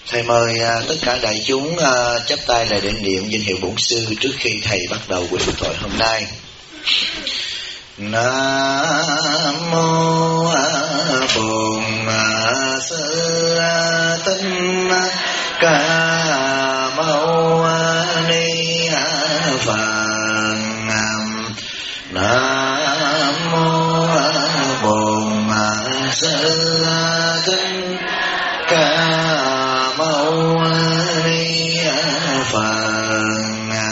Thầy mời tất cả đại chúng chắp tay lại để niệm danh hiệu bổn sư trước khi thầy bắt đầu buổi pháp thoại hôm nay. Nam mô Bổn Sư Thích Ca Mâu Ni Phật. Nam mô Bổn Sư Thích Ca Mâu Ni Phật.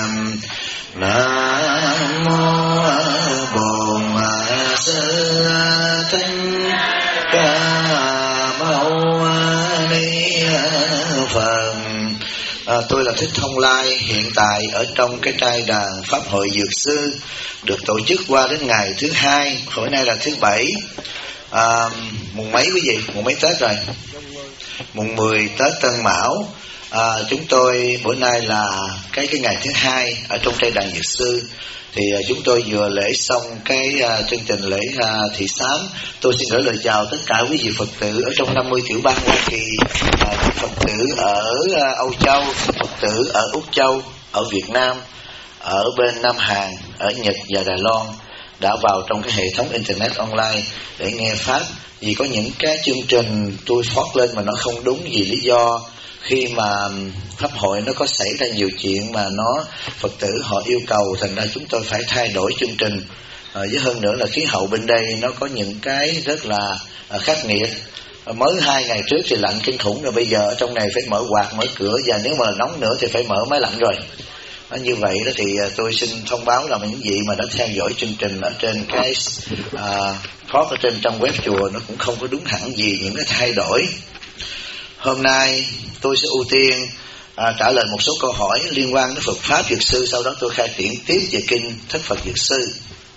Nam mô Bổn Sư Thích Ca Mâu Ni Phật. Tôi là Thích Thông Lai, hiện tại ở trong cái trai đàn Pháp hội Dược Sư, được tổ chức qua đến ngày thứ 2, hôm nay là thứ 7, mùng mấy quý vị, mùng mấy Tết rồi, mùng 10 Tết Tân Mão. Chúng tôi bữa nay là cái ngày thứ 2 ở trong trai đàn Dược Sư. Thì chúng tôi vừa lễ xong cái chương trình lễ thị sám. Tôi xin gửi lời chào tất cả quý vị Phật tử ở trong 50 tiểu bang Hoa Kỳ, Phật tử ở Âu Châu, Phật tử ở Úc Châu, ở Việt Nam, ở bên Nam Hàn, ở Nhật và Đài Loan đã vào trong cái hệ thống internet online để nghe pháp. Vì có những cái chương trình tôi phát lên mà nó không đúng vì lý do khi mà pháp hội nó có xảy ra nhiều chuyện mà nó Phật tử họ yêu cầu, thành ra chúng tôi phải thay đổi chương trình. Với hơn nữa là khí hậu bên đây nó có những cái rất là khắc nghiệt. Mới 2 ngày trước thì lạnh kinh khủng, rồi bây giờ ở trong này phải mở quạt mở cửa, và nếu mà nóng nữa thì phải mở máy lạnh rồi. Như vậy đó thì tôi xin thông báo là những vị mà đã theo dõi chương trình ở trên cái post ở trên trang web chùa nó cũng không có đúng hẳn gì những cái thay đổi. Hôm nay tôi sẽ ưu tiên trả lời một số câu hỏi liên quan đến Phật Pháp Dược Sư, sau đó tôi khai triển tiếp về kinh Thất Phật Dược Sư.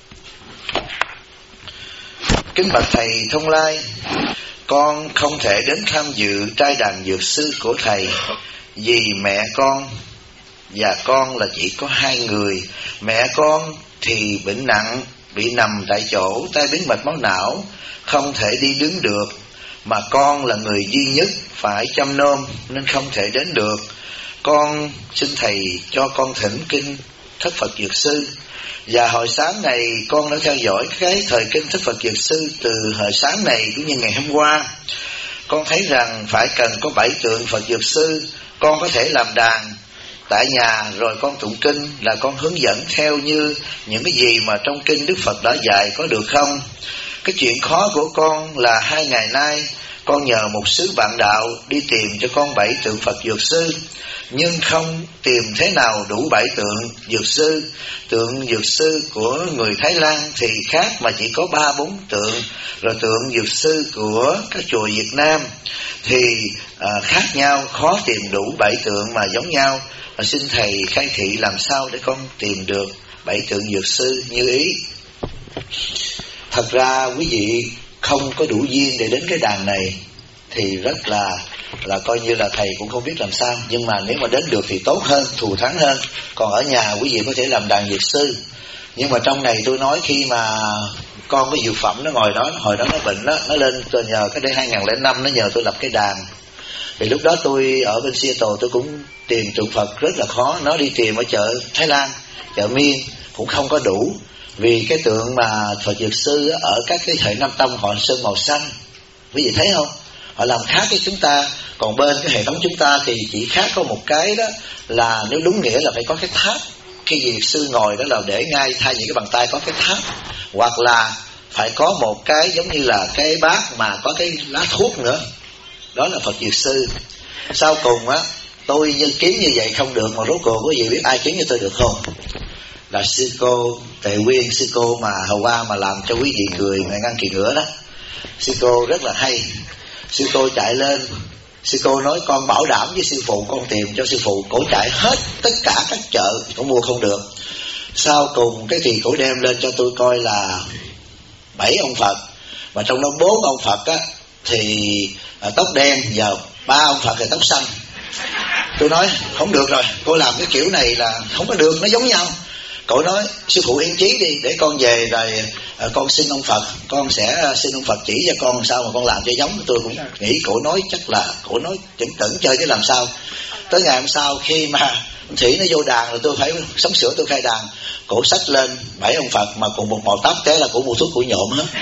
Kính bạch thầy Thông Lai, con không thể đến tham dự trai đàn Dược Sư của thầy vì mẹ con và con là chỉ có 2 người. Mẹ con thì bệnh nặng, bị nằm tại chỗ, tai biến mạch máu não, không thể đi đứng được, mà con là người duy nhất phải chăm nom nên không thể đến được. Con xin thầy cho con thỉnh kinh Thất Phật Dược Sư. Và hồi sáng này con đã theo dõi cái thời kinh Thất Phật Dược Sư từ hồi sáng này cũng như ngày hôm qua. Con thấy rằng phải cần có 7 tượng Phật Dược Sư. Con có thể làm đàn tại nhà rồi con tụng kinh là con hướng dẫn theo như những cái gì mà trong kinh Đức Phật đã dạy, có được không? Cái chuyện khó của con là 2 ngày nay con nhờ một sứ bạn đạo đi tìm cho con 7 tượng Phật Dược Sư, nhưng không tìm thế nào đủ 7 tượng Dược Sư. Tượng Dược Sư của người Thái Lan thì khác mà chỉ có 3-4 tượng, rồi tượng Dược Sư của các chùa Việt Nam thì khác nhau, khó tìm đủ 7 tượng mà giống nhau. Xin thầy khai thị làm sao để con tìm được 7 tượng Dược Sư như ý. Thật ra quý vị không có đủ duyên để đến cái đàn này thì rất là coi như là thầy cũng không biết làm sao. Nhưng mà nếu mà đến được thì tốt hơn, thù thắng hơn. Còn ở nhà quý vị có thể làm đàn Dược Sư. Nhưng mà trong này tôi nói khi mà con có Dược Phẩm nó ngồi đó, hồi đó nó bệnh đó, nó lên tôi nhờ cái đây 2005 nó nhờ tôi lập cái đàn. Vì lúc đó tôi ở bên Seattle tôi cũng tìm tượng Phật rất là khó. Nó đi tìm ở chợ Thái Lan, chợ Miên cũng không có đủ. Vì cái tượng mà Phật Dược Sư ở các cái hệ Nam Tông họ sơn màu xanh, quý vị thấy không? Họ làm khác với chúng ta. Còn bên cái hệ thống chúng ta thì chỉ khác có một cái đó là nếu đúng nghĩa là phải có cái tháp. Khi Dược Sư ngồi đó là để ngay thay những cái bàn tay có cái tháp, hoặc là phải có một cái giống như là cái bát mà có cái lá thuốc nữa. Đó là Phật Dược Sư. Sau cùng á, tôi kiếm như vậy không được, mà rốt cuộc quý vị biết ai kiếm cho tôi được không? Là sư cô Tề Quyên, sư cô mà hồi qua mà làm cho quý vị cười ngày ngăn kỳ ngửa đó. Sư cô rất là hay. Sư cô chạy lên, sư cô nói con bảo đảm với sư phụ con tìm cho sư phụ. Cổ chạy hết tất cả các chợ, cổ mua không được. Sau cùng cái thì cổ đem lên cho tôi coi là 7 ông Phật, mà trong đó 4 ông Phật á thì tóc đen, và 3 ông Phật thì tóc xanh. Tôi nói không được rồi, cô làm cái kiểu này là không có được, nó giống nhau. Cậu nói sư phụ yên chí đi, để con về rồi con xin ông Phật, con sẽ xin ông Phật chỉ cho con làm sao mà con làm cho giống. Tôi cũng nghĩ cổ nói chắc là cổ nói chẩn tẩn chơi chứ làm sao. Tới ngày hôm sau khi mà Thủy nó vô đàn rồi tôi phải sắm sửa tôi khai đàn, cổ xách lên 7 ông Phật mà cùng một màu tóc, thế là cổ mua thuốc cổ nhộm hết.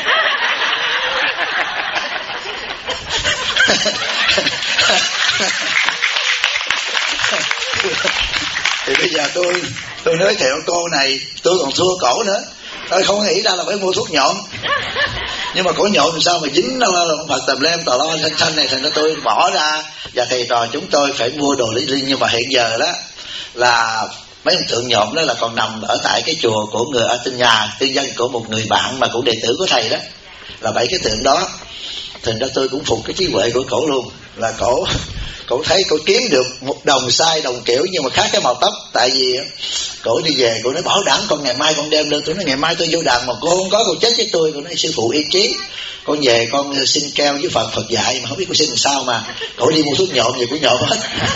Thì bây giờ tôi nói thiệu cô này tôi còn thua cổ nữa, tôi không nghĩ ra là phải mua thuốc nhộm. Nhưng mà cổ nhộm làm sao mà dính đâu là Phật tầm lem tò lo thanh này, thành ra tôi bỏ ra và thầy trò chúng tôi phải mua đồ lý linh. Nhưng mà hiện giờ đó là mấy ông tượng nhộm đó là còn nằm ở tại cái chùa của người ở trên nhà tư dân của một người bạn mà cũng đệ tử của thầy đó, là 7 cái tượng đó. Thành ra tôi cũng phục cái trí huệ của cổ luôn, là cổ thấy cổ kiếm được một đồng size đồng kiểu nhưng mà khác cái màu tóc. Tại vì cổ đi về cổ nói bảo đảm con ngày mai con đem lên. Tôi nói ngày mai tôi vô đàn mà cô không có cô chết với tôi. Cổ nói sư phụ yên trí, con về con xin keo với Phật dạy mà không biết con xin làm sao mà cổ đi mua thuốc nhộm gì cũng nhộm hết.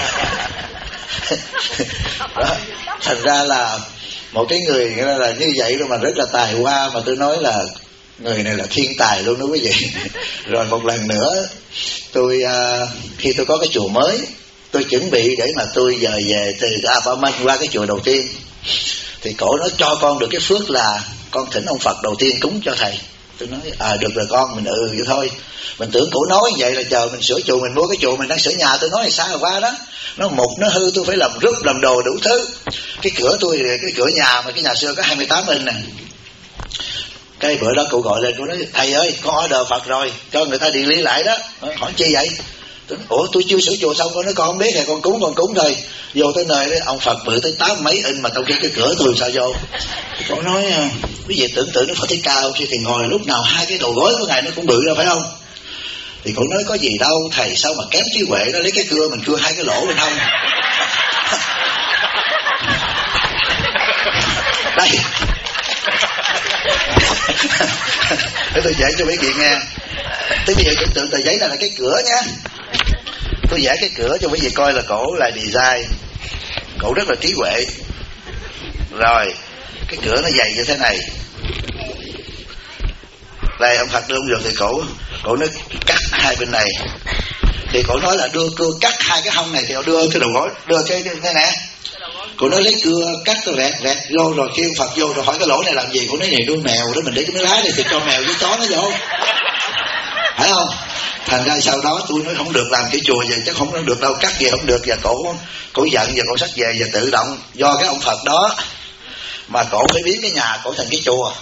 Đó. Thành ra là một cái người là như vậy rồi mà rất là tài hoa, mà tôi nói là người này là thiên tài luôn đó quý vị. Rồi một lần nữa tôi khi tôi có cái chùa mới, tôi chuẩn bị để mà tôi dời về từ Apartment qua cái chùa đầu tiên, thì cổ nó cho con được cái phước là con thỉnh ông Phật đầu tiên cúng cho thầy. Tôi nói được rồi con, mình vậy thôi. Mình tưởng cổ nói vậy là chờ mình sửa chùa, mình mua cái chùa mình đang sửa nhà. Tôi nói là xa qua đó, nó mục nó hư tôi phải làm rút làm đồ đủ thứ. Cái cửa tôi, cái cửa nhà mà cái nhà xưa có 28 inch nè. Cái bữa đó cậu gọi lên, cô nói thầy ơi con order Phật rồi, cho người ta điện lý lại đó. Hỏi chi vậy? Tôi nói, ủa tôi chưa sửa chùa xong. Con nói con không biết thì con cúng thôi. Vô tới nơi đấy ông Phật bự tới 8 mấy inch mà trong khi cái cửa tôi sao vô. Cậu nói quý vị tưởng tượng nó phải thấy cao chứ, thì ngồi lúc nào 2 cái đầu gối của ngài nó cũng bự ra phải không? Thì cậu nói có gì đâu thầy, sao mà kém trí huệ đó, lấy cái cưa mình cưa 2 cái lỗ bên hông. Đây để tôi vẽ cho mấy vị nghe. Tới bây giờ tưởng tượng tờ giấy này là cái cửa nhá. Tôi vẽ cái cửa cho quý vị coi là cổ là design. Cổ rất là trí huệ. Rồi cái cửa nó dày như thế này. Đây ông Phật đưa ông được thì cổ nó cắt 2 bên này. Thì cổ nói là đưa cưa cắt 2 cái hông này thì đưa cái đầu gối, đưa cái nè. Cô nói lấy cưa cắt cái vẹt vô, rồi khi ông Phật vô rồi hỏi cái lỗ này làm gì. Cô nói này nuôi mèo đó, mình để cái miếng lá này thì cho mèo với chó nó vô, phải không? Thành ra sau đó tôi nói không được làm cái chùa vậy, chắc không được đâu, cắt về không được. Và cổ giận và cổ xách về, và tự động do cái ông Phật đó mà cổ phải biến cái nhà cổ thành cái chùa.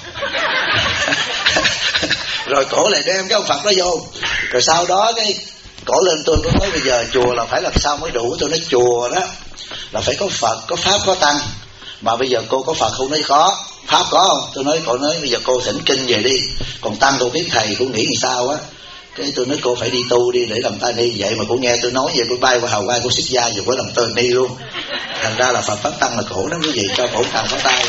Rồi cổ lại đem cái ông Phật đó vô. Rồi sau đó cái cổ lên tôi có nói bây giờ chùa là phải làm sao mới đủ. Tôi nói chùa đó là phải có Phật, có Pháp, có Tăng. Mà bây giờ cô có Phật không? Nói có. Pháp có không? Cổ nói bây giờ cô thỉnh kinh về đi, còn Tăng cô biết thầy cô nghĩ làm sao á. Cái tôi nói cô phải đi tu đi để làm tay ni. Vậy mà cô nghe tôi nói vậy cô bay qua hào quay, cô xích da rồi cô làm tay ni luôn. Thành ra là Phật Pháp Tăng là cổ đó quý vị, cho cổ Tăng có tay.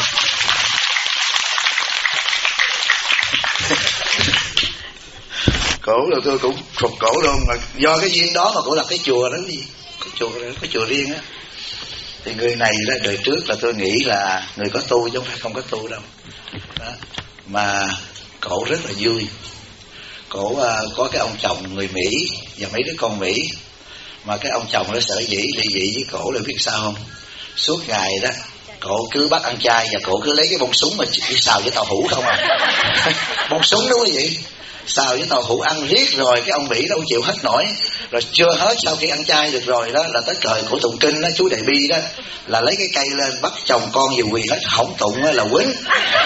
Cổ là tôi cũng phục cổ luôn, mà do cái duyên đó mà cổ lập cái chùa đó gì, cái chùa riêng á. Thì người này đó, đời trước là tôi nghĩ là người có tu chứ không phải không có tu đâu đó. Mà cổ rất là vui. Cổ có cái ông chồng người Mỹ và mấy đứa con Mỹ. Mà cái ông chồng nó sở dĩ ly dị với cổ là biết sao không? Suốt ngày đó cổ cứ bắt ăn chay, và cổ cứ lấy cái bông súng mà chỉ xào với tàu hũ không à. Bông súng đúng không vậy? Xào với tàu hũ ăn riết. Rồi cái ông Mỹ đâu chịu hết nổi. Rồi chưa hết, sau khi ăn chay được rồi đó là tới trời cổ tụng kinh đó, chú Đại Bi đó là lấy cái cây lên bắt chồng con về quỳ hết, không tụng là quýnh.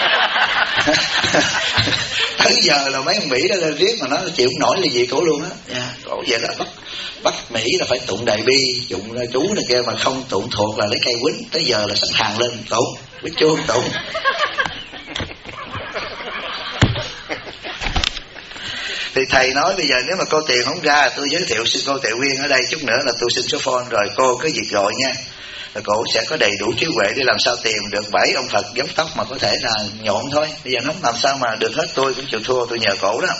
Tới giờ là mấy ông Mỹ đó lên riết mà nó chịu không nổi là gì cổ luôn á. Cổ vậy đó, bắt Mỹ là phải tụng Đại Bi, tụng chú này kia, mà không tụng thuộc là lấy cây quýnh. Tới giờ là sắp hàng lên tụng, biết chưa không tụng. Thì thầy nói bây giờ nếu mà cô tiền không ra, tôi giới thiệu sư cô Tệ Quyên ở đây, chút nữa là tôi xin số phone rồi cô cứ việc gọi nha. Rồi cô sẽ có đầy đủ trí huệ để làm sao tìm được 7 ông Phật giống tóc mà có thể là nhộn thôi. Bây giờ nó không làm sao mà được hết, tôi cũng chịu thua, tôi nhờ cổ đó.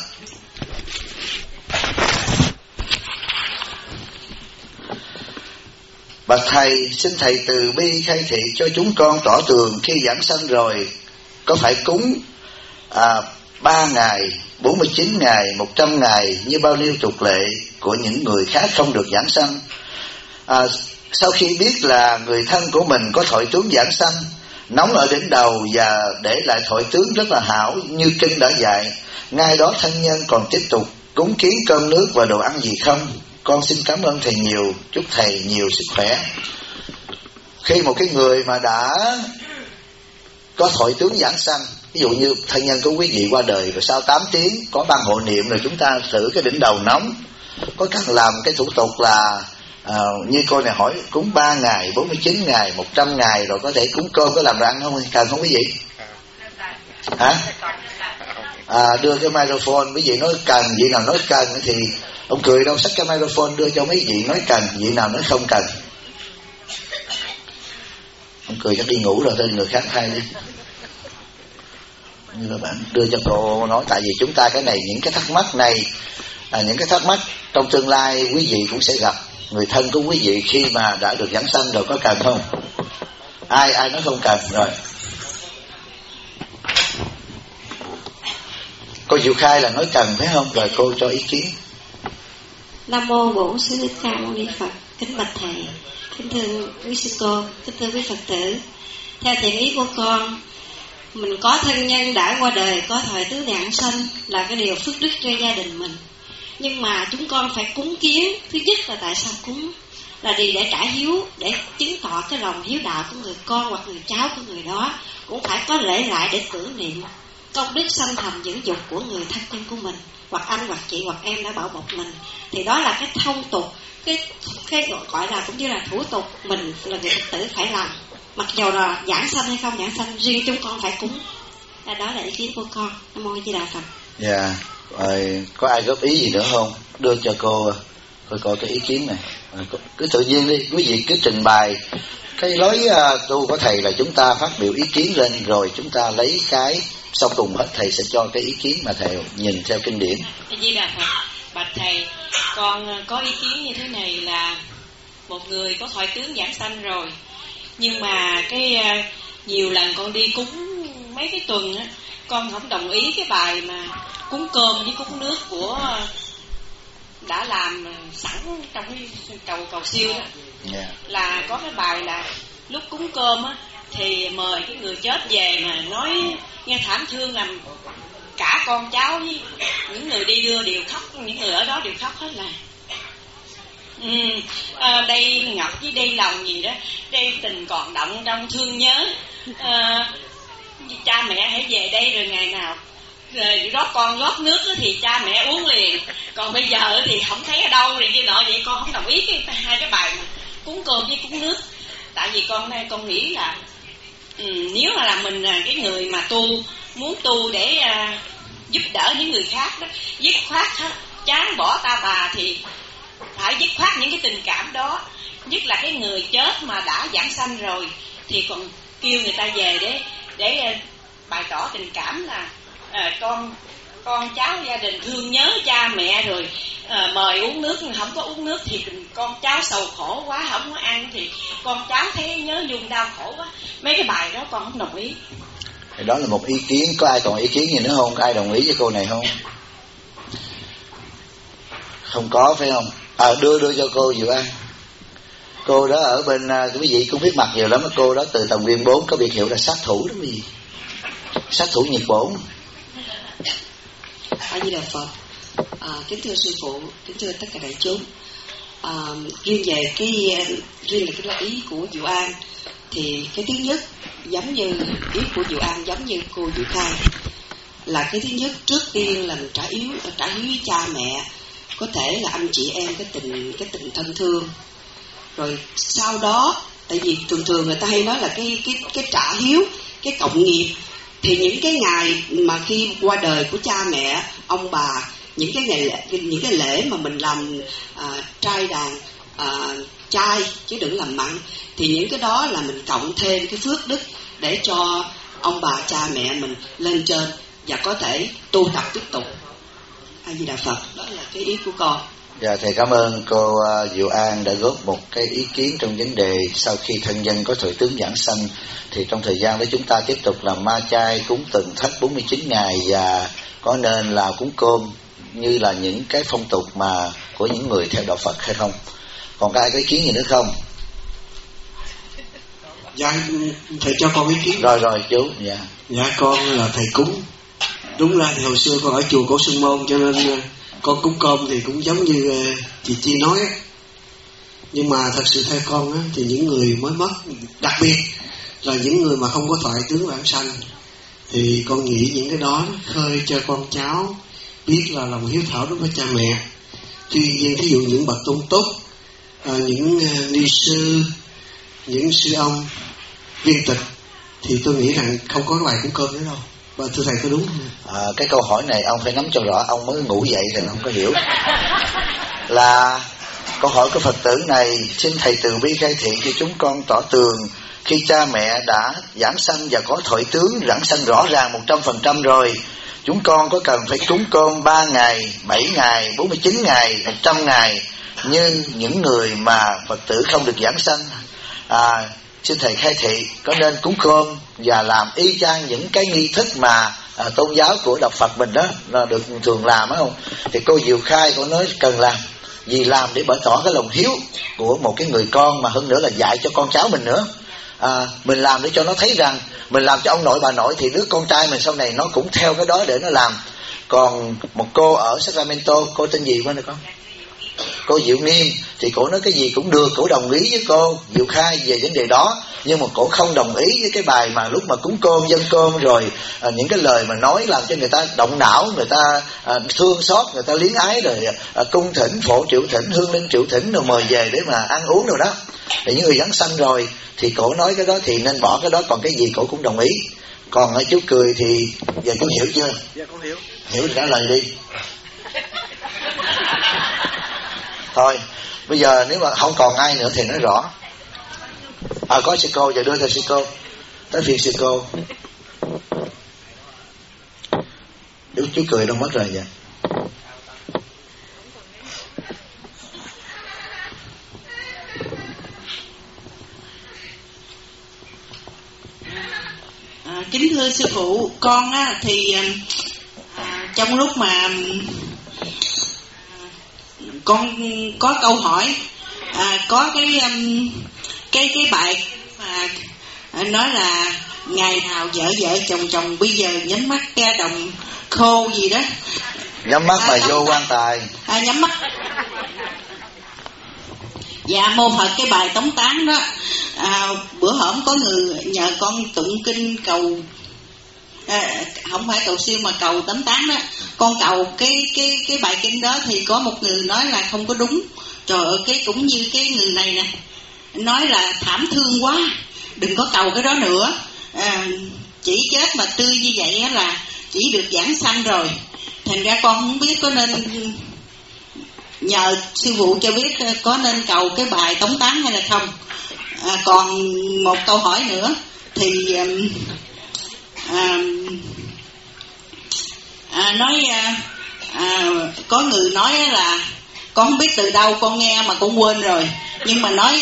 Bạch thầy, xin thầy từ bi khai thị cho chúng con tỏ tường khi giảng sanh rồi có phải cúng 3 ngày, 49 ngày, 100 ngày như bao nhiêu tục lệ của những người khác không được giảng sanh. Sau khi biết là người thân của mình có thọ tướng giảng sanh, nóng ở đỉnh đầu và để lại thọ tướng rất là hảo như kinh đã dạy, ngay đó thân nhân còn tiếp tục cúng kiến cơm nước và đồ ăn gì không? Con xin cảm ơn thầy nhiều, chúc thầy nhiều sức khỏe. Khi một cái người mà đã có thọ tướng giảng sanh, ví dụ như thân nhân của quý vị qua đời rồi sau 8 tiếng có ban hộ niệm, rồi chúng ta thử cái đỉnh đầu nóng, có cần làm cái thủ tục là như cô này hỏi cúng 3 ngày, 49 ngày, 100 ngày rồi có thể cúng cơm, có làm đồ ăn không? Cần không quý vị? Hả? Đưa cái microphone, quý vị nói cần, vị nào nói cần thì ông cười đâu, xách cái microphone đưa cho mấy vị nói cần, vị nào nói không cần. Ông cười chắc đi ngủ rồi, tên người khác thay đi. Như các bạn đưa cho cô nói, tại vì chúng ta cái này, những cái thắc mắc này là những cái thắc mắc trong tương lai quý vị cũng sẽ gặp người thân của quý vị khi mà đã được giảng sanh rồi, có cần không? Ai nói không cần rồi? Cô Diệu Khai là nói cần phải không? Rồi cô cho ý kiến. Nam mô Bổn Sư Thích Ca Mâu Ni Phật. Kính bạch thầy, kính thưa quý sư cô, kính thưa quý Phật tử. Theo thiện ý của con, mình có thân nhân đã qua đời, có thời tứ giảng sanh là cái điều phước đức cho gia đình mình. Nhưng mà chúng con phải cúng kiến. Thứ nhất là tại sao cúng? Là để trả hiếu, để chứng tỏ cái lòng hiếu đạo của người con hoặc người cháu của người đó. Cũng phải có lễ lại để tưởng niệm công đức sanh thành dưỡng dục của người thân nhân của mình, hoặc anh hoặc chị hoặc em đã bảo bọc mình. Thì đó là cái thông tục, cái gọi là cũng như là thủ tục mình là người Phật tử phải làm. Mặc dù là giảng sanh hay không giảng sanh, riêng chúng con phải cúng. Đó là ý kiến của con. Nam mô Di Đà Phật. Dạ. Rồi có ai góp ý gì nữa không? Đưa cho cô coi cái ý kiến này. Cứ tự nhiên đi, quý vị cứ trình bày cái lối tu của thầy, là chúng ta phát biểu ý kiến lên rồi chúng ta lấy cái sau cùng hết thầy sẽ cho cái ý kiến mà thầy nhìn theo kinh điển. Di Đà Phật. Bạch thầy, con có ý kiến như thế này là một người có thọ tướng giảng sanh rồi, nhưng mà cái nhiều lần con đi cúng mấy cái tuần á, con không đồng ý cái bài mà cúng cơm với cúng nước của đã làm sẵn trong cái cầu siêu đó. Yeah. Là có cái bài là lúc cúng cơm á thì mời cái người chết về mà nói nghe thảm thương, làm cả con cháu với những người đi đưa đều khóc, những người ở đó đều khóc hết là. Đây ngập với đây lòng gì đó, đây tình còn động trong thương nhớ. Cha mẹ hãy về đây rồi ngày nào rồi rót nước thì cha mẹ uống liền, còn bây giờ thì không thấy ở đâu rồi kia nọ, vậy con không đồng ý hai cái bài mà cúng cơm với cúng nước. Tại vì con nghĩ là nếu mà là mình là cái người mà muốn tu để giúp đỡ những người khác đó, dứt khoát chán bỏ ta bà thì phải dứt khoát những cái tình cảm đó. Nhất là cái người chết mà đã giảng sanh rồi thì còn kêu người ta về để bày tỏ tình cảm là con cháu gia đình thương nhớ cha mẹ, rồi mời uống nước, không có uống nước thì con cháu sầu khổ quá, không có ăn thì con cháu thấy nhớ nhung đau khổ quá. Mấy cái bài đó con không đồng ý. Đó là một ý kiến. Có ai còn ý kiến gì nữa không? Có ai đồng ý với cô này không? Không có phải không? Đưa cho cô Diệu An. Cô đó ở bên quý vị cũng biết mặt nhiều lắm. Cô đó từ Tầng Viên 4 có biệt hiệu là sát thủ đó quý vị. Sát thủ nhiệt bổn. A Di Đà Phật. Kính thưa sư phụ, kính thưa tất cả đại chúng. Riêng về riêng là cái ý của Diệu An thì cái thứ nhất giống như ý của Diệu An, giống như cô Diệu Khai, là cái thứ nhất trước tiên là mình trả hiếu với cha mẹ, có thể là anh chị em cái tình thân thương. Rồi sau đó, tại vì thường người ta hay nói là cái trả hiếu, cái cộng nghiệp, thì những cái ngày mà khi qua đời của cha mẹ, ông bà, những cái lễ mà mình làm trai đàn trai chứ đừng làm mặn, thì những cái đó là mình cộng thêm cái phước đức để cho ông bà cha mẹ mình lên trên và có thể tu tập tiếp tục. A Di Đà Phật. Đó là cái ý của con. Dạ, thầy cảm ơn cô Diệu An đã góp một cái ý kiến trong vấn đề sau khi thân nhân có thời tướng giảng sanh thì trong thời gian đó chúng ta tiếp tục làm ma chay cúng từng thất 49 ngày và có nên là cúng cơm như là những cái phong tục mà của những người theo đạo Phật hay không? Còn có ai có ý kiến gì nữa không? Dạ, thầy cho con ý kiến. Rồi chú. Dạ con là thầy cúng. Đúng là thì hồi xưa con ở chùa Cổ Xuân Môn cho nên con cúng cơm thì cũng giống như chị Chi nói á. Nhưng mà thật sự theo con á, thì những người mới mất, đặc biệt là những người mà không có thoại tướng vãng sanh, thì con nghĩ những cái đó khơi cho con cháu biết là lòng hiếu thảo đối với cha mẹ. Tuy nhiên thí dụ những bậc tôn túc, những ni sư, những sư ông, viên tịch thì tôi nghĩ rằng không có cái bài cúng cơm nữa đâu. Và thưa thầy có đúng không? Cái câu hỏi này ông phải nắm cho rõ, ông mới ngủ dậy thì không có hiểu. Là câu hỏi của Phật tử này, xin thầy từ bi khai thị cho chúng con tỏ tường, khi cha mẹ đã giảng sanh và có thoại tướng giảng sanh rõ ràng 100% rồi, chúng con có cần phải cúng cơm 3 ngày, 7 ngày, 49 ngày, 100 ngày như những người mà Phật tử không được giảng sanh? Xin thầy khai thị có nên cúng cơm và làm y chang những cái nghi thức mà tôn giáo của đạo Phật mình đó là được thường làm phải không? Thì cô Diệu Khai cô nói cần làm, vì làm để bày tỏ cái lòng hiếu của một cái người con, mà hơn nữa là dạy cho con cháu mình nữa. Mình làm để cho nó thấy rằng mình làm cho ông nội bà nội thì đứa con trai mình sau này nó cũng theo cái đó để nó làm. Còn một cô ở Sacramento, cô tên gì quên được không? Cô Diệu Nghiêm thì cổ nói cái gì cũng được, cổ đồng ý với cô Diệu Khai về vấn đề đó, nhưng mà cổ không đồng ý với cái bài mà lúc mà cúng cơm dân cơm rồi những cái lời mà nói làm cho người ta động não, người ta thương xót, người ta liếng ái, rồi cung thỉnh phổ triệu thỉnh, hương linh triệu thỉnh rồi mời về để mà ăn uống rồi đó. Thì những người giảng sanh rồi thì cổ nói cái đó thì nên bỏ cái đó, còn cái gì cổ cũng đồng ý. Còn chú cười thì giờ chú hiểu chưa? Dạ con hiểu. Hiểu thì trả lời đi. Thôi bây giờ nếu mà không còn ai nữa thì nói rõ. Có sư cô, giờ đưa cho sư cô, tới phiên sư cô. Chú cười đâu mất rồi vậy? Kính thưa sư phụ, con á thì trong lúc mà con có câu hỏi, có cái bài mà nói là ngày nào vợ chồng bây giờ nhắm mắt ra đồng khô gì đó, nhắm mắt mà vô quan tài, nhắm mắt. Dạ mô Phật, cái bài tống tán đó, bữa hổm có người nhờ con tụng kinh cầu, không phải cầu siêu mà cầu tống tán đó, con cầu cái bài kinh đó thì có một người nói là không có đúng. Trời ơi, cái cũng như cái người này nè, nói là thảm thương quá, đừng có cầu cái đó nữa, chỉ chết mà tươi như vậy á là chỉ được giảng sanh rồi. Thành ra con không biết có nên nhờ sư phụ cho biết có nên cầu cái bài tống tán hay là không. Còn một câu hỏi nữa thì có người nói là con không biết từ đâu con nghe mà con quên rồi, nhưng mà nói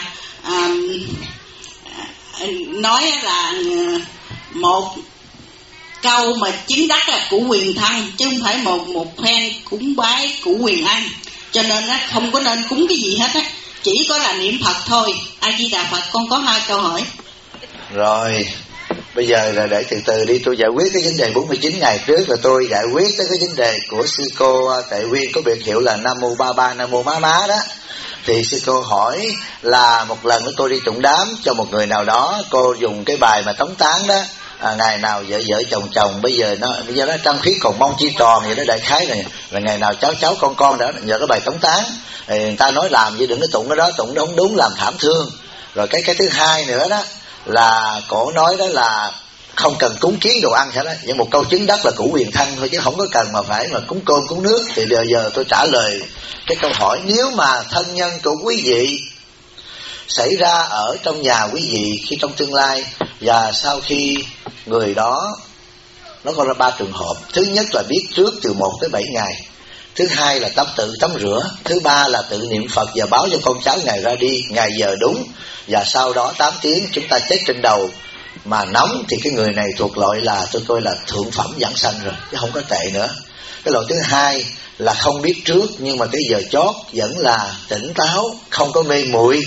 là một câu mà chứng đắc là của quyền thân, chứ không phải một phen cúng bái của quyền ăn, cho nên á không có nên cúng cái gì hết á, chỉ có là niệm Phật thôi. A Di Đà Phật. Con có 2 câu hỏi. Rồi bây giờ là để từ từ đi, tôi giải quyết cái vấn đề 49 ngày trước, là tôi giải quyết tới cái vấn đề của sư cô Tệ Nguyên có biệt hiệu là Nam Mô Ba Ba Nam Mô Má Má đó. Thì sư cô hỏi là một lần nữa tôi đi tụng đám cho một người nào đó, cô dùng cái bài mà tống tán đó, ngày nào vợ chồng bây giờ nó trăng khí còn mong chi tròn vậy đó, đại khái này là ngày nào cháu con đó nhờ cái bài tống tán. Thì người ta nói làm gì đừng có tụng cái đó, tụng đúng đúng làm thảm thương. Rồi cái thứ hai nữa đó là cổ nói đó là không cần cúng kiến đồ ăn hết đó, nhưng một câu chứng đắc là của quyền thân thôi, chứ không có cần mà phải mà cúng cơm cúng nước. Thì giờ tôi trả lời cái câu hỏi, nếu mà thân nhân của quý vị xảy ra ở trong nhà quý vị khi trong tương lai, và sau khi người đó, nó có ra 3 trường hợp. Thứ nhất là biết trước từ 1 tới 7 ngày, Thứ hai là tự tắm rửa. Thứ ba là tự niệm Phật và báo cho con cháu ngày ra đi, ngày giờ đúng. Và sau đó 8 tiếng chúng ta chết trên đầu mà nóng thì cái người này thuộc loại là tôi coi là thượng phẩm vãng sanh rồi, chứ không có tệ nữa. Cái loại thứ hai là không biết trước nhưng mà cái giờ chót vẫn là tỉnh táo, không có mê muội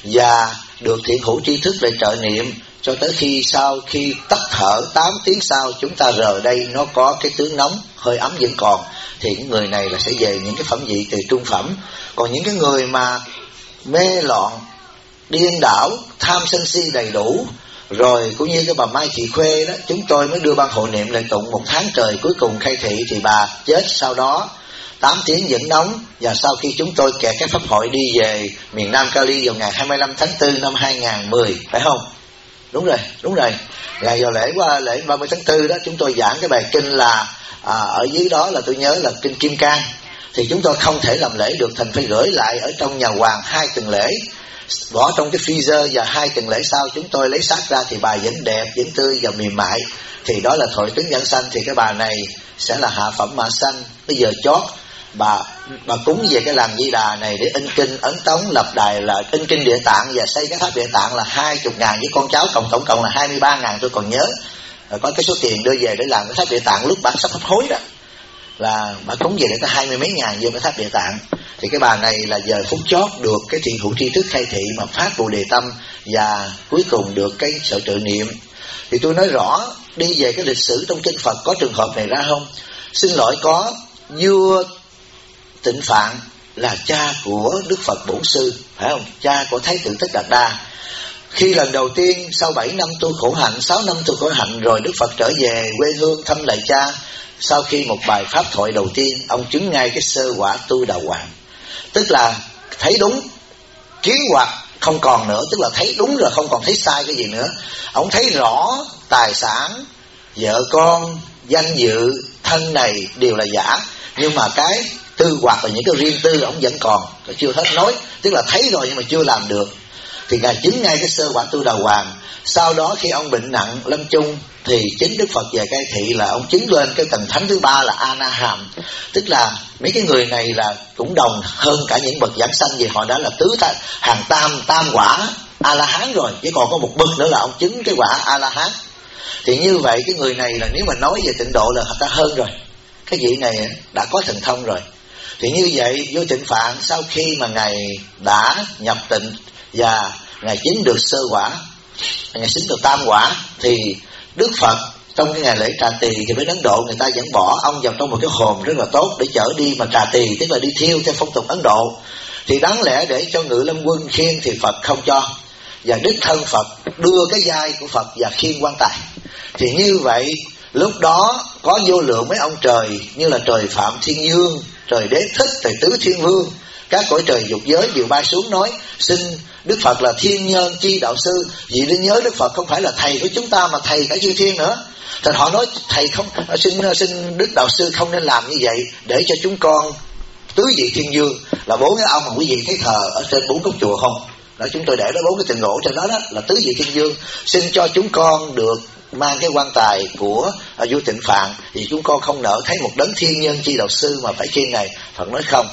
và được thiện hữu tri thức để trợ niệm cho tới khi sau khi tắt thở 8 tiếng sau chúng ta rời đây, nó có cái tướng nóng, hơi ấm vẫn còn, thì những người này là sẽ về những cái phẩm vị từ trung phẩm. Còn những cái người mà mê loạn, điên đảo, tham sân si đầy đủ, rồi cũng như cái bà Mai Thị Khuê đó, chúng tôi mới đưa ban hộ niệm lại tụng 1 tháng trời, cuối cùng khai thị thì bà chết sau đó 8 tiếng vẫn nóng. Và sau khi chúng tôi kẹt cái pháp hội đi về miền Nam Cali vào ngày 25 tháng 4 năm 2010, phải không? Đúng rồi. Ngày vào lễ 30 tháng 4 đó, chúng tôi giảng cái bài kinh là ở dưới đó là tôi nhớ là kinh Kim Cang. Thì chúng tôi không thể làm lễ được, thành phải gửi lại ở trong nhà hoàng 2 tuần lễ, bỏ trong cái freezer, và 2 tuần lễ sau chúng tôi lấy xác ra thì bà vẫn đẹp, vẫn tươi và mềm mại. Thì đó là thọ tướng vãng sanh. Thì cái bà này sẽ là hạ phẩm mạ sanh. Bây giờ chót bà cúng về cái làng Di Đà này để in kinh ấn tống lập đài, là in kinh Địa Tạng và xây cái tháp Địa Tạng là 20.000, với con cháu tổng cộng là 23.000 tôi còn nhớ. Rồi có cái số tiền đưa về để làm cái tháp Địa Tạng lúc bà sắp hấp hối đó, là bà cúng về để có 20 mấy ngàn vô cái tháp Địa Tạng. Thì cái bà này là giờ phút chót được cái thiện hữu tri thức khai thị mà phát Bồ Đề Tâm, và cuối cùng được cái sự trợ niệm. Thì tôi nói rõ đi về cái lịch sử trong kinh Phật có trường hợp này ra không? Xin lỗi, có. Vua Tịnh Phạn là cha của Đức Phật Bổn Sư, phải không? Cha của Thái tử Tất Đạt Đa. Khi lần đầu tiên sau 7 năm tu khổ hạnh, 6 năm tu khổ hạnh rồi, Đức Phật trở về quê hương thăm lại cha. Sau khi một bài pháp thoại đầu tiên, ông chứng ngay cái sơ quả tu đà hoàng, tức là thấy đúng, kiến hoặc không còn nữa, tức là thấy đúng rồi, không còn thấy sai cái gì nữa. Ông thấy rõ tài sản, vợ con, danh dự, thân này đều là giả, nhưng mà cái tư hoặc là những cái riêng tư ông vẫn còn, chưa hết nói, tức là thấy rồi nhưng mà chưa làm được. Thì Ngài chứng ngay cái sơ quả tu đà hoàng. Sau đó khi ông bệnh nặng lâm chung thì chính Đức Phật về khai thị là ông chứng lên cái tầng thánh thứ 3 là A Na Hàm, tức là mấy cái người này là cũng đồng hơn cả những bậc giảng sanh, vì họ đã là hàng tam quả A La Hán rồi, chứ còn có một bậc nữa là ông chứng cái quả A La Hán. Thì như vậy cái người này là nếu mà nói về tịnh độ là họ ta hơn rồi, cái vị này đã có thần thông rồi. Thì như vậy Vua Tịnh Phạn sau khi mà Ngài đã nhập tịnh và Ngài chứng được sơ quả, Ngài chứng được tam quả, thì Đức Phật trong cái ngày lễ trà tỳ thì bên Ấn Độ người ta vẫn bỏ ông vào trong một cái hòm rất là tốt để chở đi mà trà tỳ, tức là đi thiêu theo phong tục Ấn Độ. Thì đáng lẽ để cho Ngự Lâm Quân khiêng thì Phật không cho, và đích thân Phật đưa cái vai của Phật và khiêng quan tài. Thì như vậy lúc đó có vô lượng mấy ông trời như là trời Phạm Thiên Dương, trời Đế Thích, trời Tứ Thiên Vương, các cõi trời dục giới đều bay xuống nói xin Đức Phật là thiên nhân chi đạo sư. Vì nên nhớ Đức Phật không phải là thầy của chúng ta mà thầy cả chư thiên nữa. Thì họ nói thầy không, xin Đức đạo sư không nên làm như vậy, để cho chúng con tứ vị thiên dương là 4 cái ông mà quý vị thấy thờ ở trên 4 góc chùa không? Đó, chúng tôi để đó 4 cái tịnh gỗ trên đó, đó là tứ vị thiên dương, xin cho chúng con được mang cái quan tài của vua Tịnh Phạn, vì chúng con không nỡ thấy một đấng thiên nhân chi đạo sư mà phải khiêng này. Phật nói không,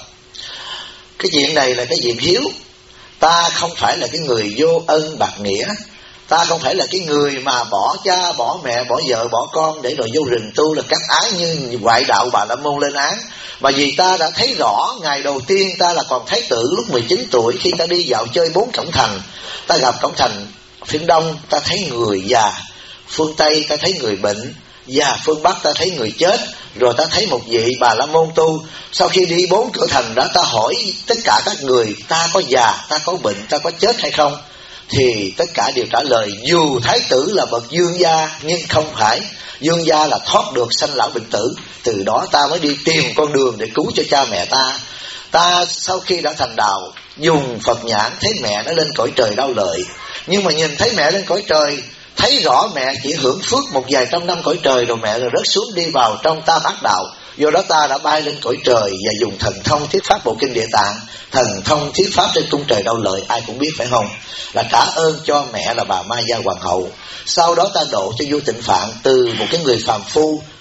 cái chuyện này là cái chuyện hiếu. Ta không phải là cái người vô ân bạc nghĩa, ta không phải là cái người mà bỏ cha, bỏ mẹ, bỏ vợ, bỏ con để rồi vô rừng tu là cắt ái như ngoại đạo Bà La Môn lên án. Mà vì ta đã thấy rõ ngày đầu tiên ta là còn thái tử lúc 19 tuổi, khi ta đi dạo chơi 4 cổng thành, ta gặp cổng thành phương Đông ta thấy người già, phương Tây ta thấy người bệnh, và phương Bắc ta thấy người chết, rồi ta thấy một vị Bà La Môn tu. Sau khi đi 4 cửa thành đó, ta hỏi tất cả các người ta có già, ta có bệnh, ta có chết hay không, thì tất cả đều trả lời dù thái tử là bậc dương gia nhưng không phải. Dương gia là thoát được sanh lão bệnh tử. Từ đó ta mới đi tìm con đường để cứu cho cha mẹ ta. Ta sau khi đã thành đạo dùng Phật nhãn thấy mẹ nó lên cõi trời đau lợi, nhưng mà nhìn thấy mẹ lên cõi trời, thấy rõ mẹ chỉ hưởng phước một vài trăm năm cõi trời rồi mẹ rồi rớt xuống đi vào trong tam ác đạo. Do đó ta đã bay lên cõi trời và dùng thần thông thuyết pháp bộ kinh Địa Tạng, thần thông thuyết pháp trên cung trời đau lợi, ai cũng biết phải không, là trả ơn cho mẹ là bà Ma Gia Hoàng hậu. Sau đó ta độ cho vua Tịnh Phạn từ một cái người phàm phu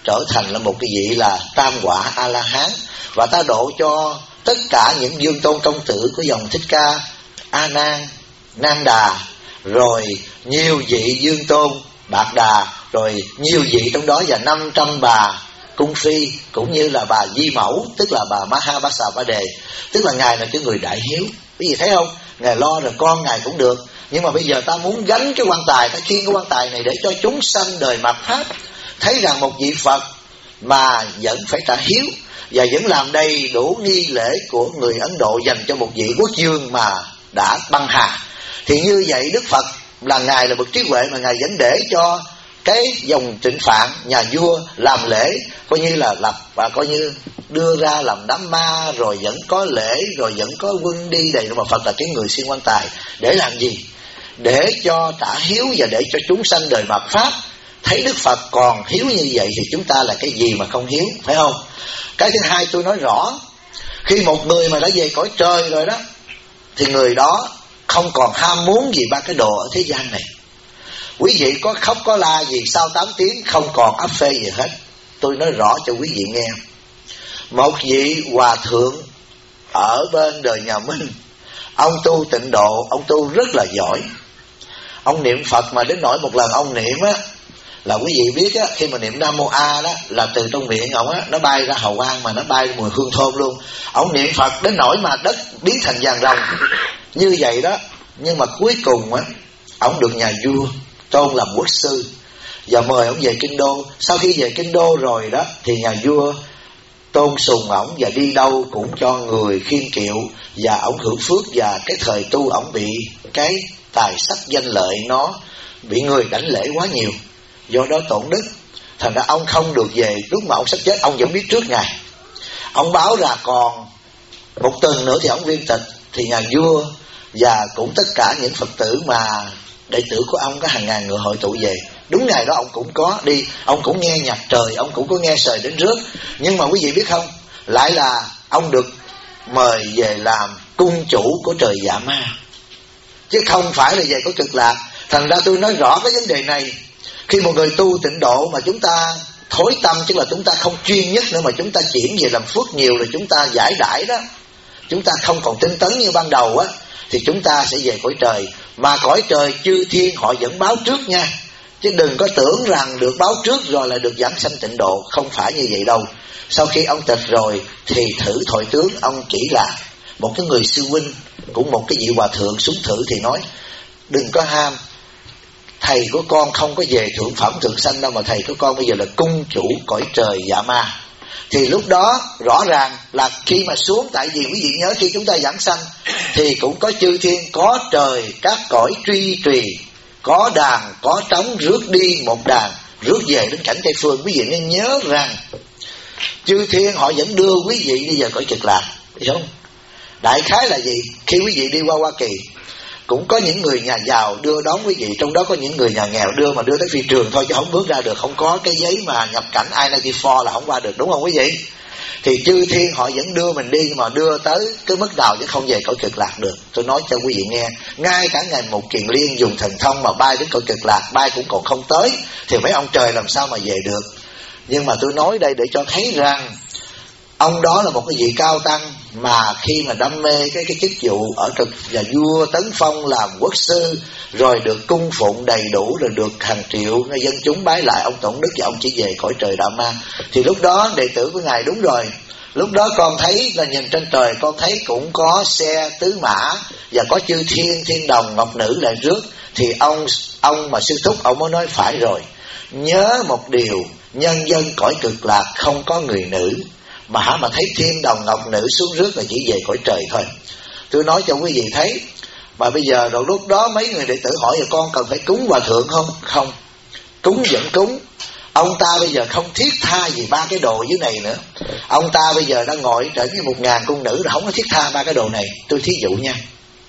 trở thành là một cái vị là tam quả A-la-hán, và ta độ cho tất cả những dương tôn công tử của dòng Thích Ca, A Nan, Nan Đà, rồi nhiều vị dương tôn Bạc Đà, rồi nhiều vị trong đó và 500 bà cung phi, cũng như là bà Di Mẫu, tức là bà Maha Bá Xà Ba Đề, tức là ngài là cái người đại hiếu. Quý vị thấy không, ngài lo rồi con ngài cũng được, nhưng mà bây giờ ta muốn gánh cái quan tài, ta khiêng cái quan tài này để cho chúng sanh đời mạt Pháp thấy rằng một vị Phật mà vẫn phải trả hiếu và vẫn làm đầy đủ nghi lễ của người Ấn Độ dành cho một vị quốc vương mà đã băng hà. Thì như vậy Đức Phật là ngài là bậc trí huệ, mà ngài vẫn để cho cái dòng Trịnh Phạn nhà vua làm lễ, coi như là lập và coi như đưa ra làm đám ma, rồi vẫn có lễ, rồi vẫn có quân đi đầy đủ. Mà Phật là cái người xuyên quan tài để làm gì? Để cho trả hiếu và để cho chúng sanh đời mạt Pháp thấy Đức Phật còn hiếu như vậy thì chúng ta là cái gì mà không hiếu, phải không? Cái thứ hai tôi nói rõ, khi một người mà đã về cõi trời rồi đó thì người đó không còn ham muốn gì ba cái đồ ở thế gian này. Quý vị có khóc có la gì sau 8 tiếng không còn áp phê gì hết. Tôi nói rõ cho quý vị nghe. Một vị hòa thượng ở bên đời nhà Minh, ông tu tịnh độ, ông tu rất là giỏi. Ông niệm Phật mà đến nỗi một lần ông niệm á, là quý vị biết á, khi mà niệm Nam Mô A đó là từ trong miệng ông á, nó bay ra hào quang mà nó bay mùi hương thơm luôn. Ông niệm Phật đến nỗi mà đất biến thành vàng ròng như vậy đó. Nhưng mà cuối cùng á, ông được nhà vua tôn làm quốc sư và mời ông về Kinh Đô. Sau khi về Kinh Đô rồi đó thì nhà vua tôn sùng ổng và đi đâu cũng cho người khiêng kiệu, và ổng hưởng phước. Và cái thời tu ổng bị cái tài sắc danh lợi nó bị người đánh lễ quá nhiều, do đó tổn đức. Thành ra ông không được về. Lúc mà ông sắp chết ông vẫn biết trước ngày, ông báo ra còn một tuần nữa thì ông viên tịch. Thì nhà vua và cũng tất cả những Phật tử mà đệ tử của ông có hàng ngàn người hội tụ về. Đúng ngày đó ông cũng có đi, ông cũng nghe nhạc trời, ông cũng có nghe sời đến rước. Nhưng mà quý vị biết không, lại là ông được mời về làm cung chủ của trời Dạ Ma, chứ không phải là về có Cực Lạc. Thành ra tôi nói rõ cái vấn đề này. Khi một người tu tịnh độ mà chúng ta thối tâm, tức là chúng ta không chuyên nhất nữa, mà chúng ta chuyển về làm phước nhiều, rồi chúng ta giải đãi đó, chúng ta không còn tinh tấn như ban đầu á, thì chúng ta sẽ về cõi trời. Mà cõi trời chư thiên họ vẫn báo trước nha, chứ đừng có tưởng rằng được báo trước rồi là được giảng sanh tịnh độ. Không phải như vậy đâu. Sau khi ông tịch rồi thì thử Thoại Tướng ông chỉ là một cái người sư huynh, cũng một cái vị hòa thượng xuống thử thì nói: đừng có ham, thầy của con không có về thượng phẩm thượng sanh đâu, mà thầy của con bây giờ là cung chủ cõi trời Dạ Ma. Thì lúc đó rõ ràng là khi mà xuống, tại vì quý vị nhớ khi chúng ta giảng sanh thì cũng có chư thiên, có trời, các cõi truy trì, có đàn, có trống, rước đi một đàn, rước về đến cảnh Tây Phương. Quý vị nên nhớ rằng chư thiên họ vẫn đưa quý vị đi về cõi Cực Lạc, hiểu không? Đại khái là gì? Khi quý vị đi qua Hoa Kỳ, cũng có những người nhà giàu đưa đón quý vị, trong đó có những người nhà nghèo đưa mà đưa tới phi trường thôi, chứ không bước ra được, không có cái giấy mà nhập cảnh I-94 là không qua được, đúng không quý vị? Thì chư thiên họ vẫn đưa mình đi, mà đưa tới cái mức nào chứ không về cõi Cực Lạc được. Tôi nói cho quý vị nghe, ngay cả ngày Một Kiền Liên dùng thần thông mà bay đến cõi Cực Lạc, bay cũng còn không tới, thì mấy ông trời làm sao mà về được. Nhưng mà tôi nói đây để cho thấy rằng ông đó là một cái vị cao tăng, mà khi mà đam mê cái chức vụ ở trực và vua tấn phong làm quốc sư, rồi được cung phụng đầy đủ, rồi được hàng triệu dân chúng bái lại, ông tổn đức và ông chỉ về cõi trời Đạo Ma. Thì lúc đó đệ tử của ngài đúng rồi, lúc đó con thấy là nhìn trên trời, con thấy cũng có xe tứ mã và có chư thiên, thiên đồng, ngọc nữ lại rước. Thì ông mà sư thúc ông mới nói phải rồi, nhớ một điều, nhân dân cõi Cực Lạc không có người nữ, mà thấy thiên đồng ngọc nữ xuống rước là chỉ về cõi trời thôi. Tôi nói cho quý vị thấy. Mà bây giờ rồi lúc đó mấy người đệ tử hỏi là con cần phải cúng hòa thượng không? Không, cúng vẫn cúng. Ông ta bây giờ không thiết tha gì ba cái đồ dưới này nữa. Ông ta bây giờ đang ngồi trở với 1000 cung nữ rồi, không có thiết tha ba cái đồ này. Tôi thí dụ nha,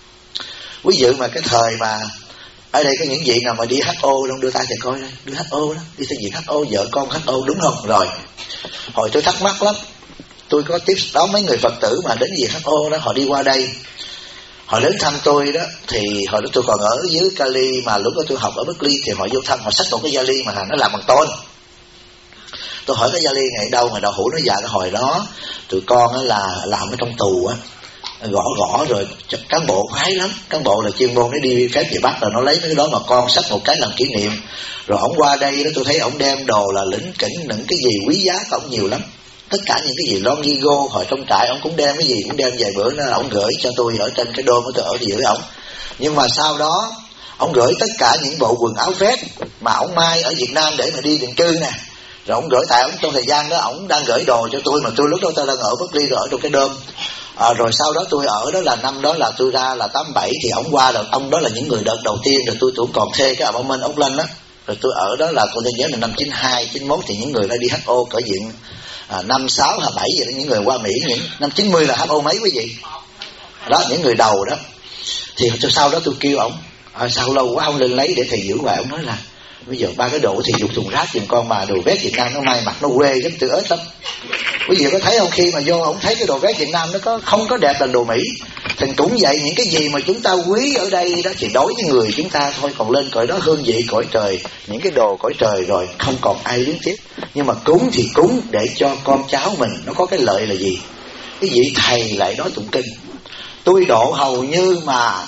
ví dụ mà cái thời mà ở đây có những vị nào mà đi HO không, đưa tay cho coi đây, đưa HO đó, đi tới viện HO, vợ con HO đúng không? Rồi hồi tôi thắc mắc lắm, tôi có tiếp đón mấy người Phật tử mà đến viện HO đó, họ đi qua đây, họ đến thăm tôi đó. Thì hồi đó tôi còn ở dưới Cali, mà lúc đó tôi học ở Berkeley, thì họ vô thăm, họ xách một cái vali mà nó làm bằng tôn. Tôi hỏi cái vali này đâu, mà đậu hũ nó dạ cái hồi đó tụi con á là làm ở trong tù á, gõ rồi cán bộ khoái lắm, cán bộ là chuyên môn để đi phép về Bắc, rồi nó lấy mấy cái đó mà con xách một cái làm kỷ niệm. Rồi ổng qua đây đó tôi thấy ổng đem đồ là lĩnh kỉnh, những cái gì quý giá của ổng nhiều lắm, tất cả những cái gì lon gigo hồi trong trại ổng cũng đem, cái gì cũng đem. Vài bữa nó ổng gửi cho tôi ở trên cái đôn của tôi ở giữa ổng. Nhưng mà sau đó ổng gửi tất cả những bộ quần áo vest mà ổng may ở Việt Nam để mà đi định cư nè. Rồi ổng gửi, tại ổng trong thời gian đó ổng đang gửi đồ cho tôi, mà tôi lúc đó tôi đang ở Berkeley rồi ở trong cái đơm. Rồi sau đó tôi ở đó là năm đó là tôi ra là 87, thì ổng qua rồi, ông đó là những người đợt đầu tiên. Rồi tôi còn thuê cái apartment Oakland đó, rồi tôi ở đó là tôi nhớ là năm 92, 91 thì những người đã đi HO cỡ diện 5, 6 hay 7 vậy đó, những người qua Mỹ. Những năm 90 là HO mấy quý vị đó, những người đầu đó. Thì sau đó tôi kêu ổng sao lâu quá ông lên lấy để thầy giữ hoài. Ông nói là bây giờ 3 cái đồ thì dục thùng rác giùm con, mà đồ vest Việt Nam nó may mặc nó quê rất tự ếch lắm. Quý vị có thấy không, khi mà vô ông thấy cái đồ vest Việt Nam nó không có đẹp bằng đồ Mỹ. Thì cũng vậy, những cái gì mà chúng ta quý ở đây đó thì đối với người chúng ta thôi, còn lên cõi đó hương vị cõi trời, những cái đồ cõi trời rồi không còn ai luyến tiếc. Nhưng mà cúng thì cúng để cho con cháu mình nó có cái lợi là gì? Cái vị thầy lại đó tụng kinh. Tôi độ hầu như mà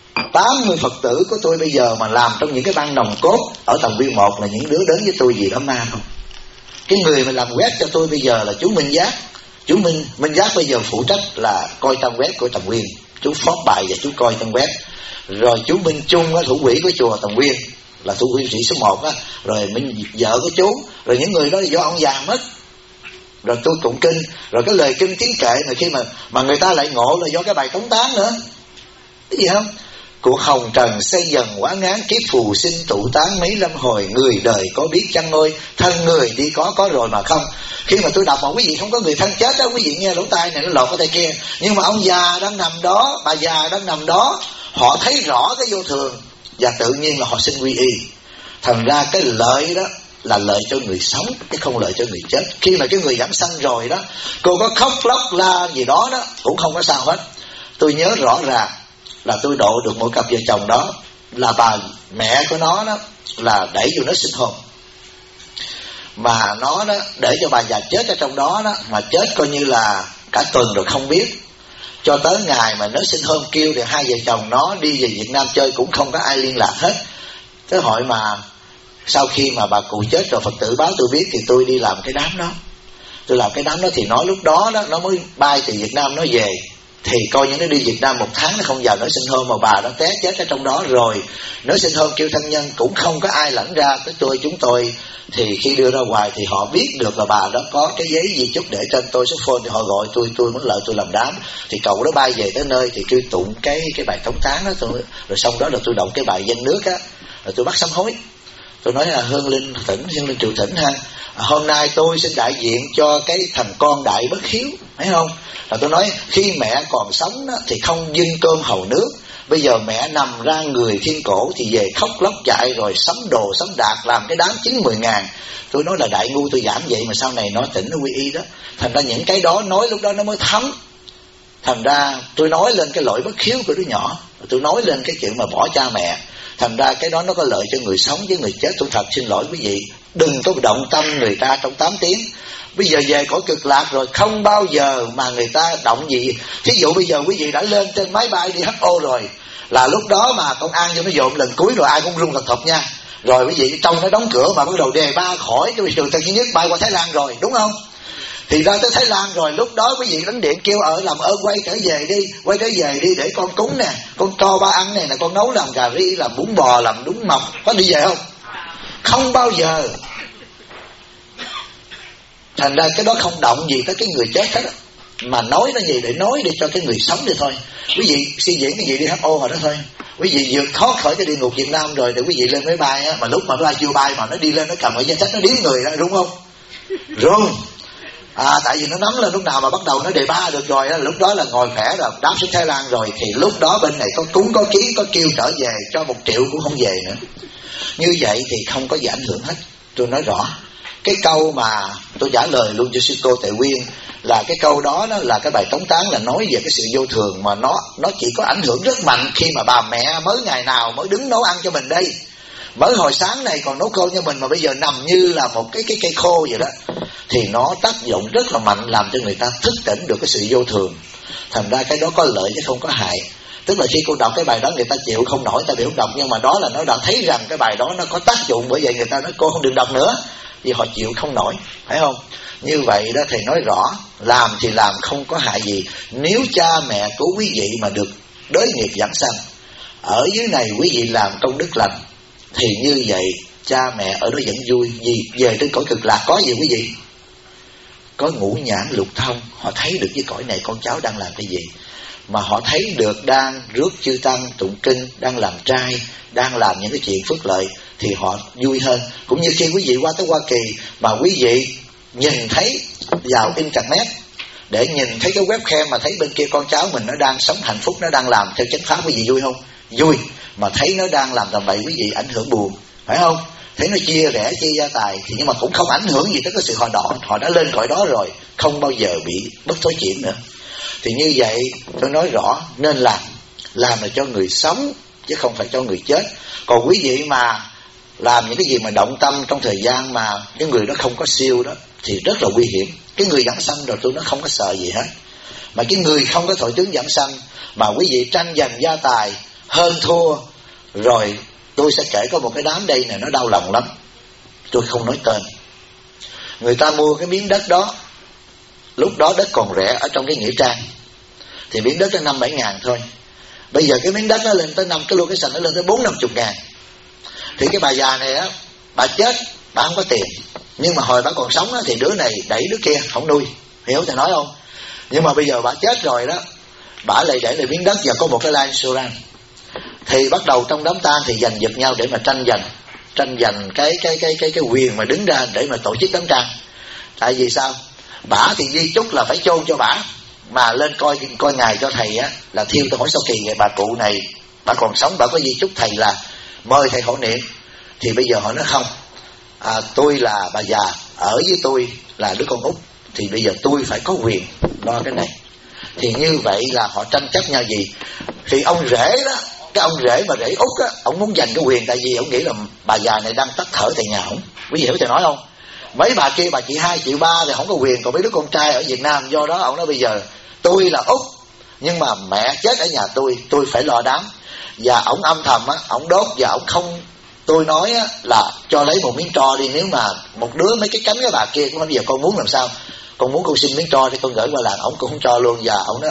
80 Phật tử của tôi bây giờ mà làm trong những cái ban nòng cốt ở Tầng Viên 1 là những đứa đến với tôi vì đó ma không. Cái người mà làm web cho tôi bây giờ là chú Minh Giác. Chú Minh Giác bây giờ phụ trách là coi trang web của Tầng Viên, chú phót bài và chú coi trang web. Rồi chú Minh Trung thủ quỹ của chùa Tầng Viên, là thủ quỹ sĩ số 1 á. Rồi vợ của chú, rồi những người đó là do ông già mất. Rồi tôi tụng kinh, rồi cái lời kinh tiếng kệ mà khi mà người ta lại ngộ là do cái bài tống tán nữa. Cái gì không? Cuộc hồng trần xây dần quá ngán, kiếp phù sinh tụ tán mấy lâm hồi, người đời có biết chăng ôi, thân người đi có rồi mà không. Khi mà tôi đọc mà quý vị không có người thân chết đó, quý vị nghe lỗ tai này nó lọt cái tay kia. Nhưng mà ông già đang nằm đó, bà già đang nằm đó, họ thấy rõ cái vô thường và tự nhiên là họ xin quy y. Thành ra cái lợi đó là lợi cho người sống, chứ không lợi cho người chết. Khi mà cái người giảm sanh rồi đó, cô có khóc lóc la gì đó đó cũng không có sao hết. Tôi nhớ rõ ràng là tôi độ được một cặp vợ chồng đó, là bà mẹ của nó đó là đẩy vô nó sinh hồn, mà nó đó để cho bà già chết ở trong đó đó, mà chết coi như là cả tuần rồi không biết. Cho tới ngày mà nó sinh hôn kêu thì hai vợ chồng nó đi về Việt Nam chơi cũng không có ai liên lạc hết. Tới hội mà sau khi mà bà cụ chết rồi Phật tử báo tôi biết thì tôi đi làm cái đám đó. Tôi làm cái đám đó thì nó lúc đó đó nó mới bay từ Việt Nam nó về. Thì coi như nó đi Việt Nam 1 tháng nó không vào nó sinh hôn, mà bà nó té chết ở trong đó rồi. Nó sinh hôn kêu thân nhân cũng không có ai lãnh ra tới chúng tôi. Thì khi đưa ra ngoài thì họ biết được là bà đó có cái giấy di chúc để trên tôi số phone, thì họ gọi tôi muốn lợi tôi làm đám. Thì cậu đó bay về tới nơi thì kêu tụng cái bài tống tán đó tôi, rồi xong đó là tôi động cái bài dân nước á, rồi tôi bắt sám hối. Tôi nói là Hương Linh Thỉnh, Hương Linh Triệu Thỉnh ha, hôm nay tôi xin đại diện cho cái thằng con đại bất hiếu, thấy không? Là tôi nói khi mẹ còn sống đó, thì không dâng cơm hầu nước. Bây giờ mẹ nằm ra người thiên cổ thì về khóc lóc chạy rồi sắm đồ sắm đạc làm cái đám 9-10 ngàn. Tôi nói là đại ngu tôi giảm vậy mà sau này nó tỉnh nó quy y đó. Thành ra những cái đó nói lúc đó nó mới thấm. Thành ra tôi nói lên cái lỗi bất hiếu của đứa nhỏ, tôi nói lên cái chuyện mà bỏ cha mẹ. Thành ra cái đó nó có lợi cho người sống, với người chết tôi thật xin lỗi quý vị. Đừng có động tâm người ta trong 8 tiếng. Bây giờ về cõi cực lạc rồi không bao giờ mà người ta động gì. Thí dụ bây giờ quý vị đã lên trên máy bay đi HO rồi, là lúc đó mà công an cho nó dồn lần cuối rồi ai cũng run thật thập nha. Rồi quý vị trong nó đóng cửa mà bắt đầu đề ba khỏi cái trường Tân Duy Nhất bay qua Thái Lan rồi, đúng không? Thì ra tới Thái Lan rồi, lúc đó quý vị đánh điện kêu làm ơn quay trở về đi để con cúng nè, con cho ba ăn này nè, con nấu làm cà ri, làm bún bò, làm đúng mọc, có đi về không? Không bao giờ. Thành ra cái đó không động gì tới cái người chết hết, mà nói nó gì để nói để cho cái người sống đi thôi. Quý vị suy diễn cái gì đi HO rồi đó thôi. Quý vị vượt thoát khỏi cái địa ngục Việt Nam rồi để quý vị lên máy bay á, mà lúc mà máy bay chưa bay mà nó đi lên nó cầm cái danh sách nó điếm người đó, đúng không? Run. Tại vì nó nắm lên lúc nào mà bắt đầu nó đề ba được rồi đó, lúc đó là ngồi khỏe rồi, đáp xuống Thái Lan rồi, thì lúc đó bên này có cúng có kiến có kêu trở về cho 1 triệu cũng không về nữa. Như vậy thì không có gì ảnh hưởng hết. Tôi nói rõ cái câu mà tôi trả lời luôn cho sư cô Tệ Quyên là cái câu đó là cái bài tống tán, là nói về cái sự vô thường, mà nó chỉ có ảnh hưởng rất mạnh khi mà bà mẹ mới ngày nào mới đứng nấu ăn cho mình đây. Mới hồi sáng này còn nấu cơm cho mình mà bây giờ nằm như là một cái cây khô vậy đó, thì nó tác dụng rất là mạnh, làm cho người ta thức tỉnh được cái sự vô thường. Thành ra cái đó có lợi chứ không có hại. Tức là khi cô đọc cái bài đó người ta chịu không nổi, ta bị không đọc, nhưng mà đó là nó đã thấy rằng cái bài đó nó có tác dụng, bởi vậy người ta nói cô không được đọc nữa, vì họ chịu không nổi, phải không? Như vậy đó thầy nói rõ, làm thì làm không có hại gì. Nếu cha mẹ của quý vị mà được đới nghiệp giảng sanh, ở dưới này quý vị làm công đức lành, thì như vậy cha mẹ ở đó vẫn vui. Vì về trên cõi cực lạc có gì quý vị? Có ngũ nhãn lục thông, họ thấy được cái cõi này con cháu đang làm cái gì, mà họ thấy được đang rước chư tăng tụng kinh, đang làm trai, đang làm những cái chuyện phước lợi, thì họ vui hơn. Cũng như khi quý vị qua tới Hoa Kỳ mà quý vị nhìn thấy vào internet để nhìn thấy cái webcam mà thấy bên kia con cháu mình nó đang sống hạnh phúc, nó đang làm theo chánh pháp, quý vị vui không? Vui. Mà thấy nó đang làm tầm bậy quý vị ảnh hưởng, buồn, phải không? Thấy nó chia rẽ chia gia tài thì nhưng mà cũng không ảnh hưởng gì tới cái sự họ đã lên cõi đó rồi, không bao giờ bị bất thối chuyển nữa. Thì như vậy tôi nói rõ, nên làm là cho người sống chứ không phải cho người chết. Còn quý vị mà làm những cái gì mà động tâm trong thời gian mà cái người đó không có siêu đó thì rất là nguy hiểm. Cái người giảng sanh rồi tôi nó không có sợ gì hết, mà cái người không có thọ tướng giảng sanh mà quý vị tranh giành gia tài hơn thua, rồi tôi sẽ kể có một cái đám đây này nó đau lòng lắm, tôi không nói tên. Người ta mua cái miếng đất đó, lúc đó đất còn rẻ ở trong cái nghĩa trang, thì miếng đất nó 5-7 ngàn thôi. Bây giờ cái miếng đất nó lên tới cái location nó lên tới 40-50 ngàn. Thì cái bà già này á, bà chết, bà không có tiền, nhưng mà hồi bà còn sống á, thì đứa này đẩy đứa kia không nuôi, hiểu thầy nói không? Nhưng mà bây giờ bà chết rồi đó, bà lại để lại miếng đất và có một cái life insurance. Thì bắt đầu trong đám tang thì giành giật nhau để mà tranh giành cái quyền mà đứng ra để mà tổ chức đám tang. Tại vì sao? Bả thì di chúc là phải chôn cho bả, mà lên coi ngày cho thầy á là thiêu. Tôi hỏi sao kỳ vậy, bà cụ này bà còn sống bà có di chúc thầy là mời thầy hộ niệm. Thì bây giờ họ nói không, tôi là bà già, ở với tôi là đứa con út, thì bây giờ tôi phải có quyền lo cái này. Thì như vậy là họ tranh chấp nhau gì. Thì ông rể đó, cái ông rể mà rể út á, ông muốn giành cái quyền, tại vì ông nghĩ là bà già này đang tắt thở tại nhà ông. Quý vị hiểu thầy nói không? Mấy bà kia bà chị 2 triệu 3 thì không có quyền, còn mấy đứa con trai ở Việt Nam. Do đó ông nói bây giờ tôi là út, nhưng mà mẹ chết ở nhà tôi phải lo đám. Và ông âm thầm á, ông đốt và ông không, tôi nói á, là cho lấy một miếng tro đi. Nếu mà một đứa mấy cái cánh cái bà kia cũng nói bây giờ con muốn làm sao, con muốn con xin miếng tro thì con gửi qua làng. Ông cũng không cho luôn. Và ông nói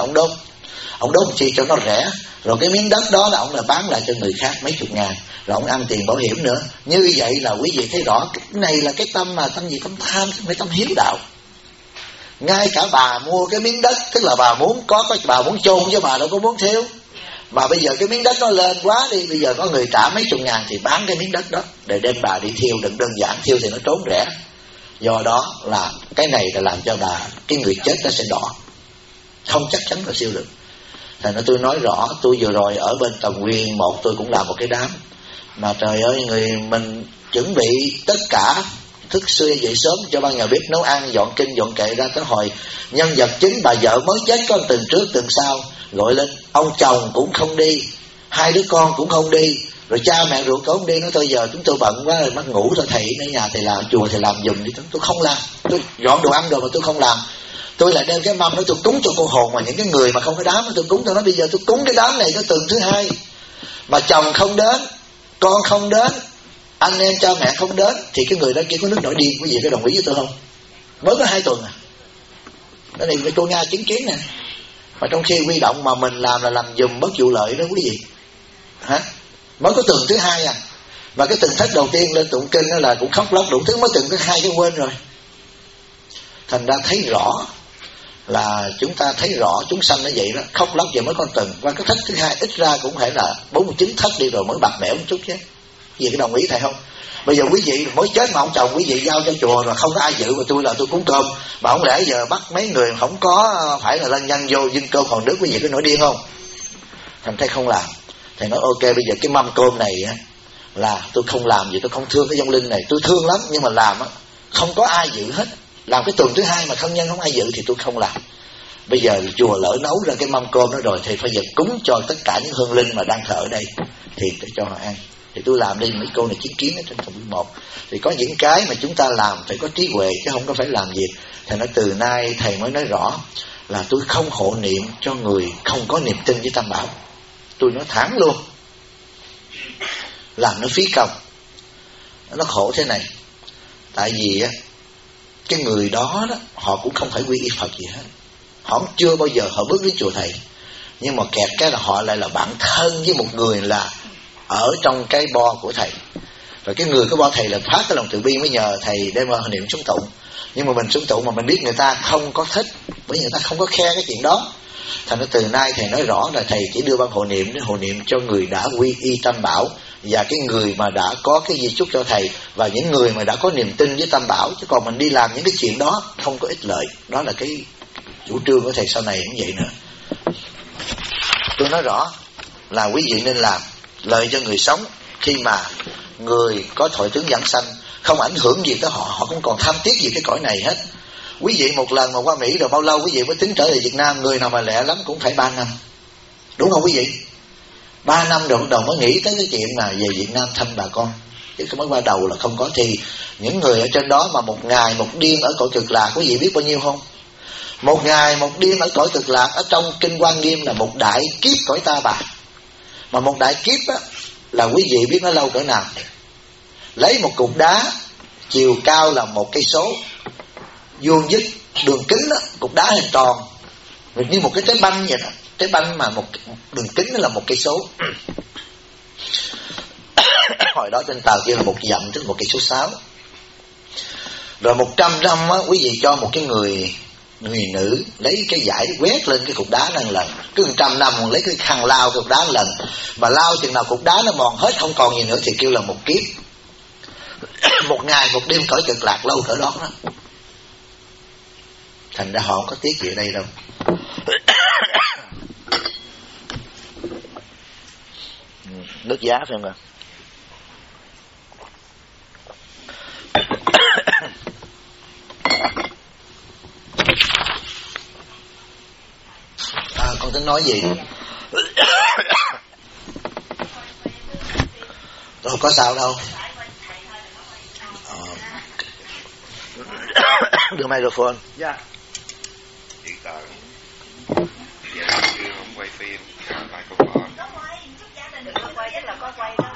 ông đốt chi cho nó rẻ, rồi cái miếng đất đó là ông là bán lại cho người khác mấy chục ngàn, rồi ông ăn tiền bảo hiểm nữa. Như vậy là quý vị thấy rõ cái này là cái tâm mà tâm gì? Tâm tham, không phải tâm hiếu đạo. Ngay cả bà mua cái miếng đất, tức là bà muốn bà muốn chôn chứ bà đâu có muốn thiếu. Mà bây giờ cái miếng đất nó lên quá đi, bây giờ có người trả mấy chục ngàn thì bán cái miếng đất đó để đem bà đi thiêu. Đừng đơn giản, thiêu thì nó trốn rẻ. Do đó là cái này là làm cho bà, cái người chết nó sẽ đỏ, không chắc chắn là siêu được. Thành ra tôi nói rõ, tôi vừa rồi ở bên Tầm Nguyên 1 tôi cũng làm một cái đám mà trời ơi, người mình chuẩn bị tất cả, thức khuya dậy sớm cho ban nhà bếp nấu ăn, dọn kinh dọn kệ ra tới hồi nhân vật chính bà vợ mới chết có tuần trước tuần sau gọi lên, ông chồng cũng không đi, 2 đứa con cũng không đi, rồi cha mẹ ruột cũng không đi. Nói thôi giờ chúng tôi bận quá rồi, mất ngủ thôi, thầy ở nhà thầy làm, chùa thầy làm giùm đi. Tôi không làm, tôi dọn đồ ăn rồi mà tôi không làm. Tôi lại đem cái mâm đó tôi cúng cho cô hồn, mà những cái người mà không có đám tôi cúng. Tôi nói bây giờ tôi cúng cái đám này cái tuần thứ 2 mà chồng không đến, con không đến, anh em cha mẹ không đến, thì cái người đó kia có nước nổi điên. Quý vị có đồng ý với tôi không? Mới có 2 tuần à. Cái này với cô Nga chứng kiến nè. Mà trong khi quy động mà mình làm là làm dùm bất vụ lợi đó quý vị. Hả? Mới có tuần thứ 2 à. Và cái tuần thất đầu tiên lên tụng kinh đó là cũng khóc lóc đủ thứ, mới tuần thứ 2 cái quên rồi. Thành ra thấy rõ là chúng ta thấy rõ chúng sanh nó vậy đó, khóc lóc giờ mới con tuần. Và cái thất thứ 2 ít ra cũng phải là 49 thất đi rồi mới bạc mẽo một chút chứ. Quý vị có đồng ý thầy không? Bây giờ quý vị mới chết mà ông chồng quý vị giao cho chùa rồi không có ai dự, mà tôi là tôi cúng cơm, mà không lẽ giờ bắt mấy người không có phải là lân nhân vô dâng cơm còn nước, quý vị có nổi điên không? Thành thầy không làm. Thầy nói ok, bây giờ cái mâm cơm này á là tôi không làm gì, tôi không thương cái vong linh này, tôi thương lắm, nhưng mà làm á không có ai dự hết. Làm cái tuần thứ 2 mà thân nhân không ai dự thì tôi không làm. Bây giờ chùa lỡ nấu ra cái mâm cơm đó rồi thì phải giờ cúng cho tất cả những hương linh mà đang thờ ở đây thì để cho họ ăn. Thì tôi làm đi, mấy cô này chứng kiến ở trên phần 11. Thì có những cái mà chúng ta làm phải có trí huệ, chứ không có phải làm việc. Thầy nói từ nay thầy mới nói rõ là tôi không hộ niệm cho người không có niềm tin với Tam Bảo. Tôi nói thẳng luôn, làm nó phí công. Nó khổ thế này, tại vì á, cái người đó họ cũng không phải quy y Phật gì hết, họ chưa bao giờ họ bước đến chùa thầy, nhưng mà kẹt cái là họ lại là bạn thân với một người là ở trong cái bo của thầy. Rồi cái người cái bo thầy là phát cái lòng từ bi mới nhờ thầy đem vào niệm súng tụng. Nhưng mà mình súng tụng mà mình biết người ta không có thích, bởi vì người ta không có khe cái chuyện đó. Thành ra từ nay thầy nói rõ là thầy chỉ đưa ban hộ niệm để hộ niệm cho người đã quy y Tam Bảo, và cái người mà đã có cái di chúc cho thầy, và những người mà đã có niềm tin với Tam Bảo. Chứ còn mình đi làm những cái chuyện đó không có ích lợi. Đó là cái chủ trương của thầy sau này cũng vậy nữa. Tôi nói rõ là quý vị nên làm lợi cho người sống. Khi mà người có thọ tướng giảng sanh, không ảnh hưởng gì tới họ, họ không còn tham tiếc gì cái cõi này hết. Quý vị một lần mà qua Mỹ rồi bao lâu quý vị mới tính trở lại Việt Nam? Người nào mà lẹ lắm cũng phải 3 năm, đúng không quý vị? 3 năm rồi bắt đầu mới nghĩ tới cái chuyện là về Việt Nam thăm bà con, chứ không mới qua đầu là không có. Thì những người ở trên đó mà một ngày một đêm ở cõi Cực Lạc, quý vị biết bao nhiêu không? Một ngày một đêm ở cõi Cực Lạc ở trong Kinh Quan Nghiêm là một đại kiếp cõi Ta Bà. Mà một đại kiếp á, là quý vị biết nó lâu cỡ nào? Lấy một cục đá chiều cao là 1 cây số, vuông vức, đường kính đó, cục đá hình tròn như một cái trái banh vậy đó. Trái banh mà một đường kính đó là 1 cây số. Hồi đó trên tàu kia là 1 dặm, tức 1 cây số 6. Rồi 100 năm á, quý vị cho một cái người nữ lấy cái dải quét lên cái cục đá một lần. Cứ 100 năm còn lấy cái khăn lau cục đá một lần, mà lau chừng nào cục đá nó mòn hết không còn gì nữa thì kêu là một kiếp. Một ngày một đêm cõi Cực Lạc lâu cỡ đó đó. Thành ra họ không có tiếc gì ở đây đâu. Nước giá phải không ạ? Con tính nói gì? Rồi có sao đâu. Đưa microphone. Dạ. Hiện tại giờ chưa không quay phim, lại không có. Quay tức là có quay đó.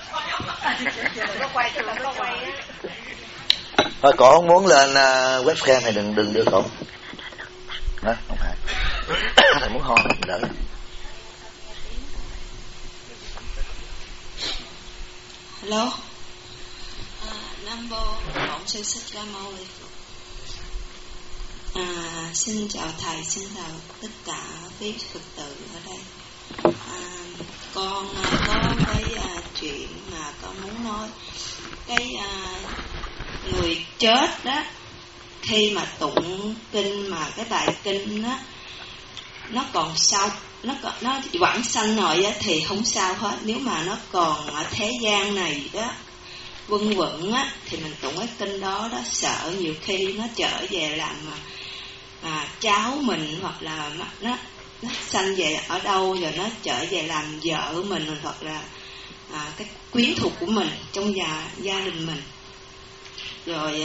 Có quay tức là có quay á. Thôi cổ không muốn lên webcam thì đừng đưa cổ. Đó, không phải. Thầy muốn ho đỡ. Hello. Nam Mô Bổn Sư Thích Ca Mâu Ni Phật. Xin chào thầy, xin chào tất cả quý Phật tử ở đây. Con có cái chuyện mà con muốn nói. Cái người chết đó, khi mà tụng kinh mà cái bài kinh đó, nó còn sau, nó quảng sanh rồi á, thì không sao hết. Nếu mà nó còn ở thế gian này đó vân vẩn á, thì mình tụng cái kinh đó đó, sợ nhiều khi nó trở về làm cháu mình, hoặc là nó sanh về ở đâu rồi nó trở về làm vợ mình, hoặc là cái quyến thuộc của mình trong gia đình mình. Rồi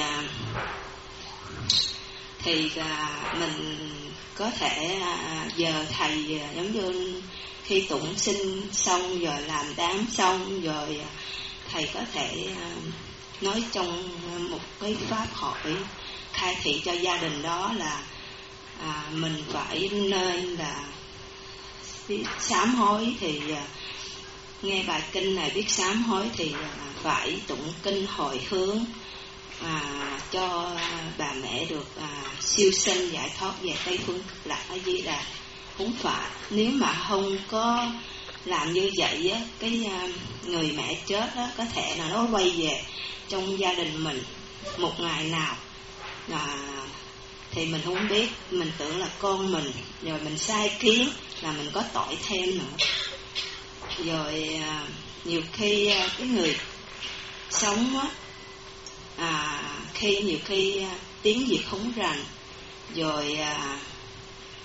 thì mình có thể giờ thầy giống như khi tụng sinh xong rồi làm đám xong rồi, thầy có thể nói trong một cái pháp hội khai thị cho gia đình đó là mình phải nên là biết sám hối. Thì nghe bài kinh này biết sám hối thì phải tụng kinh hồi hướng cho bà mẹ được siêu sinh giải thoát về Tây Phương Cực Lạc A Di Đà. Cũng phải nếu mà không có làm như vậy á, cái người mẹ chết á, có thể là nó quay về trong gia đình mình một ngày nào thì mình không biết, mình tưởng là con mình, rồi mình sai khiến là mình có tội thêm nữa. Rồi nhiều khi cái người sống á, nhiều khi tiếng Việt không rành, rồi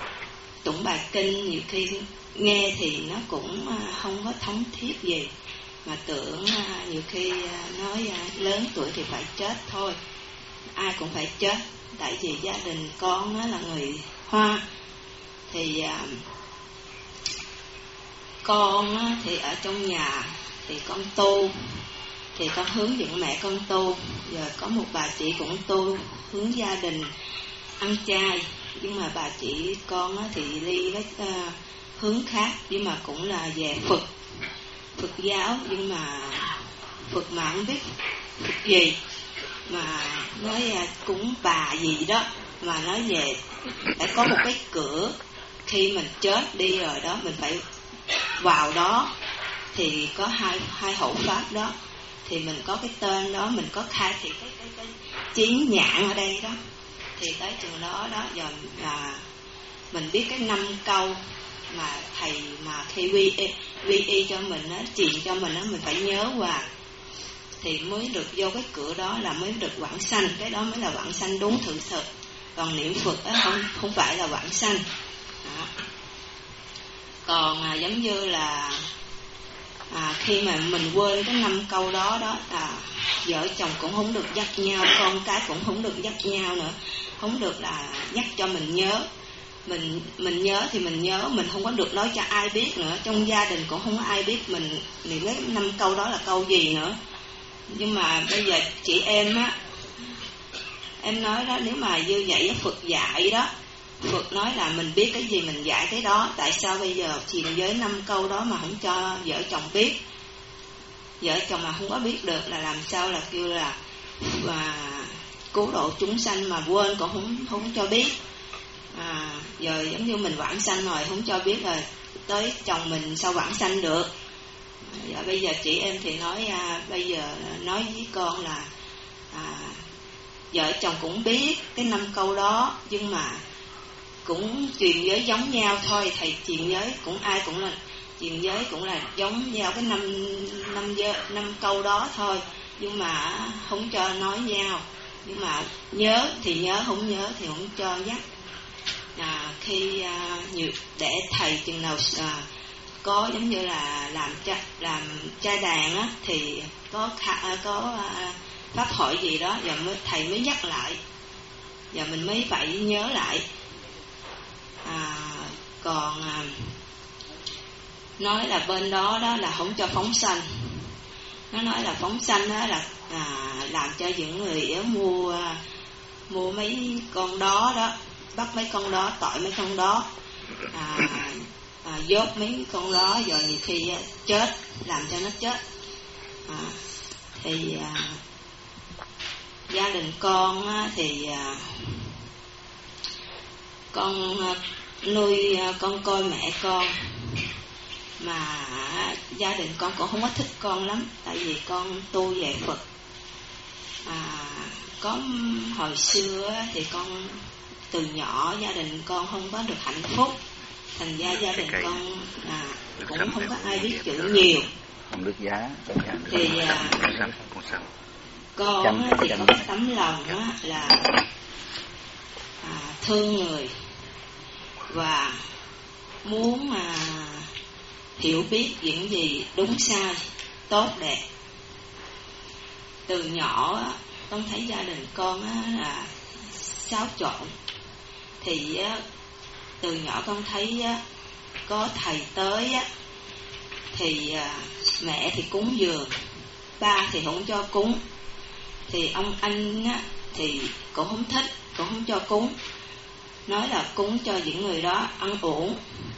tụng bài kinh nhiều khi nghe thì nó cũng không có thống thiết gì. mà tưởng nhiều khi nói lớn tuổi thì phải chết thôi, ai cũng phải chết, tại vì gia đình con là người Hoa. Thì con thì ở trong nhà thì con tu, thì con hướng dẫn mẹ con tu. Giờ có một bà chị cũng tu, hướng gia đình ăn chay, nhưng mà bà chị con thì đi với hướng khác, nhưng mà cũng là về Phật giáo, nhưng mà Phật mà không biết Phật gì, mà nói cúng bà gì đó, mà nói về phải có một cái cửa, khi mình chết đi rồi đó mình phải vào đó, thì có hai hộ pháp đó, thì mình có cái tên đó, mình có khai thì cái chiến nhạn ở đây đó, thì tới chừng đó đó giờ là mình biết cái 5 câu mà thầy mà khi quy y cho mình á, truyền cho mình á, mình phải nhớ hoài thì mới được vô cái cửa đó, là mới được vãng sanh. Cái đó mới là vãng sanh đúng thực sự, còn niệm Phật á không phải là vãng sanh đó. Còn giống như là khi mà mình quên cái 5 câu đó đó, vợ chồng cũng không được dắt nhau, con cái cũng không được dắt nhau nữa, không được là nhắc cho mình nhớ. Mình nhớ thì mình nhớ, mình không có được nói cho ai biết nữa, trong gia đình cũng không có ai biết mình niệm cái 5 câu đó là câu gì nữa. Nhưng mà bây giờ chị em á, em nói đó, nếu mà như vậy Phật dạy đó, Phật nói là mình biết cái gì mình dạy cái đó. Tại sao bây giờ truyền giới 5 câu đó mà không cho vợ chồng biết? Vợ chồng mà không có biết được là làm sao là kêu là cứu độ chúng sanh, mà quên cũng không cho biết. Giờ giống như mình vãng sanh rồi không cho biết, rồi tới chồng mình sao vãng sanh được. Dạ, bây giờ chị em thì nói bây giờ nói với con là vợ chồng cũng biết cái 5 câu đó, nhưng mà cũng truyền giới giống nhau thôi. Thầy truyền giới cũng ai cũng là truyền giới cũng là giống nhau cái 5 câu đó thôi, nhưng mà không cho nói nhau. Nhưng mà nhớ thì nhớ, không nhớ thì không cho nhắc. Khi để thầy chừng nào có giống như là làm trai đàn á, thì có pháp hội gì đó, giờ thầy mới nhắc lại, giờ mình mới phải nhớ lại. Còn nói là bên đó đó là không cho phóng sanh. Nó nói là phóng sanh đó là làm cho những người mua mấy con đó đó, bắt mấy con đó, tội mấy con đó, dốt mấy con đó, rồi nhiều khi chết, làm cho nó chết. Thì gia đình con thì con nuôi con coi mẹ con, mà gia đình con cũng không có thích con lắm, tại vì con tu về Phật. Có hồi xưa thì con từ nhỏ gia đình con không có được hạnh phúc, thành ra gia đình con cũng không có ai biết chữ nhiều. Không được giá. Thì con thì có cái tấm lòng là thương người và muốn hiểu biết những gì đúng sai, tốt đẹp. Từ nhỏ con thấy gia đình con là xáo trộn. Thì từ nhỏ con thấy có thầy tới thì mẹ thì cúng dường, ba thì không cho cúng, thì ông anh thì cũng không thích, cũng không cho cúng, nói là cúng cho những người đó ăn uổng.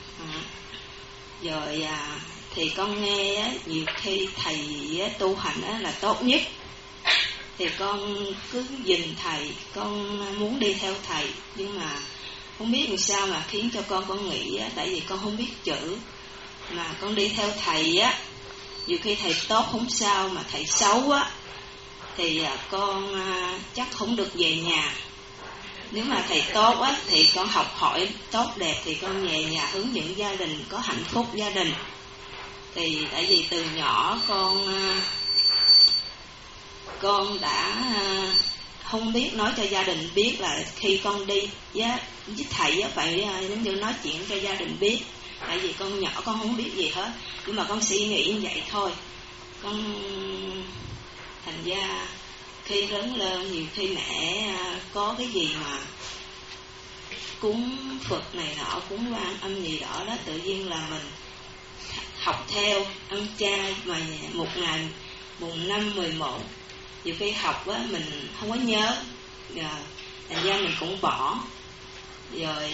Rồi thì con nghe nhiều khi thầy tu hành là tốt nhất, thì con cứ nhìn thầy, con muốn đi theo thầy, nhưng mà không biết làm sao mà khiến cho con nghĩ tại vì con không biết chữ, mà con đi theo thầy nhiều khi thầy tốt không sao, mà thầy xấu thì con chắc không được về nhà. Nếu mà thầy tốt thì con học hỏi tốt đẹp thì con về nhà hướng dẫn gia đình có hạnh phúc gia đình. Thì tại vì từ nhỏ con đã không biết nói cho gia đình biết là khi con đi với thầy phải giống như nói chuyện cho gia đình biết. Tại vì con nhỏ con không biết gì hết, nhưng mà con suy nghĩ như vậy thôi. con thành ra khi lớn lên nhiều khi mẹ có cái gì mà cúng Phật này nọ, cúng quan âm gì đó đó, tự nhiên là mình học theo ăn chay, mà một ngày mùng 5, 11 nhiều khi học á mình không có nhớ, rồi thành ra mình cũng bỏ. Rồi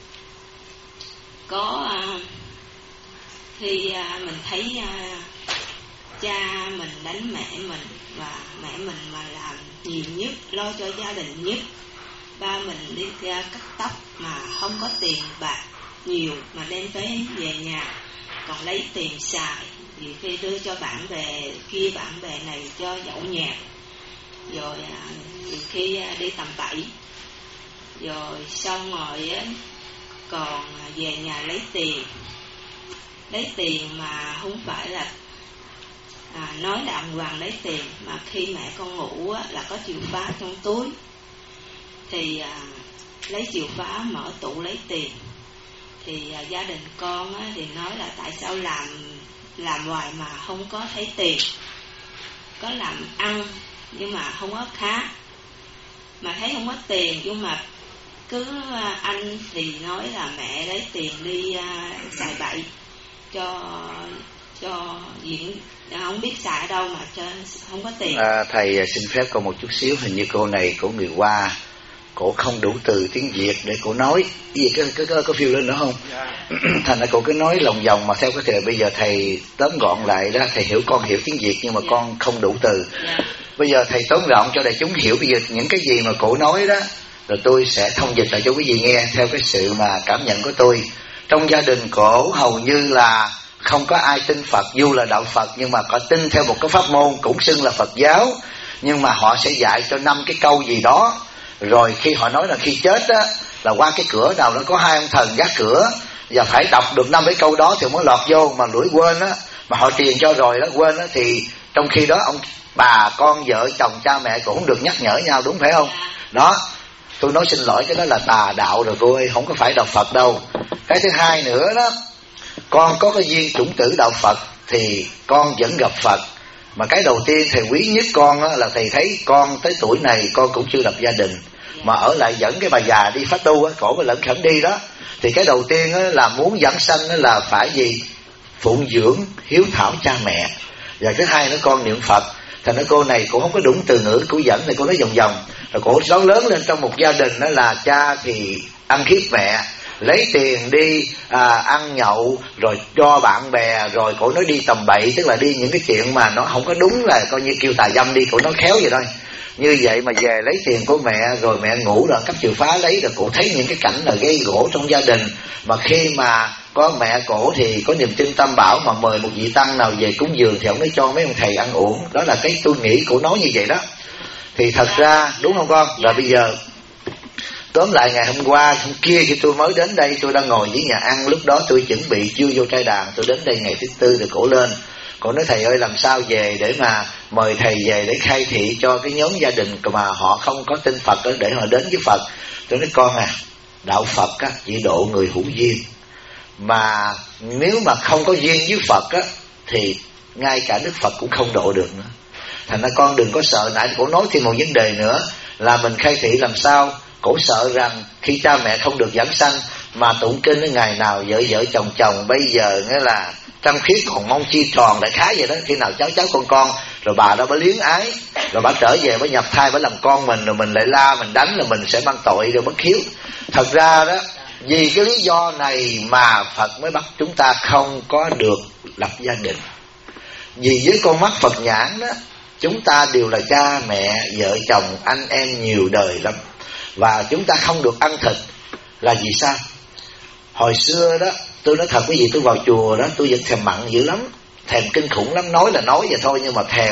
có khi mình thấy cha mình đánh mẹ mình, và mẹ mình mà làm nhiều nhất, lo cho gia đình nhất. Ba mình đi ra cắt tóc mà không có tiền bạc nhiều mà đem tới về nhà, còn lấy tiền xài, nhiều khi đưa cho bạn bè kia, bạn bè này cho nhậu nhẹt, rồi nhiều khi đi tầm bậy, rồi xong rồi á còn về nhà lấy tiền mà không phải là nói đàng hoàng lấy tiền, mà khi mẹ con ngủ á, là có chìa khóa trong túi, thì lấy chìa khóa mở tủ lấy tiền. Thì gia đình con á, thì nói là tại sao làm hoài mà không có thấy tiền, có làm ăn nhưng mà không có khá, mà thấy không có tiền, nhưng mà cứ anh thì nói là mẹ lấy tiền đi xài bậy cho diễn, không biết xài ở đâu mà cho không có tiền. Thầy xin phép cô một chút xíu, hình như cô này của người Hoa, cổ không đủ từ tiếng Việt để cổ nói cái gì, có phiêu lên nữa không? Thành ra cô cứ nói lòng vòng, mà theo cái thời bây giờ thầy tóm gọn lại đó, thầy hiểu, con hiểu tiếng Việt nhưng mà con không đủ từ. Bây giờ thầy tóm gọn cho đại chúng hiểu bây giờ những cái gì mà cổ nói đó, rồi tôi sẽ thông dịch lại cho quý vị nghe theo cái sự mà cảm nhận của tôi. Trong gia đình cổ hầu như là không có ai tin Phật, dù là đạo Phật nhưng mà có tin theo một cái pháp môn cũng xưng là Phật giáo, nhưng mà họ sẽ dạy cho 5 cái câu gì đó, rồi khi họ nói là khi chết á, là qua cái cửa nào nó có 2 ông thần gác cửa, và phải đọc được 5 cái câu đó thì mới lọt vô, mà lưỡi quên á, mà họ truyền cho rồi đó quên á, thì trong khi đó ông bà con vợ chồng cha mẹ cũng không được nhắc nhở nhau, đúng phải không? Đó, tôi nói xin lỗi, cái đó là tà đạo rồi cô ơi, không có phải đạo Phật đâu. Cái thứ hai nữa đó, con có cái duyên chủng tử đạo Phật thì con vẫn gặp Phật. Mà cái đầu tiên thầy quý nhất con á, là thầy thấy con tới tuổi này con cũng chưa lập gia đình, mà ở lại dẫn cái bà già đi phát tu á, cổ mới lẫn khẩn đi đó. Thì cái đầu tiên á, là muốn giảng sanh á, là phải gì? Phụng dưỡng hiếu thảo cha mẹ. Và thứ hai nữa con niệm Phật. Thành ra cô này cũng không có đúng từ ngữ của dẫn, thì cô nói vòng vòng. Rồi cổ lớn lên trong một gia đình đó là cha thì ăn hiếp mẹ, lấy tiền đi ăn nhậu, rồi cho bạn bè, rồi cổ nói đi tầm bậy, tức là đi những cái chuyện mà nó không có đúng, là coi như kêu tà dâm đi, cổ nói khéo vậy thôi. Như vậy mà về lấy tiền của mẹ, rồi mẹ ngủ rồi cắp chìa khóa lấy, rồi cổ thấy những cái cảnh là gây gỗ trong gia đình. Mà khi mà có mẹ cổ thì có niềm tin Tam Bảo, mà mời một vị tăng nào về cúng dường thì ông nói cho mấy ông thầy ăn uống. Đó là cái tôi nghĩ cổ nói như vậy đó. Thì thật ra đúng không con? Rồi bây giờ tóm lại, ngày hôm qua hôm kia khi tôi mới đến đây, tôi đang ngồi với nhà ăn, lúc đó tôi chuẩn bị chưa vô trai đàn, tôi đến đây ngày thứ tư rồi cổ lên. Cổ nói thầy ơi, làm sao về để mà mời thầy về để khai thị cho cái nhóm gia đình mà họ không có tin Phật đó, để họ đến với Phật. Tôi nói con đạo Phật á, chỉ độ người hữu duyên, mà nếu mà không có duyên với Phật á, thì ngay cả Đức Phật cũng không độ được nữa. Thành ra con đừng có sợ. Nãy cổ nói thêm một vấn đề nữa là mình khai thị làm sao. Cổ sợ rằng khi cha mẹ không được giảng sanh mà tụng kinh đến ngày nào vợ chồng bây giờ nghĩa là trăm khiết còn mong chi tròn, đại khái vậy đó. Khi nào cháu con rồi bà đó bà liếng ái, rồi bà trở về bà nhập thai bà làm con mình, rồi mình lại la mình đánh, là mình sẽ mang tội rồi bất hiếu. Thật ra đó, vì cái lý do này mà Phật mới bắt chúng ta không có được lập gia đình. Vì với con mắt Phật nhãn đó, chúng ta đều là cha mẹ, vợ chồng, anh em nhiều đời lắm, và chúng ta không được ăn thịt. Là vì sao? Hồi xưa đó, tôi nói thật quý vị, tôi vào chùa đó tôi vẫn thèm mặn dữ lắm, thèm kinh khủng lắm. Nói là nói vậy thôi, nhưng mà thèm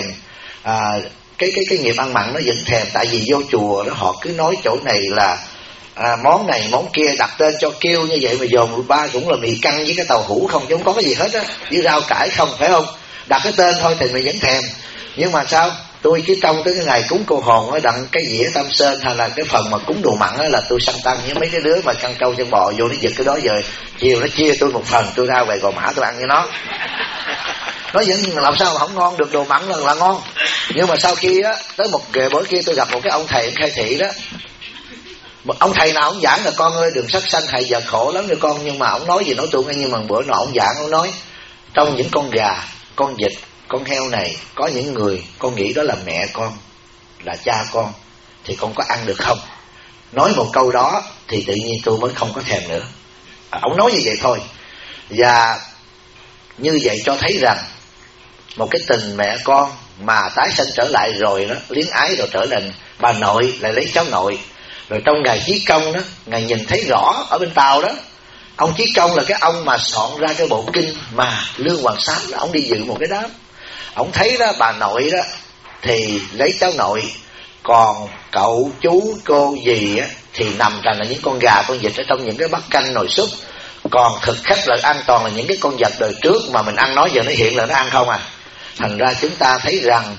cái nghiệp ăn mặn nó vẫn thèm. Tại vì vô chùa đó họ cứ nói chỗ này là món này món kia, đặt tên cho kêu như vậy, mà dồn ba cũng là mì căng với cái tàu hũ không, chứ không có cái gì hết á, với rau cải không, phải không? Đặt cái tên thôi thì mình vẫn thèm. Nhưng mà sao? Tôi cứ trong tới cái ngày cúng cô hồn á, đặng cái dĩa tam sơn hay là cái phần mà cúng đồ mặn á, là tôi săn tăng với mấy cái đứa mà chăn trâu chân bò vô nó giật cái đó, rồi chiều nó chia tôi một phần, tôi ra về Gò Mã tôi ăn với nó. Nói vẫn làm sao mà không ngon được, đồ mặn là ngon. Nhưng mà sau khi á, tới một bữa kia tôi gặp một cái ông thầy khai thị đó. Ông thầy nào ông giảng là con ơi đừng sát sanh hại vật khổ lắm cho con. Nhưng mà ông nói gì nói tôi nghe. Nhưng mà bữa nọ ông giảng ông nói trong những con gà, con vịt, con heo này có những người con nghĩ đó là mẹ con, là cha con, thì con có ăn được không? Nói một câu đó thì tự nhiên tôi mới không có thèm nữa. Ông nói như vậy thôi. Và như vậy cho thấy rằng một cái tình mẹ con mà tái sanh trở lại rồi đó, liếng ái rồi trở thành bà nội lại lấy cháu nội. Rồi trong Ngài Chí Công đó, Ngài nhìn thấy rõ ở bên Tàu đó, ông Chí Công là cái ông mà soạn ra cái bộ kinh mà Lương Hoàng Sám đó, ông đi dự một cái đám. Ông thấy đó bà nội đó thì lấy cháu nội, còn cậu chú cô dì á thì nằm thành là những con gà con vịt ở trong những cái bát canh nồi súp. Còn thực khách là an toàn là những cái con vật đời trước mà mình ăn nói giờ nó hiện là nó ăn không à. Thành ra chúng ta thấy rằng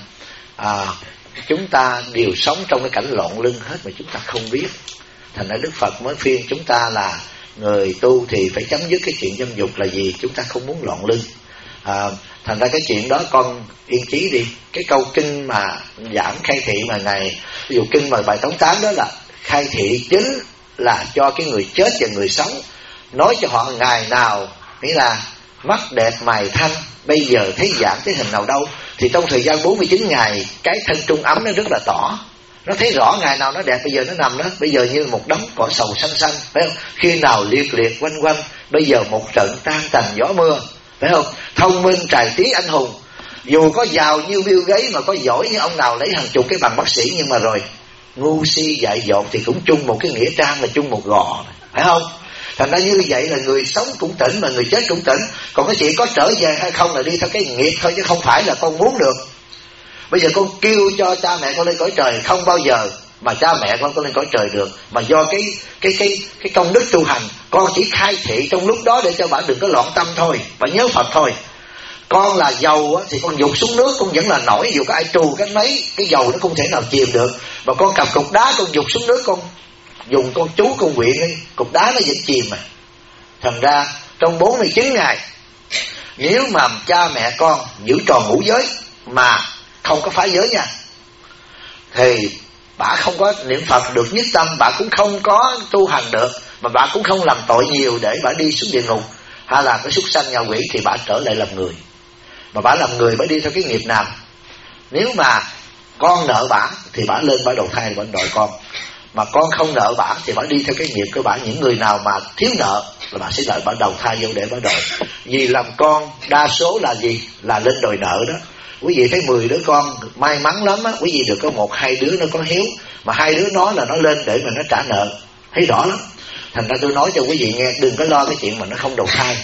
chúng ta đều sống trong cái cảnh loạn lưng hết mà chúng ta không biết. Thành ra Đức Phật mới khuyên chúng ta là người tu thì phải chấm dứt cái chuyện dâm dục là gì, chúng ta không muốn loạn lưng. Thành ra cái chuyện đó con yên chí đi. Cái câu kinh mà giảng khai thị mà này, ví dụ kinh mà bài tống tán đó là khai thị chính là cho cái người chết và người sống, nói cho họ ngày nào nghĩa là mắt đẹp mày thanh, bây giờ thấy dạng thấy hình nào đâu. Thì trong thời gian 49 ngày cái thân trung ấm nó rất là tỏ, nó thấy rõ ngày nào nó đẹp, bây giờ nó nằm đó, bây giờ như một đống cỏ sầu xanh xanh, phải không? Khi nào liệt liệt quanh quanh, bây giờ một trận tan tành gió mưa, phải không? Thông minh trài trí anh hùng, dù có giàu như Bill Gates mà có giỏi như ông nào lấy hàng chục cái bằng bác sĩ, nhưng mà rồi ngu si dại dột thì cũng chung một cái nghĩa trang là chung một gò, phải không? Thành ra như vậy là người sống cũng tỉnh mà người chết cũng tỉnh. Còn cái chuyện có trở về hay không là đi theo cái nghiệp thôi, chứ không phải là con muốn được. Bây giờ con kêu cho cha mẹ con lên cõi trời, không bao giờ mà cha mẹ con lên cõi trời được. Mà do cái công đức tu hành, con chỉ khai thị trong lúc đó để cho bạn đừng có loạn tâm thôi, bạn nhớ Phật thôi. Con là dầu thì con dục xuống nước con vẫn là nổi, dù có ai trù cái mấy cái dầu nó không thể nào chìm được. Mà con cầm cục đá con dục xuống nước, con dùng con chú con quyện đi, cục đá nó vẫn chìm mà. Thành ra trong 49 ngày nếu mà cha mẹ con giữ tròn ngũ giới mà không có phá giới nha, thì bà không có niệm Phật được nhất tâm, bà cũng không có tu hành được, mà bà cũng không làm tội nhiều để bà đi xuống địa ngục hay là cái súc sanh ngạ quỷ, thì bà trở lại làm người. Mà bà làm người bà đi theo cái nghiệp nào? Nếu mà con nợ bà thì bà lên bà đầu thai bà đòi con, mà con không nợ bà thì bà đi theo cái nghiệp của bà. Những người nào mà thiếu nợ là bà sẽ lại bà đầu thai vô để bà đòi. Vì làm con đa số là gì? Là lên đòi nợ đó. Quý vị thấy 10 đứa con may mắn lắm á, quý vị được có 1-2 đứa nó có hiếu, mà 2 đứa nói là nó lên để mà nó trả nợ, thấy rõ lắm. Thành ra tôi nói cho quý vị nghe, đừng có lo cái chuyện mà nó không đầu thai.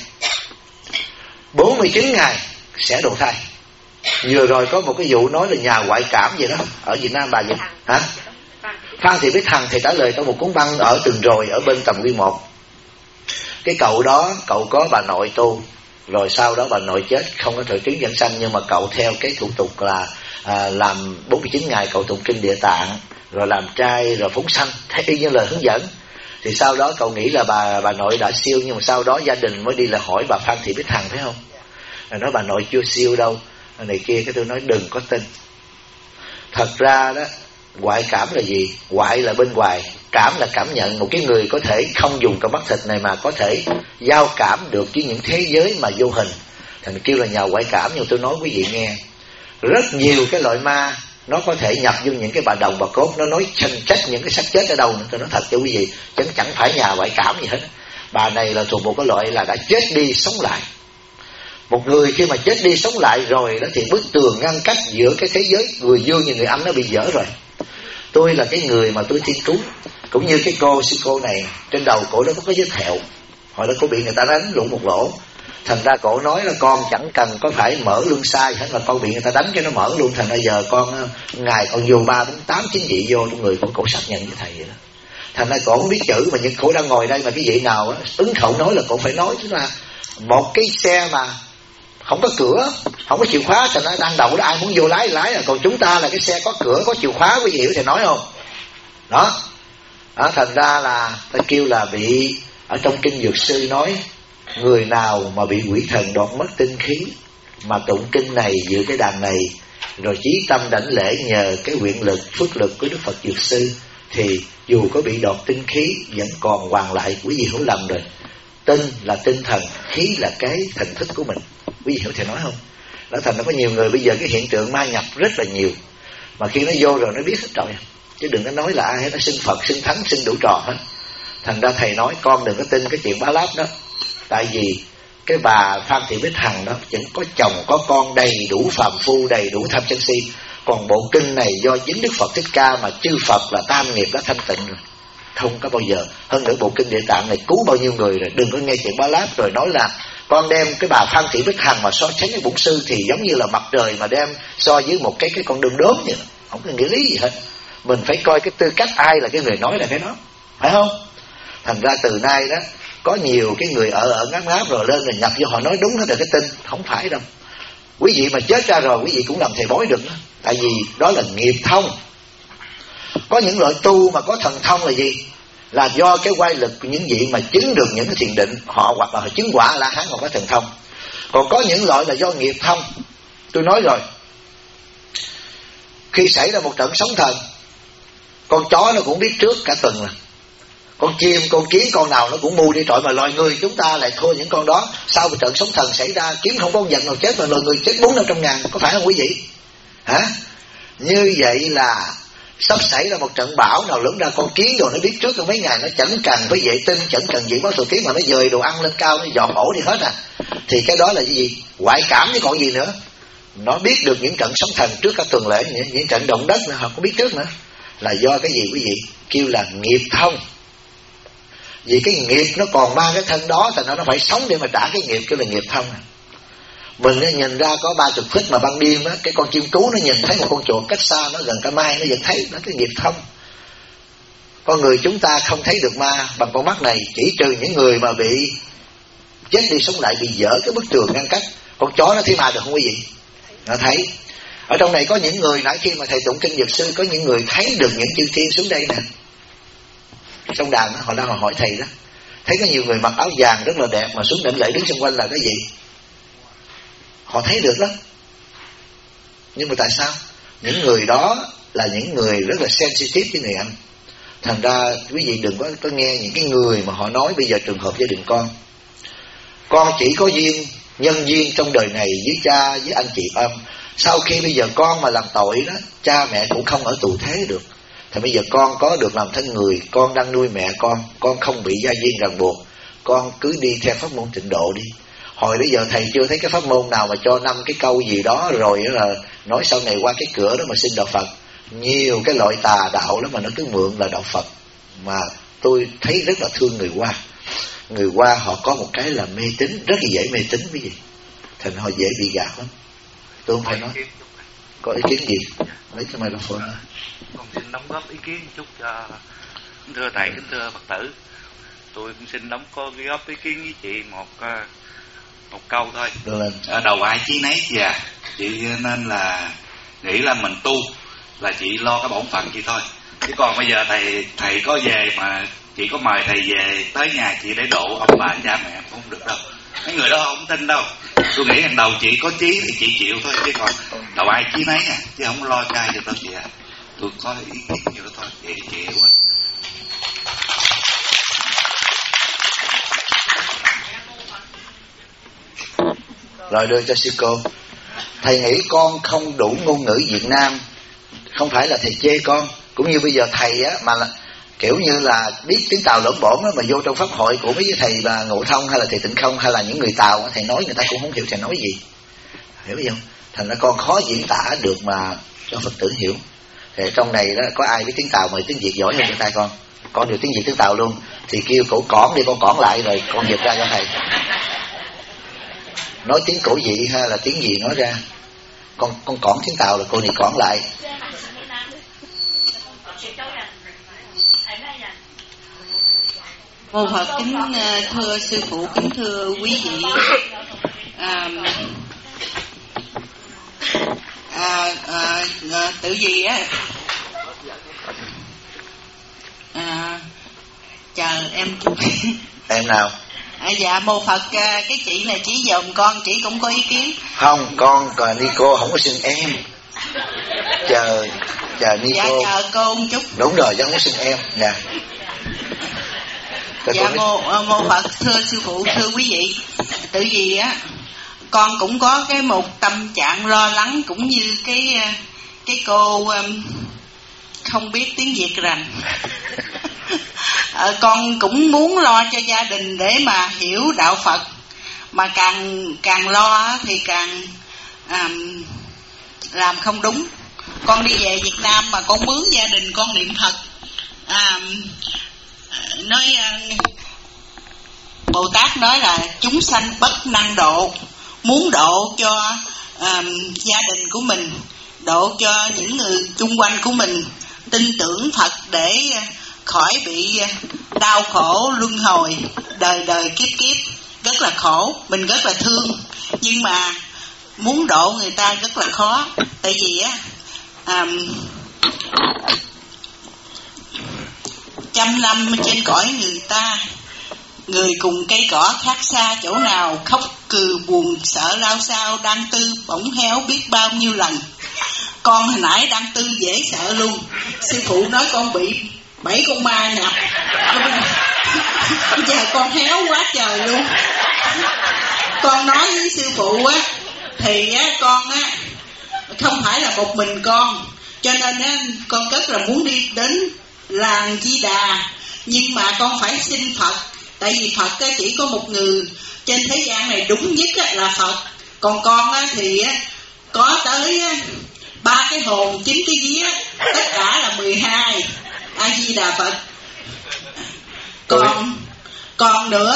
49 ngày sẽ đầu thai. Vừa rồi có một cái vụ nói là nhà ngoại cảm gì đó ở Việt Nam bà vậy hả? Phan Thị Bích Hằng thì trả lời trong một cuốn băng ở Từng Rồi ở bên Tầm Quy 1. Cái cậu đó, cậu có bà nội tu, rồi sau đó bà nội chết không có thời chứng dẫn sanh, nhưng mà cậu theo cái thủ tục là làm 49 ngày cậu tụng kinh Địa Tạng, rồi làm trai, rồi phóng sanh theo y như lời hướng dẫn. Thì sau đó cậu nghĩ là bà nội đã siêu, nhưng mà sau đó gia đình mới đi là hỏi bà Phan Thị Bích Hằng, thấy không? Rồi nói bà nội chưa siêu đâu này kia. Cái tôi nói đừng có tin. Thật ra đó, ngoại cảm là gì? Ngoại là bên ngoài, cảm là cảm nhận. Một cái người có thể không dùng cái mắt thịt này mà có thể giao cảm được với những thế giới mà vô hình, thành kêu là nhà ngoại cảm. Nhưng tôi nói quý vị nghe, rất nhiều cái loại ma nó có thể nhập vô những cái bà đồng bà cốt, nó nói tranh trách những cái xác chết ở đâu nữa. Tôi nói thật cho quý vị, chẳng phải nhà ngoại cảm gì hết. Bà này là thuộc một cái loại là đã chết đi sống lại. Một người khi mà chết đi sống lại rồi đó thì bức tường ngăn cách giữa cái thế giới người dương và người âm nó bị dở rồi. Tôi là cái người mà tôi thiên trú, cũng như cái sư cô này, trên đầu cổ nó có cái vết thẹo, hồi đó cổ bị người ta đánh lụng một lỗ. Thành ra cổ nói là con chẳng cần có phải mở lương sai hết, mà con bị người ta đánh cho nó mở luôn. Thành ra giờ con ngày còn dù 3, 4, 8, 9 vị vô trong người cổ xác nhận với thầy vậy đó. Thành ra cổ không biết chữ, mà những cổ đang ngồi đây mà cái vị nào đó, ứng khẩu nói là cổ phải nói. Tức là một cái xe mà không có cửa, không có chìa khóa, thành ra đang đậu đó ai muốn vô lái là. Còn chúng ta là cái xe có cửa có chìa khóa, quý vị thì nói không đó. Thành ra là ta kêu là bị, ở trong kinh Dược Sư nói, người nào mà bị quỷ thần đoạt mất tinh khí mà tụng kinh này dự cái đàn này, rồi chí tâm đảnh lễ nhờ cái nguyện lực phước lực của Đức Phật Dược Sư, thì dù có bị đọt tinh khí vẫn còn hoàn lại. Quý vị hiểu lầm rồi. Tinh là tinh thần, khí là cái thần thức của mình. Quý vị hiểu thầy nói không? Đã thành nó có nhiều người bây giờ cái hiện tượng ma nhập rất là nhiều, mà khi nó vô rồi nó biết hết rồi, chứ đừng có nói là ai nó xưng Phật, xưng Thánh, xưng đủ trò hết. Thành ra thầy nói con đừng có tin cái chuyện bá láp đó. Tại vì cái bà Phan Thị Bích Hằng đó vẫn có chồng có con đầy đủ phàm phu, đầy đủ tham sân si. Còn bộ kinh này do chính Đức Phật Thích Ca mà chư Phật là tam nghiệp đã thanh tịnh rồi, không có bao giờ. Hơn nữa bộ kinh Địa Tạng này cứu bao nhiêu người rồi. Đừng có nghe chuyện bá láp rồi nói là con đem cái bà Phan Thị Bích Hằng mà so sánh với bổn sư thì giống như là mặt trời mà đem so với một cái con đường đốm vậy. Không có nghĩa lý gì hết. Mình phải coi cái tư cách ai là cái người nói là cái đó, phải không? Thành ra từ nay đó có nhiều cái người ở ngáp rồi lên rồi nhập vô họ nói đúng hết rồi cái tin. Không phải đâu. Quý vị mà chết ra rồi quý vị cũng làm thầy bói được đó. Tại vì đó là nghiệp thông. Có những loại tu mà có thần thông là gì? Là do cái quay lực của những vị mà chứng được những cái thiền định, họ hoặc là họ chứng quả La Hán, hoặc có thần thông. Còn có những loại là do nghiệp thông. Tôi nói rồi, khi xảy ra một trận sóng thần, con chó nó cũng biết trước cả tuần là, con chim, con kiến, con nào nó cũng mù đi trọi, mà loài người chúng ta lại thua những con đó. Sau một trận sóng thần xảy ra, kiếm không có con vật nào chết, mà loài người chết 400-500 ngàn, có phải không quý vị? Hả? Như vậy là sắp xảy ra một trận bão nào lớn ra, con kiến rồi nó biết trước trong mấy ngày, nó chẳng cần phải vệ tinh, chẳng cần gì báo số kiến, mà nó dời đồ ăn lên cao, nó dọn ổ đi hết à. Thì cái đó là gì? Ngoại cảm chứ còn gì nữa. Nó biết được những trận sóng thần trước cả tuần lễ, những trận động đất nữa họ cũng biết trước nữa. Là do cái gì quý vị? Kêu là nghiệp thông. Vì cái nghiệp nó còn mang cái thân đó, thành nó phải sống để mà trả cái nghiệp, kêu là nghiệp thông. Mình nhìn ra có 30 feet mà ban đêm á, cái con chim cú nó nhìn thấy một con chuột cách xa, nó gần cả mai nó vẫn thấy, nó cái nghiệp thông. Con người chúng ta không thấy được ma bằng con mắt này, chỉ trừ những người mà bị chết đi sống lại, bị dở cái bức tường ngăn cách. Con chó nó thấy ma được không quý vị? Nó thấy. Ở trong này có những người, nãy khi mà thầy tụng kinh Dược Sư, có những người thấy được những chư thiên xuống đây nè. Trong đàn đó, họ đang hỏi thầy đó, thấy có nhiều người mặc áo vàng rất là đẹp mà xuống đảnh lễ đứng xung quanh là cái gì? Họ thấy được lắm. Nhưng mà tại sao? Những người đó là những người rất là sensitive với người anh. Thành ra quý vị đừng có nghe những cái người mà họ nói bây giờ trường hợp gia đình con chỉ có duyên, nhân duyên trong đời này với cha, với anh chị âm. Sau khi bây giờ con mà làm tội đó, cha mẹ cũng không ở tù thế được. Thì bây giờ con có được làm thân người, con đang nuôi mẹ con không bị gia duyên ràng buộc, con cứ đi theo pháp môn Tịnh Độ đi. Hồi bây giờ thầy chưa thấy cái pháp môn nào mà cho 5 cái câu gì đó rồi là nói sau này qua cái cửa đó mà xin đạo Phật. Nhiều cái loại tà đạo đó mà nó cứ mượn là đạo Phật. Mà tôi thấy rất là thương người Hoa. Người Hoa họ có một cái là mê tín, rất là dễ mê tín quý vị. Thành họ dễ bị gạt lắm. Tôi không phải nói. Có ý kiến gì? Lấy cái microphone ra. Con xin đóng góp ý kiến một chút cho thưa thầy, kính thưa Phật tử. Tôi cũng xin đóng góp ý kiến với chị một câu thôi. Ở đầu ai chí nấy già, chị nên là nghĩ là mình tu là chị lo cái bổn phận chị thôi. Chứ còn bây giờ thầy có về mà chị có mời thầy về tới nhà chị để độ ông bà cha mẹ không được đâu. Mấy người đó không tin đâu. Tôi nghĩ hàng đầu chị có chí thì chị chịu thôi, chứ còn đầu ai chí nấy à, chứ không lo trai cho tôi chị à. Tôi có ý kiến như đó thôi, vậy chị hiểu rồi. Rồi đưa cho sư cô. Thầy nghĩ con không đủ ngôn ngữ Việt Nam, không phải là thầy chê con. Cũng như bây giờ thầy á mà là kiểu như là biết tiếng Tàu lỗn bổn á, mà vô trong pháp hội của mấy thầy và Ngộ Thông hay là thầy Tịnh Không hay là những người Tàu, thầy nói người ta cũng không hiểu thầy nói gì, hiểu không? Thành ra con khó diễn tả được mà cho Phật tử hiểu. Thì trong này đó có ai biết tiếng Tàu mà tiếng Việt giỏi hơn cho tay con điều tiếng Việt tiếng Tàu luôn, thì kêu cổ cỏn đi, con cỏn lại rồi con dịch ra cho thầy. Nói tiếng cổ dị hay là tiếng gì nói ra. Con cỏn tiếng Tàu là cô này cỏn lại. Mô Phật kính thưa sư phụ, kính thưa quý vị. Tự gì á, chờ em chút. Em nào? Dạ mô Phật, cái chị này chỉ dòm con, chị cũng có ý kiến. Không, con còn Nico không có xưng em. Chờ Nico. Dạ chờ cô một chút. Đúng rồi, chứ không có xưng em. Dạ. Dạ mô Phật, thưa sư phụ, thưa quý vị. Tự vì á, con cũng có cái một tâm trạng lo lắng cũng như cái cô không biết tiếng Việt rành. Con cũng muốn lo cho gia đình để mà hiểu đạo Phật, mà càng lo thì càng làm không đúng. Con đi về Việt Nam mà con mướn gia đình con niệm Phật, nói Bồ Tát nói là chúng sanh bất năng độ, muốn độ cho gia đình của mình, độ cho những người chung quanh của mình tin tưởng Phật để khỏi bị đau khổ luân hồi đời đời kiếp kiếp, rất là khổ, mình rất là thương, nhưng mà muốn độ người ta rất là khó. Tại vì á trăm năm trên cõi người ta, người cùng cây cỏ khác xa chỗ nào, khóc cừ buồn sợ lao sao, đang tư bỗng héo biết bao nhiêu lần. Con hồi nãy đang tư dễ sợ luôn, sư phụ nói con bị 7 con ma nhập, giờ con héo quá trời luôn. Con nói với sư phụ á, thì á con á không phải là một mình con, cho nên á con rất là muốn đi đến làng Di Đà, nhưng mà con phải xin Phật, tại vì Phật á chỉ có một người trên thế gian này đúng nhất á là Phật, còn con á thì á có tới 3 cái hồn 9 cái vía, tất cả là 12. A Di Đà Phật. Còn nữa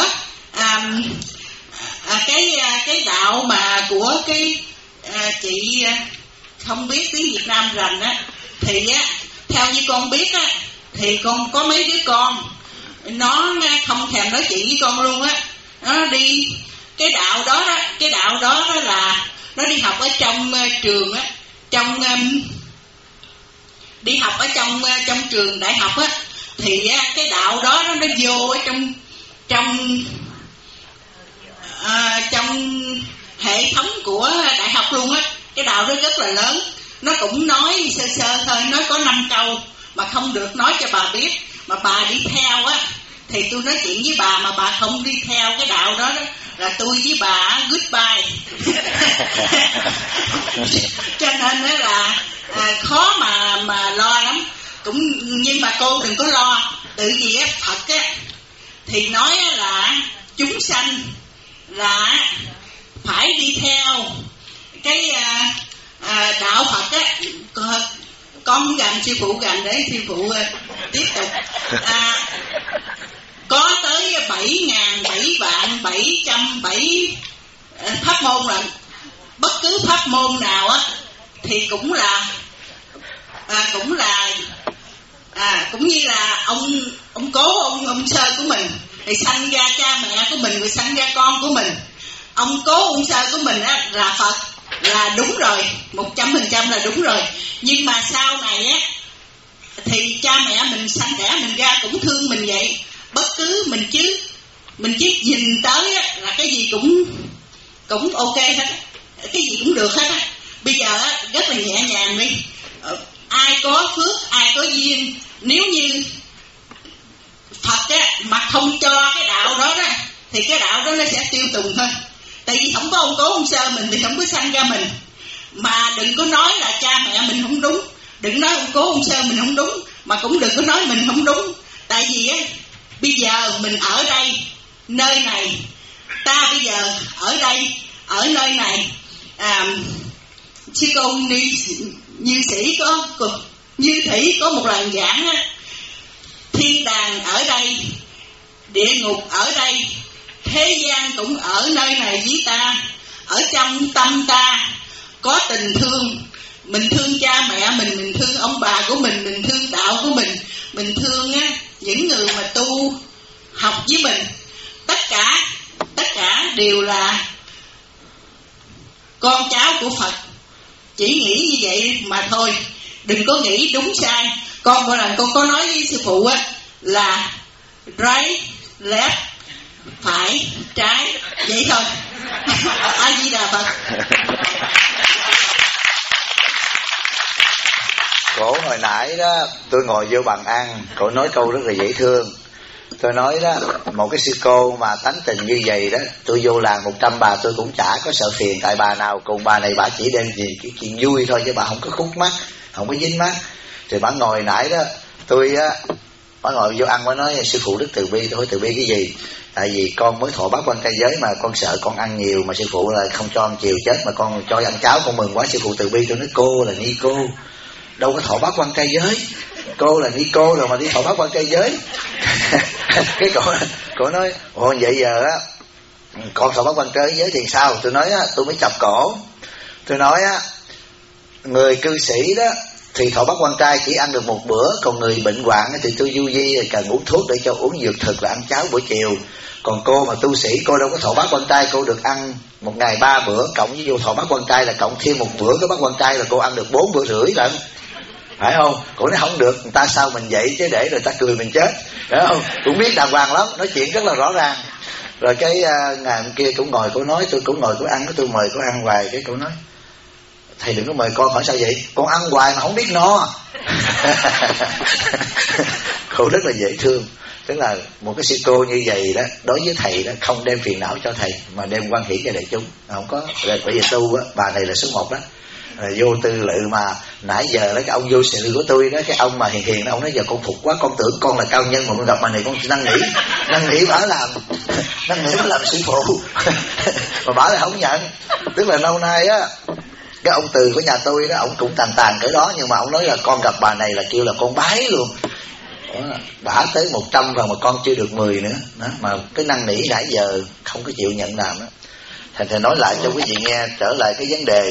cái đạo mà của cái chị không biết tiếng Việt Nam rành á, thì á theo như con biết á, thì con có mấy đứa con nó không thèm nói chuyện với con luôn á. Nó đi cái đạo đó là nó đi học ở trong trường á, đi học ở trong trường đại học á, thì á cái đạo đó nó vô ở trong hệ thống của đại học luôn á. Cái đạo đó rất là lớn, nó cũng nói sơ sơ thôi, nói có 5 câu mà không được nói cho bà biết, mà bà đi theo á thì tôi nói chuyện với bà, mà bà không đi theo cái đạo đó là tôi với bà goodbye. Cho nên đó là khó mà lo lắm. Cũng nhưng mà cô đừng có lo, tự vì á Phật á thì nói là chúng sanh là phải đi theo cái đạo Phật á. Con gần sư phụ gần để sư phụ tiếp tục. Có tới 7.707 pháp môn, là bất cứ pháp môn nào á thì cũng như là ông cố ông sơ của mình thì sanh ra cha mẹ của mình, rồi sanh ra con của mình. Ông cố ông sơ của mình á là Phật, là đúng rồi, 100% là đúng rồi. Nhưng mà sau này á thì cha mẹ mình sanh đẻ mình ra cũng thương mình vậy. Bất cứ mình chứ nhìn tới á là cái gì cũng ok hết, cái gì cũng được hết á. Bây giờ á rất là nhẹ nhàng đi, ai có phước ai có duyên. Nếu như Phật á mà không cho cái đạo đó đó thì cái đạo đó nó sẽ tiêu tùng thôi. Tại vì không có ông cố ông sơ mình thì không có sanh ra mình. Mà đừng có nói là cha mẹ mình không đúng, đừng nói ông cố ông sơ mình không đúng, mà cũng đừng có nói mình không đúng. Tại vì á bây giờ mình ở đây nơi này, ta bây giờ ở đây ở nơi này, sư cô như sĩ có như thủy có một lần giảng á, thiên đàng ở đây, địa ngục ở đây, thế gian cũng ở nơi này với ta. Ở trong tâm ta có tình thương, mình thương cha mẹ mình thương ông bà của mình thương đạo của mình thương á những người mà tu học với mình. Tất cả đều là con cháu của Phật. Chỉ nghĩ như vậy mà thôi, đừng có nghĩ đúng sai. Con mỗi lần con có nói với sư phụ á là right, left, phải, trái, vậy thôi. A Di Đà Phật. Cổ hồi nãy đó tôi ngồi vô bàn ăn, cổ nói câu rất là dễ thương. Tôi nói đó, một cái sư cô mà tánh tình như vậy đó, tôi vô làng 100 bà tôi cũng chả có sợ phiền. Tại bà nào cùng bà này bà chỉ đem gì cái chuyện vui thôi, chứ bà không có khúc mắc, không có dính mắc. Thì bà ngồi nãy đó, tôi á, bà ngồi vô ăn, bà nói sư phụ Đức Từ Bi. Tôi hỏi từ bi cái gì? Tại vì con mới thọ bát quan trai giới mà con sợ con ăn nhiều mà sư phụ là không cho ăn chiều chết, mà con cho ăn cháo con mừng quá sư phụ từ bi. Tôi nói cô là ni cô, đâu có thọ bát quan trai giới, cô là ni cô rồi mà đi thọ bát quan trai giới. Cái cổ nói ồ vậy giờ á con thọ bát quan trai giới thì sao? Tôi nói á, tôi mới chọc cổ. Tôi nói á, người cư sĩ đó thì thọ bát quan trai chỉ ăn được một bữa, còn người bệnh hoạn thì tôi du di cần uống thuốc để cho uống dược thực là ăn cháo buổi chiều. Còn cô mà tu sĩ, cô đâu có thọ bát quan trai, cô được ăn một ngày 3 bữa, cộng với vô thọ bát quan trai là cộng thêm một bữa cái bát quan trai là cô ăn được 4 bữa rưỡi lận, phải không? Cô nói không được, người ta sao mình vậy chứ để người ta cười mình chết, phải không? Cũng biết đàng hoàng lắm, nói chuyện rất là rõ ràng. Rồi cái ngày hôm kia cũng ngồi, cô nói tôi cũng ngồi cô ăn, tôi mời cô ăn hoài, cái cô nói thầy đừng có mời con. Hỏi sao vậy? Con ăn hoài mà không biết no. Cô rất là dễ thương. Tức là một cái sư cô như vậy đó, đối với thầy đó không đem phiền não cho thầy mà đem quan hỷ cho đại chúng, không có. Bởi vì tu á, bà này là số 1 đó. Vô tư lự mà nãy giờ đó cái ông vô sự của tôi đó, cái ông mà hiền hiền đó, ông nói giờ con phục quá, con tưởng con là cao nhân mà con gặp bà này con năn nỉ bả làm sư phụ. Mà bả lại không nhận. Tức là lâu nay á, cái ông Từ của nhà tôi đó, ông cũng tàn cái đó, nhưng mà ông nói là con gặp bà này là kêu là con bái luôn. Bả tới 100 rồi mà con chưa được 10 nữa đó, mà cái năn nỉ nãy giờ không có chịu nhận làm đó. Thầy nói lại cho quý vị nghe, trở lại cái vấn đề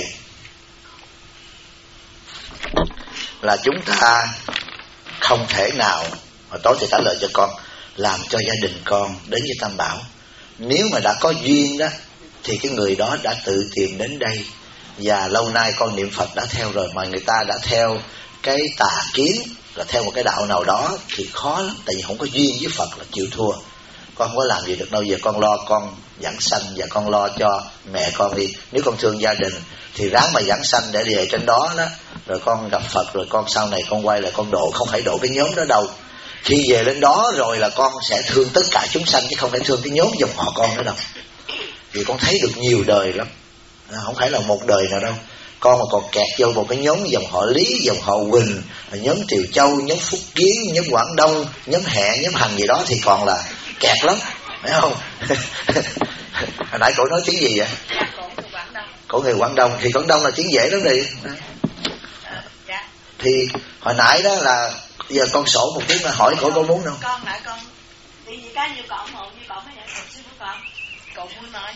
là chúng ta không thể nào, mà tối thầy trả lời cho con, làm cho gia đình con đến với Tam Bảo. Nếu mà đã có duyên đó thì cái người đó đã tự tìm đến đây, và lâu nay con niệm Phật đã theo rồi, mà người ta đã theo cái tà kiến, là theo một cái đạo nào đó thì khó lắm. Tại vì không có duyên với Phật là chịu thua. Con không có làm gì được đâu. Giờ con lo con giảng sanh và con lo cho mẹ con đi. Nếu con thương gia đình thì ráng mà giảng sanh để về trên đó đó, rồi con gặp Phật, rồi con sau này con quay lại con độ, không phải độ cái nhóm đó đâu. Khi về lên đó rồi là con sẽ thương tất cả chúng sanh, chứ không phải thương cái nhóm dòng họ con nữa đâu. Vì con thấy được nhiều đời lắm, không phải là một đời nào đâu. Con mà còn kẹt vô một cái nhóm dòng họ Lý, dòng họ Quỳnh, nhóm Triều Châu, nhóm Phúc Kiến, nhóm Quảng Đông, nhóm Hẹ, nhóm Hành gì đó thì còn là kẹt lắm, phải không? Hồi nãy cổ nói tiếng gì vậy? Cổ người Quảng Đông. Thì Quảng Đông là tiếng dễ lắm đi. Thì hồi nãy đó là giờ con sổ một tiếng là hỏi cổ có muốn không? Con lại con vì gì cái như con một như con mới nhận học sư của con. Cậu muốn nói.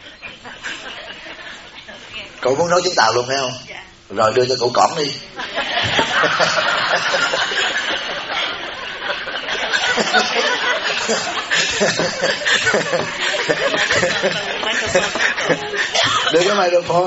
Cậu muốn nói tiếng Tàu luôn phải không? Dạ. Rồi đưa cho cậu cõng đi. Đưa cái microphone.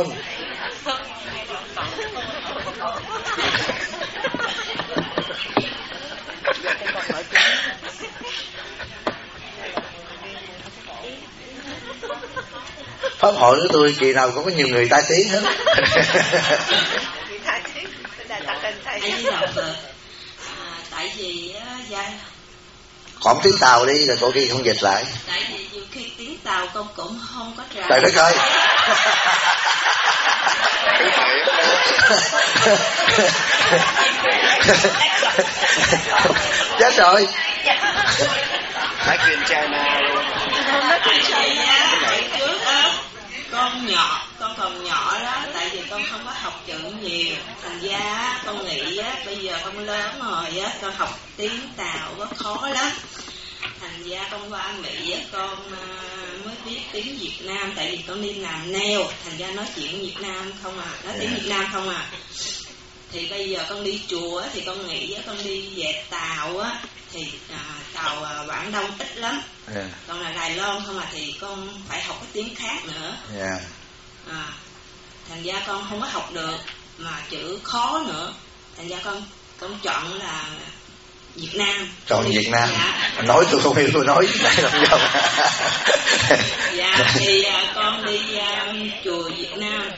Pháp hội của tôi kỳ nào cũng có nhiều người tai tiếng hết. Tại vì Còn tiếng Tàu đi rồi cô kia không dịch lại. Tại vì nhiều khi tiếng Tàu con cũng không có trả. Trời đất ơi. Chết rồi. Nói chuyện China luôn. Trước á, con còn nhỏ đó, tại vì con không có học chữ nhiều, thành ra con nghĩ á, bây giờ con lớn rồi á, con học tiếng Tàu nó khó lắm. Thành ra con qua Mỹ á, con mới biết tiếng Việt Nam, tại vì con đi làm nail, thành ra nói chuyện Việt Nam không à, nói tiếng Việt Nam không à. Thì bây giờ con đi chùa á, thì con nghĩ á, con đi về Tàu á, thì Tàu Quảng Đông ít lắm. Còn là Đài Loan không à, thì con phải học cái tiếng khác nữa. Thành ra con không có học được, mà chữ khó nữa. Thành ra con chọn là Việt Nam. Còn Việt Nam. Dạ. Nói tôi không hiểu, tôi nói tại làm sao. Dạ thì con đi chùa Việt Nam.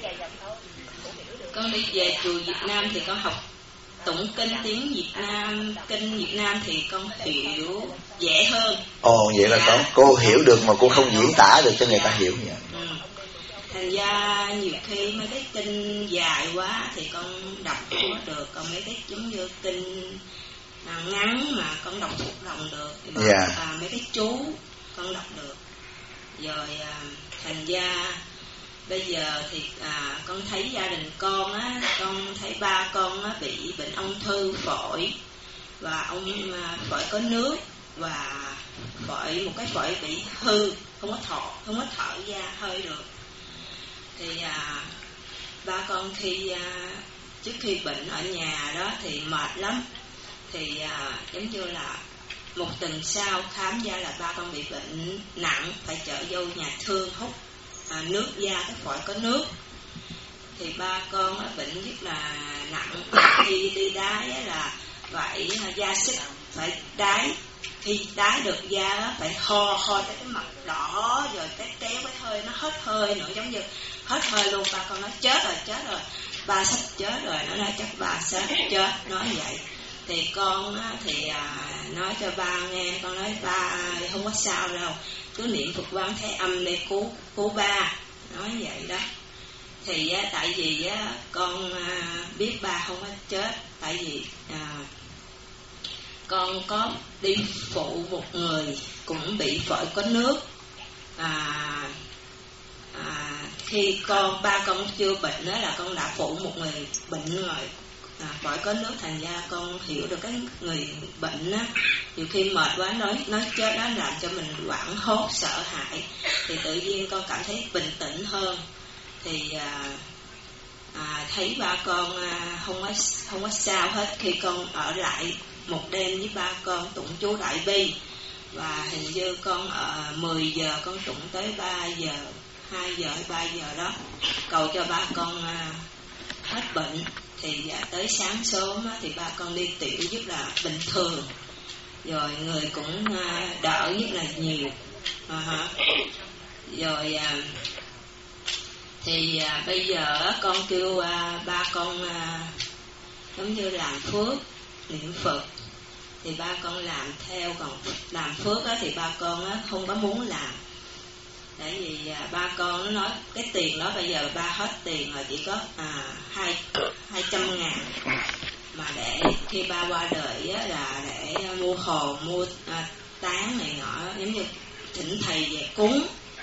Con đi về chùa Việt Nam thì con học tụng kinh tiếng Việt Nam, kinh Việt Nam thì con hiểu dễ hơn. Ồ, vậy là cô hiểu được mà cô không diễn tả được cho người ta hiểu vậy. Thành ra nhiều khi mấy cái kinh dài quá thì con đọc không có được, còn mấy cái giống như kinh ngắn mà con đọc thuộc lòng được, mấy cái chú con đọc được. Rồi thành ra bây giờ thì con thấy gia đình con á, con thấy ba con á bị bệnh ung thư phổi, và phổi có nước, và một cái phổi bị hư, không có thở ra hơi được. Thì ba con trước khi bệnh ở nhà đó thì mệt lắm, thì giống như là một tuần sau khám ra là ba con bị bệnh nặng, phải chở vô nhà thương hút nước da, cái phổi có nước. Thì ba con bệnh rất là nặng, khi đi đái là phải da xích, phải đái, khi đái được da phải ho tới cái mặt đỏ, rồi cái kéo cái hơi nó hết hơi nữa, giống như hết hơi luôn. Ba con nói chết rồi, ba sắp chết rồi, nó nói chắc ba sắp chết, nói vậy. Thì con thì nói cho ba nghe, con nói ba không có sao đâu, cứ niệm Phật Quán Thế Âm để cứu ba, nói vậy đó. Thì tại vì con biết ba không có chết, tại vì con có đi phụ một người cũng bị phổi có nước. Khi ba con chưa bệnh đó là con đã phụ một người bệnh rồi, phổi có nước. Thành ra con hiểu được cái người bệnh á, nhiều khi mệt quá nói chết đó làm cho mình hoảng hốt sợ hãi, thì tự nhiên con cảm thấy bình tĩnh hơn. Thì thấy ba con không có sao hết. Khi con ở lại một đêm với ba con tụng chú Đại Bi, và hình như con ở 10 giờ con tụng tới 3 giờ, 2 giờ hay 3 giờ đó, cầu cho ba con hết bệnh. Thì tới sáng sớm thì ba con đi tiểu rất là bình thường, rồi người cũng đỡ rất là nhiều. Rồi thì bây giờ con kêu ba con giống như làm phước, niệm Phật, thì ba con làm theo. Còn làm phước thì ba con không có muốn làm, tại vì ba con nó nói cái tiền đó bây giờ ba hết tiền rồi, chỉ có 200.000 mà để khi ba qua đời là để mua hồ, mua táng này nọ, giống như thỉnh thầy về cúng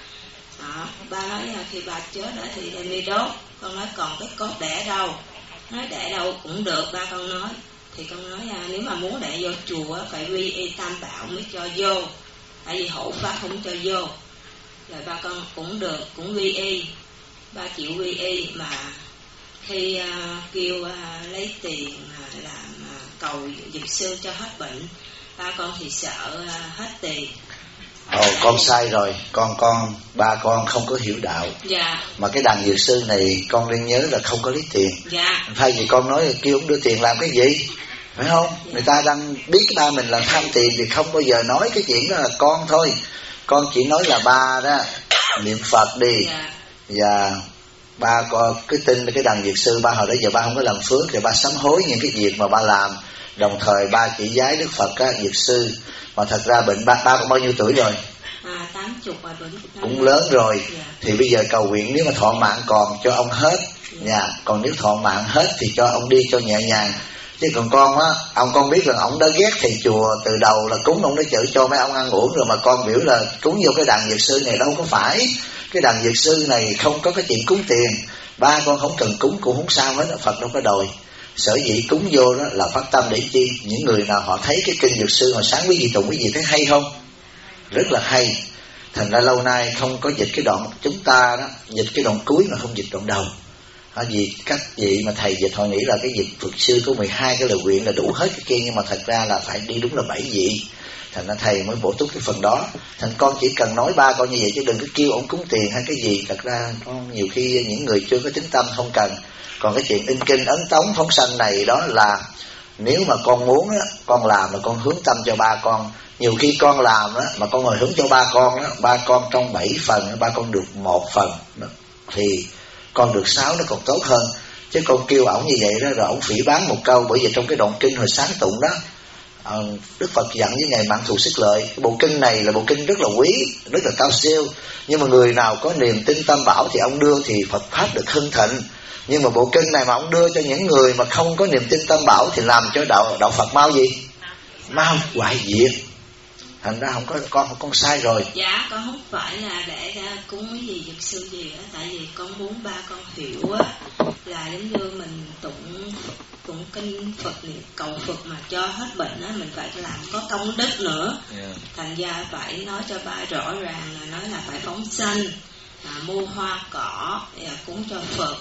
đó. Ba nói khi ba chết đó thì đem đi đốt. Con nói còn cái cốt để đâu? Nói để đâu cũng được, ba con nói. Thì con nói nếu mà muốn để vô chùa phải quy y Tam Bảo mới cho vô, tại vì hộ pháp không cho vô. Rồi ba con cũng được, cũng quy y, ba chịu quy y. Mà khi kêu lấy tiền làm cầu Dược Sư cho hết bệnh, ba con thì sợ hết tiền. Con sai rồi, ba con không có hiểu đạo. Dạ. Mà cái đàn Dược Sư này con nên nhớ là không có lấy tiền. Dạ. Thay vì con nói là kêu ông đưa tiền làm cái gì, phải không? Dạ. Người ta đang biết cái ba mình là tham tiền thì không bao giờ nói cái chuyện đó là con thôi. Con chỉ nói là ba đó niệm Phật đi. Dạ. Và ba có cái tin cái đàn Dược Sư, ba hồi đó giờ ba không có làm phước, thì ba sám hối những cái việc mà ba làm. Đồng thời ba chỉ giái Đức Phật Dược Sư. Mà thật ra bệnh ba con bao nhiêu tuổi rồi? 80 rồi, cũng lớn rồi. Yeah. Thì bây giờ cầu nguyện nếu mà thọ mạng còn cho ông hết nha, còn nếu thọ mạng hết thì cho ông đi cho nhẹ nhàng. Chứ còn con á, ông con biết là ông đã ghét thầy chùa từ đầu, là cúng ông đã chở cho mấy ông ăn uống rồi, mà con biểu là cúng vô cái đàn Dược Sư này đâu có phải. Cái đàn Dược Sư này không có cái chuyện cúng tiền. Ba con không cần cúng cũng không sao hết, Phật đâu có đòi. Sở dĩ cúng vô đó là phát tâm để chi? Những người nào họ thấy cái kinh Dược Sư, họ sáng quý vị tụng quý vị thấy hay không? Rất là hay. Thành ra lâu nay không có dịch cái đoạn, chúng ta đó dịch cái đoạn cuối mà không dịch đoạn đầu. Vì các vị mà thầy dịch họ nghĩ là cái dịch Phật sư có 12 cái lời nguyện là đủ hết cái kia, nhưng mà thật ra là phải đi đúng là 7 vị. Thành ra thầy mới bổ túc cái phần đó. Thành con chỉ cần nói ba con như vậy, chứ đừng có kêu ông cúng tiền hay cái gì. Thật ra con nhiều khi những người chưa có tính tâm không cần. Còn cái chuyện in kinh ấn tống phóng sanh này đó là Nếu mà con muốn á, con làm là con hướng tâm cho ba con. Nhiều khi con làm á mà con ngồi hướng cho ba con á, ba con trong 7 phần ba con được 1 phần thì con được 6 nó còn tốt hơn. Chứ con kêu ổng như vậy đó rồi ổng phỉ báng một câu. Bởi vì trong cái đoạn kinh hồi sáng tụng đó, Đức Phật dặn với Ngài Mạng Thù Sức Lợi, cái bộ kinh này là bộ kinh rất là quý, rất là cao siêu. Nhưng mà người nào có niềm tin Tam Bảo thì ông đưa thì Phật Pháp được hưng thịnh. Nhưng mà bộ kinh này mà ông đưa cho những người mà không có niềm tin Tam Bảo thì làm cho đạo Phật mau gì? Mau hoại diệt. Thành ra không có con sai rồi. Dạ con không phải là để cúng cái gì Dược Sư gì á, tại vì con muốn ba con hiểu á là giống như mình tụng kinh Phật niệm cầu Phật mà cho hết bệnh á, mình phải làm có công đức nữa. Thành ra phải nói cho ba rõ ràng là nói là phải phóng sanh, mua hoa cỏ cúng cho Phật,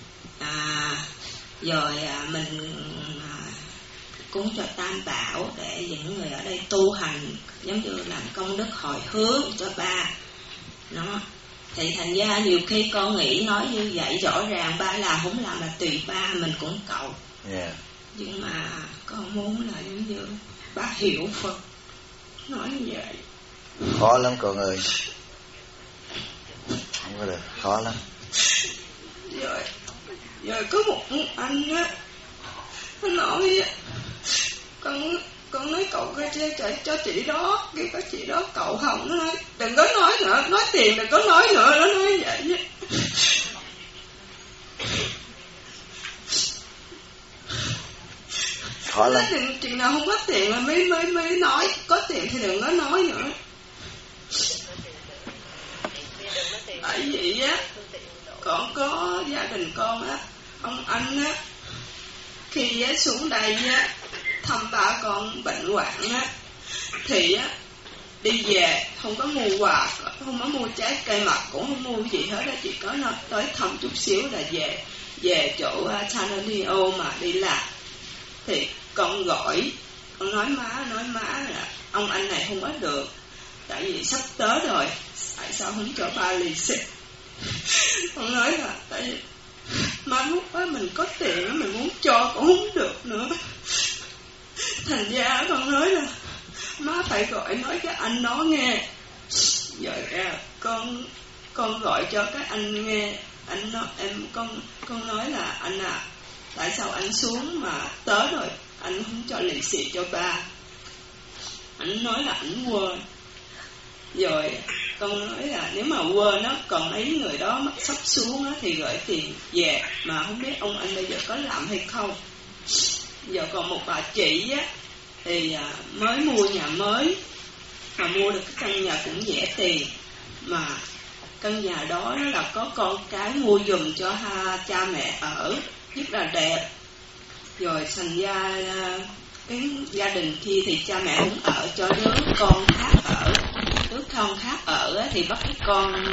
rồi mình cúng cho Tam Bảo để những người ở đây tu hành giống như làm công đức hồi hướng cho ba. Đó. Thì thành ra nhiều khi con nghĩ nói như vậy rõ ràng, ba làm không làm là tùy ba, mình cũng cầu. Nhưng mà con muốn là giống như ba hiểu Phật nói như vậy. Khó lắm con ơi, không có được, khó lắm. Rồi có một anh á, nó nói con nói cậu cho chị đó, cái có chị đó cậu không, nó nói đừng có nói nữa, nói tiền đừng có nói nữa, nó nói vậy. Khó lắm. Chừng nào không có tiền là mới nói, có tiền thì đừng có nói nữa. Tại vì á, con có gia đình con á, ông anh á, khi á xuống đây á thăm ba con bệnh hoạn á, thì á đi về không có mua quà, không có mua trái cây mặt, cũng không mua gì hết á, chỉ có nó tới thăm chút xíu là về chỗ Tanzania mà đi làm. Thì con gọi, con nói má là ông anh này không có được, tại vì sắp tới rồi, tại sao không cho ba lì xì? Con nói là tại vì má lúc đó mình có tiền mình muốn cho cũng không được nữa. Thành ra con nói là má phải gọi nói cái anh đó nghe. Rồi con gọi cho cái anh nghe, anh nói con nói là anh tại sao anh xuống mà tới rồi anh không cho lì xì cho ba? Anh nói là anh quên. Rồi con nói là nếu mà quên nó còn mấy người đó sắp xuống á thì gửi tiền về, mà không biết ông anh bây giờ có làm hay không. Giờ còn một bà chị á thì mới mua nhà mới, mà mua được cái căn nhà cũng rẻ tiền, mà căn nhà đó nó là có con cái mua giùm cho cha mẹ ở rất là đẹp. Rồi thành ra cái gia đình kia thì cha mẹ cũng ở cho đứa con khác ở, đứa con khác ở thì bắt cái con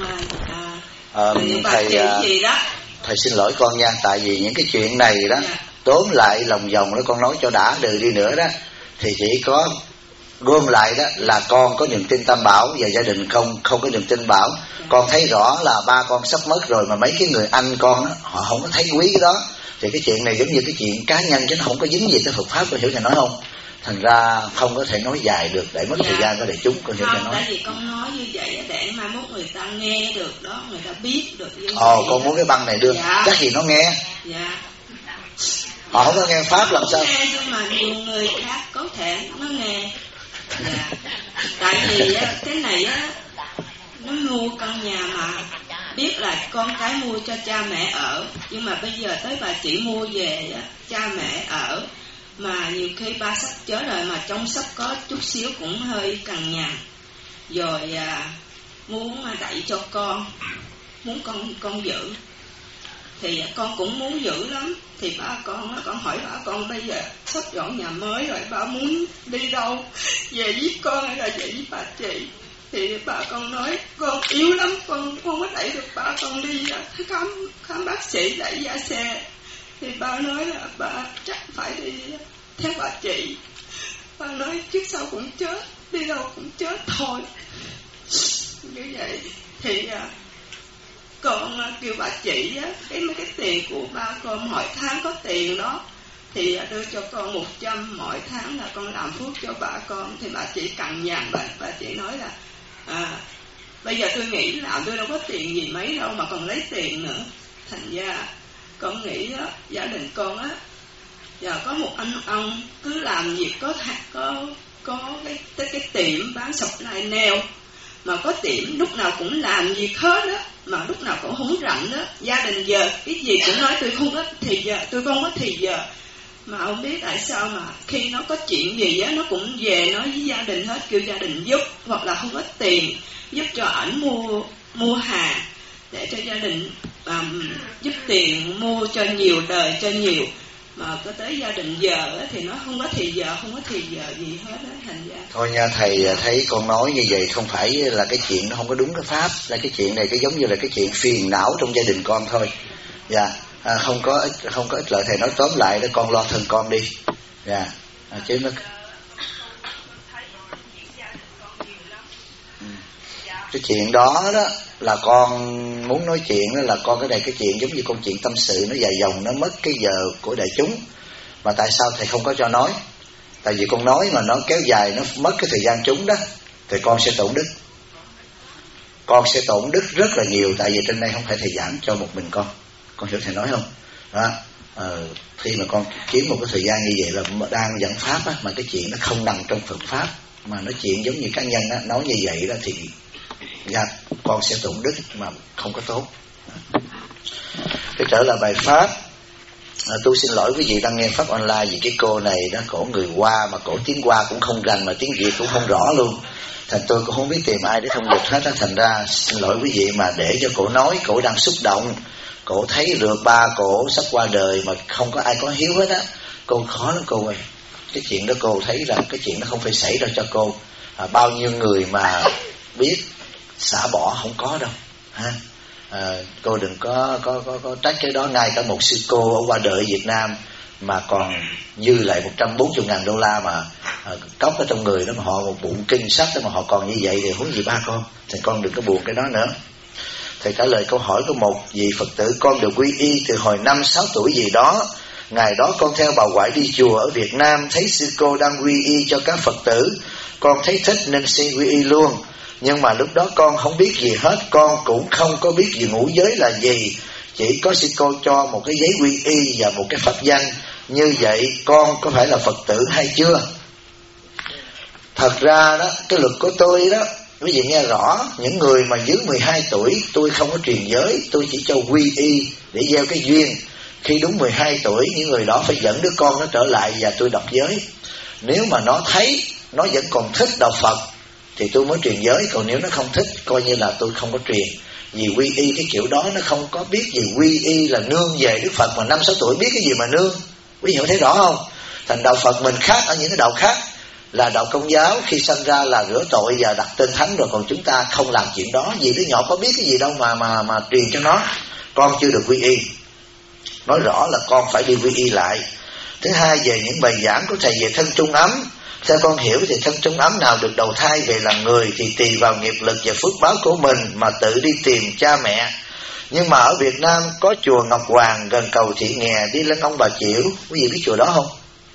thầy gì đó. Thầy xin lỗi con nha, tại vì những cái chuyện này đó tóm lại lòng vòng đó con nói cho đã đời đi nữa đó, thì chỉ có gom lại đó là con có niềm tin Tam Bảo và gia đình không có niềm tin Bảo. Con thấy rõ là ba con sắp mất rồi mà mấy cái người anh con đó, họ không có thấy quý cái đó, thì cái chuyện này giống như cái chuyện cá nhân chứ nó không có dính gì tới Phật Pháp, con hiểu thầy nói không? Thành ra không có thể nói dài được để mất thời gian cho đại chúng, con hiểu thầy nói. Tại vì con nói như vậy để mai mốt người ta nghe được đó, người ta biết được. Con muốn cái băng này đưa chắc gì nó nghe. Họ không có nghe Pháp làm sao? Nghe, nhưng mà nhiều người khác có thể nó nghe. Tại vì cái này á, nó mua căn nhà mà biết là con cái mua cho cha mẹ ở, nhưng mà bây giờ tới bà chỉ mua về cha mẹ ở, mà nhiều khi ba sắp chết rồi mà trong sắp có chút xíu cũng hơi cằn nhằn, rồi muốn đẩy cho con, muốn con giữ, thì con cũng muốn giữ lắm. Thì ba con hỏi ba con bây giờ sắp dọn nhà mới rồi, ba muốn đi đâu, về với con hay là về với bà chị? Thì bà con nói con yếu lắm, con không có đẩy được ba con đi khám bác sĩ đẩy ra xe. Thì ba nói là ba chắc phải đi theo bà chị. Ba nói trước sau cũng chết, đi đâu cũng chết thôi. Như vậy thì con kêu bà chị á, mấy cái tiền của ba con mỗi tháng có tiền đó, thì đưa cho con 100 mỗi tháng là con làm phước cho bà con. Thì bà chị cằn nhằn, bà chị nói là bây giờ tôi nghĩ làm tôi đâu có tiền gì mấy đâu mà còn lấy tiền nữa. Thành ra con nghĩ đó, gia đình con á, giờ có một anh ông cứ làm việc có cái tiệm bán supply nail, mà có tiệm lúc nào cũng làm việc hết á, mà lúc nào cũng không rảnh đó. Gia đình giờ cái gì cũng nói tôi không có thì giờ, tôi không có thì giờ. Mà không biết tại sao mà khi nó có chuyện gì á, nó cũng về nói với gia đình hết, kêu gia đình giúp, hoặc là không có tiền giúp cho ảnh mua hàng để cho gia đình giúp tiền mua cho nhiều, đời cho nhiều. Mà có tới gia đình giờ á, thì nó không có thì giờ gì hết á. Thành ra thôi nha thầy, thấy con nói như vậy không phải là cái chuyện nó không có đúng cái pháp, là cái chuyện này cái giống như là cái chuyện phiền não trong gia đình con thôi. Dạ, không có ích lợi. Thầy nói tóm lại đó, con lo thân con đi. Dạ, chứ nó cái chuyện đó đó là con muốn nói chuyện đó, là con cái này cái chuyện giống như con chuyện tâm sự nó dài dòng, nó mất cái giờ của đại chúng. Mà tại sao thầy không có cho nói? Tại vì con nói mà nó kéo dài, nó mất cái thời gian chúng đó, thì con sẽ tổn đức. Con sẽ tổn đức rất là nhiều. Tại vì trên đây không phải thầy giảng cho một mình con hiểu thầy nói không? Đó. Khi mà con kiếm một cái thời gian như vậy là đang giảng pháp á, mà cái chuyện nó không nằm trong Phật pháp, mà nói chuyện giống như cá nhân á, nói như vậy đó thì con sẽ tổn đức mà không có tốt. Cái trở lại bài pháp, tôi xin lỗi quý vị đang nghe pháp online vì cái cô này đó, cổ người Hoa mà cổ tiếng Hoa cũng không rành mà tiếng Việt cũng không rõ luôn, thành tôi cũng không biết tìm ai để thông dịch hết á. Thành ra xin lỗi quý vị mà để cho cổ nói, cổ đang xúc động, cổ thấy rượt ba cổ sắp qua đời mà không có ai có hiếu hết á. Cô khó lắm cô ơi. Cái chuyện đó cô thấy rằng cái chuyện đó không phải xảy ra cho cô. Bao nhiêu người mà biết xả bỏ không có đâu ha. Cô đừng có trách cái đó. Ngay cả một sư cô ở qua đời ở Việt Nam mà còn dư lại $140,000 mà cốc ở trong người đó, mà họ một bụng kinh sách đó mà họ còn như vậy thì huống gì ba con. Thì con đừng có buồn cái đó nữa. Thầy trả lời câu hỏi của một vị Phật tử: con được quy y từ hồi 5-6 tuổi gì đó. Ngày đó con theo bà ngoại đi chùa ở Việt Nam, thấy sư cô đang quy y cho các Phật tử, con thấy thích nên xin quy y luôn. Nhưng mà lúc đó con không biết gì hết, con cũng không có biết gì ngũ giới là gì, chỉ có sư cô cho một cái giấy quy y và một cái pháp danh. Như vậy con có phải là Phật tử hay chưa? Thật ra đó, cái luật của tôi đó, quý vị nghe rõ, những người mà dưới 12 tuổi tôi không có truyền giới, tôi chỉ cho quy y để gieo cái duyên. Khi đúng 12 tuổi, những người đó phải dẫn đứa con nó trở lại và tôi đọc giới. Nếu mà nó thấy nó vẫn còn thích đạo Phật thì tôi mới truyền giới, còn nếu nó không thích coi như là tôi không có truyền. Vì quy y cái kiểu đó nó không có biết gì quy y là nương về Đức Phật, mà 5-6 tuổi biết cái gì mà nương. Quý vị thấy rõ không? Thành đạo Phật mình khác ở những cái đạo khác, là đạo Công giáo khi sanh ra là rửa tội và đặt tên thánh rồi, còn chúng ta không làm chuyện đó. Vì đứa nhỏ có biết cái gì đâu mà truyền cho nó. Con chưa được quy y, nói rõ là con phải đi quy y lại. Thứ hai, về những bài giảng của thầy về thân trung ấm, theo con hiểu thì thân trung ấm nào được đầu thai về làm người thì tùy vào nghiệp lực và phước báo của mình mà tự đi tìm cha mẹ. Nhưng mà ở Việt Nam có chùa Ngọc Hoàng gần cầu Thị Nghè đi lên ông Bà Chiểu. Quý vị biết chùa đó không?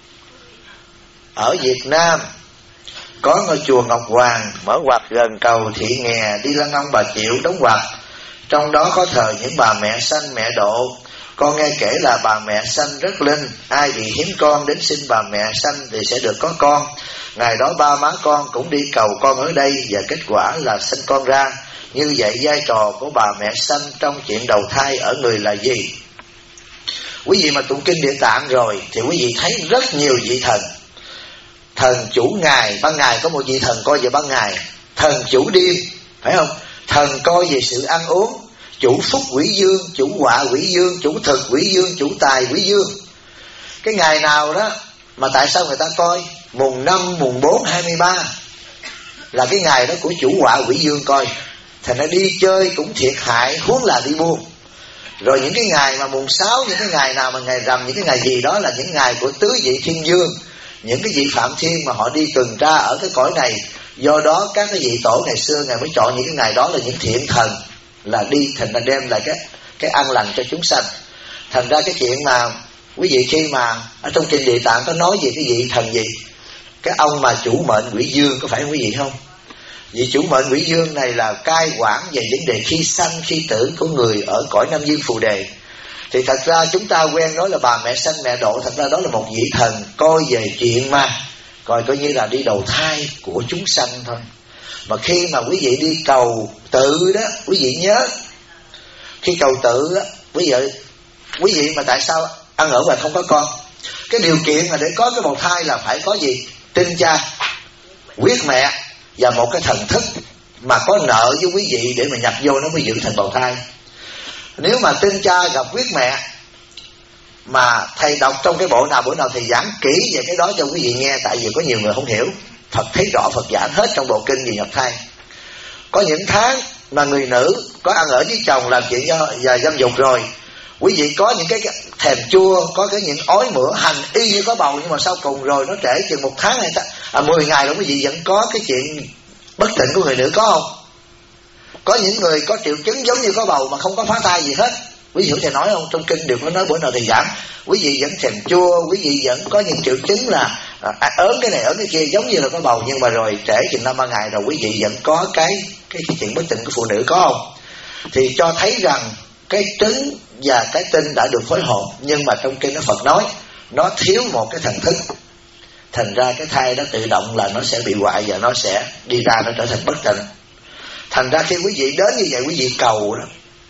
Ở Việt Nam có ngôi chùa Ngọc Hoàng mở ngoặt gần cầu Thị Nghè đi lên ông Bà Chiểu đóng ngoặt. Trong đó có thờ những bà mẹ sanh mẹ độ. Con nghe kể là bà mẹ sanh rất linh, ai bị hiếm con đến xin bà mẹ sanh thì sẽ được có con. Ngày đó ba má con cũng đi cầu con ở đây và kết quả là sinh con ra. Như vậy vai trò của bà mẹ sanh trong chuyện đầu thai ở người là gì? Quý vị mà tụng kinh Địa Tạng rồi thì quý vị thấy rất nhiều vị thần. Thần chủ ngày, ban ngày có một vị thần coi về ban ngày. Thần chủ đêm, phải không? Thần coi về sự ăn uống. Chủ phúc quỷ dương, chủ họa quỷ dương, chủ thực quỷ dương, chủ tài quỷ dương. Cái ngày nào đó mà tại sao người ta coi mùng 5, mùng 4, 23 là cái ngày đó của chủ họa quỷ dương coi. Thành ra đi chơi cũng thiệt hại, huống là đi buôn. Rồi những cái ngày mà mùng 6, những cái ngày nào mà ngày rằm, những cái ngày gì đó là những ngày của tứ vị thiên dương, những cái vị phạm thiên mà họ đi tuần tra ở cái cõi này. Do đó các cái vị tổ ngày xưa ngày mới chọn những cái ngày đó là những thiện thần, là đi thành ra đem lại cái an lành cho chúng sanh. Thành ra cái chuyện mà Quý vị khi mà ở trong kinh Địa Tạng có nói về cái vị thần gì, cái ông mà chủ mệnh quỷ dương, có phải không quý vị không? Vị chủ mệnh quỷ dương này là cai quản về vấn đề khi sanh khi tử của người ở cõi Nam Dương Phù Đề. Thì thật ra chúng ta quen nói là bà mẹ sanh mẹ độ, thật ra đó là một vị thần coi về chuyện mà coi như là đi đầu thai của chúng sanh thôi. Mà khi mà quý vị đi cầu tự đó, quý vị nhớ, khi cầu tự đó, quý vị mà tại sao ăn ở ngoài không có con? Cái điều kiện là để có cái bào thai là phải có gì? Tinh cha, huyết mẹ và một cái thần thức mà có nợ với quý vị để mà nhập vô nó mới giữ thành bào thai. Nếu mà tinh cha gặp huyết mẹ, mà thầy đọc trong cái bộ nào thầy giảng kỹ về cái đó cho quý vị nghe, tại vì có nhiều người không hiểu. Phật thấy rõ, Phật giảng hết trong bộ kinh về nhập thai. Có những tháng mà người nữ có ăn ở với chồng làm chuyện và dâm dục rồi, quý vị có những cái thèm chua, có cái những ói mửa hành y như có bầu, nhưng mà sau cùng rồi nó trễ chừng 1 tháng hay 10 ngày rồi quý vị vẫn có cái chuyện bất tịnh của người nữ, có không? Có những người có triệu chứng giống như có bầu mà không có phá thai gì hết. Quý vị hiểu thầy nói không? Trong kinh đều có nói, bữa nào thầy giảng, quý vị vẫn thèm chua, quý vị vẫn có những triệu chứng là ớn cái này ớn cái kia giống như là có bầu, nhưng mà rồi trễ chừng 5-3 ngày rồi quý vị vẫn có cái chuyện bất tịnh của phụ nữ, có không? Thì cho thấy rằng cái trứng và cái tinh đã được phối hợp, nhưng mà trong kinh Phật nói nó thiếu một cái thần thức, thành ra cái thai đó tự động là nó sẽ bị hoại và nó sẽ đi ra, nó trở thành bất tịnh. Thành ra khi quý vị đến như vậy, quý vị cầu đó,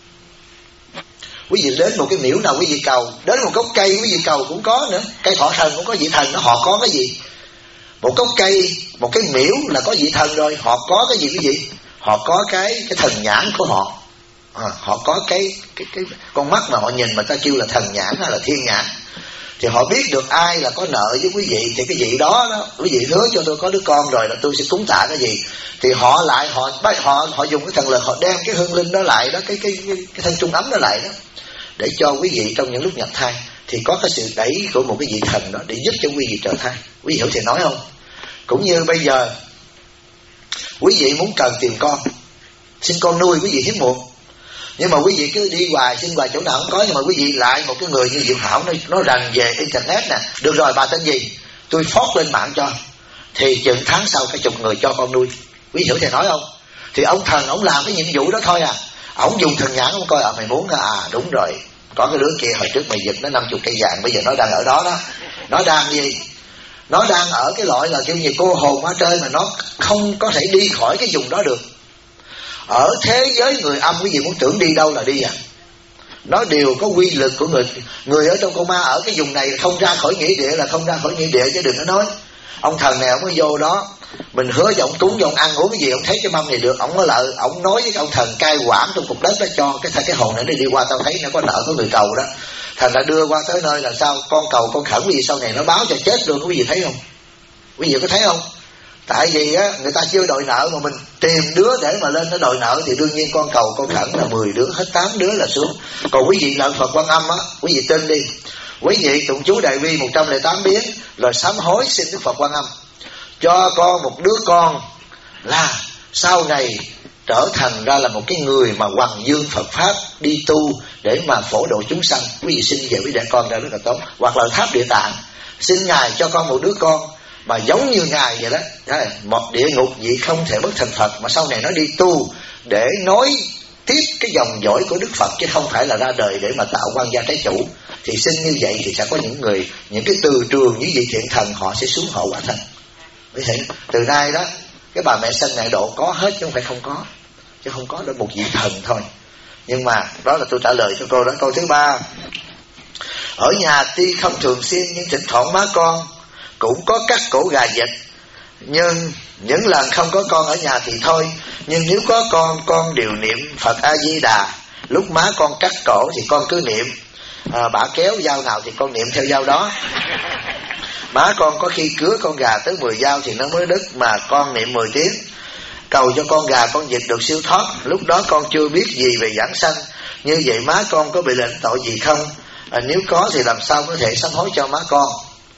quý vị đến một cái miễu nào quý vị cầu, đến một gốc cây quý vị cầu cũng có nữa. Cây thọ thần cũng có vị thần đó, họ có cái gì? Một gốc cây, một cái miễu là có vị thần rồi, họ có cái gì quý vị? Họ có cái thần nhãn của họ. Họ có cái con mắt mà họ nhìn mà ta kêu là thần nhãn hay là thiên nhãn. Thì họ biết được ai là có nợ với quý vị, thì cái vị đó quý vị hứa cho tôi có đứa con rồi là tôi sẽ cúng tạ cái gì, thì họ dùng cái thần lực, họ đem cái hương linh đó lại đó, cái thân trung ấm đó lại đó, để cho quý vị trong những lúc nhập thai thì có cái sự đẩy của một cái vị thần đó để giúp cho quý vị trợ thai. Quý vị hiểu thầy nói không? Cũng như bây giờ quý vị muốn cần tìm con, xin con nuôi, quý vị hiếm muộn, nhưng mà quý vị cứ đi hoài xin hoài chỗ nào không có, nhưng mà quý vị lại một cái người như Diệu Hảo nó rành về internet nè, được rồi bà tên gì tôi phót lên mạng cho, thì chừng tháng sau cái chục người cho con nuôi. Quý vị hiểu thầy nói không? Thì ông thần ông làm cái nhiệm vụ đó thôi à, ông dùng thần nhãn ông coi mày muốn đúng rồi, có cái đứa kia hồi trước mày giật nó 50 cây vàng, bây giờ nó đang ở đó đó. Nó đang gì? Nó đang ở cái loại là kêu như cô hồn ở trên mà nó không có thể đi khỏi cái vùng đó được. Ở thế giới người âm quý vị muốn tưởng đi đâu là đi à. Nó đều có quy lực của người ở trong con ma ở cái vùng này không ra khỏi nghĩa địa là không ra khỏi nghĩa địa, chứ đừng có nói ông thần này ông mới vô đó mình hứa cho ông cúng cho ông ăn uống cái gì, ông thấy cái mâm này được, ông có lợi, ông nói với cái ông thần cai quản trong cục đất đó cho cái hồn này nó đi qua, tao thấy nó có nợ có người cầu đó, thành ra đưa qua tới nơi là sao con cầu con khẩn gì sau này nó báo cho chết luôn. Quý vị thấy không? Quý vị có thấy không? Tại vì á người ta chưa đòi nợ mà mình tìm đứa để mà lên nó đòi nợ thì đương nhiên con cầu con khẩn là 10 đứa hết 8 đứa là xuống. Còn quý vị lợn Phật Quan Âm á, quý vị tin đi, quý vị tụng chú Đại Bi 108 biến rồi sám hối xin Đức Phật Quan Âm cho con một đứa con là sau này trở thành ra là một cái người mà hoằng dương Phật Pháp đi tu để mà phổ độ chúng sanh. Quý vị xin về quý đẻ con ra rất là tốt. Hoặc là Tháp Địa Tạng xin Ngài cho con một đứa con mà giống như Ngài vậy đó, một địa ngục vị không thể bất thành Phật, mà sau này nó đi tu để nối tiếp cái dòng dõi của Đức Phật, chứ không phải là ra đời để mà tạo quan gia trái chủ. Thì xin như vậy thì sẽ có những người, những cái từ trường những vị thiện thần họ sẽ xuống họ quả thành. Từ nay đó cái bà mẹ sanh mẹ độ có hết chứ không phải không có, chứ không có được một vị thần thôi. Nhưng mà đó là tôi trả lời cho cô đó. Câu thứ 3, ở nhà tuy không thường xuyên nhưng thỉnh thoảng má con cũng có cắt cổ gà vịt, nhưng những lần không có con ở nhà thì thôi, nhưng nếu có con đều niệm Phật A Di Đà. Lúc má con cắt cổ thì con cứ niệm, bả kéo dao nào thì con niệm theo dao đó. Má con có khi cứa con gà tới 10 dao thì nó mới đứt, mà con niệm 10 tiếng cầu cho con gà con vịt được siêu thoát. Lúc đó con chưa biết gì về giảng sanh, như vậy má con có bị lệnh tội gì không? Nếu có thì làm sao có thể sám hối cho má con?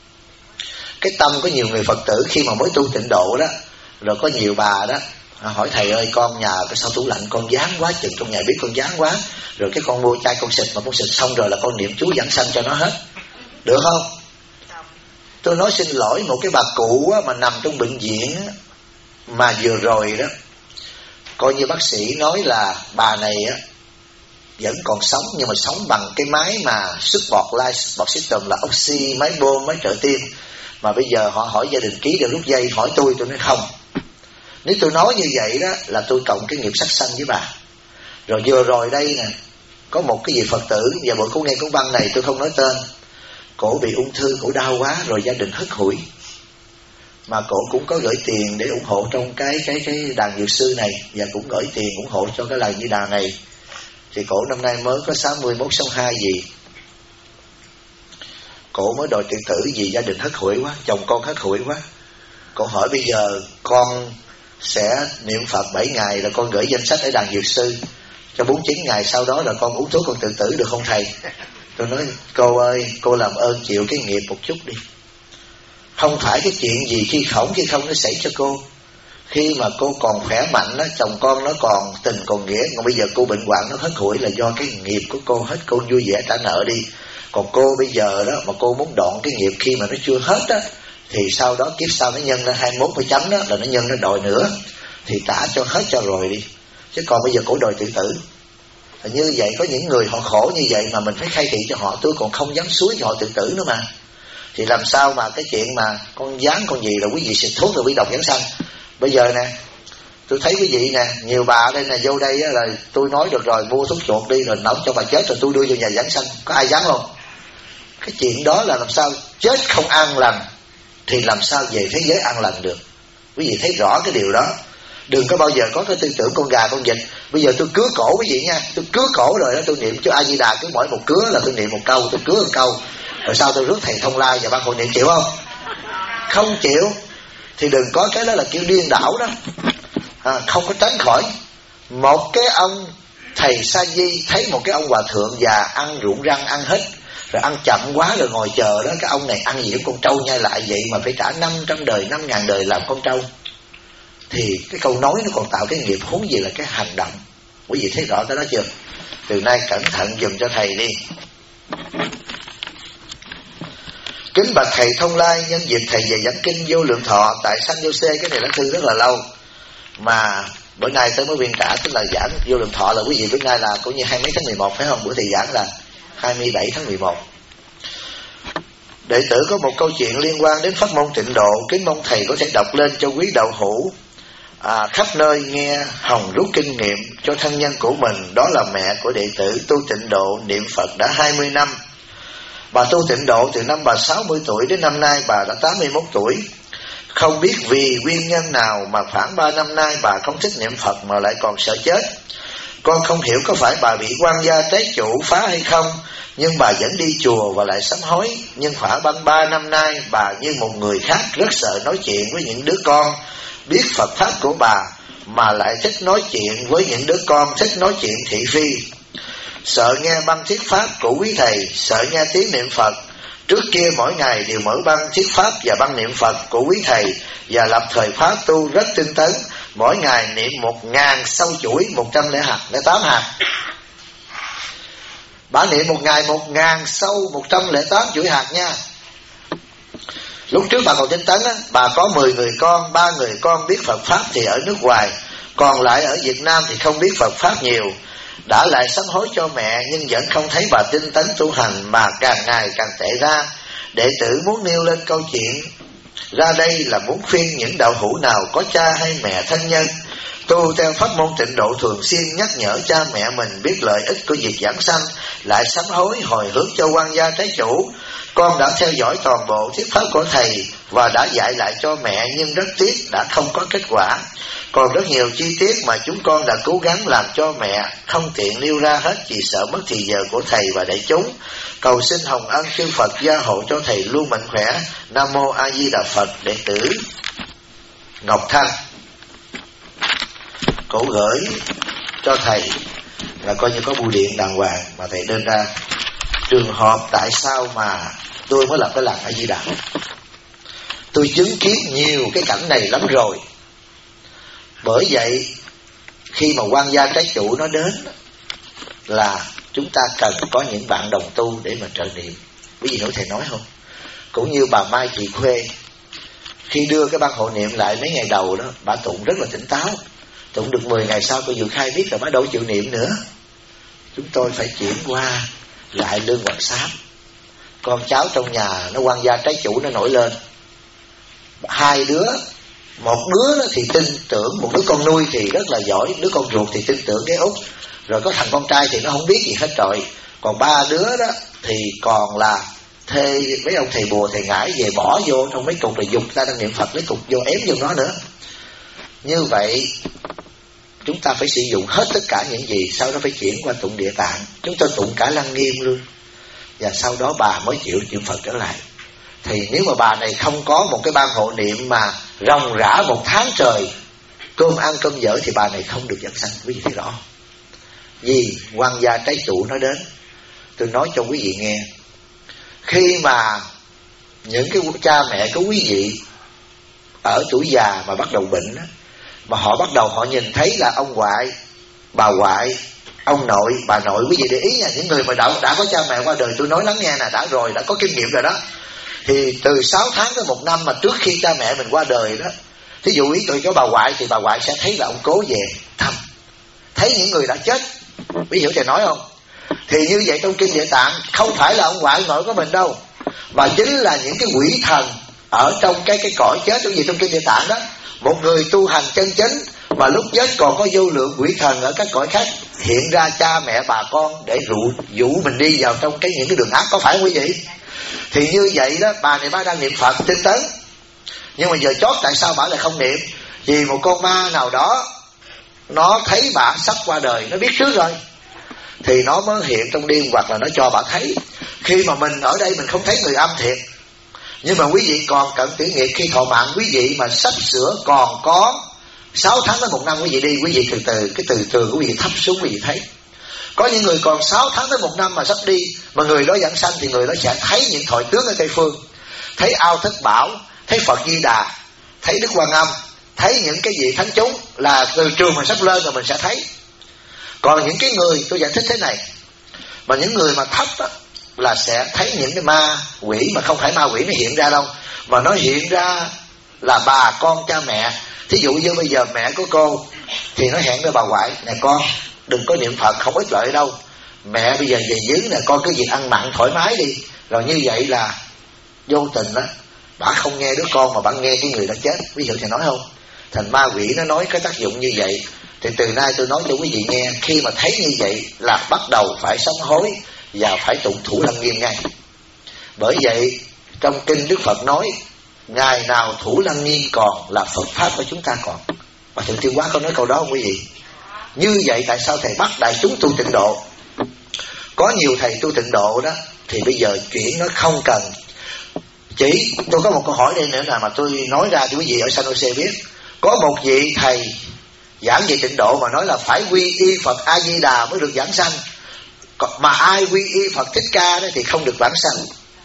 Cái tâm có nhiều người Phật tử khi mà mới tu tịnh độ đó, rồi có nhiều bà đó hỏi thầy ơi, con nhà cái sau tủ lạnh con dán quá chừng, trong nhà biết con dán quá, rồi cái con mua chai con xịt mà con xịt xong rồi là con niệm chú giảng sanh cho nó hết. Được không? Tôi nói xin lỗi một cái bà cụ á, mà nằm trong bệnh viện á, mà vừa rồi đó coi như bác sĩ nói là bà này á vẫn còn sống, nhưng mà sống bằng cái máy mà life support system, là oxy, máy bơm, máy trợ tim. Mà bây giờ họ hỏi gia đình ký để rút dây, hỏi tôi nói không. Nếu tôi nói như vậy đó là tôi cộng cái nghiệp sát sanh với bà. Rồi vừa rồi đây nè, có một cái vị Phật tử, và bữa cô nghe cuốn băng này tôi không nói tên, cổ bị ung thư, cổ đau quá rồi gia đình hất hủi, mà cổ cũng có gửi tiền để ủng hộ trong cái đàn dược sư này, và cũng gửi tiền ủng hộ cho cái làng Di Đà này. Thì cổ năm nay mới có 61, 62 gì. Cổ mới đòi tự tử vì gia đình hất hủi quá, chồng con hất hủi quá. Cổ hỏi bây giờ con sẽ niệm Phật 7 ngày rồi con gửi danh sách ở đàn dược sư, cho 49 ngày sau đó là con uống thuốc con tự tử được không thầy? Tôi nói cô ơi, cô làm ơn chịu cái nghiệp một chút đi. Không phải cái chuyện gì khi khổng khi không nó xảy cho cô. Khi mà cô còn khỏe mạnh đó, chồng con nó còn tình còn nghĩa, còn bây giờ cô bệnh hoạn nó hất hủi là do cái nghiệp của cô hết. Cô vui vẻ trả nợ đi. Còn cô bây giờ đó mà cô muốn đoạn cái nghiệp khi mà nó chưa hết á, thì sau đó kiếp sau nó nhân lên 21 cái chấm đó, là nó nhân nó đòi nữa, thì trả cho hết cho rồi đi. Chứ còn bây giờ cổ đòi tự tử. Như vậy có những người họ khổ như vậy mà mình phải khai thị cho họ. Tôi còn không dám xúi cho họ tự tử nữa mà. Thì làm sao mà cái chuyện mà con dán con gì là quý vị xịt thuốc rồi quý độc giảng sanh. Bây giờ nè, tôi thấy quý vị nè, nhiều bà đây nè, vô đây là tôi nói được rồi, mua thuốc chuột đi rồi nấu cho bà chết rồi tôi đưa vô nhà giảng sanh. Có ai dám không? Cái chuyện đó là làm sao chết không an lành thì làm sao về thế giới an lành được. Quý vị thấy rõ cái điều đó. Đừng có bao giờ có cái tư tưởng con gà con vịt. Bây giờ tôi cứa cổ quý vị nha, tôi cứa cổ rồi đó, tôi niệm cho A Di Đà, cứ mỗi một cứa là tôi niệm một câu, tôi cứa một câu. Rồi sau tôi rước thầy Thông Lai và ban hội niệm, chịu không? Không chịu thì đừng có cái đó là kiểu điên đảo đó. Không có tránh khỏi. Một cái ông thầy Sa Di thấy một cái ông hòa thượng già ăn ruộng răng ăn hết, rồi ăn chậm quá rồi ngồi chờ đó, cái ông này ăn gì con trâu nhai lại vậy mà phải trả 500 đời 5.000 đời làm con trâu. Thì cái câu nói nó còn tạo cái nghiệp, huống gì là cái hành động. Quý vị thấy rõ cái đó chưa? Từ nay cẩn thận dùm cho thầy đi. Kính bạch thầy Thông Lai, nhân dịp thầy về giảng kinh Vô Lượng Thọ tại San Jose, cái này đã thư rất là lâu mà bữa nay tới mới viên trả, tức là giảng Vô Lượng Thọ là quý vị bữa nay là cũng như 20 mấy tháng 11 phải không? Bữa thầy giảng là 27 tháng 11. Đệ tử có một câu chuyện liên quan đến pháp môn tịnh độ, kính mong thầy có thể đọc lên cho quý đạo hữu khắp nơi nghe hồng rút kinh nghiệm cho thân nhân của mình. Đó là mẹ của đệ tử tu tịnh độ niệm Phật đã 20 năm. Bà tu tịnh độ từ năm bà 60 tuổi đến năm nay bà đã 81 tuổi. Không biết vì nguyên nhân nào mà khoảng 3 năm nay bà không thích niệm Phật mà lại còn sợ chết. Con không hiểu có phải bà bị quan gia trái chủ phá hay không, nhưng bà vẫn đi chùa và lại sám hối. Nhưng khoảng 3 năm nay bà như một người khác, rất sợ nói chuyện với những đứa con biết Phật Pháp của bà, mà lại thích nói chuyện với những đứa con thích nói chuyện thị phi. Sợ nghe băng thuyết Pháp của quý thầy, sợ nghe tiếng niệm Phật. Trước kia mỗi ngày đều mở băng thuyết Pháp và băng niệm Phật của quý thầy, và lập thời Pháp tu rất tinh tấn. Mỗi ngày niệm 1000 sâu chuỗi 108 hạt. Bà niệm một ngày 1000 sâu 108 chuỗi hạt nha. Lúc trước bà còn tinh tấn á, bà có 10 người con, 3 người con biết Phật Pháp thì ở nước ngoài, còn lại ở Việt Nam thì không biết Phật Pháp nhiều. Đã lại sám hối cho mẹ nhưng vẫn không thấy bà tinh tấn tu hành, mà càng ngày càng tệ ra. Đệ tử muốn nêu lên câu chuyện ra đây là muốn khuyên những đạo hữu nào có cha hay mẹ thân nhân tu theo pháp môn tịnh độ, thường xuyên nhắc nhở cha mẹ mình biết lợi ích của việc giảng sanh, lại sám hối hồi hướng cho quan gia trái chủ. Con đã theo dõi toàn bộ thuyết pháp của thầy và đã dạy lại cho mẹ, nhưng rất tiếc đã không có kết quả. Còn rất nhiều chi tiết mà chúng con đã cố gắng làm cho mẹ không tiện nêu ra hết vì sợ mất thì giờ của thầy và đại chúng. Cầu xin hồng ân chư Phật gia hộ cho thầy luôn mạnh khỏe. Nam mô A Di Đà Phật. Đệ tử Ngọc Thanh. Cổ gửi cho thầy là coi như có bưu điện đàng hoàng mà thầy đưa ra. Trường hợp tại sao mà tôi mới lập cái làng A Di Đà. Tôi chứng kiến nhiều cái cảnh này lắm rồi. Bởi vậy khi mà quan gia trái chủ nó đến là chúng ta cần có những bạn đồng tu để mà trợ niệm. Quý vị hiểu thầy nói không? Cũng như bà Mai Thị Khuê, khi đưa cái băng hộ niệm lại mấy ngày đầu đó, bà tụng rất là tỉnh táo. Tụng được 10 ngày sau cô Dự Khai biết là bà đâu chịu niệm nữa. Chúng tôi phải chuyển qua lại Lương Hoàng Sám. Con cháu trong nhà nó quan gia trái chủ nó nổi lên. Hai đứa, một đứa thì tin tưởng, một đứa con nuôi thì rất là giỏi, đứa con ruột thì tin tưởng cái út, rồi có thằng con trai thì nó không biết gì hết rồi. Còn ba đứa đó thì còn là thê mấy ông thầy bùa thầy ngải về bỏ vô trong mấy cục rồi dục ta đang niệm Phật lấy cục vô ém vô nó nữa. Như vậy chúng ta phải sử dụng hết tất cả những gì, sau đó phải chuyển qua tụng Địa Tạng. Chúng ta tụng cả Lăng Nghiêm luôn, và sau đó bà mới chịu niệm Phật trở lại. Thì nếu mà bà này không có một cái ban hộ niệm mà ròng rã 1 tháng trời, cơm ăn cơm dở, thì bà này không được giảng sanh. Quý vị thấy rõ. Vì quan gia trái chủ nói đến, tôi nói cho quý vị nghe, khi mà những cái cha mẹ của quý vị ở tuổi già mà bắt đầu bệnh đó, mà họ bắt đầu họ nhìn thấy là ông ngoại, bà ngoại, ông nội, bà nội, quý vị để ý nha, những người mà đã có cha mẹ qua đời, tôi nói lắng nghe nè, đã có kinh nghiệm rồi đó. Thì từ 6 tháng tới 1 năm mà trước khi cha mẹ mình qua đời đó, thí dụ ý tôi có bà ngoại thì bà ngoại sẽ thấy là ông cố về thăm, thấy những người đã chết. Quý vị hiểu thầy nói không? Thì như vậy trong kinh Địa Tạng không phải là ông ngoại nội của mình đâu, mà chính là những cái quỷ thần ở trong cái cõi chết. Cái gì trong kinh Địa Tạng đó, một người tu hành chân chính mà lúc chết còn có vô lượng quỷ thần ở các cõi khác hiện ra cha mẹ bà con để dụ mình đi vào trong những cái đường ác, có phải không quý vị? Thì như vậy đó, bà này bà đang niệm Phật tinh tấn, nhưng mà giờ chót tại sao bà lại không niệm? Vì một con ma nào đó nó thấy bà sắp qua đời, nó biết trước rồi, thì nó mới hiện trong đêm, hoặc là nó cho bà thấy. Khi mà mình ở đây mình không thấy người âm thiệt, nhưng mà quý vị còn cận tử nghiệp, khi thọ mạng quý vị mà sắp sửa còn có 6 tháng tới 1 năm, quý vị đi, quý vị từ từ cái từ từ của quý vị thấp xuống, quý vị thấy. Có những người còn 6 tháng tới 1 năm mà sắp đi, mà người đó giảng sanh, thì người đó sẽ thấy những thoại tướng ở Tây Phương, thấy Ao Thất Bảo, thấy Phật Di Đà, thấy Đức Quan Âm, thấy những cái gì thánh chúng, là từ trường mà sắp lên rồi mình sẽ thấy. Còn những cái người, tôi giải thích thế này, mà những người mà thấp đó, là sẽ thấy những cái ma quỷ, mà không phải ma quỷ nó hiện ra đâu, mà nó hiện ra là bà con cha mẹ. Thí dụ như bây giờ mẹ của cô thì nó hẹn với bà ngoại, nè con đừng có niệm Phật, không ích lợi đâu, mẹ bây giờ về dưới nè, con cứ việc ăn mặn thoải mái đi. Rồi như vậy là vô tình đó, bà không nghe đứa con mà bà nghe cái người đã chết. Ví dụ thầy nói không? Thành ma quỷ nó nói cái tác dụng như vậy. Thì từ nay tôi nói cho quý vị nghe, khi mà thấy như vậy là bắt đầu phải sám hối và phải tụng Thủ Lăng Nghiêm ngay. Bởi vậy trong kinh Đức Phật nói, ngày nào Thủ Lăng Nghiêm còn là Phật Pháp của chúng ta còn. Và Thượng Thiên Hóa có nói câu đó không quý vị? Như vậy tại sao thầy bắt đại chúng tu tịnh độ? Có nhiều thầy tu tịnh độ đó, thì bây giờ chuyển nó không cần. Chỉ tôi có một câu hỏi đây nữa nè, mà tôi nói ra cho quý vị ở San Jose biết. Có một vị thầy giảng về tịnh độ mà nói là phải quy y Phật A Di Đà mới được giảng sanh, mà ai quy y Phật Thích Ca đó thì không được vãng sanh.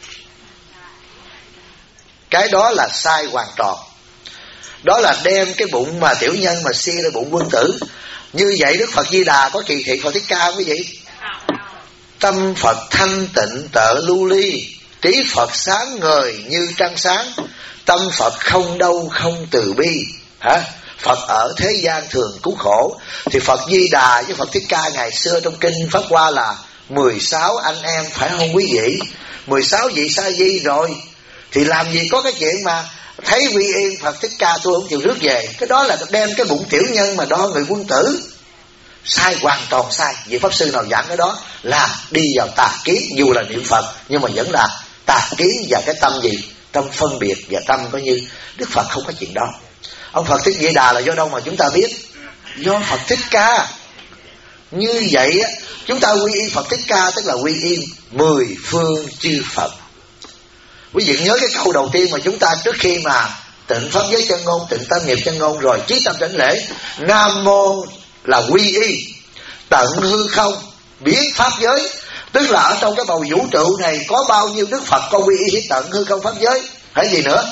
Cái đó là sai hoàn toàn. Đó là đem cái bụng mà tiểu nhân mà si ra bụng quân tử. Như vậy Đức Phật Di Đà có kỳ thị Phật Thích Ca quý vị? Tâm Phật thanh tịnh tợ lưu ly, trí Phật sáng ngời như trăng sáng, tâm Phật không đau không từ bi. Phật ở thế gian thường cứu khổ. Thì Phật Di Đà với Phật Thích Ca ngày xưa trong kinh Pháp Hoa là 16 anh em, phải không quý vị? 16 vị sa di rồi, thì làm gì có cái chuyện mà thấy quy yên Phật Thích Ca tôi không chịu rước về. Cái đó là đem cái bụng tiểu nhân mà đo người quân tử. Sai, hoàn toàn sai. Vị Pháp Sư nào giảng cái đó là đi vào tà kiến. Dù là niệm Phật nhưng mà vẫn là tà kiến. Và cái tâm gì? Tâm phân biệt và tâm coi như Đức Phật không có chuyện đó. Ông Phật Thích Di Đà là do đâu mà chúng ta biết? Do Phật Thích Ca. Như vậy chúng ta quy y Phật Thích Ca tức là quy y 10 phương chư Phật. Quý vị nhớ cái câu đầu tiên mà chúng ta trước khi mà tịnh pháp giới chân ngôn, tịnh tâm nghiệp chân ngôn rồi chí tâm đảnh lễ. Nam mô là quy y tận hư không biến pháp giới. Tức là ở trong cái bầu vũ trụ này có bao nhiêu Đức Phật có quy y tận hư không pháp giới. Hay gì nữa?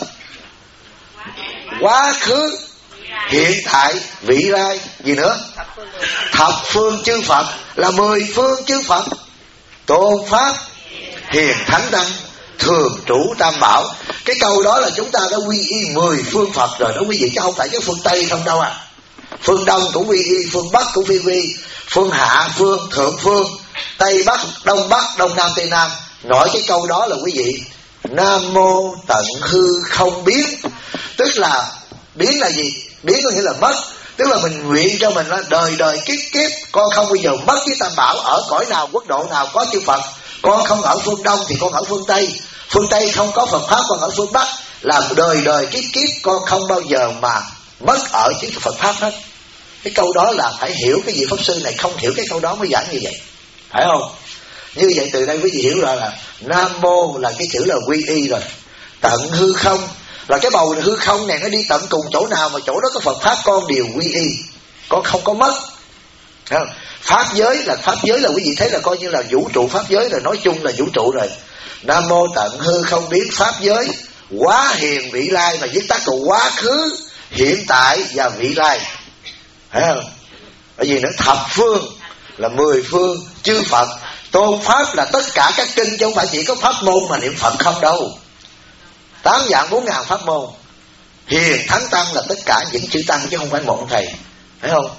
Quá khứ, hiện tại, vị lai. Gì nữa? Thập phương chư Phật là 10 phương chư Phật. Tôn pháp hiền thánh tăng, thường trú tam bảo. Cái câu đó là chúng ta đã quy y 10 phương Phật rồi đó quý vị, chứ không phải cái phương Tây không đâu à. Phương Đông cũng quy y, phương Bắc cũng quy y, phương Hạ phương, thượng phương, Tây Bắc, Đông Nam, Tây Nam. Nói cái câu đó là quý vị, Nam mô tận hư không biến. Tức là biến là gì? Biến có nghĩa là mất. Tức là mình nguyện cho mình là đời đời kiếp kiếp con không bao giờ mất với tam bảo. Ở cõi nào, quốc độ nào có chư Phật, con không ở phương Đông thì con ở phương Tây. Phương Tây không có Phật Pháp, con ở phương Bắc. Là đời đời kiếp kiếp con không bao giờ mà mất ở chữ Phật Pháp hết. Cái câu đó là phải hiểu. Cái vị Pháp Sư này không hiểu cái câu đó mới giảng như vậy, phải không? Như vậy từ đây quý vị hiểu ra là Nam mô là cái chữ là quy y rồi. Tận hư không là cái bầu hư không này nó đi tận cùng chỗ nào mà chỗ đó có Phật Pháp con đều quy y, con không có mất. Pháp giới là quý vị thấy là coi như là vũ trụ pháp giới rồi, nói chung là vũ trụ rồi. Nam mô tận hư không biến pháp giới, quá hiền vị lai, mà viết tắt là quá khứ, hiện tại và vị lai. Thấy không? Bởi vì nó thập phương là 10 phương chư Phật. Tôn pháp là tất cả các kinh, chứ không phải chỉ có pháp môn mà niệm Phật không đâu. 8 vạn 4 ngàn pháp môn. Hiền thánh tăng là tất cả những chữ tăng chứ không phải một ông thầy. Thấy không?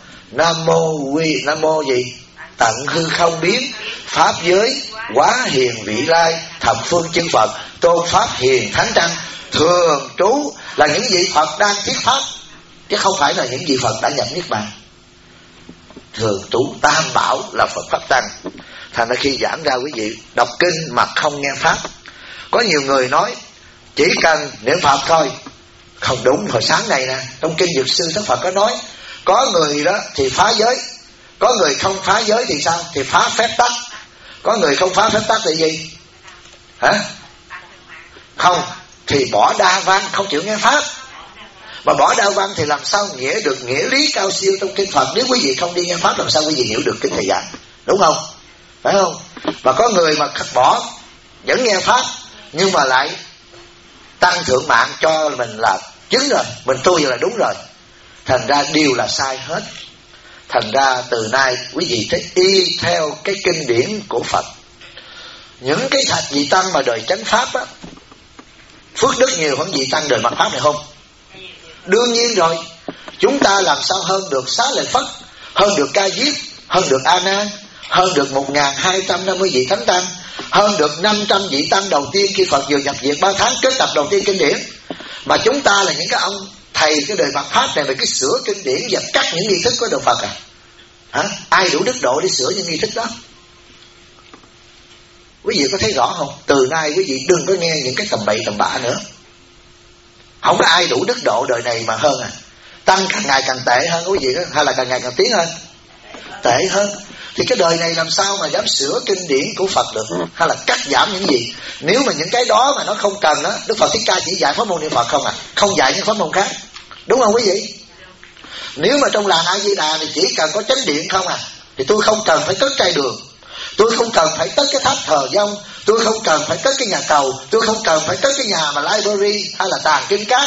Nam mô gì? Tận hư không biến pháp giới, quá hiền vị lai, thập phương chư Phật. Tôn pháp hiền thánh tăng, thường trú là những vị Phật đang thuyết pháp, chứ không phải là những vị Phật đã nhập niết bàn. Thường trú tam bảo là Phật Pháp tăng. Thành ra khi giảng ra quý vị đọc kinh mà không nghe pháp. Có nhiều người nói chỉ cần niệm Phật thôi. Không đúng. Hồi sáng này nè, trong kinh Dược Sư Đức Phật có nói, có người đó thì phá giới, có người không phá giới thì sao? Thì phá phép tắc. Có người không phá phép tắc thì gì? Hả? Không, thì bỏ đa văn, không chịu nghe pháp. Mà bỏ đa văn thì làm sao nghĩa được nghĩa lý cao siêu trong kinh Phật? Nếu quý vị không đi nghe pháp làm sao quý vị hiểu được kinh thầy giảng? Đúng không? Phải không? Mà có người mà bỏ vẫn nghe pháp nhưng mà lại tăng thượng mạng cho mình là chứng rồi, mình tu vậy là đúng rồi. Thành ra đều là sai hết. Thành ra từ nay quý vị phải y theo cái kinh điển của Phật. Những cái thạch vị tăng mà đời chánh pháp á, phước đức nhiều hơn vị tăng đời mặt pháp này không? Đương nhiên rồi. Chúng ta làm sao hơn được Xá Lợi Phất, hơn được Ca Diếp, hơn được A Nan, hơn được 1250 vị thánh tăng, hơn được 500 vị tăng đầu tiên khi Phật vừa nhập viện 3 tháng kết tập đầu tiên kinh điển. Mà chúng ta là những cái ông thầy cái đời mặt pháp này mà cái sửa kinh điển và cắt những nghi thức của Đạo Phật à? Hả? Ai đủ đức độ để sửa những nghi thức đó? Quý vị có thấy rõ không? Từ nay quý vị đừng có nghe những cái tầm bậy tầm bạ nữa. Không có ai đủ đức độ đời này mà hơn à. Tăng càng ngày càng tệ hơn quý vị đó, hay là càng ngày càng tiến hơn? Tệ hơn. Thì cái đời này làm sao mà dám sửa kinh điển của Phật được, hay là cắt giảm những gì? Nếu mà những cái đó mà nó không cần á, Đức Phật Thích Ca chỉ dạy pháp môn niệm Phật không à, không dạy những pháp môn khác. Đúng không quý vị? Nếu mà trong làng A Di Đà thì chỉ cần có chánh điện không à, thì tôi không cần phải cất trai đường, tôi không cần phải cất cái tháp thờ vong, tôi không cần phải cất cái nhà cầu, tôi không cần phải cất cái nhà mà library hay là tàng kinh cát.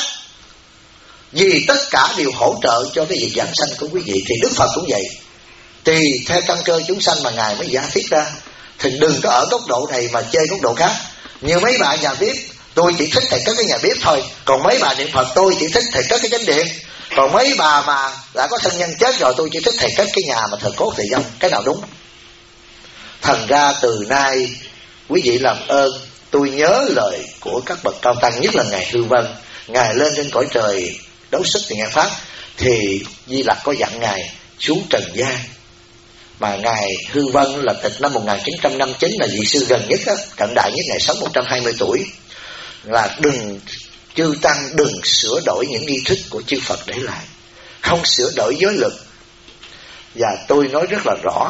Vì tất cả đều hỗ trợ cho cái việc giảng sanh của quý vị. Thì Đức Phật cũng vậy, tùy theo căn cơ chúng sanh mà Ngài mới giả thiết ra. Thì đừng có ở góc độ này mà chơi góc độ khác. Như mấy bà nhà bếp, tôi chỉ thích thầy cất cái nhà bếp thôi. Còn mấy bà niệm Phật tôi chỉ thích thầy cất cái chánh điện. Còn mấy bà mà đã có thân nhân chết rồi tôi chỉ thích thầy cất cái nhà mà thờ cốt thầy vong. Cái nào đúng? Thành ra từ nay quý vị làm ơn tôi nhớ lời của các bậc cao tăng, nhất là Ngài Hư Vân. Ngài lên trên cõi trời đấu sức thì nghe pháp, thì Di Lặc có dặn Ngài xuống trần gian. Mà Ngài Hư Vân là tịch năm 1959, là vị sư gần nhất á, cận đại nhất. Ngài sống 120 tuổi. Là chư tăng đừng sửa đổi những nghi thức của chư Phật để lại, không sửa đổi giới luật. Và tôi nói rất là rõ.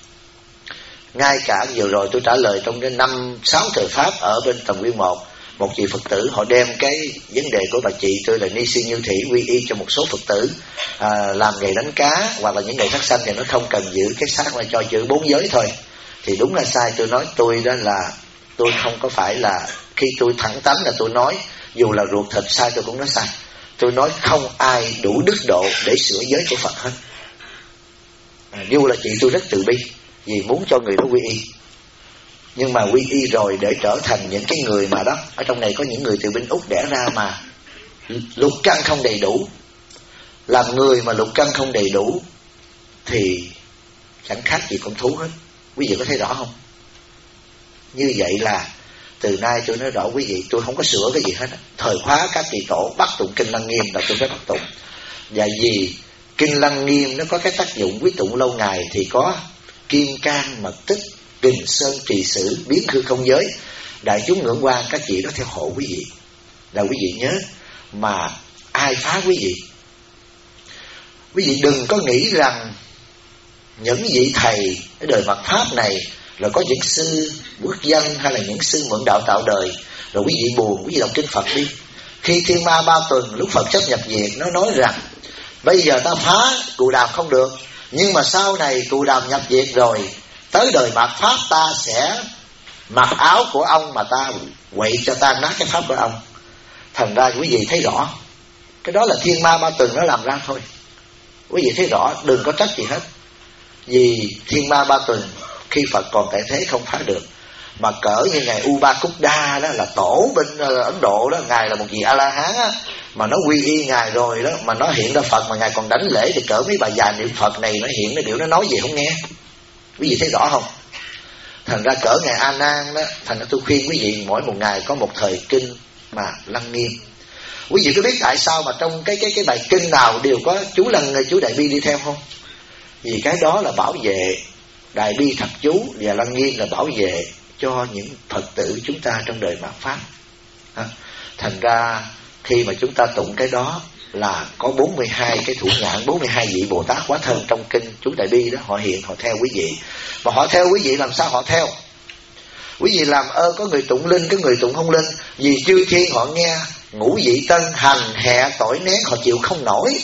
Ngay cả vừa rồi tôi trả lời trong cái 5-6 thời pháp ở bên Tầm Nguyên một vị Phật tử họ đem cái vấn đề của bà chị tôi là Ni Si Như Thị quy y cho một số Phật tử làm nghề đánh cá hoặc là những nghề sát sanh thì nó không cần giữ cái xác mà cho chữ 4 giới thôi. Thì đúng là sai. Tôi nói tôi đó là tôi không có phải là khi tôi thẳng tánh là tôi nói dù là ruột thịt sai tôi cũng nói sai. Tôi nói không ai đủ đức độ để sửa giới của Phật hết. Dù là chị tôi rất từ bi vì muốn cho người đó quy y. Nhưng mà quy y rồi để trở thành những cái người mà đó, ở trong này có những người từ bên Úc đẻ ra mà lục căn không đầy đủ. Làm người mà lục căn không đầy đủ thì chẳng khác gì con thú hết. Quý vị có thấy rõ không? Như vậy là từ nay tôi nói rõ quý vị, tôi không có sửa cái gì hết. Thời khóa các vị tổ bắt tụng kinh Lăng Nghiêm là tôi phải bắt tụng. Và vì kinh Lăng Nghiêm nó có cái tác dụng quý tụng lâu ngày thì có Kim Cang Mật Tích, Kình Sơn Trì Sử, Biến Hư Không Giới. Đại chúng ngưỡng quan các vị đó theo hộ quý vị. Là quý vị nhớ, mà ai phá quý vị? Quý vị đừng có nghĩ rằng những vị thầy cái đời mạt Pháp này là có những sư quốc dân hay là những sư mượn đạo tạo đời. Rồi quý vị buồn, quý vị đọc kinh Phật đi. Khi Thiên Ma Ba Tuần lúc Phật chấp nhập diệt, nó nói rằng bây giờ ta phá Cù Đàm không được, nhưng mà sau này Cù Đàm nhập diệt rồi, tới đời mạt Pháp ta sẽ mặc áo của ông mà ta quậy cho tan nát cái pháp của ông. Thành ra quý vị thấy rõ, cái đó là Thiên Ma Ba Tuần nó làm ra thôi. Quý vị thấy rõ, đừng có trách gì hết. Vì Thiên Ma Ba Tuần khi Phật còn tại thế không phá được. Mà cỡ như ngài Upakudha đó là tổ bên Ấn Độ đó, ngài là một vị A-la-hán á, mà nó quy y ngài rồi đó, mà nó hiện ra Phật mà ngài còn đánh lễ, thì cỡ mấy bà già niệm Phật này nó hiện, nó biểu nó nói gì không nghe. Quý vị thấy rõ không? Thành ra cỡ ngài A Nan đó, thành ra tôi khuyên quý vị mỗi một ngày có một thời kinh mà Lăng Nghiêm. Quý vị có biết tại sao mà trong cái bài kinh nào đều có chú chú Đại Bi đi theo không? Vì cái đó là bảo vệ Đại Bi Thập Chú, và Lăng Nghiêm là bảo vệ cho những Phật tử chúng ta trong đời mạt Pháp. Thành ra khi mà chúng ta tụng cái đó là có 42 cái thủ nhãn, 42 vị Bồ Tát Hóa Thân trong kinh chú Đại Bi đó, họ hiện, họ theo quý vị. Mà họ theo quý vị làm sao họ theo? Quý vị làm ơn có người tụng linh, cái người tụng không linh. Vì chư thiên họ nghe ngũ vị tân hành hẹ tỏi nén, họ chịu không nổi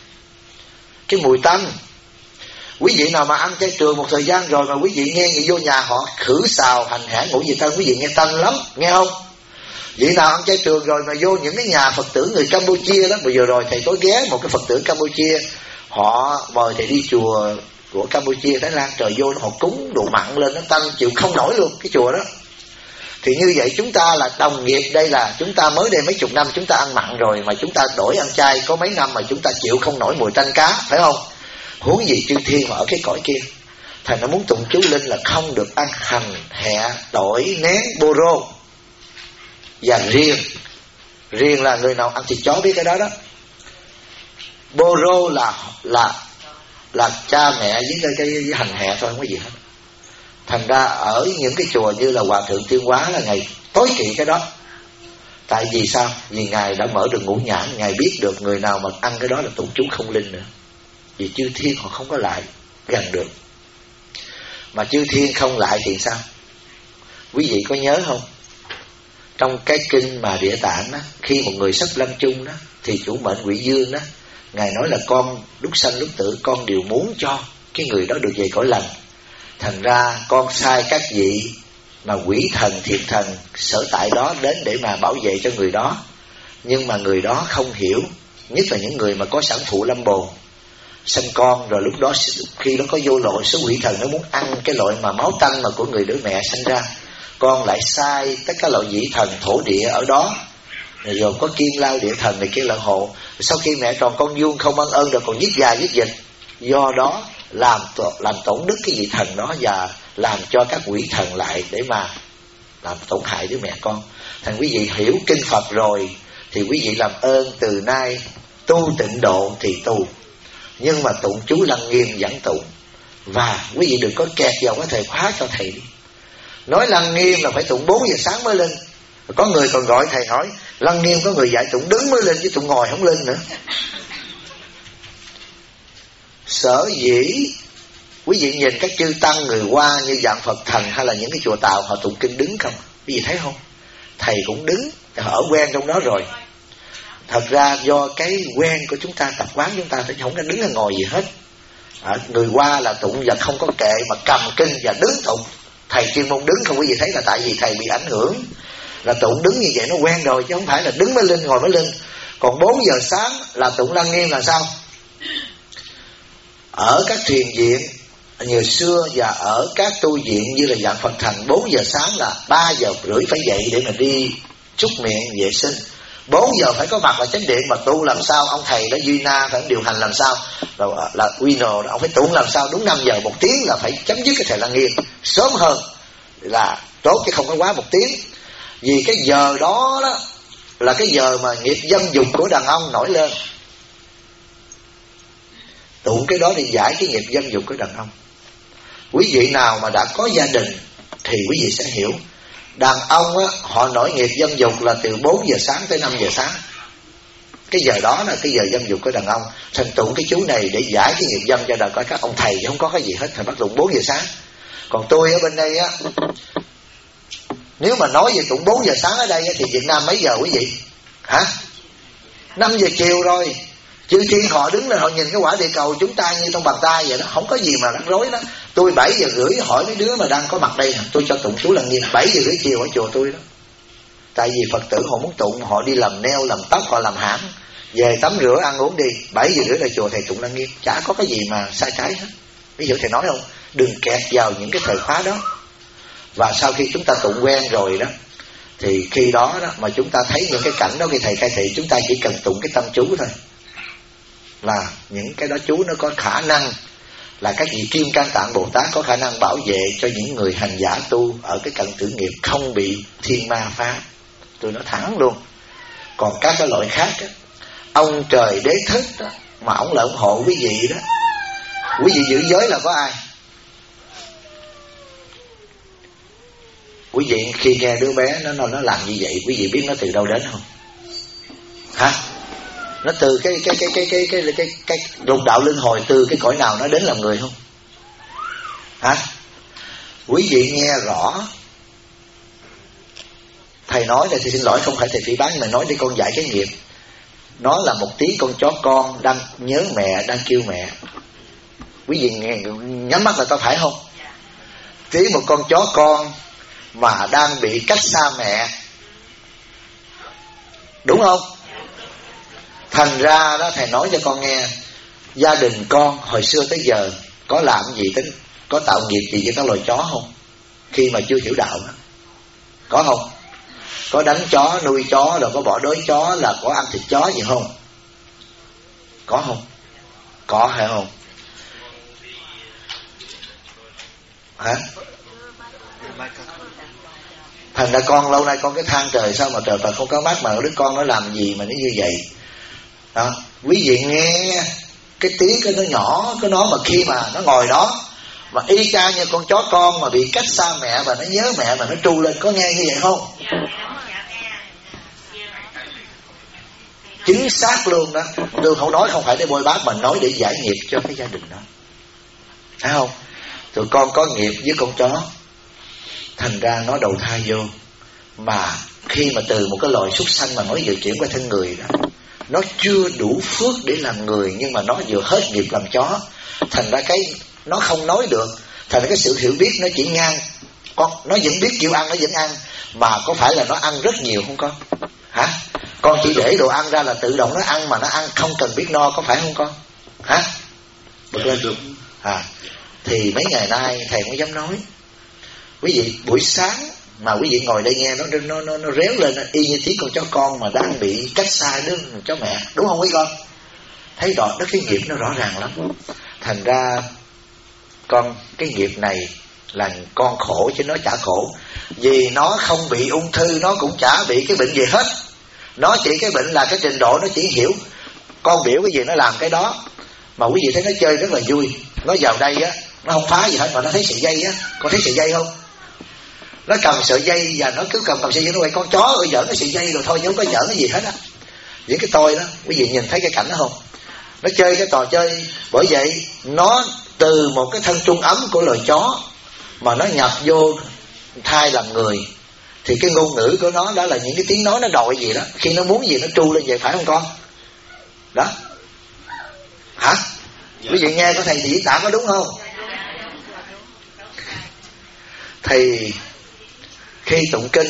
cái mùi tanh. Quý vị nào mà ăn chay trường một thời gian rồi mà quý vị nghe người vô nhà họ khử xào hành hẹ ngũ vị tân, quý vị nghe tanh lắm, nghe không? Vị nào ăn chay trường rồi mà vô những cái nhà Phật tử người Campuchia đó, vừa rồi thầy có ghé một cái Phật tử Campuchia, họ mời thầy đi chùa của Campuchia, Thái Lan, trời vô họ cúng đồ mặn lên nó tanh chịu không nổi luôn cái chùa đó. Thì như vậy chúng ta là đồng nghiệp, đây là chúng ta mới đây mấy chục năm chúng ta ăn mặn rồi, mà chúng ta đổi ăn chay có mấy năm mà chúng ta chịu không nổi mùi tanh cá, phải không? Huống gì chư thiên mà ở cái cõi kia. Thành nó muốn tụng chú linh là không được ăn hành hẹ tỏi nén bô rô. Và riêng là người nào ăn thịt chó biết cái đó đó. Bô rô là cha mẹ với cái hành hẹ thôi, không có gì hết. Thành ra ở những cái chùa như là Hòa Thượng Tuyên Hóa là ngài tối kỵ cái đó. Tại vì sao? Vì ngài đã mở được ngũ nhãn, ngài biết được người nào mà ăn cái đó là tụng chú không linh nữa. Vì chư thiên họ không có lại gần được. Mà chư thiên không lại thì sao? Quý vị có nhớ không? Trong cái kinh mà Địa Tạng đó, khi một người sắp lâm chung đó, thì chủ mệnh Quỷ Dương đó, ngài nói là con lúc sanh lúc tử con đều muốn cho cái người đó được về cõi lành. Thành ra con sai các vị mà quỷ thần thiện thần sở tại đó đến để mà bảo vệ cho người đó. Nhưng mà người đó không hiểu, nhất là những người mà có sản phụ lâm bồn sanh con, rồi lúc đó khi nó có vô loại số quỷ thần nó muốn ăn cái loại mà máu tanh mà của người đứa mẹ sanh ra, con lại sai tất cả loại vị thần thổ địa ở đó, rồi có Kim Lao địa thần này kia là hộ. Sau khi mẹ tròn con vuông không ăn ơn rồi còn giết gà giết vịt, do đó làm tổn đức cái vị thần đó và làm cho các quỷ thần lại để mà làm tổn hại đứa mẹ con. Thành quý vị hiểu kinh Phật rồi thì quý vị làm ơn từ nay tu tịnh độ thì tu, nhưng mà tụng chú Lăng Nghiêm vẫn tụng. Và quý vị đừng có kẹt vào cái thời khóa cho thầy đi. Nói Lăng Nghiêm là phải tụng 4 giờ sáng mới lên. Có người còn gọi thầy hỏi Lăng Nghiêm có người dạy tụng đứng mới lên chứ tụng ngồi không lên nữa. Sở dĩ quý vị nhìn các chư tăng người Hoa như dạng Phật Thành hay là những cái chùa Tàu họ tụng kinh đứng không? Quý vị thấy không? Thầy cũng đứng, họ ở quen trong đó rồi. Thật ra do cái quen của chúng ta, tập quán chúng ta thì không có đứng hay ngồi gì hết. Người Hoa là tụng và không có kệ mà cầm kinh và đứng tụng. Thầy chuyên môn đứng không, quý vị thấy là tại vì thầy bị ảnh hưởng là tụng đứng như vậy nó quen rồi, chứ không phải là đứng mới lên ngồi mới lên. Còn 4 giờ sáng là tụng Lăng Nghiêm là sao? Ở các thiền viện Ngày xưa và ở các tu viện như là dạng Phật Thành, 4 giờ sáng là 3 giờ rưỡi phải dậy để mà đi trúc miệng vệ sinh, 4 giờ phải có mặt là chánh điện mà tu làm sao. Ông thầy đó Duy Na phải điều hành làm sao, là Wino ông phải tụng làm sao đúng 5 giờ, 1 tiếng là phải chấm dứt cái thời Lăng Nghiêm, sớm hơn là tốt chứ không có quá 1 tiếng. Vì cái giờ đó đó là cái giờ mà nghiệp dâm dục của đàn ông nổi lên. Tụng cái đó để giải cái nghiệp dâm dục của đàn ông. Quý vị nào mà đã có gia đình thì quý vị sẽ hiểu. Đàn ông á, họ nổi nghiệp dâm dục là từ 4 giờ sáng tới 5 giờ sáng. Cái giờ đó là cái giờ dâm dục của đàn ông. Thành tụng cái chú này để giải cái nghiệp dâm cho đàn coi các ông thầy, không có cái gì hết, thầy bắt tụng 4 giờ sáng. Còn tôi ở bên đây á, nếu mà nói về tụng 4 giờ sáng ở đây á, thì Việt Nam mấy giờ quý vị? Hả? 5 giờ chiều rồi. Chư thiên họ đứng lên họ nhìn cái quả địa cầu chúng ta như trong bàn tay vậy đó, không có gì mà rắc rối đó. Tôi 7 giờ rưỡi hỏi mấy đứa mà đang có mặt đây nè, tôi cho tụng chú Lăng Nghiêm 7 giờ rưỡi chiều ở chùa tôi đó. Tại vì Phật tử họ muốn tụng, họ đi làm nail, làm tóc, họ làm hãng, về tắm rửa ăn uống đi, 7 giờ rưỡi là chùa thầy tụng Lăng Nghiêm, chả có cái gì mà sai trái hết. Ví dụ thầy nói không, đừng kẹt vào những cái thời khóa đó. Và sau khi chúng ta tụng quen rồi đó, thì khi đó đó mà chúng ta thấy những cái cảnh đó, khi thầy khai thị chúng ta chỉ cần tụng cái tâm chú thôi, là những cái đó chú nó có khả năng là các vị Kim Cang Tạng Bồ Tát có khả năng bảo vệ cho những người hành giả tu ở cái cận tử nghiệp không bị thiên ma phá. Tôi nói thẳng luôn. Còn các cái loại khác đó, ông trời đế thích đó, mà ông là ủng hộ quý vị đó. Quý vị giữ giới là có ai? Quý vị khi nghe đứa bé nó làm như vậy, quý vị biết nó từ đâu đến không? Hả? Nó từ cái lục đạo luân hồi, từ cái cõi nào nó đến làm người không? Hả? Quý vị nghe rõ. Thầy nói này thì xin lỗi, không phải thầy phỉ báng, mà nói để con dạy cái nghiệp. Nó là một tí con chó con đang nhớ mẹ, đang kêu mẹ. Quý vị nghe, nhắm mắt là có phải không? Tí một con chó con mà đang bị cách xa mẹ, đúng không? Thành ra đó thầy nói cho con nghe, gia đình con hồi xưa tới giờ có làm gì tính, có tạo nghiệp gì với các loài chó không? Khi mà chưa hiểu đạo đó, có không? Có đánh chó, nuôi chó, rồi có bỏ đói chó, là có ăn thịt chó gì không? Có không? Có hay không? Hả? Thành ra con lâu nay con cái than trời sao mà trời Phật không có mắt, mà đứa con nó làm gì mà nó như vậy đó. Quý vị nghe cái tiếng cái nó nhỏ cái nó, mà khi mà nó ngồi đó mà y chang như con chó con mà bị cách xa mẹ và nó nhớ mẹ mà nó tru lên, có nghe như vậy không? Chính xác luôn đó. Tôi không nói không phải để bôi bác, mà nói để giải nghiệp cho cái gia đình đó, thấy không? Tụi con có nghiệp với con chó, thành ra nó đầu thai vô, mà khi mà từ một cái loài súc sanh mà nói vừa chuyển qua thân người đó, nó chưa đủ phước để làm người, nhưng mà nó vừa hết nghiệp làm chó, thành ra cái nó không nói được, thành ra cái sự hiểu biết nó chỉ ngang. Con nó vẫn biết kêu ăn, nó vẫn ăn, mà có phải là nó ăn rất nhiều không con? Hả? Con chỉ để đồ ăn ra là tự động nó ăn, mà nó ăn không cần biết no, có phải không con? Hả? Bật lên được. Thì mấy ngày nay thầy không dám nói. Quý vị buổi sáng mà quý vị ngồi đây nghe nó réo lên, nó y như tí con chó con mà đang bị cách xa đứa chó mẹ, đúng không quý con? Thấy rõ đó, cái nghiệp nó rõ ràng lắm. Thành ra con cái nghiệp này là con khổ chứ nó chả khổ, vì nó không bị ung thư, nó cũng chả bị cái bệnh gì hết. Nó chỉ cái bệnh là cái trình độ nó chỉ hiểu con biểu cái gì nó làm cái đó. Mà quý vị thấy nó chơi rất là vui. Nó vào đây á, nó không phá gì hết, mà nó thấy sợi dây á, con thấy sợi dây không? Nó cầm sợi dây và nó cứ cầm sợi dây, nó quay con chó ơi giỡn cái sợi dây rồi thôi, chứ không có giỡn cái gì hết á. Những cái tôi đó, quý vị nhìn thấy cái cảnh đó không? Nó chơi cái trò chơi. Bởi vậy nó từ một cái thân trung ấm của loài chó mà nó nhập vô thai làm người, thì cái ngôn ngữ của nó đó là những cái tiếng nói nó đòi gì đó, khi nó muốn gì nó tru lên vậy, phải không con? Đó. Hả? Quý vị nghe có thầy diễn tả có đúng không? Thì khi tụng kinh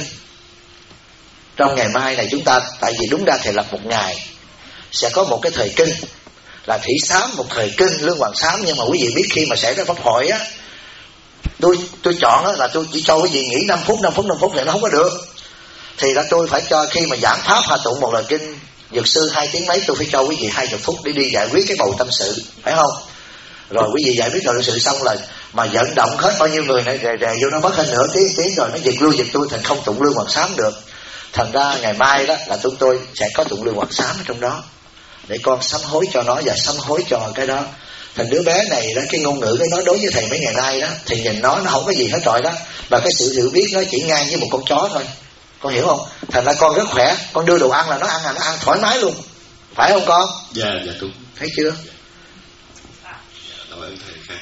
trong ngày mai này chúng ta, tại vì đúng ra thầy lập một ngày sẽ có một cái thời kinh là thủy xám một thời kinh, lương hoàng xám. Nhưng mà quý vị biết khi mà xảy ra pháp hội á, tôi chọn á là tôi chỉ cho quý vị nghỉ 5 phút thì nó không có được. Thì là tôi phải cho khi mà giảng pháp hòa tụng một lời kinh Dược Sư 2 tiếng mấy, tôi phải cho quý vị 20 phút để đi giải quyết cái bầu tâm sự, phải không? Rồi quý vị giải quyết bầu tâm sự xong rồi mà vận động hết bao nhiêu người này rè vô, nó mất hơn nửa tiếng rồi nó giật tôi thành không tụng lương hoàng xám được. Thành ra ngày mai đó là chúng tôi sẽ có tụng lương hoàng xám ở trong đó để con sám hối cho nó và sám hối cho cái đó. Thành đứa bé này đó, cái ngôn ngữ cái nói đối với thầy mấy ngày nay đó, thì nhìn nó không có gì hết rồi đó, và cái sự hiểu biết nó chỉ ngang với một con chó thôi, con hiểu không? Thành ra con rất khỏe, con đưa đồ ăn là nó ăn thoải mái luôn, phải không con? Dạ đúng. Thấy chưa? Cảm ơn thầy.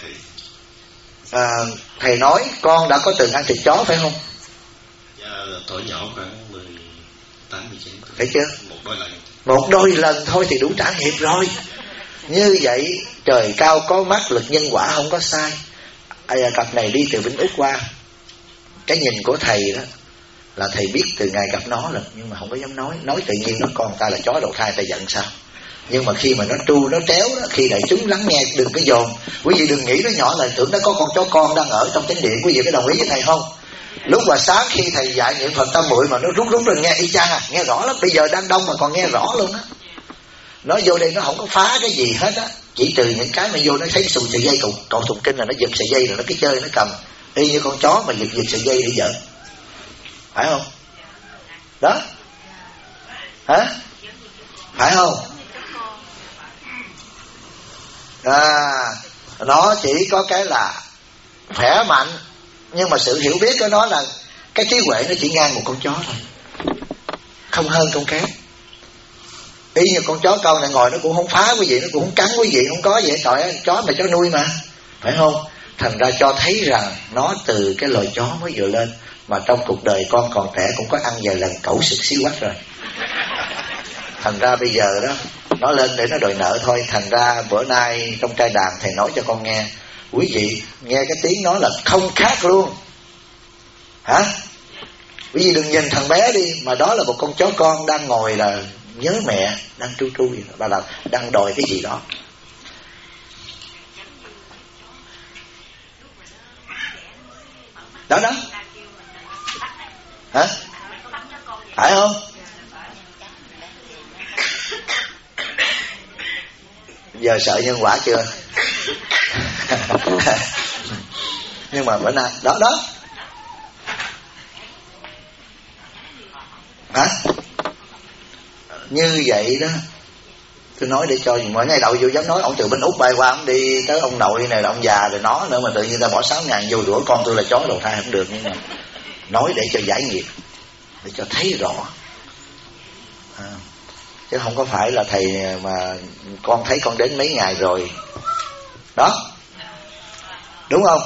Thầy nói con đã có từng ăn thịt chó phải không? Dạ, tuổi nhỏ khoảng 18, 19. Thấy chưa? Một đôi lần thôi thì đủ trải nghiệm rồi. Như vậy trời cao có mắt, lực nhân quả không có sai. Cặp này đi từ Vĩnh Úc qua, cái nhìn của thầy đó là thầy biết từ ngày gặp nó rồi, nhưng mà không có dám nói tự nhiên nó con ta là chó đầu thai, ta giận sao? Nhưng mà khi mà nó tru nó tréo đó, khi đại chúng lắng nghe đừng có dồn. Quý vị đừng nghĩ nó nhỏ là tưởng nó có con chó con đang ở trong chánh điện. Quý vị có đồng ý với thầy không? Lúc mà sáng khi thầy dạy niệm Phật tam muội mà nó rút rồi nghe y chang nghe rõ lắm. Bây giờ đang đông mà còn nghe rõ luôn á. Nó vô đây nó không có phá cái gì hết á, chỉ trừ những cái mà vô nó thấy sùi sợi dây cầu tụng kinh là nó giật sợi dây rồi nó cái chơi nó cầm y như con chó mà giật sợi dây để giỡn, phải không? Đó hả? Phải không? Nó chỉ có cái là khỏe mạnh, nhưng mà sự hiểu biết của nó là cái trí huệ nó chỉ ngang một con chó thôi, không hơn không kém. Y như con chó con này ngồi nó cũng không phá quý vị, nó cũng không cắn quý vị, không có gì hết. Trời ơi, chó mà chó nuôi mà, phải không? Thành ra cho thấy rằng nó từ cái loài chó mới vừa lên, mà trong cuộc đời con còn trẻ cũng có ăn vài lần cẩu sực xíu quách rồi. Thành ra bây giờ đó nó lên để nó đòi nợ thôi. Thành ra bữa nay trong trai đàn thầy nói cho con nghe, quý vị nghe cái tiếng nó là không khác luôn hả? Quý vị đừng nhìn thằng bé đi, mà đó là một con chó con đang ngồi là nhớ mẹ, đang tru gì đó, là đang đòi cái gì đó. Đó hả? Phải không? Giờ sợ nhân quả chưa? Nhưng mà bữa nay đó hả? Như vậy đó, tôi nói để cho mỗi ngày đầu vô dám nói. Ông từ bên Úc bay qua, ông đi tới ông nội này là ông già rồi nó nữa, mà tự nhiên ta bỏ 6.000 vô đũa con tôi là chó đầu thai không được. Nhưng mà nói để cho giải nghiệp, để cho thấy rõ, chứ không có phải là thầy mà con thấy con đến mấy ngày rồi đó, đúng không?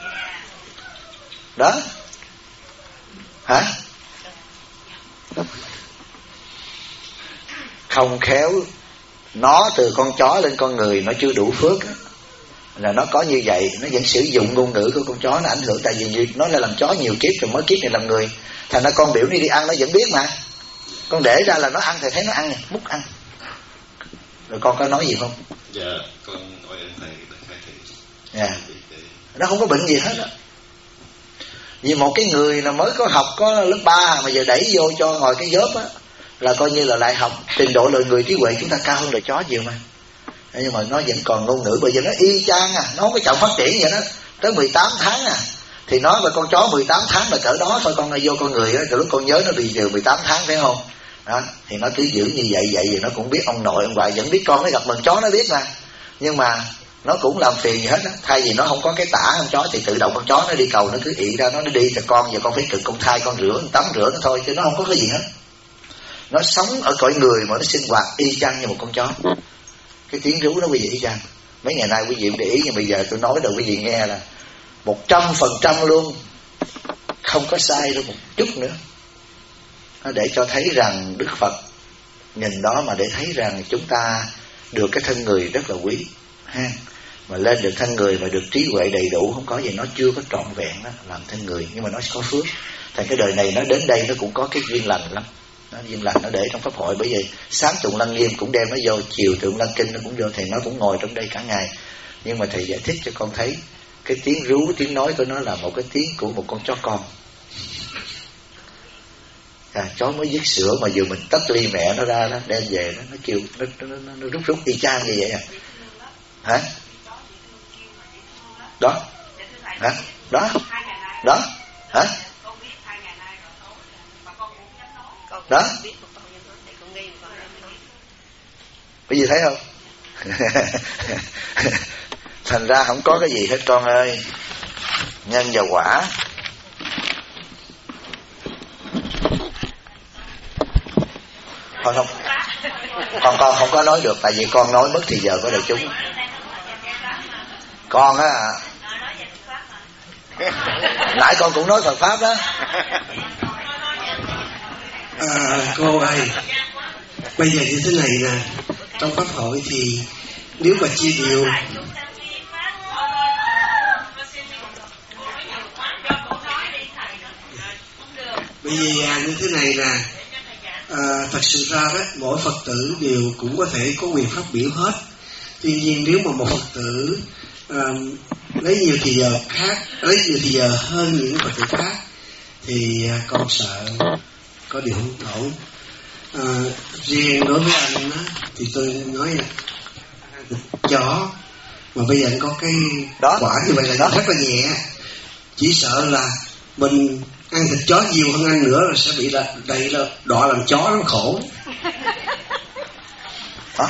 Đó hả? Không khéo nó từ con chó lên con người nó chưa đủ phước á, là nó có như vậy. Nó vẫn sử dụng ngôn ngữ của con chó, nó ảnh hưởng. Tại vì nó là làm chó nhiều kiếp rồi mới kiếp này làm người. Thành ra con biểu đi ăn nó vẫn biết mà. Con để ra là nó ăn thì thấy nó ăn, múc ăn. Rồi con có nói gì không? Dạ, con nói em thầy khai thị. Dạ. Nó không có bệnh gì hết á. Vì một cái người là mới có học có lớp 3 mà giờ đẩy vô cho ngồi cái vớp á, là coi như là lại học. Trình độ lời người trí huệ chúng ta cao hơn lời chó nhiều mà. Nhưng mà nó vẫn còn ngôn ngữ. Bây giờ nó y chang nó không có chậm phát triển vậy đó. Tới 18 tháng thì nói về con chó 18 tháng là cỡ đó thôi. Con vô con người á, từ lúc con nhớ nó bị giờ 18 tháng phải không? Đó, thì nó cứ giữ như vậy thì nó cũng biết ông nội ông ngoại, vẫn biết con nó gặp mình chó nó biết mà. Nhưng mà nó cũng làm phiền gì hết á. Thay vì nó không có cái tả con chó thì tự động con chó nó đi cầu, nó cứ ị ra nó đi. Thì con giờ con phải cực con thai, con rửa tắm rửa nó thôi, chứ nó không có cái gì hết. Nó sống ở cõi người mà nó sinh hoạt y chang như một con chó. Cái tiếng rú nó quý vị y chang. Mấy ngày nay quý vị để ý, nhưng bây giờ tôi nói đâu quý vị nghe là 100% luôn, không có sai đâu một chút nữa. Để cho thấy rằng Đức Phật nhìn đó mà để thấy rằng chúng ta được cái thân người rất là quý ha. Mà lên được thân người mà được trí huệ đầy đủ, không có gì, nó chưa có trọn vẹn đó, làm thân người, nhưng mà nó có phước. Thành cái đời này nó đến đây nó cũng có cái duyên lành lắm. nó Viên Lành nó để trong pháp hội. Bởi vì sáng tụng Lăng Nghiêm cũng đem nó vô, chiều tụng Lăng Kinh nó cũng vô, thầy nó cũng ngồi trong đây cả ngày. Nhưng mà thầy giải thích cho con thấy cái tiếng rú, tiếng nói của nó là một cái tiếng của một con chó con. Chó mới dứt sữa mà vừa mình tách ly mẹ nó ra đó, đem về đó, nó kêu nó rút y chang như vậy à. Hả? Đó. Hả? Đó. Đó. Hả? Đó. Cái gì thấy không? Thành ra không có cái gì hết con ơi. Nhân và quả. Con không có nói được, tại vì con nói mất thì giờ có đại chúng. Con á, nãy con cũng nói Phật pháp đó. Cô ơi, bây giờ như thế này nè, trong pháp hội thì nếu mà chia đều, bây giờ như thế này nè, thật sự ra đó, mỗi Phật tử đều cũng có thể có quyền phát biểu hết. Tuy nhiên nếu mà một Phật tử lấy nhiều thì giờ khác, lấy nhiều thì giờ hơn những Phật tử khác, thì con sợ có điều không ổn. Riêng đối với anh á, thì tôi nói là chó, mà bây giờ anh có cái đó, quả như vậy là đó, rất là nhẹ. Chỉ sợ là mình ăn thịt chó nhiều hơn anh nữa rồi sẽ bị đọa làm chó nó khổ. Đó.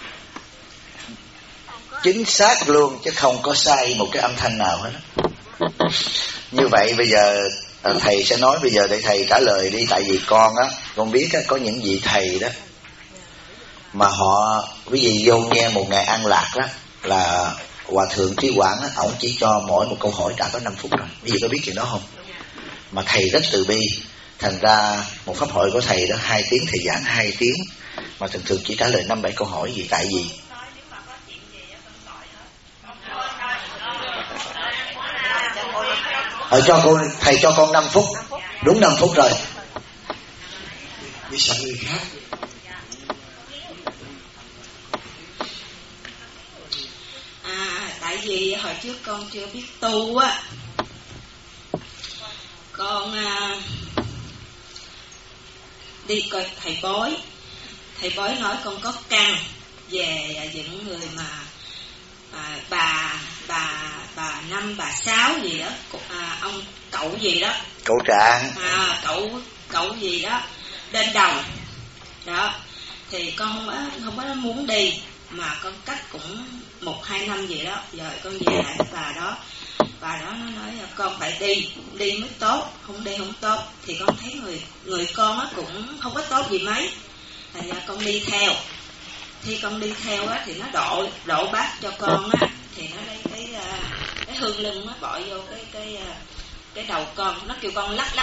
Chính xác luôn, chứ không có sai một cái âm thanh nào hết. Như vậy bây giờ thầy sẽ nói, bây giờ để thầy trả lời đi. Tại vì con biết có những vị thầy đó mà họ, ví dụ vô nghe một ngày An Lạc đó, là Hòa Thượng Trí Quảng ổng chỉ cho mỗi một câu hỏi đã có 5 phút rồi. Ví dụ có biết chuyện đó không? Mà thầy rất từ bi, thành ra một pháp hội của thầy đó 2 tiếng, thầy giảng 2 tiếng mà thường thường chỉ trả lời 5-7 câu hỏi gì. Tại vì thầy cho con 5 phút, đúng 5 phút rồi. Vì sợ người khác. Tại vì hồi trước con chưa biết tu á, con đi coi thầy bói nói con có căn về những người mà bà 5, bà 6 gì đó, ông cậu gì đó, cậu Trạng, cậu gì đó lên đồng đó, thì con không có muốn đi, mà con cách cũng 1-2 năm gì đó, rồi con về lại với bà đó nó nói là con phải đi mới tốt, không đi không tốt. Thì con thấy người con cũng không có tốt gì mấy, thành ra con đi theo. Khi con đi theo thì nó độ bát cho con á, thì nó lấy cái hương lưng nó bỏ vô cái đầu con, nó kêu con lắc.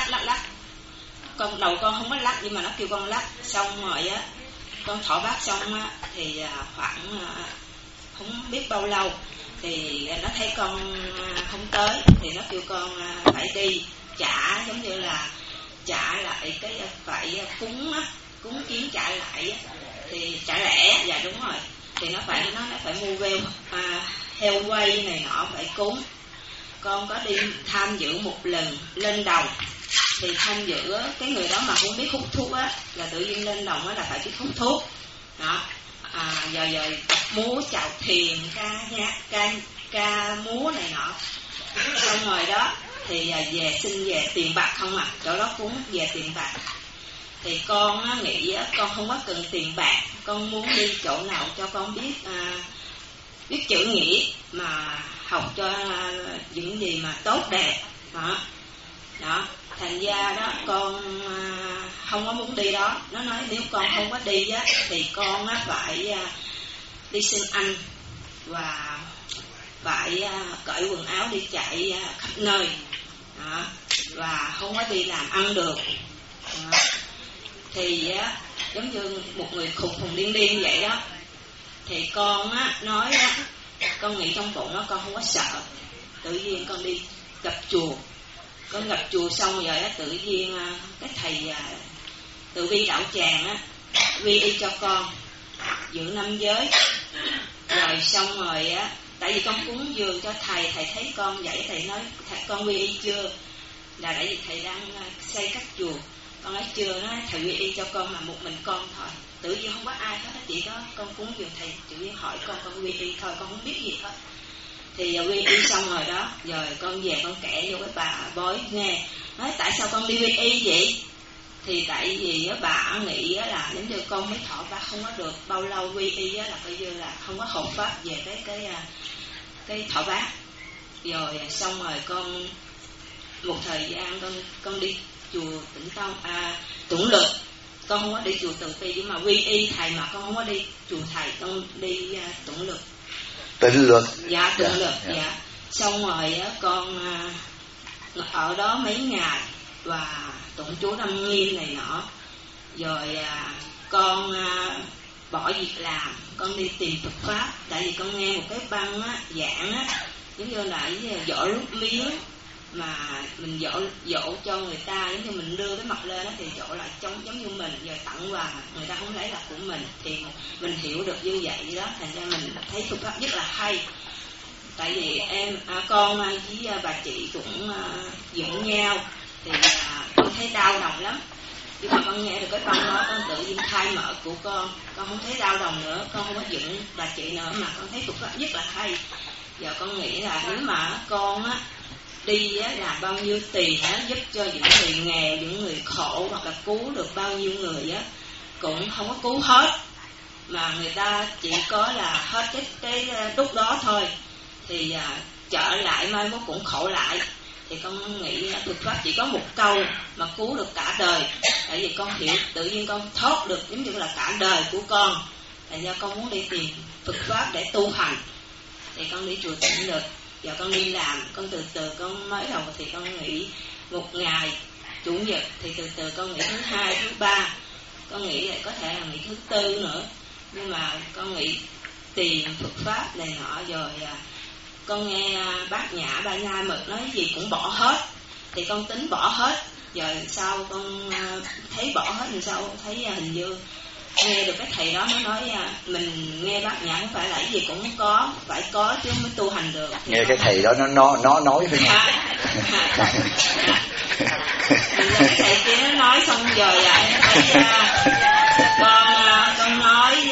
Con đầu con không có lắc, nhưng mà nó kêu con lắc. Xong rồi á, con thọ bát xong á, thì khoảng không biết bao lâu thì nó thấy con không tới, thì nó kêu con phải đi trả, giống như là trả lại cái phải cúng kiến trả lại á, thì trả lẻ. Dạ đúng rồi, thì nó phải mua heo quay này nọ phải cúng. Con có đi tham dự một lần lên đồng, thì tham dự cái người đó mà không biết hút thuốc á, là tự nhiên lên đồng á là phải biết hút thuốc đó. Giờ múa chào thiền, ca múa này nọ, xong rồi đó thì xin về tiền bạc không à, chỗ đó cúng về tiền bạc. Thì con nghĩ con không có cần tiền bạc, con muốn đi chỗ nào cho con biết chữ nghĩa, mà học cho những gì mà tốt đẹp đó. Thành ra đó con không có muốn đi đó. Nó nói nếu con không có đi á, thì con phải đi xin anh, và phải cởi quần áo đi chạy khắp nơi đó, và không có đi làm ăn được đó. Thì giống như một người khùng điên vậy đó. Thì con nói con nghĩ trong bụng con không có sợ. Tự nhiên con đi gặp chùa, con gặp chùa xong rồi tự nhiên cái thầy từ bi đạo tràng á, quy y cho con giữ 5 giới. Rồi xong rồi á, tại vì con cúng dường cho thầy thấy con vậy, thầy nói con quy y chưa, là tại vì thầy đang xây các chùa. Con nói chưa, nói thầy quy y cho con mà một mình con thôi, tự nhiên không có ai hết, chỉ có con cúng dường thầy tự nhiên hỏi con quy y thôi, con không biết gì hết. Thì quy y xong rồi đó, rồi con về con kể vô cái bà bói nghe, nói tại sao con đi quy y vậy? Thì tại vì bà nghĩ là giống như con mới thọ pháp không có được bao lâu, quy y là coi như là không có hộ pháp về cái thọ pháp. Rồi xong rồi con một thời gian con đi chùa Tịnh Tông Tuẩn Lực, con không có đi chùa Từ Bi, nhưng mà quy y thầy mà con không có đi chùa thầy, con đi Tuẩn Lực. Tịnh Lực. Dạ Tuẩn Lực. Dạ. Xong rồi con ở đó mấy ngày và tụng chú Năm Nghiêm này nọ. Rồi con bỏ việc làm, con đi tìm Phật pháp, tại vì con nghe một cái băng giảng giống như là dỗ lúc miếng mà mình dỗ cho người ta, giống như mình đưa cái mặt lên đó thì dỗ lại giống như mình, giờ tặng quà người ta không lấy là của mình, thì mình hiểu được như vậy đó, thành ra mình thấy Phật pháp rất là hay. Tại vì con với bà chị cũng dưỡng nhau thì con thấy đau lòng lắm, nhưng mà con nghe được cái băng nói con tự nhiên khai mở của con không thấy đau lòng nữa, con không có giận bà chị nữa, mà con thấy Phật pháp rất là hay. Giờ con nghĩ là nếu mà con đi là bao nhiêu tiền giúp cho những người nghèo, những người khổ, hoặc là cứu được bao nhiêu người cũng không có cứu hết, mà người ta chỉ có là hết cái lúc đó thôi, thì trở lại mai mốt cũng khổ lại. Thì con nghĩ Phật pháp chỉ có một câu mà cứu được cả đời, tại vì con hiểu tự nhiên con thoát được giống như là cả đời của con, thành ra con muốn đi tìm Phật pháp để tu hành. Thì con đi chùa Tịnh Lực, giờ con đi làm, con từ từ con mới đầu thì con nghĩ một ngày chủ nhật, thì từ từ con nghĩ thứ hai, thứ ba, con nghĩ là có thể là nghĩ thứ tư nữa, nhưng mà con nghĩ tìm Phật pháp này nọ. Rồi con nghe bác Nhã Ba Nhai Mực nói gì cũng bỏ hết, thì con tính bỏ hết. Rồi sau con thấy bỏ hết thì sao thấy hình như nghe được cái thầy đó nó nói mình nghe bác Nhã không phải là cái gì cũng có, phải có chứ mới tu hành được. Thì nghe cái thầy đó nó nói phải không? Cái thầy kia nó nói xong rồi em thấy con nói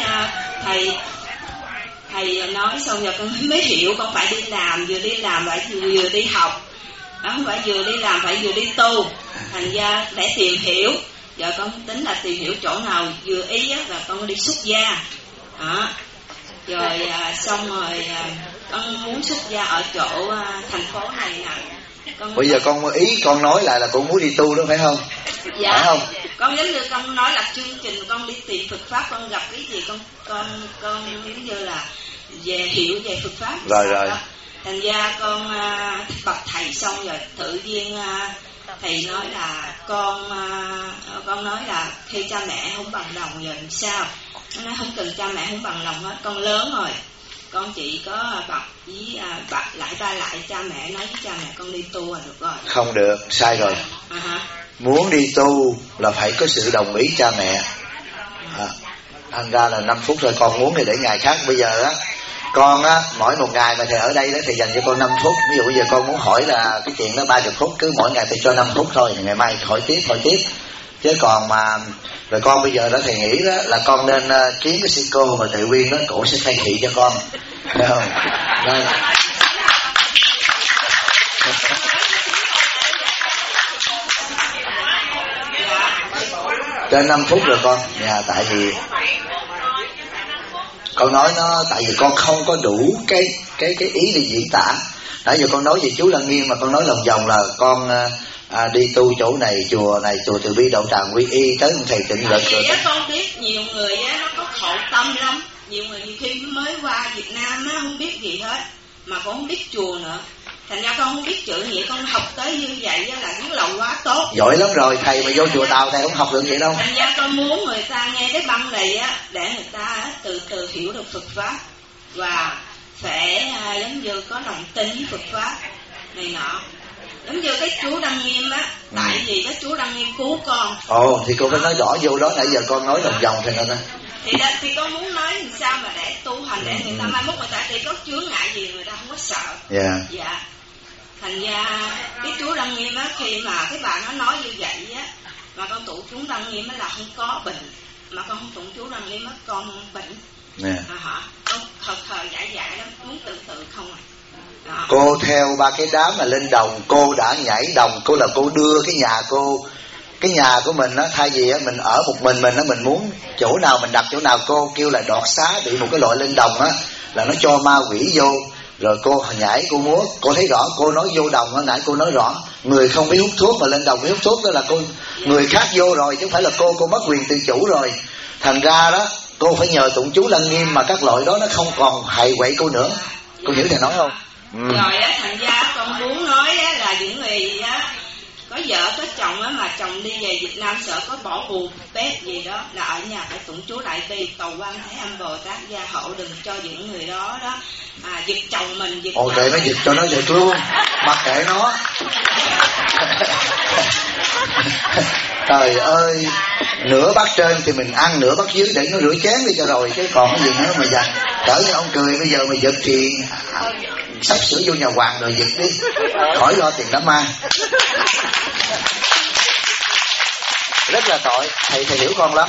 thầy nói xong rồi con mới hiểu con phải đi làm, vừa đi làm phải vừa đi học, không phải vừa đi làm phải vừa đi tu, thành ra để tìm hiểu. Giờ con tính là tìm hiểu chỗ nào vừa ý là con đi xuất gia đó. Rồi xong rồi con muốn xuất gia ở chỗ thành phố này nè. Bây giờ con ý con nói lại là con muốn đi tu đó phải không? Dạ. Phải không? Con giống như con nói là chương trình con đi tìm Phật pháp, con gặp cái gì con giống như là về hiểu về Phật pháp. Rồi. Thành ra con bạch thầy xong rồi tự nhiên thầy nói là con nói là khi cha mẹ không bằng lòng giờ làm sao? Nó nói không cần cha mẹ không bằng lòng hết, con lớn rồi, con chỉ có bạch lại cha mẹ, nói với cha mẹ con đi tu là được rồi. Không được, sai rồi. Muốn đi tu là phải có sự đồng ý cha mẹ. Thành ra là 5 phút rồi, con muốn thì để ngày khác. Bây giờ con mỗi một ngày mà thầy ở đây đó thì dành cho con 5 phút. Ví dụ bây giờ con muốn hỏi là cái chuyện đó 30 phút, cứ mỗi ngày thầy cho 5 phút thôi, ngày mai hỏi tiếp. Chứ còn mà rồi con bây giờ đó thầy nghĩ đó là con nên kiếm cái sư cô mà Tuệ Quyên đó, cổ sẽ khai thị cho con, thấy không? Rồi. Trên 5 phút rồi con. Tại vì con nói nó, tại vì con không có đủ cái ý để diễn tả. Nãy giờ con nói về chú Lăng Nghiêm mà con nói lòng vòng là con đi tu chỗ này chùa Từ Bi Đạo Tràng quy y tới thầy Tịnh Lực rồi. Con biết nhiều người nó có khổ tâm lắm, nhiều người nhiều khi mới qua Việt Nam không biết gì hết, mà cũng không biết chùa nữa, thành ra con không biết chữ nghĩa, con học tới như vậy là rất là quá tốt. Giỏi lắm rồi, thầy mà vô chùa Tàu thầy không học được vậy đâu. Thành ra con muốn người ta nghe cái băng này để người ta từ từ hiểu được Phật pháp và phải giống như có lòng tin với Phật pháp này nọ. Giống như cái chú Đăng Nghiêm á, tại vì cái chú Đăng Nghiêm cứu con. Ồ, thì cô phải nói rõ vô đó, nãy giờ con nói đồng vòng thì nó đó. Thì con muốn nói làm sao mà để tu hành, để người ta mai mốt người ta đi có chướng ngại gì người ta không có sợ. Dạ. Thành ra cái chú Đăng Nghiêm á, khi mà cái bà nó nói như vậy á, mà con tụng chú Đăng Nghiêm á là không có bệnh, mà con không tụng chú Đăng Nghiêm á con bệnh. Con khờ dại lắm, muốn tự không à. Đó. Cô theo ba cái đám mà lên đồng, cô đã nhảy đồng, cô là cô đưa cái nhà cô, cái nhà của mình á, thay vì á mình ở một mình á, mình muốn chỗ nào mình đặt chỗ nào, cô kêu là đọt xá bị một cái loại lên đồng á, là nó cho ma quỷ vô, rồi cô nhảy cô múa. Cô thấy rõ, cô nói vô đồng á, nãy cô nói rõ, người không biết hút thuốc mà lên đồng biết hút thuốc, đó là cô người khác vô rồi chứ không phải là cô mất quyền tự chủ rồi. Thành ra đó cô phải nhờ tụng chú Lăng Nghiêm mà các loại đó nó không còn hại quậy cô nữa. Cô hiểu thầy nói không? Rồi á, thành ra con muốn nói á, là những người á có vợ có chồng á, mà chồng đi về Việt Nam sợ có bỏ bù bét gì đó, là ở nhà phải tụng chú Đại Bi cầu Quan Thế Âm Bồ Tát gia hộ, đừng cho những người đó giật chồng mình, giật kệ nó giật cho nó giật luôn, mặc kệ nó. Trời ơi, nửa bát trên thì mình ăn, nửa bát dưới để nó rửa chén đi cho rồi, chứ còn cái gì nữa mà giặt. Cỡ như ông cười bây giờ mày giật thì sắp sửa vô nhà hoàng rồi giật đi, khỏi lo tiền đám ma. Rất là tội, thầy hiểu con lắm.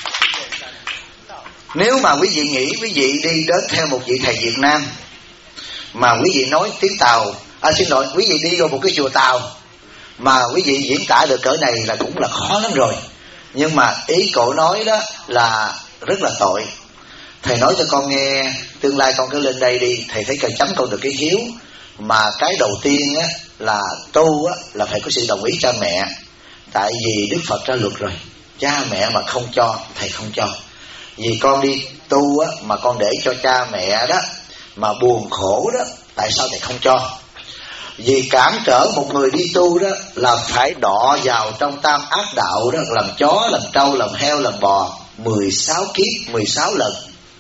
Nếu mà quý vị nghĩ quý vị đi đến theo một vị thầy Việt Nam mà quý vị nói tiếng Tàu, xin lỗi, quý vị đi vô một cái chùa Tàu mà quý vị diễn tả được cỡ này là cũng là khó lắm rồi. Nhưng mà ý cổ nói đó là rất là tội. Thầy nói cho con nghe, tương lai con cứ lên đây đi, thầy thấy cần chấm con được cái hiếu. Mà cái đầu tiên á là tu á là phải có sự đồng ý cha mẹ. Tại vì Đức Phật ra luật rồi, cha mẹ mà không cho, thầy không cho. Vì con đi tu á mà con để cho cha mẹ đó mà buồn khổ đó, tại sao thầy không cho? Vì cản trở một người đi tu đó là phải đọ vào trong tam ác đạo đó, làm chó, làm trâu, làm heo, làm bò 16 kiếp, 16 lần.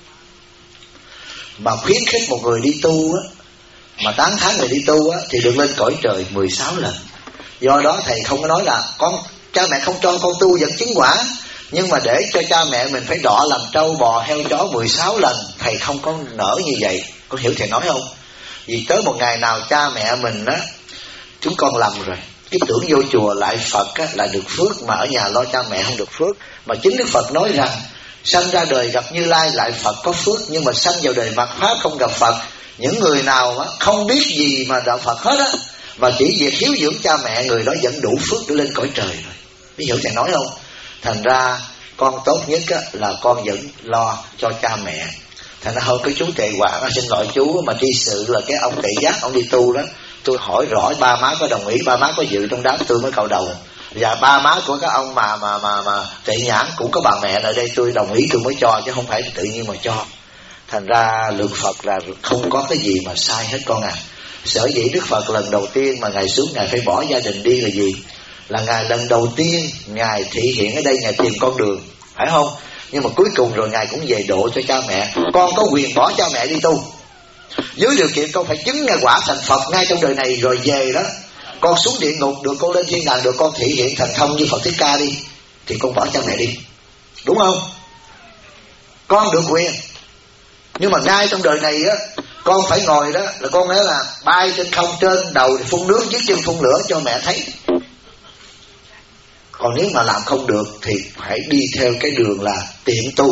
Mà khuyến khích một người đi tu á, mà tán thán người đi tu á, thì được lên cõi trời 16 lần. Do đó thầy không có nói là cha mẹ không cho con tu dẫn chứng quả, nhưng mà để cho cha mẹ mình phải đọ làm trâu, bò, heo, chó 16 lần, thầy không có nỡ như vậy. Con hiểu thầy nói không? Vì tới một ngày nào cha mẹ mình á, chúng con lầm rồi, cái tưởng vô chùa lại Phật á, lại được phước, mà ở nhà lo cha mẹ không được phước. Mà chính Đức Phật nói rằng sanh ra đời gặp Như Lai lại Phật có phước, nhưng mà sanh vào đời mặt Pháp không gặp Phật. Những người nào á, không biết gì mà đạo Phật hết á, mà chỉ việc hiếu dưỡng cha mẹ, người đó vẫn đủ phước để lên cõi trời rồi. Biết hiểu thầy nói không? Thành ra con tốt nhất á, là con vẫn lo cho cha mẹ. Thành ra hơn cái chú Tệ Quảng, xin lỗi chú, mà tri sự là cái ông Tệ Giác, ông đi tu đó. Tôi hỏi rõ ba má có đồng ý, ba má có dự trong đám tôi mới cầu đầu. Và ba má của các ông mà Tệ Nhãn cũng có bà mẹ ở đây, tôi đồng ý tôi mới cho, chứ không phải tự nhiên mà cho. Thành ra luật Phật là không có cái gì mà sai hết con à. Sở dĩ Đức Phật lần đầu tiên mà Ngài xuống, Ngài phải bỏ gia đình đi là gì? Là Ngài lần đầu tiên Ngài thị hiện ở đây, Ngài tìm con đường, phải không? Nhưng mà cuối cùng rồi Ngài cũng về độ cho cha mẹ. Con có quyền bỏ cha mẹ đi tu, dưới điều kiện con phải chứng Ngài quả thành Phật ngay trong đời này, rồi về đó con xuống địa ngục được, con lên thiên đàng được, con thị hiện thành thông như Phật Thích Ca đi, thì con bỏ cha mẹ đi, đúng không? Con được quyền. Nhưng mà ngay trong đời này á, con phải ngồi đó, là con nói là bay trên không, trên đầu thì phun nước, dưới chân phun lửa cho mẹ thấy. Còn nếu mà làm không được thì phải đi theo cái đường là tiệm tu.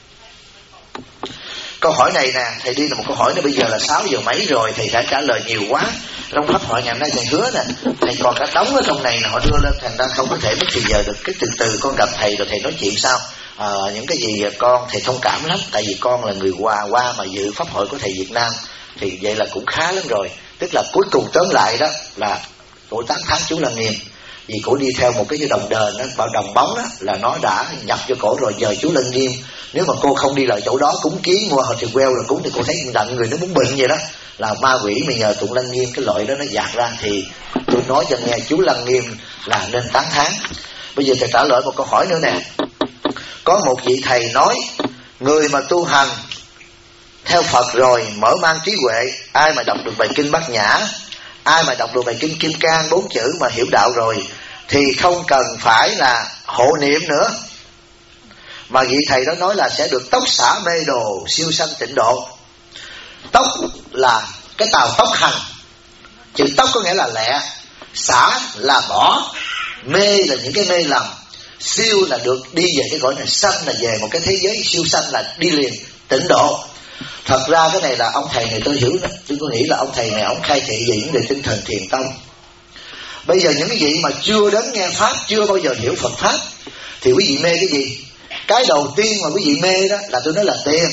Câu hỏi này nè, thầy đi là một câu hỏi nữa, bây giờ là 6 giờ mấy rồi, thầy đã trả lời nhiều quá. Trong pháp hội ngày hôm nay thầy hứa nè, thầy còn cả đống ở trong này là họ đưa lên, thành ra không có thể mất thì giờ được. Cái từ từ con gặp thầy rồi thầy nói chuyện sao. Những cái gì con thầy thông cảm lắm, tại vì con là người qua mà dự pháp hội của thầy Việt Nam, thì vậy là cũng khá lắm rồi. Tức là cuối cùng tóm lại đó là cổ tán thán chú Lăng Nghiêm, vì cổ đi theo một cái đồng đền đó, bảo đồng bóng đó, là nó đã nhập cho cổ rồi. Giờ chú Lăng Nghiêm, nếu mà cô không đi lại chỗ đó cúng kiến mua hột thịt queo rồi cúng, thì cô thấy đặng người nó muốn bệnh vậy đó, là ma quỷ mà nhờ tụng Lăng Nghiêm cái loại đó nó dạt ra. Thì tôi nói cho nghe, chú Lăng Nghiêm là nên tán thán. Bây giờ thầy trả lời một câu hỏi nữa nè. Có một vị thầy nói, người mà tu hành theo Phật rồi mở mang trí huệ, ai mà đọc được bài kinh Bát Nhã Ai mà đọc được bài kinh Kim Cang 4 chữ mà hiểu đạo rồi thì không cần phải là hộ niệm nữa, mà vị thầy đó nói là sẽ được tốc xả mê đồ, siêu sanh tịnh độ. Tốc là cái tàu tốc hành, chữ tốc có nghĩa là lẹ, xả là bỏ, mê là những cái mê lầm, siêu là được đi về cái cõi này, sanh là về một cái thế giới siêu sanh là đi liền tịnh độ. Thật ra cái này là ông thầy này tôi hiểu đó, tôi có nghĩ là ông thầy này ông khai thị về những đề tinh thần thiền tông. Bây giờ những cái vị mà chưa đến nghe pháp, chưa bao giờ hiểu Phật pháp thì quý vị mê cái gì? Cái đầu tiên mà quý vị mê đó là tôi nói là tiền.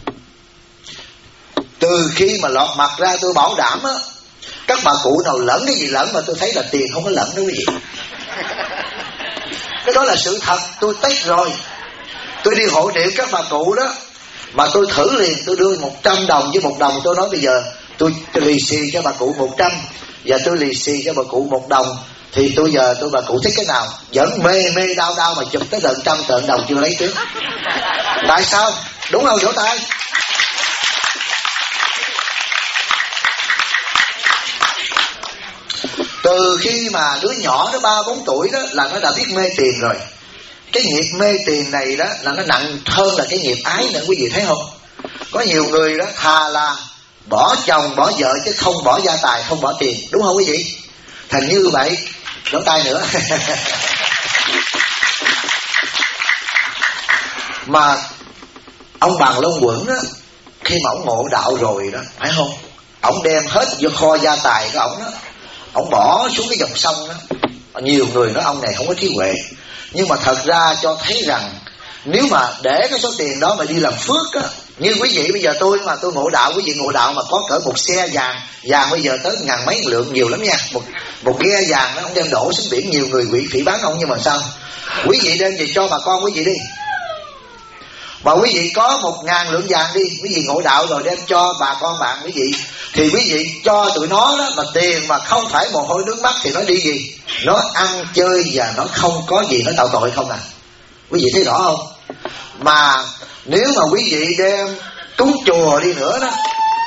Từ khi mà lọt mặt ra tôi bảo đảm á, các bà cụ nào lẫn cái gì lẫn mà tôi thấy là tiền không có lẫn đó quý vị. Cái đó là sự thật, tôi test rồi. Tôi đi hộ niệm các bà cụ đó, mà tôi thử liền, tôi đưa 100 đồng với 1 đồng, tôi nói bây giờ tôi lì xì cho bà cụ 100 và tôi lì xì cho bà cụ 1 đồng, thì tôi giờ tôi bà cụ thích cái nào? Vẫn mê đau mà chụp tới 100 đồng chưa lấy trước. Tại sao? Đúng không? Vỗ tay. Từ khi mà đứa nhỏ nó 3-4 tuổi đó là nó đã biết mê tiền rồi. Cái nghiệp mê tiền này đó là nó nặng hơn là cái nghiệp ái nữa, quý vị thấy không? Có nhiều người đó thà là bỏ chồng bỏ vợ chứ không bỏ gia tài, không bỏ tiền, đúng không quý vị? Thành như vậy, vỗ tay nữa. Mà ông Bàn Long Quẩn đó, khi mà ông ngộ đạo rồi đó, phải không? Ông đem hết vô kho gia tài của ông đó, ông bỏ xuống cái dòng sông đó. Nhiều người nói ông này không có trí huệ, nhưng mà thật ra cho thấy rằng nếu mà để cái số tiền đó mà đi làm phước á, như quý vị bây giờ tôi ngộ đạo, quý vị ngộ đạo mà có cỡ một xe vàng bây giờ tới ngàn mấy lượng, nhiều lắm nha. Một ghe vàng đó ông đem đổ xuống biển, nhiều người quỷ phỉ bán ông, nhưng mà sao? Quý vị đem về cho bà con quý vị đi. Mà quý vị có 1.000 lượng vàng đi, quý vị ngộ đạo rồi đem cho bà con bạn quý vị, thì quý vị cho tụi nó đó mà tiền mà không phải mồ hôi nước mắt thì nó đi gì? Nó ăn chơi và nó không có gì, nó tạo tội không à? Quý vị thấy rõ không? Mà nếu mà quý vị đem cúng chùa đi nữa đó,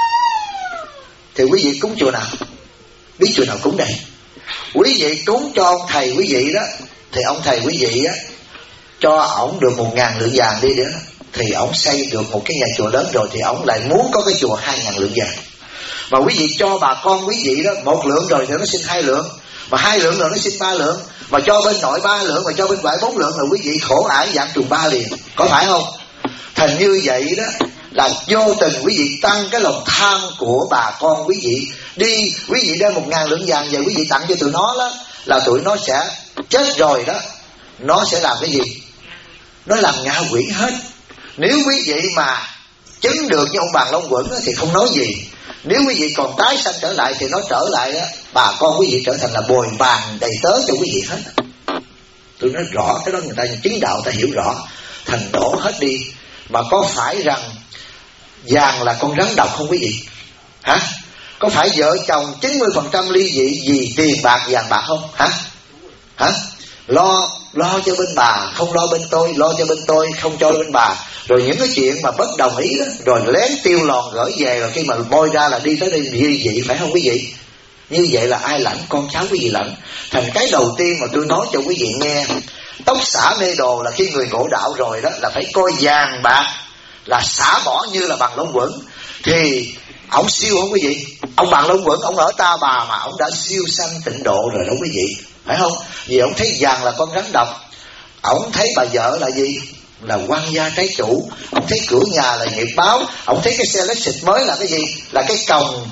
thì quý vị cúng chùa nào? Biết chùa nào cúng đây? Quý vị cúng cho ông thầy quý vị đó, thì ông thầy quý vị á cho ổng được 1.000 lượng vàng đi nữa, thì ổng xây được một cái nhà chùa lớn rồi, thì ổng lại muốn có cái chùa 2.000 lượng vàng. Mà quý vị cho bà con quý vị đó 1 lượng rồi thì nó xin 2 lượng, mà 2 lượng rồi nó xin 3 lượng, mà cho bên nội 3 lượng, mà cho bên ngoại 4 lượng, là quý vị khổ ải dạng trùng 3 liền, có phải không? Thành như vậy đó là vô tình quý vị tăng cái lòng tham của bà con quý vị đi. Quý vị đem 1.000 lượng vàng về quý vị tặng cho tụi nó đó, là tụi nó sẽ chết rồi đó, nó sẽ làm cái gì? Nó làm ngạ quỷ hết. Nếu quý vị mà chứng được như ông Bàn Long Quẩn thì không nói gì. Nếu quý vị còn tái sanh trở lại thì nó trở lại đó, bà con quý vị trở thành là bồi bàn đầy tớ cho quý vị hết. Tôi nói rõ cái đó, người ta chứng đạo ta hiểu rõ, thành đổ hết đi. Mà có phải rằng vàng là con rắn độc không quý vị? Hả? Có phải vợ chồng 90% ly dị vì tiền bạc vàng bạc không? Hả? Lo cho bên bà, không lo bên tôi, lo cho bên tôi, không cho bên bà. Rồi những cái chuyện mà bất đồng ý đó, rồi lén tiêu lòn gửi về, rồi khi mà bôi ra là đi tới đây ly dị, phải không quý vị? Như vậy là ai lãnh? Con cháu quý vị lãnh. Thành cái đầu tiên mà tôi nói cho quý vị nghe, tốc xả mê đồ là khi người ngộ đạo rồi đó là phải coi vàng bạc là xả bỏ như là Bằng Long Quẩn. Thì ông siêu không quý vị? Ông Bằng Long Quẩn ông ở Ta Bà mà ông đã siêu sanh tịnh độ rồi đó quý vị, phải không? Vì ông thấy vàng là con rắn độc, ông thấy bà vợ là gì? Là quan gia trái chủ. Ông thấy cửa nhà là nghiệp báo. Ông thấy cái xe Lexus mới là cái gì? Là cái còng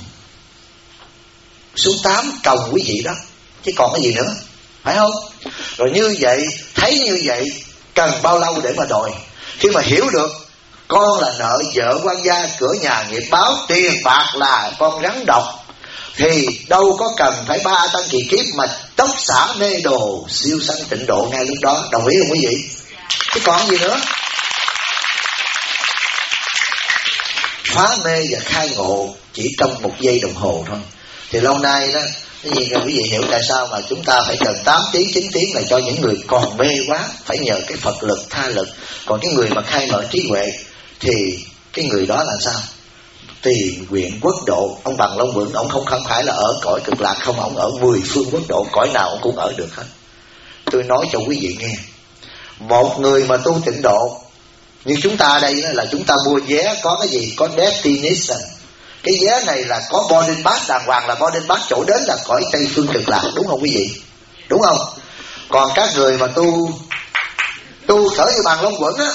số 8 còng quý vị đó, chứ còn cái gì nữa, phải không? Rồi như vậy, thấy như vậy cần bao lâu để mà đòi? Khi mà hiểu được con là nợ vợ quan gia, cửa nhà nghiệp báo, tiền bạc là con rắn độc, thì đâu có cần phải 3 tăng kỳ kiếp mà tốc xả mê đồ siêu sanh tịnh độ ngay lúc đó. Đồng ý không quý vị? Chứ còn gì nữa? Phá mê và khai ngộ chỉ trong 1 giây đồng hồ thôi. Thì lâu nay đó, cái gì quý vị hiểu tại sao mà chúng ta phải cần 8 tiếng 9 tiếng là cho những người còn mê quá, phải nhờ cái Phật lực tha lực. Còn cái người mà khai mở trí huệ thì cái người đó là sao? tùy nguyện quốc độ. Ông Bằng Long Vững ông không phải là ở cõi cực lạc không, ông ở 10 phương quốc độ, cõi nào ông cũng ở được hết. Tôi nói cho quý vị nghe, một người mà tu tịnh độ như chúng ta đây là chúng ta mua vé có cái gì, có destination. Cái vé này là có boarding pass đàng hoàng, là boarding pass chỗ đến là cõi Tây phương cực lạc, đúng không quý vị? Đúng không? Còn các người mà tu cỡ như Bằng Long Vững á,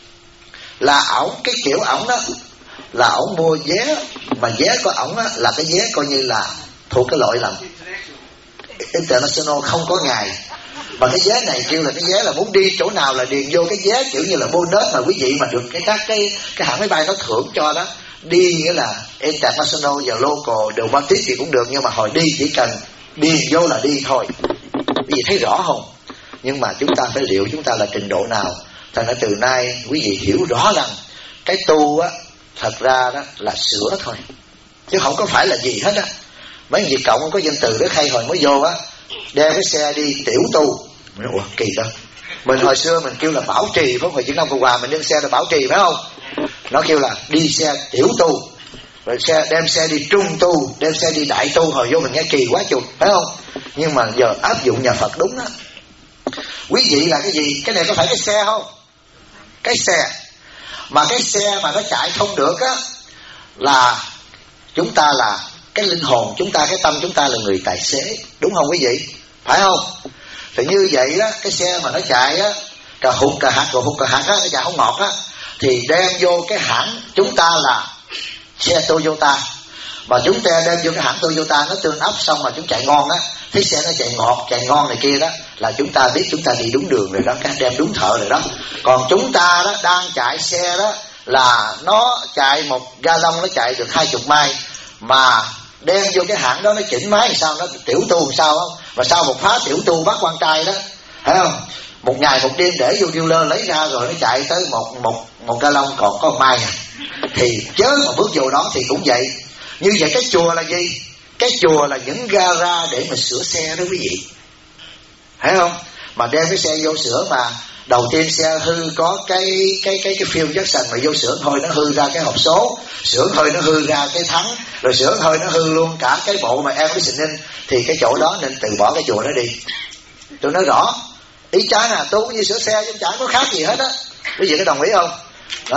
là ổng cái kiểu ổng đó là ổng mua vé, mà vé của ổng á là cái vé coi như là thuộc cái loại là international, không có ngày. Mà cái vé này kêu là cái vé là muốn đi chỗ nào là điền vô cái vé kiểu như là bonus mà quý vị mà được cái hãng máy bay nó thưởng cho đó. Đi nghĩa là international và local đều bao tiết thì cũng được, nhưng mà hồi đi chỉ cần điền vô là đi thôi. Quý vị thấy rõ không? Nhưng mà chúng ta phải liệu chúng ta là trình độ nào. Thành ra từ nay quý vị hiểu rõ rằng cái tu á thật ra đó là sửa thôi, chứ không có phải là gì hết á. Mấy Việt Cộng không có danh từ đó hay hồi mới vô á, đem cái xe đi tiểu tu. Ủa kỳ đó. Mình hồi xưa mình kêu là bảo trì, phải không? Hồi Việt Nam Cộng Hòa mình đem xe là bảo trì phải không? Nó kêu là đi xe tiểu tu, rồi đem xe đi trung tu, đem xe đi đại tu. Hồi vô mình nghe kỳ quá chừng, phải không? Nhưng mà giờ áp dụng nhà Phật đúng á. Quý vị là cái gì? Cái này có phải cái xe không? Cái xe. Mà cái xe mà nó chạy không được á, là chúng ta là cái linh hồn chúng ta, cái tâm chúng ta là người tài xế, đúng không quý vị? Phải không? Thì như vậy đó, cái xe mà nó chạy á, cà hụt cà hạt á, nó chạy không ngọt á, thì đem vô cái hãng chúng ta là xe Toyota, mà chúng ta đem vô cái hãng Toyota nó tương ấp xong mà chúng chạy ngon á, thấy xe nó chạy ngọt chạy ngon này kia đó, là chúng ta biết chúng ta đi đúng đường rồi đó, các đem đúng thợ rồi đó. Còn chúng ta đó đang chạy xe đó là nó chạy một ga lông nó chạy được 20 mai, mà đem vô cái hãng đó nó chỉnh máy làm sao, nó tiểu tu làm sao không, mà sau một phá tiểu tu bắt quan trai đó, thấy không? Một ngày một đêm để vô dealer lấy ra rồi nó chạy tới một ga lông còn có 1 mai à. Thì chớ mà bước vô đó thì cũng vậy. Như vậy cái chùa là gì? Cái chùa là những gara để mà sửa xe đó quý vị, thấy không? Mà đem cái xe vô sửa, mà đầu tiên xe hư có cái film Jackson mà vô sửa thôi nó hư ra cái hộp số, sửa thôi nó hư ra cái thắng, rồi sửa thôi nó hư luôn cả cái bộ mà air conditioning, thì cái chỗ đó nên từ bỏ cái chùa đó đi. Tôi nói rõ ý trái nè, tôi cũng như sửa xe chứ chả có khác gì hết á. Quý vị có đồng ý không? Đó.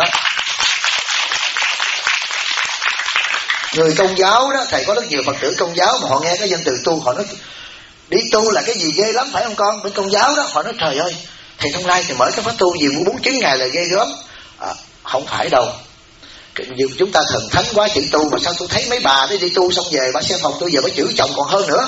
Người Công giáo đó, thầy có rất nhiều Phật tử Công giáo mà họ nghe cái danh từ tu, họ nói đi tu là cái gì ghê lắm phải không con? Bên Công giáo đó họ nói trời ơi, thầy Thông Lai thì mở cái pháp tu gì 49 ngày là ghê gớm. Không phải đâu. Chúng ta thần thánh quá chữ tu, mà sao tôi thấy mấy bà đi tu xong về bà xem phòng tôi về bà chửi chồng còn hơn nữa.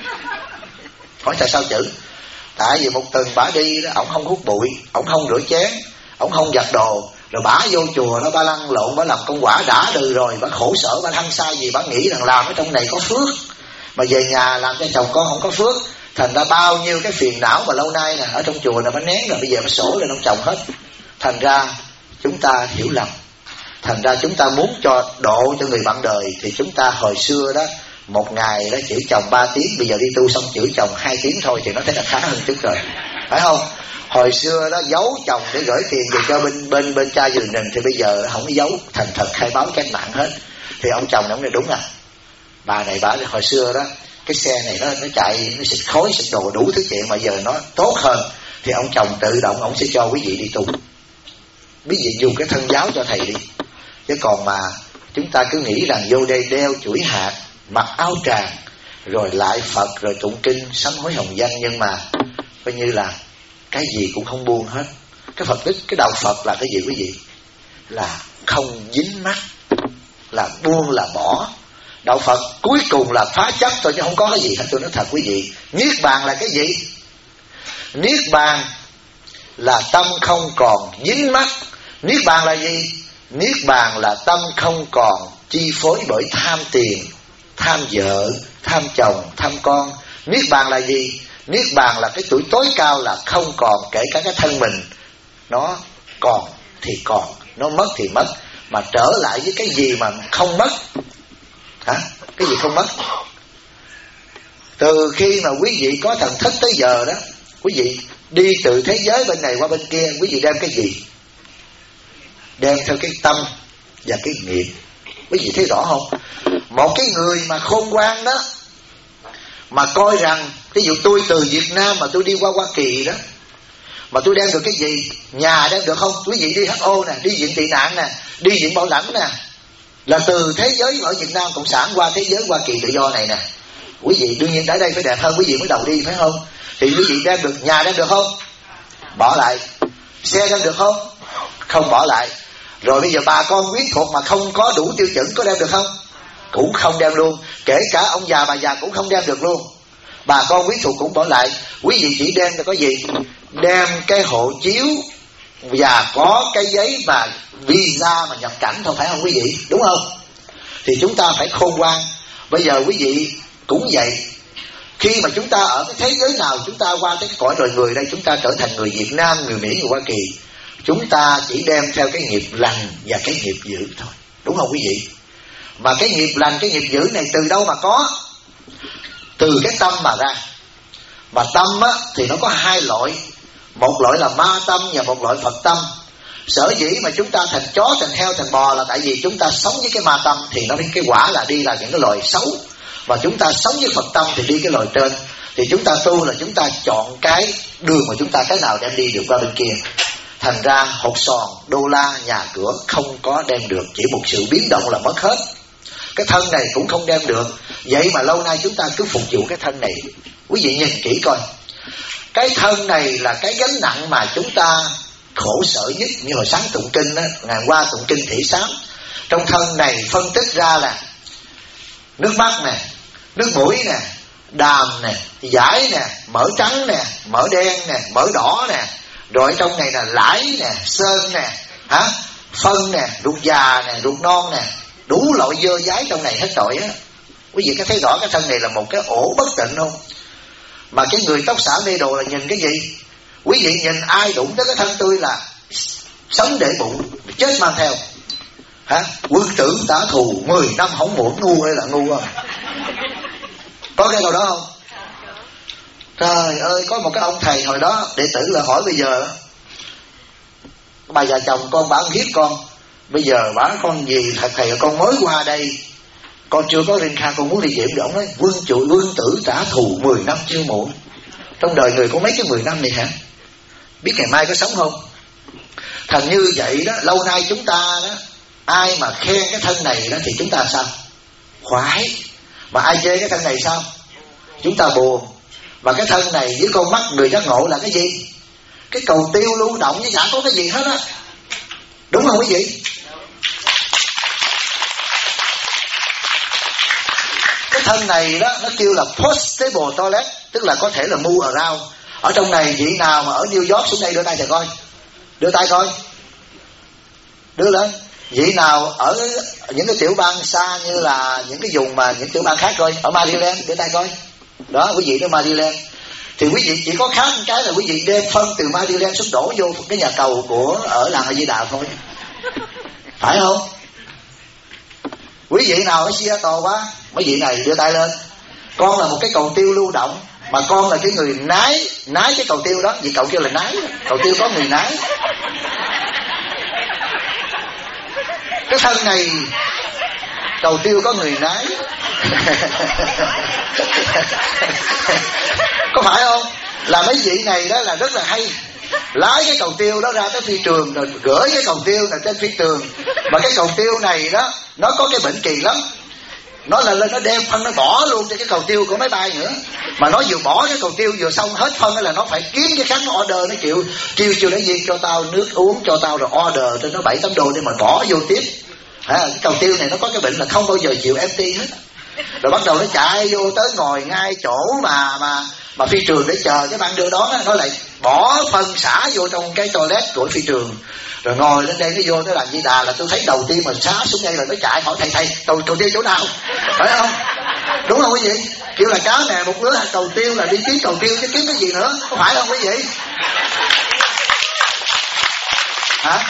Hỏi tại sao chửi? Tại vì một tuần bà đi đó, ổng không hút bụi, ổng không rửa chén, ổng không giặt đồ, rồi bả vô chùa đó bả lăn lộn, bả làm công quả đã đời rồi, bả khổ sở, bả hăng sai gì, bả nghĩ rằng làm ở trong này có phước, mà về nhà làm cho chồng con không có phước, thành ra bao nhiêu cái phiền não mà lâu nay nè ở trong chùa là bả nén rồi, bây giờ bả sổ lên ông chồng hết. Thành ra chúng ta hiểu lầm, thành ra chúng ta muốn cho độ cho người bạn đời thì chúng ta hồi xưa đó một ngày đó chửi chồng 3 tiếng, bây giờ đi tu xong chửi chồng 2 tiếng thôi thì nó thấy là khá hơn chút rồi, phải không? Hồi xưa đó giấu chồng để gửi tiền về cho bên cha giường đình, thì bây giờ không có giấu, thành thật khai báo cách mạng hết. Thì ông chồng nó nói đúng à, bà này bà hồi xưa đó cái xe này nó chạy nó xịt khói xịt đồ đủ thứ chuyện, mà giờ nó tốt hơn, thì ông chồng tự động ông sẽ cho quý vị đi tu. Quý vị dùng cái thân giáo cho thầy đi, chứ còn mà chúng ta cứ nghĩ rằng vô đây đeo chuỗi hạt, mặc áo tràng, rồi lại Phật, rồi tụng kinh sám hối hồng danh, nhưng mà coi như là cái gì cũng không buông hết. Cái Phật đức, cái đạo Phật là cái gì quý vị? Là không dính mắc, là buông là bỏ. Đạo Phật cuối cùng là phá chấp thôi chứ không có cái gì hết. Tôi nói thật quý vị, niết bàn là cái gì? Niết bàn là tâm không còn dính mắc. Niết bàn là gì? Niết bàn là tâm không còn chi phối bởi tham tiền, tham vợ, tham chồng, tham con. Niết bàn là gì? Niết bàn là cái tuổi tối cao là không còn, kể cả cái thân mình. Nó còn thì còn, nó mất thì mất, mà trở lại với cái gì mà không mất? Hả? Cái gì không mất? Từ khi mà quý vị có thần thức tới giờ đó, quý vị đi từ thế giới bên này qua bên kia, quý vị đem cái gì? Đem theo cái tâm và cái nghiệp. Quý vị thấy rõ không? Một cái người mà khôn ngoan đó, mà coi rằng ví dụ tôi từ Việt Nam mà tôi đi qua Hoa Kỳ đó, mà tôi đem được cái gì? Nhà đem được không? Quý vị đi WHO nè, đi viện tị nạn nè, đi viện bảo lãnh nè, là từ thế giới ở Việt Nam Cộng sản qua thế giới Hoa Kỳ tự do này nè. Quý vị đương nhiên tới đây phải đẹp hơn quý vị mới đầu đi, phải không? Thì quý vị đem được, nhà đem được không? Bỏ lại. Xe đem được không? Không bỏ lại. Rồi bây giờ bà con quyến thuộc mà không có đủ tiêu chuẩn có đem được không? Cũng không đem luôn. Kể cả ông già bà già cũng không đem được luôn. Bà con quyến thuộc cũng bỏ lại. Quý vị chỉ đem được có gì? Đem cái hộ chiếu và có cái giấy mà visa mà nhập cảnh thôi, phải không quý vị? Đúng không? Thì chúng ta phải khôn ngoan. Bây giờ quý vị cũng vậy. Khi mà chúng ta ở cái thế giới nào, chúng ta qua cái cõi đời người đây, chúng ta trở thành người Việt Nam, người Mỹ, người Hoa Kỳ, chúng ta chỉ đem theo cái nghiệp lành và cái nghiệp dữ thôi. Đúng không quý vị? Mà cái nghiệp lành, cái nghiệp dữ này từ đâu mà có? Từ cái tâm mà ra. Mà tâm á, thì nó có hai loại. Một loại là ma tâm và một loại Phật tâm. Sở dĩ mà chúng ta thành chó, thành heo, thành bò là tại vì chúng ta sống với cái ma tâm, thì nó cái quả là đi là những cái loài xấu. Và chúng ta sống với Phật tâm thì đi cái loài trên. Thì chúng ta tu là chúng ta chọn cái đường mà chúng ta cái nào đem đi được qua bên kia. Thành ra hột sòn, đô la, nhà cửa không có đem được. Chỉ một sự biến động là mất hết. Cái thân này cũng không đem được. Vậy mà lâu nay chúng ta cứ phục vụ cái thân này. Quý vị nhìn kỹ coi, cái thân này là cái gánh nặng mà chúng ta khổ sở nhất. Như hồi sáng tụng kinh đó, ngày qua tụng kinh thị sám, trong thân này phân tích ra là nước mắt nè, nước mũi nè, đàm nè, dãi nè, mỡ trắng nè, mỡ đen nè, mỡ đỏ nè, rồi ở trong này là lãi nè, sơn nè, phân nè, ruột già nè, ruột non nè, đủ loại dơ dái trong này hết trọi á. Quý vị có thấy rõ cái thân này là một cái ổ bất tịnh không? Mà cái người tóc xả mê đồ là nhìn cái gì? Quý vị nhìn ai đụng tới cái thân tôi là sống để bụng, chết mang theo. Quân tử tả thù 10 năm không muộn. Ngu hay là ngu không? Có cái câu đó không? Trời ơi, có một cái ông thầy hồi đó đệ tử là hỏi bây giờ bà già chồng con bà ăn hiếp con, bây giờ bà con gì thật thầy con mới qua đây, con chưa có rin kha, con muốn đi diệm. Rồi ông nói quân tử trả thù 10 năm chưa muộn. Trong đời người có mấy cái 10 năm này hả? Biết ngày mai có sống không? Thành như vậy đó, lâu nay chúng ta đó, ai mà khen cái thân này đó thì chúng ta sao? Khoái. Mà ai chê cái thân này sao? Chúng ta buồn. Mà cái thân này với con mắt người giác ngộ là cái gì? Cái cầu tiêu lưu động chứ chả có cái gì hết á. Đúng không quý vị? Cái thân này đó nó kêu là post-stable toilet, tức là có thể là move around. Ở trong này vị nào mà ở New York xuống đây đưa tay cho coi. Đưa tay coi. Đưa lên. Vị nào ở những cái tiểu bang xa như là những cái vùng mà những tiểu bang khác coi. Ở Maryland đưa tay coi. Đó, quý vị ở Maryland. Thì quý vị chỉ có khác một cái là quý vị đem phân từ Maryland xuống đổ vô cái nhà cầu của ở làng A Di Đà thôi. Phải không? Quý vị nào ở Seattle quá, mấy vị này đưa tay lên. Con là một cái cầu tiêu lưu động, mà con là cái người nái cái cầu tiêu đó. Vì cậu kêu là nái, cầu tiêu có người nái. Cái thân này cầu tiêu có người nái. Có phải không? Là mấy vị này đó là rất là hay. Lái cái cầu tiêu đó ra tới phi trường, rồi gửi cái cầu tiêu này trên phi trường. Mà cái cầu tiêu này đó, nó có cái bệnh kỳ lắm. Nó là lên nó đem phân nó bỏ luôn cho cái cầu tiêu của máy bay nữa. Mà nó vừa bỏ cái cầu tiêu vừa xong hết phân là nó phải kiếm cái khác nó order. Nó chịu để gì cho tao nước uống cho tao, rồi order cho nó 7-8 đô để mà bỏ vô tiếp. Cái cầu tiêu này nó có cái bệnh là không bao giờ chịu empty hết. Rồi bắt đầu nó chạy vô tới ngồi ngay chỗ mà phi trường để chờ cái ban đưa đón. Nó lại bỏ phân xả vô trong cái toilet của phi trường. Rồi ngồi lên đây nó vô tới làm Di Đà là tôi thấy đầu tiên mà xá xuống đây là nó chạy hỏi thầy cầu tiêu chỗ nào? Phải không? Đúng không quý vị? Kêu là cá nè, một lứa cầu tiêu là đi kiếm cầu tiêu chứ kiếm cái gì nữa. Có phải không quý vị? Hả?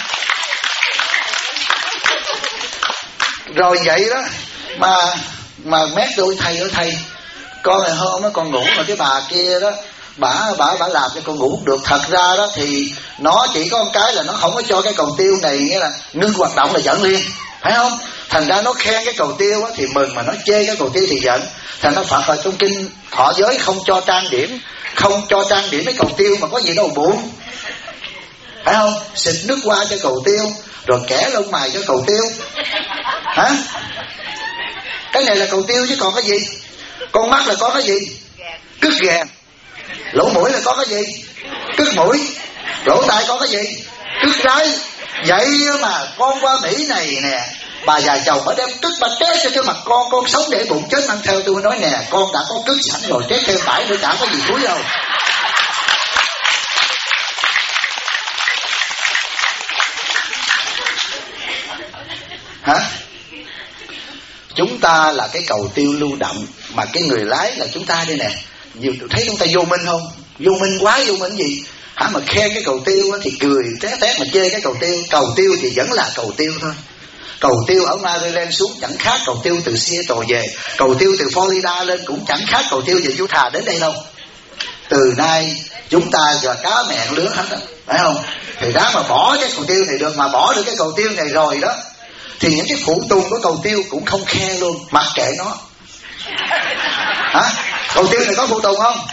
Rồi vậy đó mà mét tôi thầy con này hôm đó con ngủ mà cái bà kia đó bà làm cho con ngủ không được. Thật ra đó thì nó chỉ có một cái là nó không có cho cái cầu tiêu này, nghĩa là ngưng hoạt động là dẫn liền, phải không? Thành ra nó khen cái cầu tiêu thì mừng, mà nó chê cái cầu tiêu thì giận. Thành ra Phật ở trong kinh Thọ Giới không cho trang điểm, không cho trang điểm cái cầu tiêu mà có gì đâu buồn, phải không? Xịt nước hoa cho cầu tiêu, rồi kẻ lông mày cho cầu tiêu, hả? Cái này là cầu tiêu chứ còn cái gì? Con mắt là có cái gì? Cứt gà. Lỗ mũi là có cái gì? Cứt mũi. Lỗ tai có cái gì? Cứt rái. Vậy mà con qua Mỹ này nè, bà già chồng bà đem cứt bà trét cho cái mặt con sống để bụng chết mang theo. Tôi nói nè, con đã có cứt sẵn rồi, trét thêm tải nữa chả có gì thúi đâu. Hả? Chúng ta là cái cầu tiêu lưu động, mà cái người lái là chúng ta đây nè. Nhiều thấy chúng ta vô minh không? Vô minh quá, vô minh gì? Hả, mà khen cái cầu tiêu thì cười té tét, mà chê cái cầu tiêu. Cầu tiêu thì vẫn là cầu tiêu thôi. Cầu tiêu ở Maryland xuống chẳng khác cầu tiêu từ Seattle về. Cầu tiêu từ Florida lên cũng chẳng khác cầu tiêu về Utah đến đây đâu. Từ nay chúng ta giờ cá mẹ lứa hết đó, phải không? Thì ráng mà bỏ cái cầu tiêu này được, mà bỏ được cái cầu tiêu này rồi đó thì những cái phụ tùng của cầu tiêu cũng không khe luôn, mặc kệ nó. Hả? Cầu tiêu này có phụ tùng không?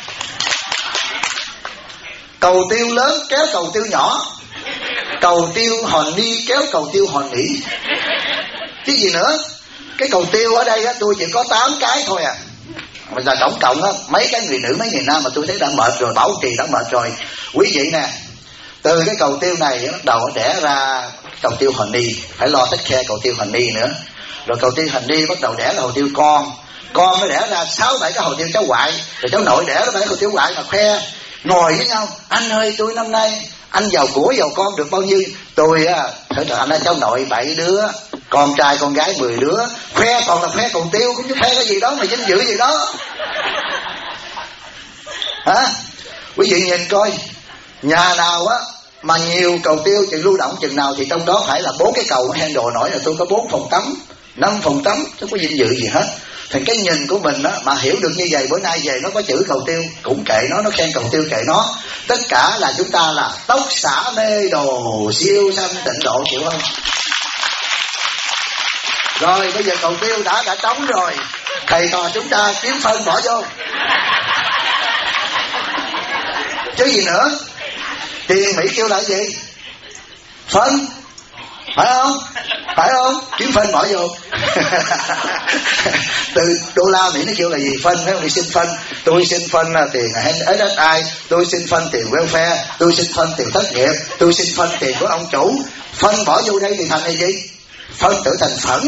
Cầu tiêu lớn kéo cầu tiêu nhỏ, cầu tiêu hòn ni kéo cầu tiêu hòn nỉ. Cái gì nữa? Cái cầu tiêu ở đây á, tôi chỉ có 8 cái thôi à. Mà là tổng cộng á, mấy cái người nữ mấy người nam mà tôi thấy đã mệt rồi, bảo trì đã mệt rồi. Quý vị nè, từ cái cầu tiêu này bắt đầu đẻ ra cầu tiêu hòn ni, phải lo take care cầu tiêu hòn ni nữa. Rồi cầu tiêu hòn ni bắt đầu đẻ ra cầu tiêu con nó đẻ ra 6-7 cái hồ tiêu cháu ngoại, rồi cháu nội đẻ ra 7 hồ tiêu ngoại mà khoe ngồi với nhau. Anh ơi, tôi năm nay anh giàu của giàu con được bao nhiêu? Tôi á, anh ấy cháu nội 7 đứa, con trai con gái 10 đứa. Khoe còn là khoe cầu tiêu, cũng chứ khoe cái gì đó mà vinh dự gì đó. Hả? Quý vị nhìn coi, nhà nào á mà nhiều cầu tiêu chừng lưu động chừng nào thì trong đó phải là 4 cái cầu handle nổi là tôi có 4 phòng tắm, 5 phòng tắm, chứ có vinh dự gì hết. Thành cái nhìn của mình á, mà hiểu được như vậy, bữa nay về nó có chữ cầu tiêu cũng kệ nó khen cầu tiêu kệ nó. Tất cả là chúng ta là tóc xả mê đồ siêu sanh tịnh độ, chịu không? Rồi bây giờ cầu tiêu đã trống rồi, thầy trò chúng ta kiếm phân bỏ vô chứ gì nữa. Tiền Mỹ kêu là gì? Phân, phải không? Phải không? Kiếm phân bỏ vô. Từ đô la Mỹ nó kêu là gì? Phân, phải không? Đi xin phân. Tôi xin phân tiền SSI, tôi xin phân tiền welfare, tôi xin phân tiền thất nghiệp, tôi xin phân tiền của ông chủ. Phân bỏ vô đây thì thành là gì? Phân trở thành phẫn.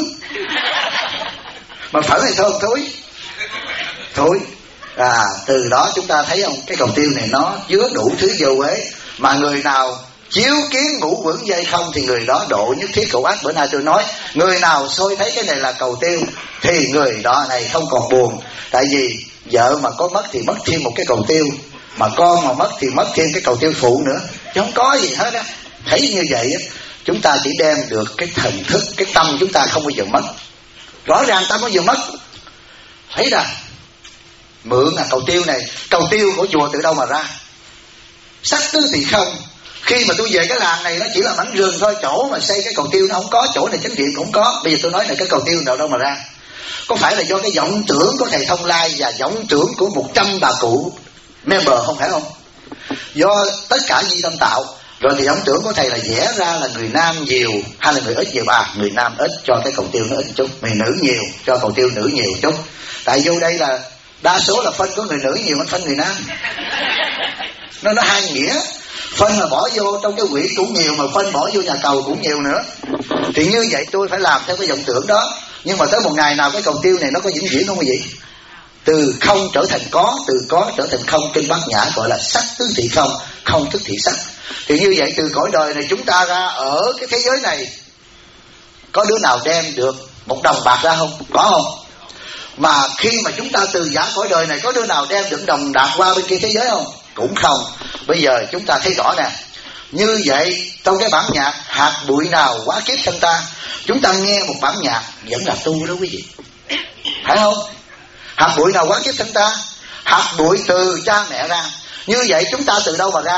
Mà phẫn thì thơm thối. Từ đó chúng ta thấy không, cái cầu tiêu này nó chứa đủ thứ vô uế. Mà người nào chiếu kiến ngũ quẩn dây không thì người đó độ nhất thiết cầu ác. Bữa nay tôi nói, người nào soi thấy cái này là cầu tiêu thì người đó này không còn buồn. Tại vì vợ mà có mất thì mất thêm một cái cầu tiêu, mà con mà mất thì mất thêm cái cầu tiêu phụ nữa, chứ không có gì hết á. Thấy như vậy á, chúng ta chỉ đem được cái thần thức, cái tâm chúng ta không bao giờ mất. Rõ ràng tâm bao giờ mất. Thấy ra mượn cầu tiêu này, cầu tiêu của chùa từ đâu mà ra? Sắc tứ thì không. Khi mà tôi về cái làng này nó chỉ là mảnh rừng thôi, chỗ mà xây cái cầu tiêu nó không có, chỗ này chánh điện cũng không có. Bây giờ tôi nói là cái cầu tiêu đâu mà ra? Có phải là do cái vọng tưởng của thầy Thông Lai và vọng tưởng của 100 bà cụ member không, phải không? Do tất cả di tâm tạo. Rồi thì vọng tưởng của thầy là vẽ ra là người nam nhiều hay là người ít nhiều? Người nam ít cho cái cầu tiêu nó ít chút, người nữ nhiều cho cầu tiêu nữ nhiều chút. Tại vô đây là đa số là phân của người nữ nhiều hơn phân người nam. Nó hai nghĩa. Phân mà bỏ vô trong cái quỹ cũng nhiều, mà phân bỏ vô nhà cầu cũng nhiều nữa. Thì như vậy tôi phải làm theo cái vọng tưởng đó. Nhưng mà tới một ngày nào cái cầu tiêu này nó có vĩnh viễn không quý vị? Từ không trở thành có, từ có trở thành không. Kinh Bát Nhã gọi là sắc tứ thị không, không thức thị sắc. Thì như vậy từ cõi đời này chúng ta ra ở cái thế giới này, có đứa nào đem được một đồng bạc ra không? Có không? Mà khi mà chúng ta từ giả cõi đời này, có đứa nào đem được đồng bạc qua bên kia thế giới không? Cũng không. Bây giờ chúng ta thấy rõ nè. Như vậy trong cái bản nhạc hạt bụi nào quá kiếp thân ta, chúng ta nghe một bản nhạc vẫn là tu đó quý vị, phải không? Hạt bụi nào quá kiếp thân ta? Hạt bụi từ cha mẹ ra. Như vậy chúng ta từ đâu mà ra?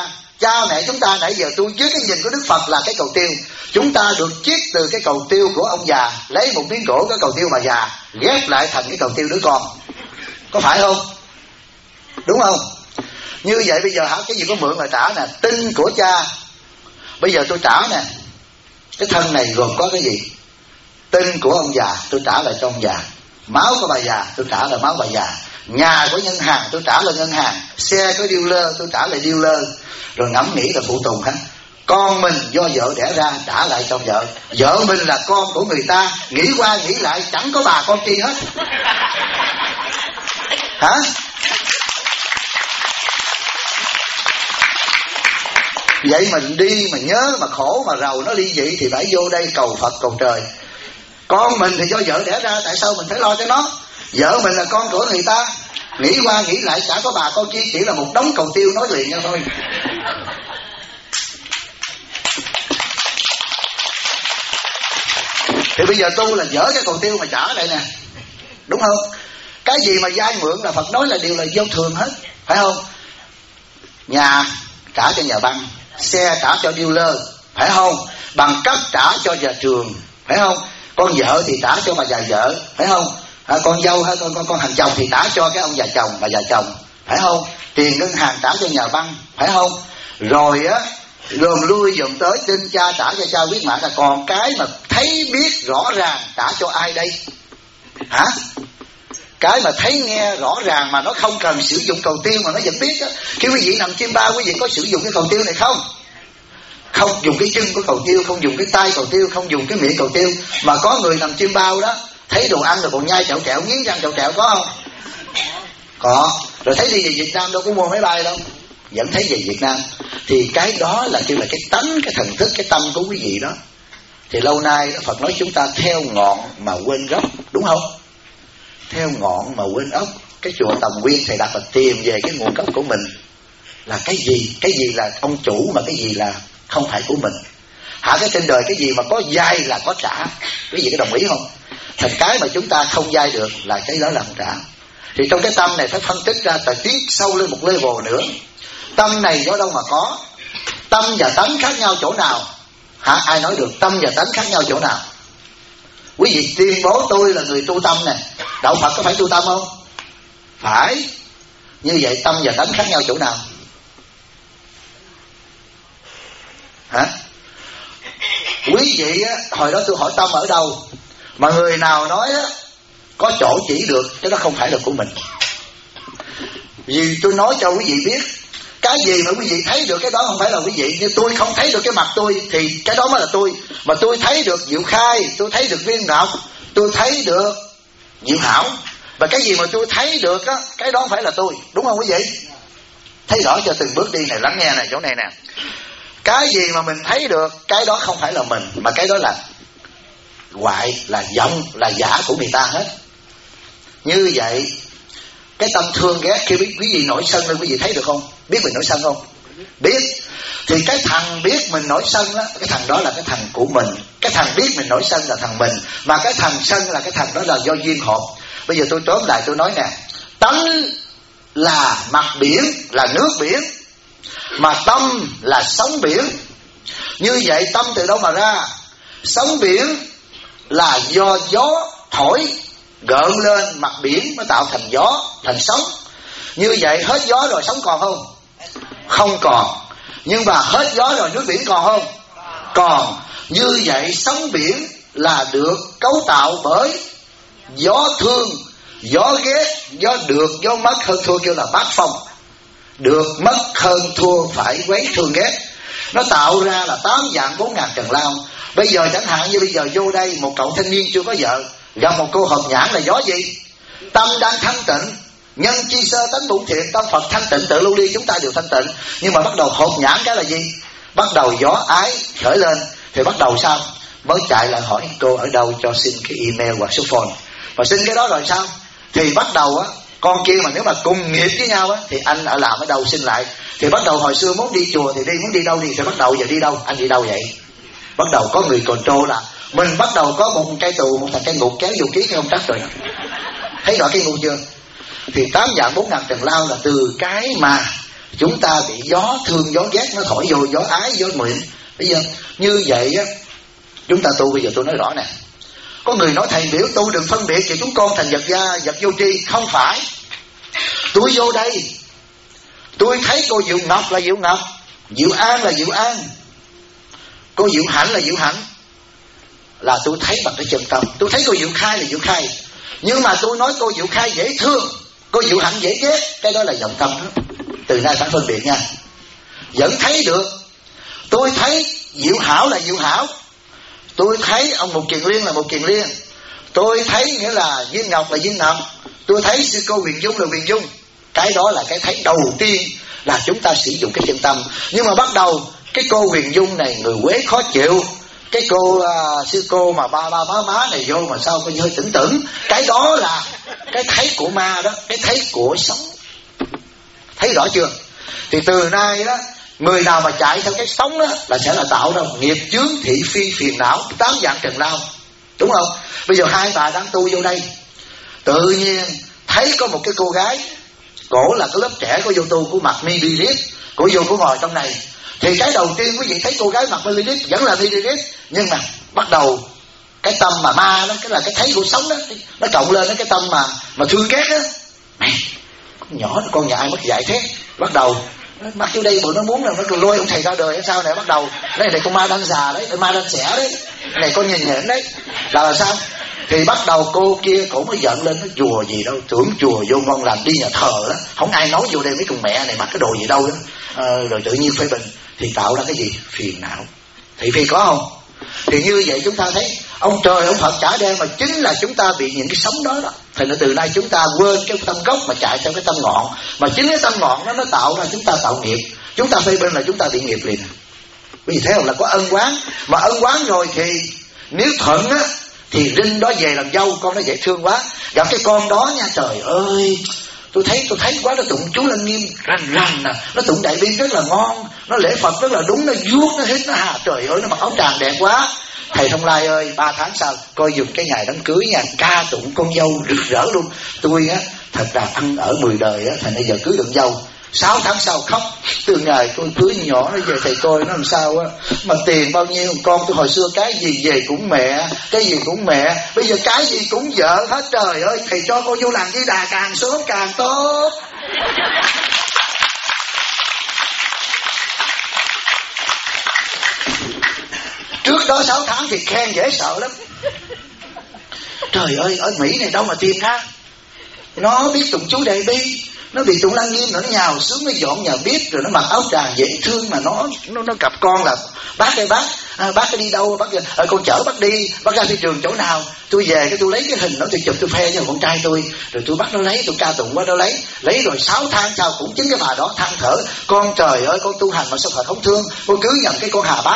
cha mẹ chúng ta nãy giờ tôi dưới cái nhìn của Đức Phật là cái cầu tiêu. Chúng ta được chiết từ cái cầu tiêu của ông già, lấy một miếng gỗ cái cầu tiêu bà già ghép lại thành cái cầu tiêu đứa con, có phải không? Đúng không? Như vậy bây giờ hả, cái gì có mượn là trả nè. Tinh của cha bây giờ tôi trả nè. Cái thân này gồm có cái gì? Tinh của ông già tôi trả lại cho ông già, máu của bà già tôi trả lại máu bà già, nhà của ngân hàng tôi trả lại ngân hàng, xe của dealer tôi trả lại dealer. Rồi ngẫm nghĩ là phụ tùng hết. Con mình do vợ đẻ ra trả lại cho vợ, vợ mình là con của người ta, nghĩ qua nghĩ lại chẳng có bà con chi hết. Hả? Vậy mình đi mà nhớ mà khổ mà rầu nó ly dị thì phải vô đây cầu Phật cầu trời. Con mình thì do vợ đẻ ra, tại sao mình phải lo cho nó? Vợ mình là con của người ta, nghĩ qua nghĩ lại chả có bà con chi, chỉ là một đống cầu tiêu nói liền nhau thôi. Thì bây giờ tu là dỡ cái cầu tiêu mà trả lại nè, đúng không? Cái gì mà vay mượn là Phật nói là đều là vô thường hết, phải không? Nhà trả cho nhà băng, xe trả cho dealer, phải không? Bằng cấp trả cho nhà trường, phải không? Con vợ thì trả cho bà già vợ, phải không? Con dâu hay con hàng chồng thì trả cho cái ông già chồng, bà già chồng, phải không? Tiền ngân hàng trả cho nhà băng, phải không? Rồi á, gồm lui dùm tới tin cha trả cho cha quyết mã, là còn cái mà thấy biết rõ ràng trả cho ai đây? Hả? Cái mà thấy nghe rõ ràng mà nó không cần sử dụng cầu tiêu mà nó vẫn biết á. Khi quý vị nằm chim bao, quý vị có sử dụng cái cầu tiêu này không? Không dùng cái chân của cầu tiêu, không dùng cái tay cầu tiêu, không dùng cái miệng cầu tiêu. Mà có người nằm chim bao đó, thấy đồ ăn rồi còn nhai chẹo chẹo, nghiến răng chẹo chẹo, có không? Có. Rồi thấy đi về Việt Nam đâu có mua máy bay đâu, vẫn thấy về Việt Nam. Thì cái đó là kêu là cái tánh, cái thần thức, cái tâm của quý vị đó. Thì lâu nay Phật nói chúng ta theo ngọn mà quên gốc, đúng không? Theo ngọn mà quên ốc. Cái chùa Tầm Nguyên thầy đặt là tìm về cái nguồn gốc của mình là cái gì. Cái gì là ông chủ mà cái gì là không phải của mình. Hả, cái trên đời cái gì mà có vay là có trả, quý vị có đồng ý không? Thành cái mà chúng ta không vay được là cái đó là không trả. Thì trong cái tâm này phải phân tích ra, tại tiến sâu lên một level nữa. Tâm này do đâu mà có? Tâm và tánh khác nhau chỗ nào? Hả, ai nói được tâm và tánh khác nhau chỗ nào? Quý vị tuyên bố tôi là người tu tâm nè, đạo Phật có phải tu tâm không? Phải. Như vậy tâm và tánh khác nhau chỗ nào? Hả? Quý vị á, hồi đó tôi hỏi tâm ở đâu, mà người nào nói á, có chỗ chỉ được, cái đó không phải là của mình. Vì tôi nói cho quý vị biết, cái gì mà quý vị thấy được cái đó không phải là quý vị. Như tôi không thấy được cái mặt tôi thì cái đó mới là tôi. Mà tôi thấy được Diệu Khai, tôi thấy được Viên Ngọc, tôi thấy được Diệu Hảo. Và cái gì mà tôi thấy được á, cái đó không phải là tôi, đúng không quý vị? Thấy rõ cho từng bước đi này, lắng nghe này, chỗ này nè. Cái gì mà mình thấy được, cái đó không phải là mình, mà cái đó là ngoại, là vọng, là giả của người ta hết. Như vậy cái tâm thương ghét, khi quý vị nổi sân lên, quý vị thấy được không? Biết mình nổi sân không? Biết. Thì cái thằng biết mình nổi sân đó, cái thằng đó là cái thằng của mình. Cái thằng biết mình nổi sân là thằng mình. Mà cái thằng sân là cái thằng đó là do duyên hợp. Bây giờ tôi tóm lại tôi nói nè, tánh là mặt biển, là nước biển, mà tâm là sóng biển. Như vậy tâm từ đâu mà ra? Sóng biển là do gió thổi gợn lên mặt biển mới tạo thành gió, thành sóng. Như vậy hết gió rồi sóng còn không? Không còn. Nhưng mà hết gió rồi nước biển còn không? Còn. Như vậy sóng biển là được cấu tạo bởi gió thương, gió ghét, gió được, gió mất, hơn thua kêu là bát phong. Được, mất, hơn, thua, phải, quấy, thương, ghét. Nó tạo ra là 8 dạng 4.000 trần lao. Bây giờ chẳng hạn như bây giờ vô đây một cậu thanh niên chưa có vợ, gặp một cô hợp nhãn là gió gì? Tâm đang thanh tịnh, nhân chi sơ tánh bổn thiện, tâm Phật thanh tịnh tự lưu ly, chúng ta đều thanh tịnh. Nhưng mà bắt đầu hợp nhãn cái là gì? Bắt đầu gió ái khởi lên. Thì bắt đầu sao? Mới chạy lại hỏi cô ở đâu cho xin cái email hoặc số phone. Và xin cái đó rồi sao? Thì bắt đầu á, con kia mà nếu mà cùng nghiệp với nhau á, thì anh ở làm ở đâu xin lại. Thì bắt đầu hồi xưa muốn đi chùa thì đi, muốn đi đâu đi, thì bắt đầu giờ đi đâu? Anh đi đâu vậy? Bắt đầu có người control là mình bắt đầu có một cây tù, một thằng cây ngục kéo vô ký cái ông trắc rồi. Thấy rõ cái ngu chưa? Thì 8 dạng 4.000 trần lao là từ cái mà chúng ta bị gió thương gió ghét nó thổi vô, gió ái gió nguyện. Bây giờ như vậy á, chúng ta tu. Bây giờ tôi nói rõ nè, có người nói thầy biểu tu đừng phân biệt cho chúng con thành vật vô tri. Không phải. Tôi vô đây, tôi thấy cô Diệu Ngọc là Diệu Ngọc, Diệu An là Diệu An, cô Diệu Hạnh là Diệu Hạnh, là tôi thấy bằng cái chân tâm. Tôi thấy cô Diệu Khai là Diệu Khai, nhưng mà tôi nói cô Diệu Khai dễ thương, cô Diệu Hạnh dễ ghét, cái đó là vọng tâm đó. Từ nay phải phân biệt nha. Vẫn thấy được. Tôi thấy Diệu Hảo là Diệu Hảo, tôi thấy ông Mục Kiền Liên là Mục Kiền Liên, tôi thấy nghĩa là Viên Ngọc là Viên Ngọc, tôi thấy sư cô Huyền Dung là Huyền Dung. Cái đó là cái thấy đầu tiên là chúng ta sử dụng cái chân tâm. Nhưng mà bắt đầu cái cô Huyền Dung này người Quế khó chịu, cái cô sư cô mà ba má này vô mà sao coi hơi tưởng, cái đó là cái thấy của ma đó, cái thấy của sống. Thấy rõ chưa? Thì từ nay đó, người nào mà chạy theo cái sống đó là sẽ là tạo ra nghiệp chướng thị phi phiền não 8 dạng trần lao, đúng không? Bây giờ hai bà đang tu vô đây, tự nhiên thấy có một cái cô gái, cổ là cái lớp trẻ của vô tu, của mặc Midirit, của vô của ngồi trong này. Thì cái đầu tiên quý vị thấy cô gái mặc Midirit vẫn là Midirit, nhưng mà bắt đầu cái tâm mà ma đó, cái là cái thấy của sống đó, nó cộng lên đó cái tâm mà thương ghét đó. Mày nhỏ con nhà ai mất dạy thế, bắt đầu mắt vô đây bộ nó muốn là nó lôi ông thầy ra đời hay sao này, bắt đầu đây này con ma đang già đấy, ma đang xẻ đấy, này con nhìn nhện đấy, là sao? Thì bắt đầu cô kia cổ mới giận lên, nó chùa gì đâu, tưởng chùa vô ngon lành, đi nhà thờ đó, không ai nói vô đây mấy con mẹ này mặc cái đồ gì đâu đó, rồi tự nhiên phê bình, thì tạo ra cái gì? Phiền não. Thị phi có không? Thì như vậy chúng ta thấy ông trời ông Phật trả đem, mà chính là chúng ta bị những cái sống đó đó. Thành ra từ nay chúng ta quên cái tâm gốc mà chạy theo cái tâm ngọn, mà chính cái tâm ngọn đó nó tạo ra chúng ta tạo nghiệp. Chúng ta phê bình là chúng ta bị nghiệp liền. Vì thế là có ân oán, mà ân oán rồi thì nếu thuận á thì rinh đó về làm dâu, con nó dễ thương quá. Gặp cái con đó nha, trời ơi, tôi thấy quá, nó tụng chú Lăng Nghiêm rành nè, nó tụng Đại Bi rất là ngon, nó lễ Phật rất là đúng, nó vuốt, nó hít, nó hà, trời ơi, nó mặc áo tràng đẹp quá. Thầy Thông Lai ơi, 3 tháng sau coi dùng cái ngày đám cưới nha, ca tụng con dâu rực rỡ luôn. Tôi á thật ra ăn ở 10 đời á, thành bây giờ cưới được dâu. 6 tháng sau khóc, từ ngày tôi cưới nhỏ nó về thầy coi nó làm sao á, mà tiền bao nhiêu, con tôi hồi xưa cái gì về cũng mẹ, cái gì cũng mẹ, bây giờ cái gì cũng vợ hết. Trời ơi, thầy cho con vô làm Di Đà càng sớm càng tốt. Trước đó 6 tháng thì khen dễ sợ lắm. Trời ơi, ở Mỹ này đâu mà tìm ra. Nó biết tụng chú Đại Bi, nó bị tụng Lăng Nghiêm, nó nhào xuống, nó dọn nhà bếp, rồi nó mặc áo tràng dễ thương, mà nó gặp con là bác ơi bác đi đâu, bác con chở bác đi, bác ra thị trường chỗ nào. Tôi về cái tôi lấy cái hình đó, tôi chụp tôi khoe cho con trai tôi, rồi tôi bắt nó lấy, tôi ca tụng quá nó lấy rồi 6 tháng sau cũng chính cái bà đó than thở, con trời ơi con tu hành mà sao Phật không thương, con cứ nhầm cái con Hà Bá.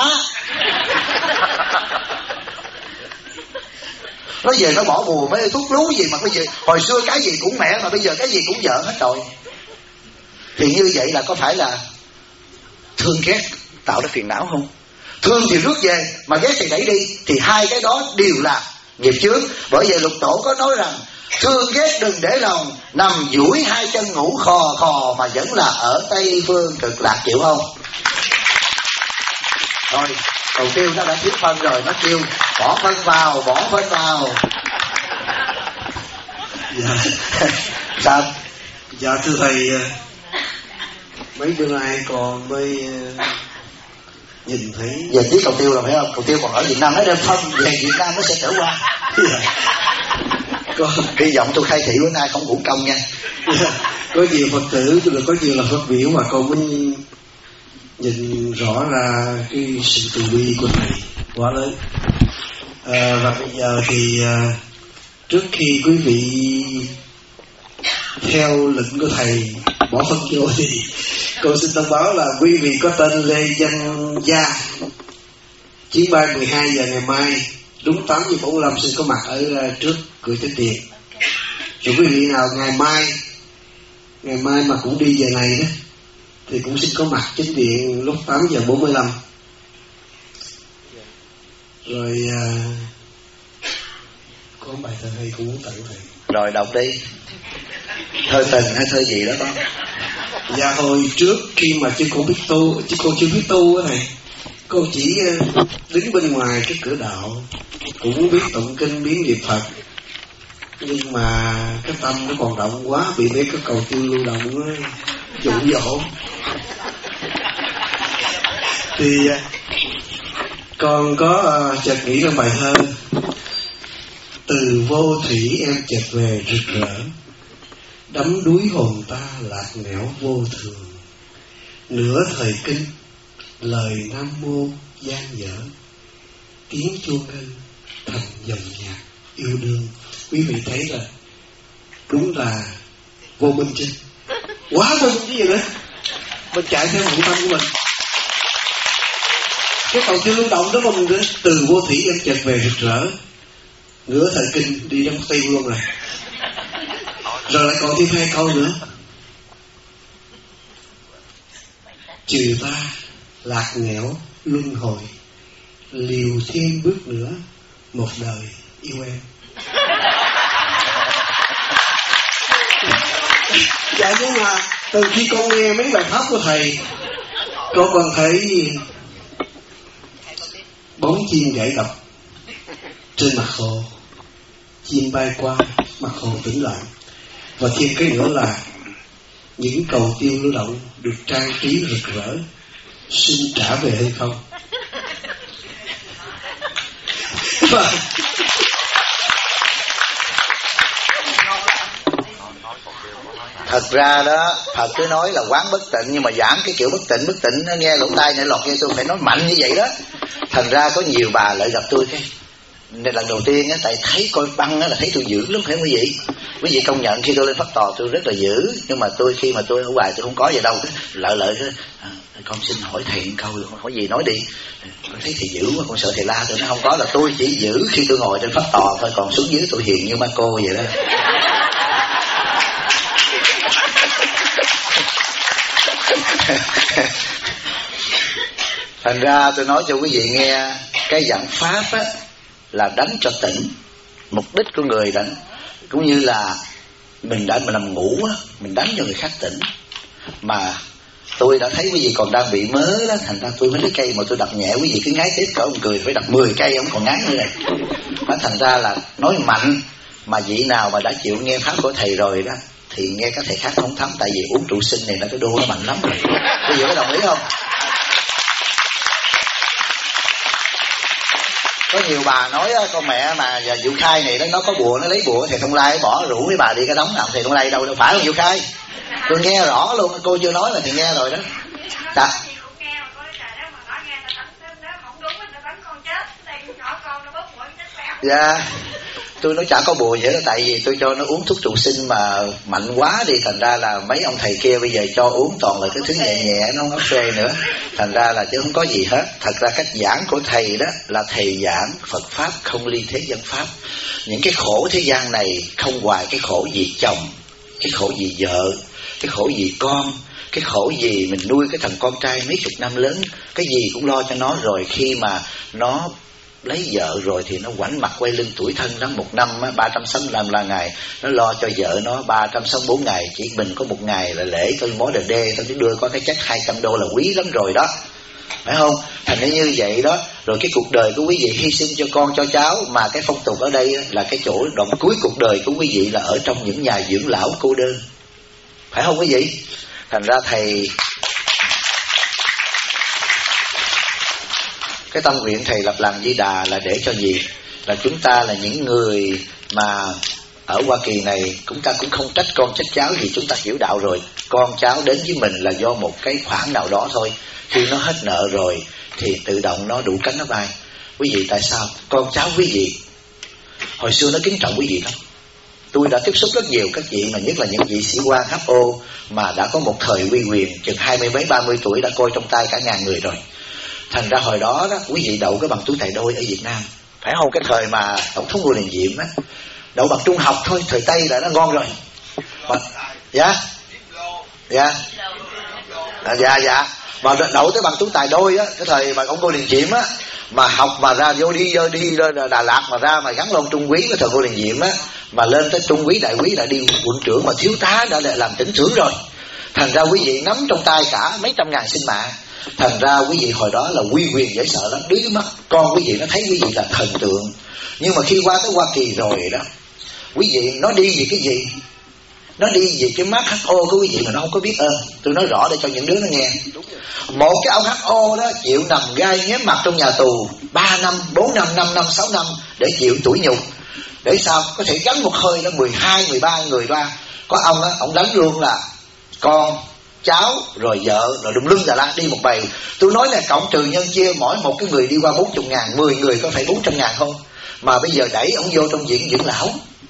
Nó về nó bỏ bùa mấy thuốc lú gì mà bây giờ hồi xưa cái gì cũng mẹ, mà bây giờ cái gì cũng vợ hết rồi. Thì như vậy là có phải là thương ghét tạo ra phiền não không? Thương thì rước về, mà ghét thì đẩy đi, thì hai cái đó đều là nghiệp chướng. Bởi vậy Lục Tổ có nói rằng thương ghét đừng để lòng, nằm duỗi hai chân ngủ khò khò mà vẫn là ở Tây Phương Cực Lạc, chịu không? Rồi đầu tiêu nó đã thiếu phân rồi, nó kêu bỏ phân vào. Dạ. Sao? Dạ thưa thầy, mấy bữa nay còn mới nhìn thấy giờ tí cầu tiêu rồi phải không? Cầu tiêu còn ở Việt Nam, nó đem phân về Việt Nam nó sẽ trở qua. Hy vọng tôi khai thị bữa nay không uổng công nha. Có nhiều Phật tử, rồi có nhiều là Phật biểu mà con mới nhìn rõ ra cái sự từ bi của thầy quá lớn. Và bây giờ thì trước khi quý vị theo lệnh của thầy bỏ phân vô thì con xin thông báo là quý vị có tên Lê Văn Gia, chuyến bay 12 giờ ngày mai đúng 8 giờ 45 xin có mặt ở trước cửa Chánh Điện. Rồi quý vị nào ngày mai mà cũng đi giờ này đó thì cũng xin có mặt Chánh Điện lúc 8 giờ 45. Rồi có bài thơ hay cũng muốn tặng thầy. Rồi đọc đi. Thơ tình hay thơ gì đó con? Dạ hồi trước khi mà chứ con chưa biết tu á thầy, con chỉ đứng bên ngoài cái cửa đạo, cũng biết tụng kinh, biết niệm Phật, nhưng mà cái tâm nó còn động quá, bị mấy cái cầu tiêu lưu động dụ dỗ. Thì con có chợt nghĩ ra bài thơ: từ vô thủy em chợt về rực rỡ, đắm đuối hồn ta lạc nẻo vô thường. Nửa thời kinh lời Nam Mô gian dở, tiếng chuông ngân thành dòng nhạc yêu đương. Quý vị thấy là đúng là vô minh chứ, quá vô minh cái gì nữa. Mình chạy theo nội tâm của mình, cái cầu tiêu lưu động đó mà mình từ vô thủy em chợt về rực rỡ, nửa thời kinh đi trong tiêu luôn rồi. Rồi lại còn thêm 2 câu nữa: trừ ta lạc nghẽo luân hồi, liều thêm bước nữa một đời yêu em. Dạ, nhưng mà từ khi con nghe mấy bài pháp của thầy, con còn thấy bóng chim gãy đập trên mặt hồ, chim bay qua mặt hồ tĩnh lặng. Và thêm cái nữa là những cầu tiêu lưu động được trang trí rực rỡ, xin trả về hay không? Thật ra đó, Phật cứ nói là quán bất tịnh, nhưng mà giảng cái kiểu bất tịnh nó nghe lỗ tai này lọt nghe tôi phải nói mạnh như vậy đó. Thành ra có nhiều bà lại gặp tôi cái nên lần đầu tiên á, tại thấy coi băng á là thấy tôi dữ lắm, phải không quý vị? Quý vị công nhận khi tôi lên phát tòa tôi rất là dữ, nhưng mà tôi khi mà tôi ở ngoài tôi không có gì đâu, lợi con xin hỏi thầy một câu, hỏi gì nói đi. Con thấy thầy dữ quá, con sợ thầy la tôi. Nó không có, là tôi chỉ dữ khi tôi ngồi trên pháp tòa thôi, còn xuống dưới tôi hiền như ma cô vậy đó. Thành ra tôi nói cho quý vị nghe, cái giảng pháp á là đánh cho tỉnh. Mục đích của người đánh cũng như là mình nằm ngủ á, mình đánh cho người khác tỉnh. Mà tôi đã thấy quý vị còn đang bị mớ đó, thành ra tôi mới lấy cây mà tôi đập nhẹ, quý vị cứ ngái tiếp cỡ ông cười phải đập 10 cây ông còn ngái nữa này. Đó, thành ra là nói mạnh, mà vị nào mà đã chịu nghe pháp của thầy rồi đó thì nghe các thầy khác không thấm, tại vì uống trụ sinh này là cái đô nó mạnh lắm rồi. Quý vị có đồng ý không? Có nhiều bà nói con mẹ mà giờ Diệu Khai này nó có bùa, nó lấy bùa thầy Thông Lai bỏ rủ mấy bà đi cái đống nào thầy Thông Lai đâu phải không Diệu Khai? Tôi nghe rõ luôn, cô chưa nói là thì nghe rồi đó. Dạ. Dạ. Tôi nói chả có bùa vậy đó, tại vì tôi cho nó uống thuốc trụ sinh mà mạnh quá đi, thành ra là mấy ông thầy kia bây giờ cho uống toàn là cái thứ nhẹ nhẹ, nó không có phê nữa, thành ra là chứ không có gì hết. Thật ra cách giảng của thầy đó là thầy giảng Phật pháp không ly thế gian pháp. Những cái khổ thế gian này không hoài cái khổ gì chồng, cái khổ gì vợ, cái khổ gì con, cái khổ gì mình nuôi cái thằng con trai mấy chục năm lớn, cái gì cũng lo cho nó, rồi khi mà nó lấy vợ rồi thì nó ngoảnh mặt quay lưng tủi thân lắm. Một năm 365 là ngày, nó lo cho vợ nó 364 ngày, chỉ mình có một ngày là lễ tôi mối đờ đê, tôi đưa có cái check $200 là quý lắm rồi đó, phải không? Thành ra như vậy đó. Rồi cái cuộc đời của quý vị hy sinh cho con cho cháu, mà cái phong tục ở đây là cái chỗ đoạn cuối cuộc đời của quý vị là ở trong những nhà dưỡng lão cô đơn, phải không quý vị? Thành ra thầy, cái tâm nguyện thầy lập làng Di Đà là để cho gì? Là chúng ta là những người mà ở Hoa Kỳ này, chúng ta cũng không trách con trách cháu gì, chúng ta hiểu đạo rồi. Con cháu đến với mình là do một cái khoản nào đó thôi. Khi nó hết nợ rồi thì tự động nó đủ cánh nó bay. Quý vị tại sao? Con cháu quý vị hồi xưa nó kính trọng quý vị lắm. Tôi đã tiếp xúc rất nhiều các vị, mà nhất là những vị sĩ quan HO mà đã có một thời uy quyền, chừng 20 mấy 30 tuổi đã coi trong tay cả ngàn người rồi. Thành ra hồi đó đó quý vị đậu cái bằng tú tài đôi ở Việt Nam, phải không? Cái thời mà tổng thống Ngô Đình Diệm á, đậu bằng trung học thôi, thời Tây là nó ngon rồi. Dạ dạ. Mà đậu tới bằng tú tài đôi á, cái thời mà ông Ngô Đình Diệm á, mà học mà ra vô đi Đà Lạt mà ra mà gắn lon trung úy, cái thời Ngô Đình Diệm á, mà lên tới trung úy đại úy là đi quận trưởng, mà thiếu tá đã làm tỉnh trưởng rồi. Thành ra quý vị nắm trong tay cả mấy trăm ngàn sinh mạng. Thành ra quý vị hồi đó là uy quyền dễ sợ lắm. Đứa mắt con quý vị nó thấy quý vị là thần tượng. Nhưng mà khi qua tới Hoa Kỳ rồi đó, quý vị nó đi vì cái gì? Nó đi vì cái mác HO của quý vị mà nó không có biết ơn. Tôi nói rõ để cho những đứa nó nghe. Một cái ông HO đó chịu nằm gai nhém mặt trong nhà tù 3 năm, 4 năm, 5 năm, 6 năm để chịu tủi nhục. Để sao? Có thể gắn một hơi đó 12, 13 người ra. Có ông đó, ông đánh luôn là con, cháu, rồi vợ, rồi đùm lưng là la đi một bầy. Tôi nói là cộng trừ nhân chia mỗi một cái người đi qua 40 ngàn, 10 người có phải 400 ngàn không? Mà bây giờ đẩy ông vô trong viện dưỡng lão.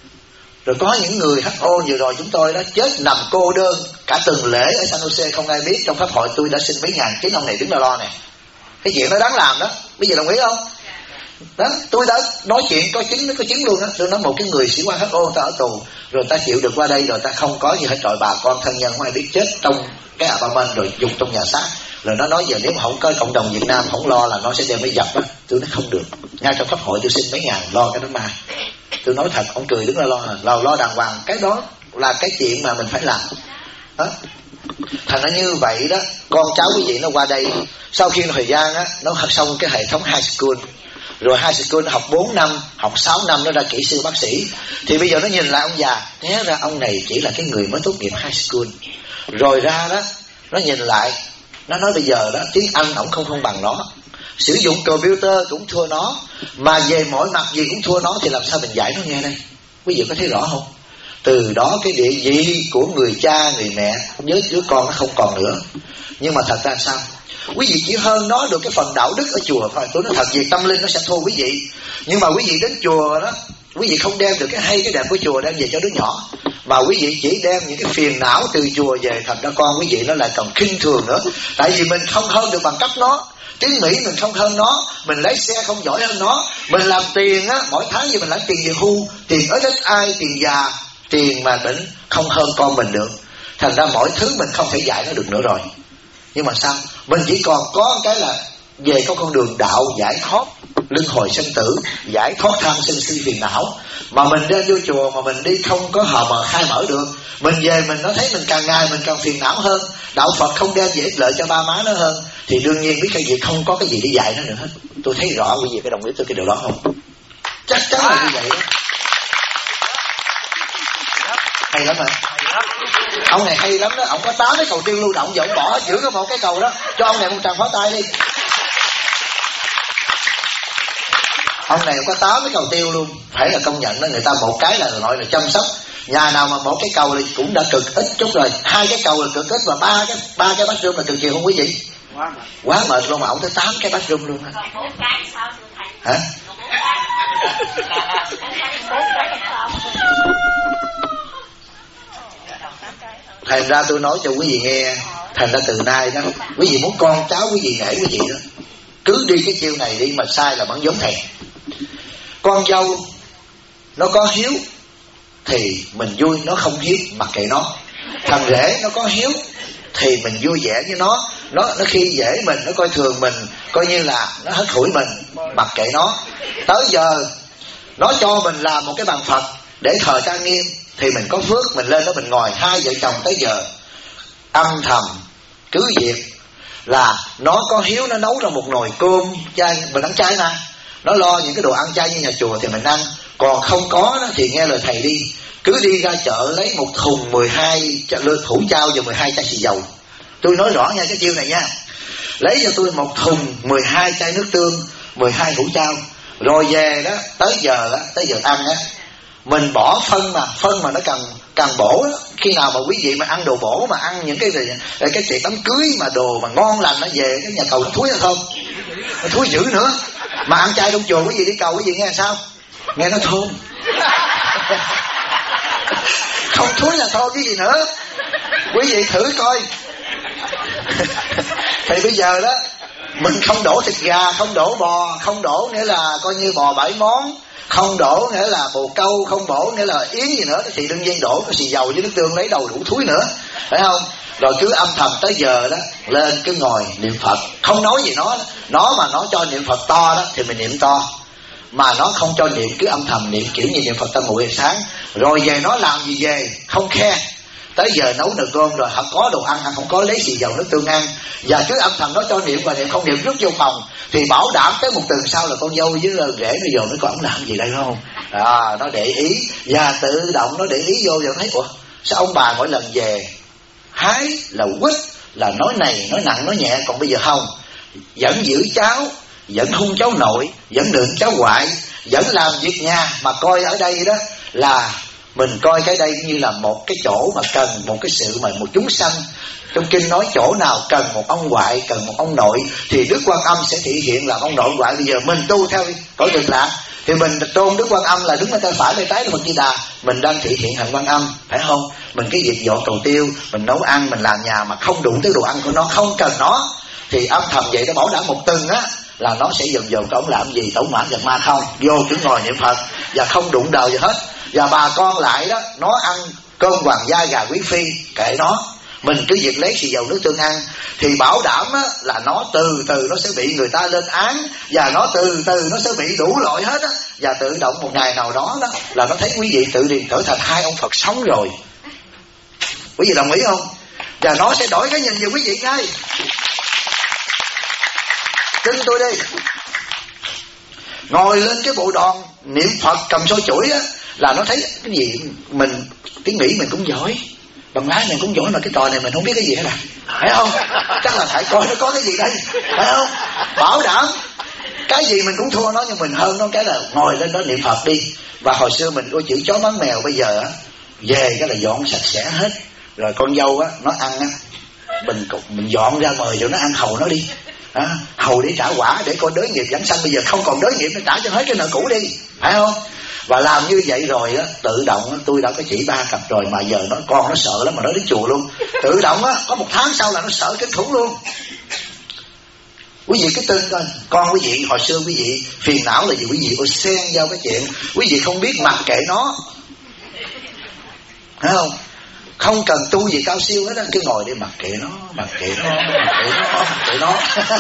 Rồi có những người HO vừa rồi chúng tôi đó chết nằm cô đơn cả tuần lễ ở San Jose không ai biết. Trong pháp hội tôi đã xin mấy ngàn, chính ông này đứng ra lo nè. Cái chuyện đó đáng làm đó. Bây giờ đồng ý không? Đó, tôi đã nói chuyện có chứng luôn á. Tôi nói một cái người sĩ quan HO ta ở tù, rồi ta chịu được qua đây, rồi ta không có gì hết trọi bà con thân nhân không ai biết, chết trong cái apartment rồi dùng trong nhà xác. Rồi nó nói giờ nếu mà không có cộng đồng Việt Nam không lo là nó sẽ đem mới dập á. Tôi nói không được. Ngay trong pháp hội tôi xin mấy ngàn lo cái đó ma. Tôi nói thật, ông cười đứng ra lo đàng hoàng. Cái đó là cái chuyện mà mình phải làm đó. Thành ra như vậy đó, con cháu quý vị nó qua đây sau khi thời gian á, nó học xong cái hệ thống high school, rồi high school nó học 4 năm, học 6 năm nó ra kỹ sư bác sĩ. Thì bây giờ nó nhìn lại ông già, té ra ông này chỉ là cái người mới tốt nghiệp high school. Rồi ra đó, nó nhìn lại, nó nói bây giờ đó tiếng Anh ổng không bằng nó, sử dụng computer cũng thua nó, mà về mọi mặt gì cũng thua nó, thì làm sao mình dạy nó nghe đây? Quý vị có thấy rõ không? Từ đó cái địa vị của người cha, người mẹ với đứa con nó không còn nữa. Nhưng mà thật ra sao? Quý vị chỉ hơn nó được cái phần đạo đức ở chùa thôi. Tôi nói thật, việc tâm linh nó sẽ thua quý vị. Nhưng mà quý vị đến chùa đó, quý vị không đem được cái hay cái đẹp của chùa đem về cho đứa nhỏ, mà quý vị chỉ đem những cái phiền não từ chùa về. Thật ra con quý vị nó lại còn khinh thường nữa. Tại vì mình không hơn được bằng cấp nó. Tiếng Mỹ mình không hơn nó, mình lái xe không giỏi hơn nó, mình làm tiền á, mỗi tháng gì mình lãnh tiền về hưu, tiền ở đất ai, tiền già, tiền mà tỉnh không hơn con mình được. Thành ra mỗi thứ mình không thể dạy nó được nữa rồi. Nhưng mà sao? Mình chỉ còn có cái là về có con đường đạo giải thoát luân hồi sinh tử, giải thoát tham sân si phiền não. Mà mình đi vô chùa mà mình đi không có khai mở được. Mình về mình nó thấy mình càng ngày mình càng phiền não hơn. Đạo Phật không đem về ích lợi cho ba má nó hơn, thì đương nhiên biết cái gì không có cái gì để dạy nó nữa hết. Tôi thấy rõ quý vị có đồng ý tôi cái điều đó không? Chắc chắn là như vậy đó. Hay lắm hả? Ông này hay lắm đó. Ông có 8 cái cầu tiêu lưu động, giờ ông bỏ giữ có một cái cầu đó. Cho ông này một tràng pháo tay đi. Ông này có 8 cái cầu tiêu luôn. Phải là công nhận đó. Người ta một cái là nói là chăm sóc. Nhà nào mà một cái cầu thì cũng đã cực ít chút rồi. 2 cái cầu là cực ít, và ba cái bathroom là cực chiều không quý vị? Quá mệt luôn, mà ông tới 8 cái bathroom luôn hả? Hả? Thành ra tôi nói cho quý vị nghe, thành ra từ nay đó, quý vị muốn con cháu quý vị nể quý vị đó, cứ đi cái chiêu này đi, mà sai là vẫn giống thầy. Con dâu nó có hiếu thì mình vui, nó không hiếu mặc kệ nó. Thằng rể nó có hiếu thì mình vui vẻ với nó khi dễ mình, nó coi thường mình, coi như là nó hất hủi mình, mặc kệ nó. Tới giờ nó cho mình làm một cái bàn Phật để thờ trang nghiêm thì mình có phước, mình lên đó mình ngồi, hai vợ chồng tới giờ âm thầm cứ việc là nó có hiếu, nó nấu ra một nồi cơm chay, mình ăn chay mà, nó lo những cái đồ ăn chay như nhà chùa thì mình ăn. Còn không có đó thì nghe lời thầy đi, cứ đi ra chợ lấy một thùng 12 hũ chao và 12 chai xì dầu. Tôi nói rõ nha cái chiêu này nha. Lấy cho tôi một thùng 12 chai nước tương, 12 hũ chao, rồi về đó tới giờ ăn á, mình bỏ phân mà nó càng bổ đó. Khi nào mà quý vị mà ăn đồ bổ, mà ăn những cái tiệc đám cưới mà đồ mà ngon lành, nó về cái nhà cầu nó thúi hay không? Nó thúi dữ nữa. Mà ăn chay trong chùa quý vị đi cầu quý vị nghe sao? Nghe nó thơm. Không thúi là thôi cái gì nữa. Quý vị thử coi. Thì bây giờ đó mình không đổ thịt gà, không đổ bò, không đổ nghĩa là coi như bò 7 món, không đổ nghĩa là bồ câu, không đổ nghĩa là yến gì nữa, thì đương nhiên đổ cái xì dầu với nước tương lấy đầu đủ thúi nữa, phải không? Rồi cứ âm thầm tới giờ đó lên cứ ngồi niệm Phật, không nói gì nó mà nó cho niệm Phật to đó thì mình niệm to, mà nó không cho niệm cứ âm thầm niệm kiểu như niệm Phật Tam Muội sáng. Rồi về nó làm gì về không khe, tới giờ nấu nồi cơm rồi, họ có đồ ăn, không có lấy xì dầu nước tương ăn, và cứ âm thầm nói cho niệm và niệm không niệm rút vô phòng, thì bảo đảm tới một tuần sau là con dâu với rể nó vô nó có ông làm gì đây không? Nó để ý và tự động nó để ý vô và thấy ủa sao ông bà mỗi lần về hái là quýt là nói này nói nặng nói nhẹ, còn bây giờ không, vẫn giữ cháu, vẫn hung cháu nội, vẫn đựng cháu ngoại, vẫn làm việc nhà, mà coi ở đây đó là mình coi cái đây như là một cái chỗ mà cần một cái sự mà một chúng sanh. Trong kinh nói chỗ nào cần một ông ngoại, cần một ông nội, thì Đức Quan Âm sẽ thể hiện là ông nội ông ngoại. Bây giờ mình tu theo cõi Cực Lạc thì mình tôn Đức Quan Âm là đứng bên tay phải bên trái là Phật Di Đà, mình đang thể hiện hành Quan Âm, phải không? Mình cái việc dọn cầu tiêu, mình nấu ăn, mình làm nhà mà không đụng tới đồ ăn của nó, không cần nó, thì âm thầm vậy nó bảo đảm một tuần á là nó sẽ dần dần ông làm gì tẩu hỏa nhập ma không, vô cứ ngồi niệm Phật và không đụng đầu gì hết. Và bà con lại đó, nó ăn cơm hoàng gia gà quý phi, kệ nó, mình cứ việc lấy xì dầu nước tương ăn, thì bảo đảm á, là nó từ từ nó sẽ bị người ta lên án, và nó từ từ nó sẽ bị đủ loại hết á, và tự động một ngày nào đó đó là nó thấy quý vị tự điền trở thành hai ông Phật sống rồi. Quý vị đồng ý không? Và nó sẽ đổi cái nhìn về quý vị ngay. Tin tôi đi, ngồi lên cái bộ đòn niệm Phật cầm xôi chuỗi á, là nó thấy cái gì mình tiếng Mỹ mình cũng giỏi, bằng lái mình cũng giỏi, mà cái trò này mình không biết cái gì hết à, phải không? Chắc là phải coi nó có cái gì đây, phải không? Bảo đảm cái gì mình cũng thua nó, nhưng mình hơn nó cái là ngồi lên đó niệm Phật đi. Và hồi xưa mình có chữ chó mắng mèo, bây giờ á về cái là dọn sạch sẽ hết rồi. Con dâu á nó ăn á, mình dọn ra mời cho nó ăn hầu nó đi, hầu để trả quả, để coi đới nghiệp dẫn sanh. Bây giờ không còn đới nghiệp, nó trả cho hết cái nợ cũ đi, phải không? Và làm như vậy rồi á, tự động á, tôi đã có chỉ 3 cặp rồi mà giờ nó con nó sợ lắm mà nó đến chùa luôn. Tự động á, có 1 tháng sau là nó sợ kinh khủng luôn. Quý vị cứ tin coi, con quý vị hồi xưa quý vị phiền não là gì? Quý vị xen vào cái chuyện quý vị không biết, mặc kệ nó, phải không? Không cần tu gì cao siêu hết á, cứ ngồi đi mặc kệ nó, mặc kệ nó, mặc kệ nó, mặc kệ nó.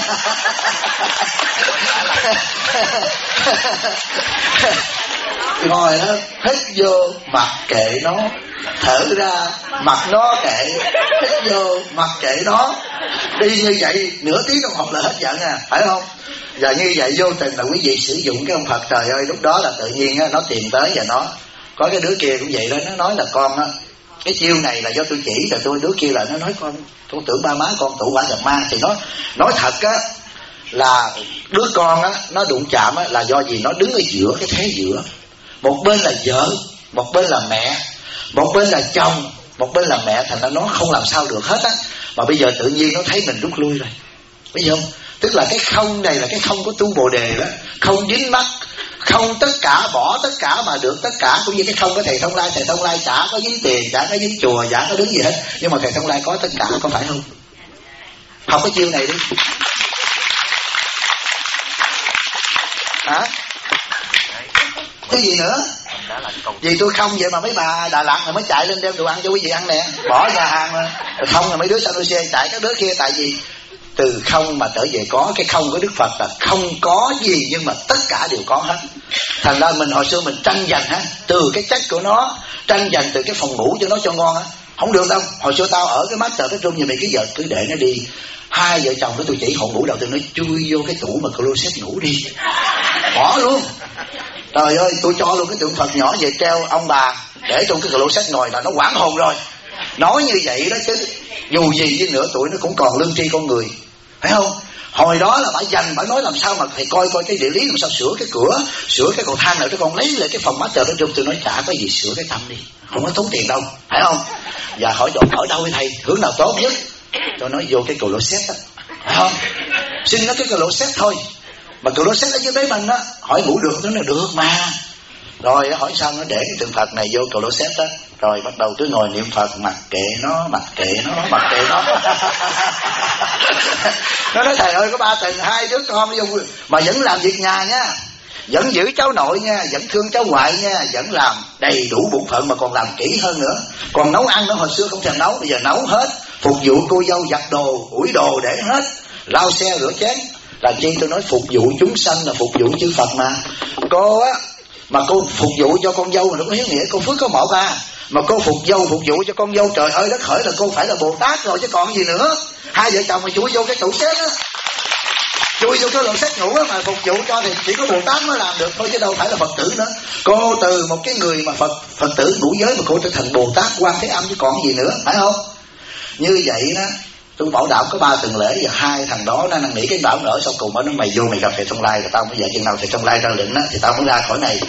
Ngồi đó hít vô mặc kệ nó, thở ra mặc nó kệ, hít vô mặc kệ nó, đi như vậy nửa tiếng đồng hồ là hết giận à, phải không? Và như vậy vô tình là quý vị sử dụng cái ông Phật, trời ơi lúc đó là tự nhiên á, nó tìm tới. Và nó có cái đứa kia cũng vậy đó, nó nói là con á, cái chiêu này là do tôi chỉ, rồi tôi đứa kia là nó nói con tưởng ba má con tụ quả nhập ma. Thì nó nói thật á là đứa con á nó đụng chạm á là do gì? Nó đứng ở giữa cái thế giữa, một bên là vợ, một bên là mẹ, một bên là chồng, một bên là mẹ, thành ra nó không làm sao được hết á. Mà bây giờ tự nhiên nó thấy mình rút lui rồi, biết không? Tức là cái không này là cái không có tu Bồ Đề đó, không dính mắc, không tất cả, bỏ tất cả mà được tất cả. Cũng như cái không của thầy Thông Lai, thầy Thông Lai chả có dính tiền, chả có dính chùa, chả có đứng gì hết, nhưng mà thầy Thông Lai có tất cả, có phải không? Học cái chiêu này đi. Hả? Cái gì nữa? Vì tôi không vậy mà mấy bà Đà Lạt rồi mới chạy lên đem đồ ăn cho quý vị ăn nè, bỏ nhà hàng mà. Không là mấy đứa San chạy các đứa kia, tại vì từ không mà trở về có. Cái không của Đức Phật là không có gì nhưng mà tất cả đều có hết. Thành ra mình hồi xưa mình tranh giành từ cái chất của nó, tranh giành từ cái phòng ngủ cho nó cho ngon không được đâu. Hồi xưa tao ở cái master cái room như mày, cái giờ cứ để nó đi. 2 vợ chồng đó tôi chỉ hộ ngủ đầu tiên, nó chui vô cái tủ mà closet ngủ đi, bỏ luôn. Trời ơi, tôi cho luôn cái tượng Phật nhỏ về treo ông bà để trong cái closet ngồi là nó quảng hồn rồi. Nói như vậy đó chứ dù gì với nửa tuổi nó cũng còn lương tri con người, phải không? Hồi đó là bà dành, bà nói làm sao mà thầy coi cái địa lý làm sao sửa cái cửa, sửa cái cầu thang nào cho con lấy lại cái phòng master bedroom. Tôi nói chả có gì, sửa cái tâm đi, không có tốn tiền đâu, phải không? Và hỏi chỗ ở đâu thầy, hướng nào tốt nhất? Tôi nói vô cái closet á, phải không? Xin nó cái closet thôi, mà closet ở dưới bế mình á. Hỏi ngủ được, nó nói được mà. Rồi hỏi xong nó để cái tượng Phật này vô closet á, rồi bắt đầu cứ ngồi niệm Phật, mặc kệ nó, mặc kệ nó, mặc kệ nó. Nó nói thầy ơi có 3 tuần 2 đứa con vô mà vẫn làm việc nhà nha, vẫn giữ cháu nội nha, vẫn thương cháu ngoại nha, vẫn làm đầy đủ bổn phận mà còn làm kỹ hơn nữa. Còn nấu ăn nó hồi xưa không thèm nấu, bây giờ nấu hết, phục vụ cô dâu giặt đồ, ủi đồ để hết, lau xe rửa chén. Là chi tôi nói phục vụ chúng sanh là phục vụ chư Phật mà. Cô á mà cô phục vụ cho con dâu mà nó có hiếu nghĩa, cô phước có một mà cô phục vụ cho con dâu, trời ơi đất hỡi là cô phải là Bồ Tát rồi chứ còn gì nữa. Hai vợ chồng mà chui vô cái tủ sét á, chui vô cái lò sét ngủ á mà phục vụ cho thì chỉ có Bồ Tát mới làm được thôi chứ đâu phải là Phật tử nữa. Cô từ một cái người mà Phật tử ngũ giới mà cô trở thành Bồ Tát Quan Thế Âm chứ còn gì nữa, phải không? Như vậy đó, tôi bảo đạo có 3 tuần lễ và 2 thằng đó nó năn nỉ cái bảo nữa, sau cùng nó nói mày vô mày gặp thầy Thông Lai rồi tao mới dạy chừng nào thầy Thông Lai ra lệnh á thì tao mới ra khỏi này.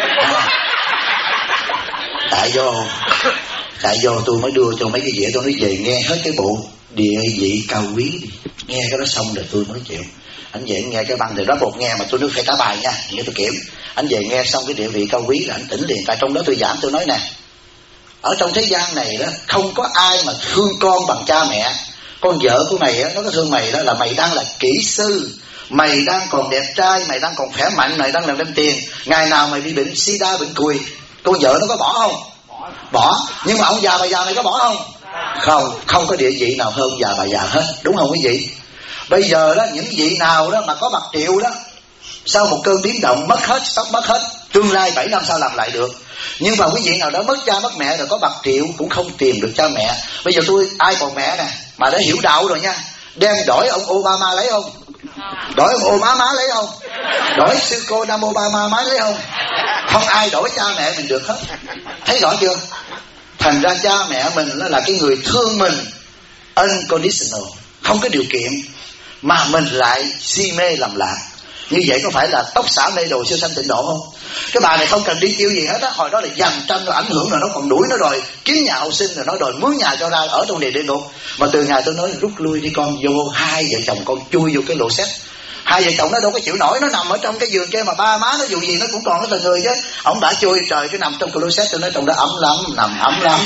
Tại vô tôi mới đưa cho mấy cái dĩa, tôi nói về nghe hết cái bộ địa vị cao quý đi, nghe cái đó xong rồi tôi mới chịu. Anh về nghe cái băng thì đó một nghe mà tôi nước phải trả bài nha, nghe tôi kiểm. Anh về nghe xong cái địa vị cao quý là anh tỉnh liền. Tại trong đó tôi giảng tôi nói nè, ở trong thế gian này đó không có ai mà thương con bằng cha mẹ. Con vợ của mày á, nó có thương mày đó là mày đang là kỹ sư, mày đang còn đẹp trai, mày đang còn khỏe mạnh, mày đang làm đem tiền. Ngày nào mày bị bệnh sida, bệnh cùi, con vợ nó có bỏ không? Bỏ. Nhưng mà ông già bà già mày có bỏ không? Không có địa vị nào hơn già bà già hết, đúng không quý vị? Bây giờ đó những vị nào đó mà có bạc triệu đó, sau một cơn biến động mất hết, tóc mất hết, tương lai 7 năm sau làm lại được. Nhưng mà quý vị nào đó mất cha mất mẹ rồi có bạc triệu cũng không tìm được cha mẹ. Bây giờ tôi ai còn mẹ nè mà đã hiểu đạo rồi nha, đem đổi ông Obama lấy không? Đổi ông Obama lấy không? Đổi sư cô Nam Obama máy lấy không? Không ai đổi cha mẹ mình được hết. Thấy rõ chưa? Thành ra cha mẹ mình là cái người thương mình unconditional, không có điều kiện, mà mình lại si mê làm lạc. Như vậy có phải là tóc xả mê đồ siêu sanh tịnh độ không? Cái bà này không cần đi tiêu gì hết á, hồi đó là dằn tranh rồi ảnh hưởng rồi nó còn đuổi nó đòi kiếm nhà hậu sinh rồi nó đòi mướn nhà cho ra ở trong địa ngục. Mà từ ngày tôi nói rút lui đi con, vô hai vợ chồng con chui vô cái lỗ xét. Hai vợ chồng nó đâu có chịu nổi, nó nằm ở trong cái giường kia mà ba má nó dù gì nó cũng còn cái người chứ. Ông đã chui trời cái nằm trong cái lỗ xét, tôi nói trong đó ấm lắm, nằm ấm lắm.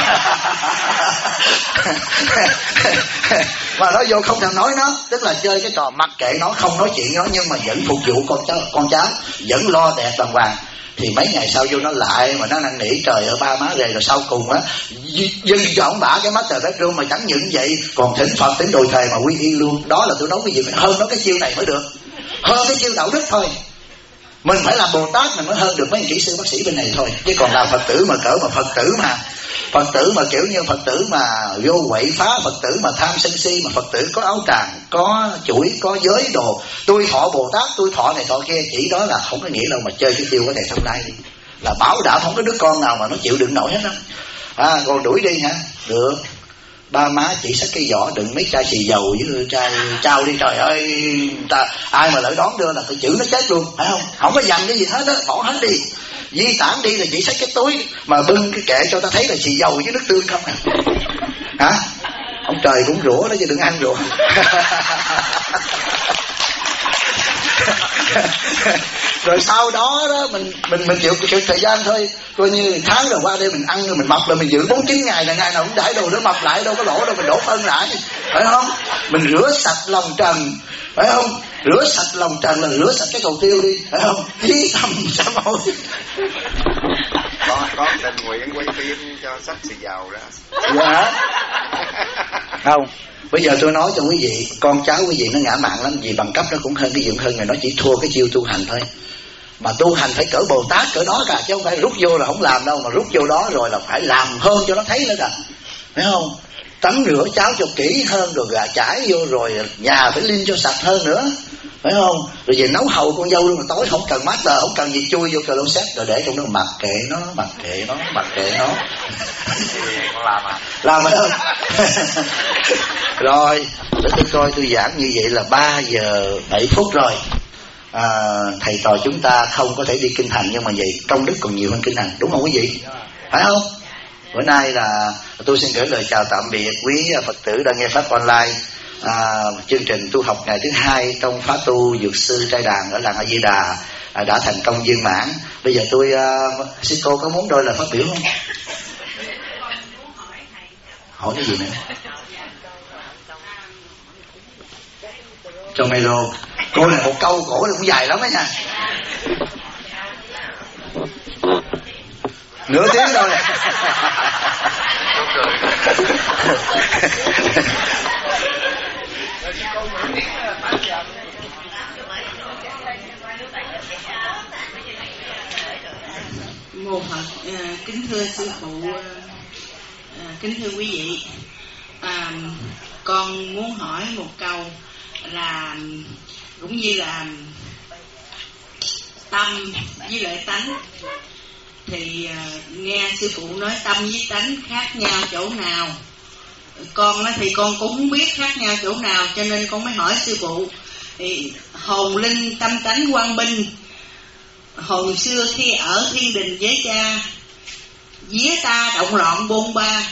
Mà nó vô không thèm nói nó, tức là chơi cái trò mặc kệ nó, không nói chuyện nó, nhưng mà vẫn phục vụ con cháu, vẫn lo đẹp đàng hoàng. Thì mấy ngày sau vô nó lại mà nó năn nỉ trời ơi ba má về, rồi sau cùng á dưng cho ông bả cái master bedroom mà chẳng những vậy còn thỉnh Phật thỉnh đồi thề mà quy y luôn. Đó là tôi nói cái gì phải hơn nó cái chiêu này mới được, hơn cái chiêu đạo đức thôi. Mình phải làm Bồ Tát mình mới hơn được mấy kỹ sư bác sĩ bên này thôi, chứ còn làm Phật tử mà cỡ mà Phật tử mà kiểu như Phật tử mà vô quậy phá, Phật tử mà tham sân si, mà Phật tử có áo tràng, có chuỗi, có giới đồ, tôi thọ Bồ Tát, tôi thọ này thọ kia, chỉ đó là không có nghĩa đâu mà chơi cái tiêu của thầy Thông Lai đi. Là bảo đảm không có đứa con nào mà nó chịu đựng nổi hết á. Còn đuổi đi hả? Được. Ba má chỉ xách cái giỏ đựng mấy chai xì dầu với chai trao đi, trời ơi ai mà lỡ đón đưa là cái chữ nó chết luôn, phải không? Không có dành cái gì hết á, bỏ hết đi. Di tản đi là chỉ xách cái túi mà bưng cái kệ cho ta thấy là xì dầu với nước tương không à. Hả? Ông trời cũng rủa đó chứ đừng ăn rủa. Rồi sau đó đó mình chịu thời gian thôi, coi như tháng rồi qua đây mình ăn rồi mình mập là mình giữ 49 ngày là ngày nào cũng đãi đồ để mập lại, đâu có lỗ đâu, mình đổ phân lại, phải không? Mình rửa sạch lòng trần, phải không? Rửa sạch lòng trần là rửa sạch cái cầu tiêu đi, phải không? Chí tâm sám hối. Có tình nguyện quay phim cho sách xì dầu đó. Dạ. Không. Bây giờ tôi nói cho quý vị, con cháu quý vị nó ngã mạn lắm, vì bằng cấp nó cũng hơn cái dựng hơn, người nó chỉ thua cái chiêu tu hành thôi. Mà tu hành phải cỡ Bồ Tát cỡ đó cả, chứ không phải rút vô là không làm đâu, mà rút vô đó rồi là phải làm hơn cho nó thấy nữa cả, phải không? Tắm rửa cháo cho kỹ hơn, rồi gà chải vô, rồi nhà phải linh cho sạch hơn nữa, phải không? Rồi về nấu hầu con dâu luôn, mà tối không cần master, không cần gì, chui vô closet rồi để trong đó mặc kệ nó. Con làm à? Làm phải không? Rồi để tôi coi tôi giảng như vậy là 3 giờ 7 phút rồi. Thầy trò chúng ta không có thể đi kinh thành, nhưng mà vậy công đức còn nhiều hơn kinh thành, đúng không quý vị? Phải không? Bữa nay là tôi xin gửi lời chào tạm biệt quý Phật tử đang nghe pháp online. Chương trình tu học ngày thứ 2 trong khóa tu dược sư trai đàn ở làng A Di Đà đã thành công viên mãn. Bây giờ tôi sư cô có muốn đôi lời phát biểu không? Hỏi cái gì nữa? Trong melo cô này một câu cổ cũng dài lắm đó nha, nửa tiếng thôi. Mô Phật, kính thưa sư phụ, kính thưa quý vị, con muốn hỏi một câu là cũng như là tâm với lại tánh, thì nghe sư phụ nói tâm với tánh khác nhau chỗ nào. Con thì con cũng không biết khác nhau chỗ nào, cho nên con mới hỏi sư phụ. Thì hồn linh tâm tánh quang minh, hồi xưa khi ở thiên đình với cha, vía ta động loạn bôn ba.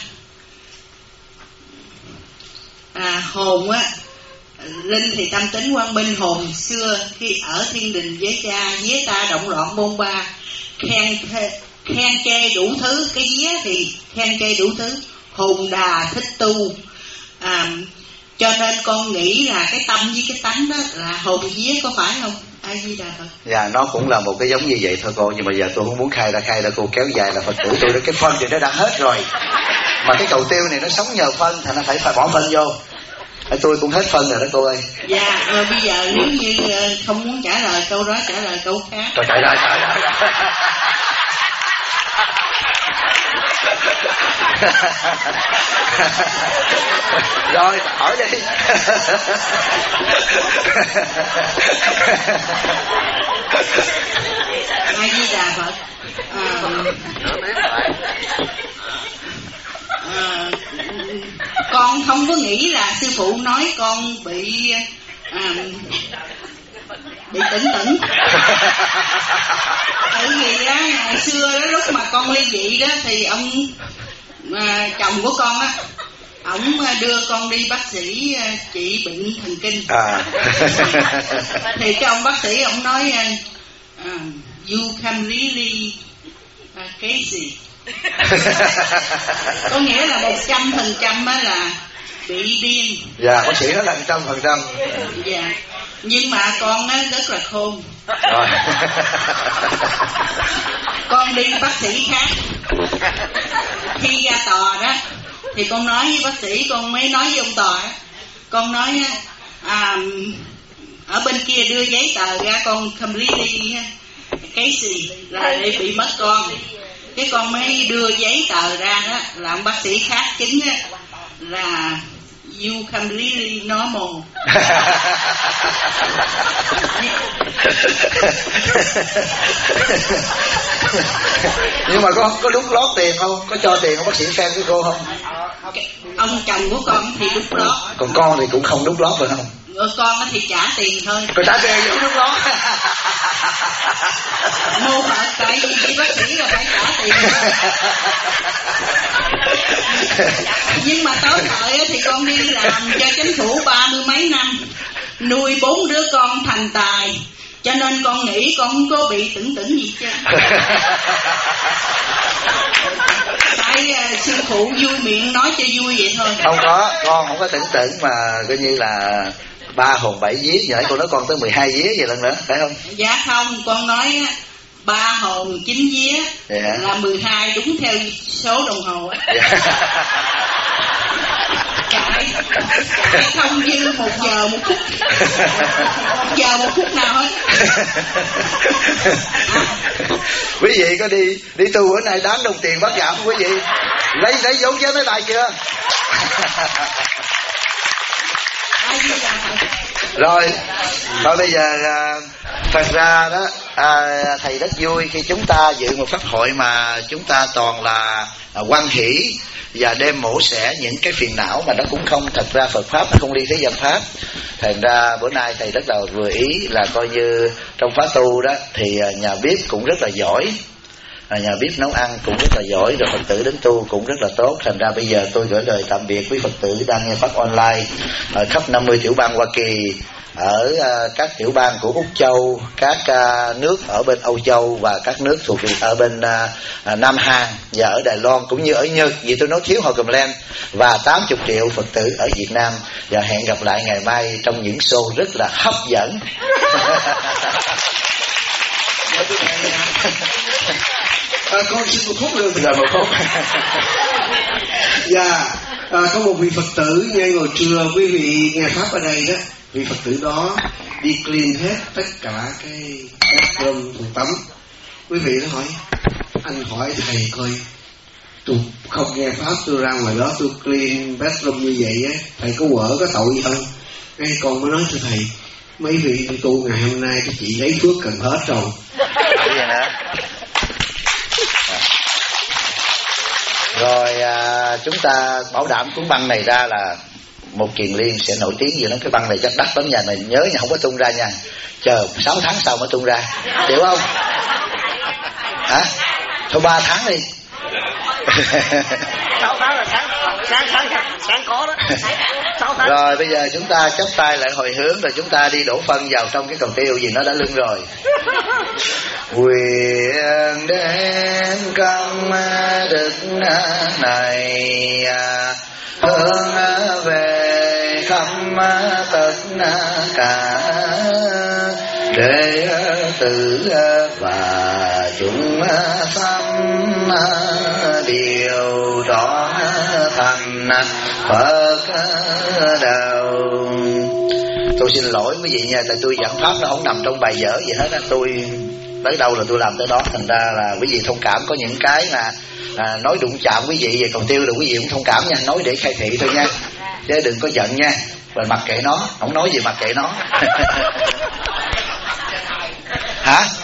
Hồn á, linh thì tâm tính quang minh. Hồn xưa khi ở thiên đình với cha, vía ta động loạn bôn ba, khen chê đủ thứ. Cái vía thì khen chê đủ thứ, hồn đà thích tu. Cho nên con nghĩ là cái tâm với cái tánh đó là hồn vía, có phải không? A Di Đà Phật. Dạ, nó cũng là một cái giống như vậy thôi cô, nhưng mà giờ tôi không muốn khai ra cô kéo dài là Phật tử tôi đó. Cái phân thì nó đã hết rồi, mà cái cầu tiêu này nó sống nhờ phân, thành nó phải bỏ phân vô. Tôi cũng hết phân rồi đó cô ơi. Dạ, bây giờ nếu như không muốn trả lời câu đó, trả lời câu khác. Trời ơi. Rồi hỏi đi. A Di Đà Phật. Con không có nghĩ là sư phụ nói con bị tỉnh. Tại vì á, ngày xưa đó, lúc mà con ly dị đó, thì ông chồng của con á, ổng đưa con đi bác sĩ trị bệnh thần kinh. Thì cái ông bác sĩ ổng nói you can really crazy. Có nghĩa là 100% á là bị điên. Dạ, bác sĩ nói là 100%. Dạ, nhưng mà con á rất là khôn. Rồi. Con đi bác sĩ khác. Khi ra tòa đó thì con nói với bác sĩ, con mới nói với ông tòa đó, con nói ở bên kia đưa giấy tờ ra, con completely cái gì là để bị mất con. Cái con mới đưa giấy tờ ra đó, là ông bác sĩ khác chứng á, là you completely normal. Nhưng mà có đút lót tiền không? Có cho tiền không bác sĩ xem với cô không? Ông chồng của con thì đút lót. Còn con thì cũng không đút lót phải không? Con thì trả tiền thôi. Còn trả tiền vẫn đút lót. Mô Phật, tại vì đi bác sĩ là phải trả tiền. Nhưng mà tới thời thì con đi làm cho chính phủ 30 mấy năm, nuôi 4 đứa con thành tài, cho nên con nghĩ con không có bị tưởng gì chứ. Tại sư phụ vui miệng nói cho vui vậy thôi. Không có, con không có tưởng mà coi như là 3 hồn 7 vía. Giờ cô nói con tới 12 vía vậy lần nữa, phải không? Dạ không, con nói 3 hồn 9 vía là 12, đúng theo số đồng hồ á. Chạy không như 1 giờ 1 phút, 1 giờ 1 phút nào hết. Quý vị có đi tu bữa nay đáng đồng tiền bác gạo không quý vị? Lấy vốn với mấy bài chưa? Rồi, thôi bây giờ thật ra đó thầy rất vui khi chúng ta dự một pháp hội mà chúng ta toàn là hoan hỷ và đem mổ xẻ những cái phiền não mà nó cũng không, thật ra Phật pháp nó không ly thế gian pháp. Thành ra bữa nay thầy rất là vừa ý là coi như trong khóa tu đó thì nhà bếp cũng rất là giỏi, nhà bếp nấu ăn cũng rất là giỏi, rồi Phật tử đến tu cũng rất là tốt. Thành ra bây giờ tôi gửi lời tạm biệt quý Phật tử đang nghe pháp online ở khắp 50 tiểu bang Hoa Kỳ, ở các tiểu bang của Úc Châu, các nước ở bên Âu Châu và các nước thuộc ở bên Nam Hàn và ở Đài Loan cũng như ở Nhật, vì tôi nói thiếu họ comment, và 80 triệu Phật tử ở Việt Nam. Và hẹn gặp lại ngày mai trong những show rất là hấp dẫn. Con xin một khúc nữa. Dạ, một khúc. Dạ, có một vị Phật tử ngay ngồi trưa, quý vị nghe pháp ở đây đó, vị Phật tử đó đi clean hết tất cả cái bathroom phòng tắm. Quý vị nó hỏi anh hỏi thầy coi, tôi không nghe pháp, tôi ra ngoài đó tôi clean bathroom như vậy á, thầy có quở có tội gì không? Cái con mới nói cho thầy, mấy vị tu ngày hôm nay cái chị lấy phước cần hết rồi. Vậy nữa. Rồi chúng ta bảo đảm cuốn băng này ra là một Kiền Liên sẽ nổi tiếng gì đó. Cái băng này chắc đắt lắm nha, này nhớ nha, không có tung ra nha, chờ 6 tháng sau mới tung ra, hiểu không? Hả? Thôi 3 tháng đi. 6 tháng là sáng có đó. 6 tháng. Rồi bây giờ chúng ta chắp tay lại hồi hướng, rồi chúng ta đi đổ phân vào trong cái cầu tiêu vì nó đã lưng rồi. Nguyện đến công đức này hướng về khắp tất cả đệ tử và chúng sanh đều trọn thành Phật đạo. Tôi xin lỗi quý vị nha, tại tôi giảng pháp nó không nằm trong bài vở gì hết á, tôi tới đâu là tôi làm tới đó, thành ra là quý vị thông cảm. Có những cái mà nói đụng chạm quý vị về cầu tiêu là quý vị cũng thông cảm nha, nói để khai thị thôi nha, chứ đừng có giận nha. Rồi mặc kệ nó, không nói gì mặc kệ nó. Hả?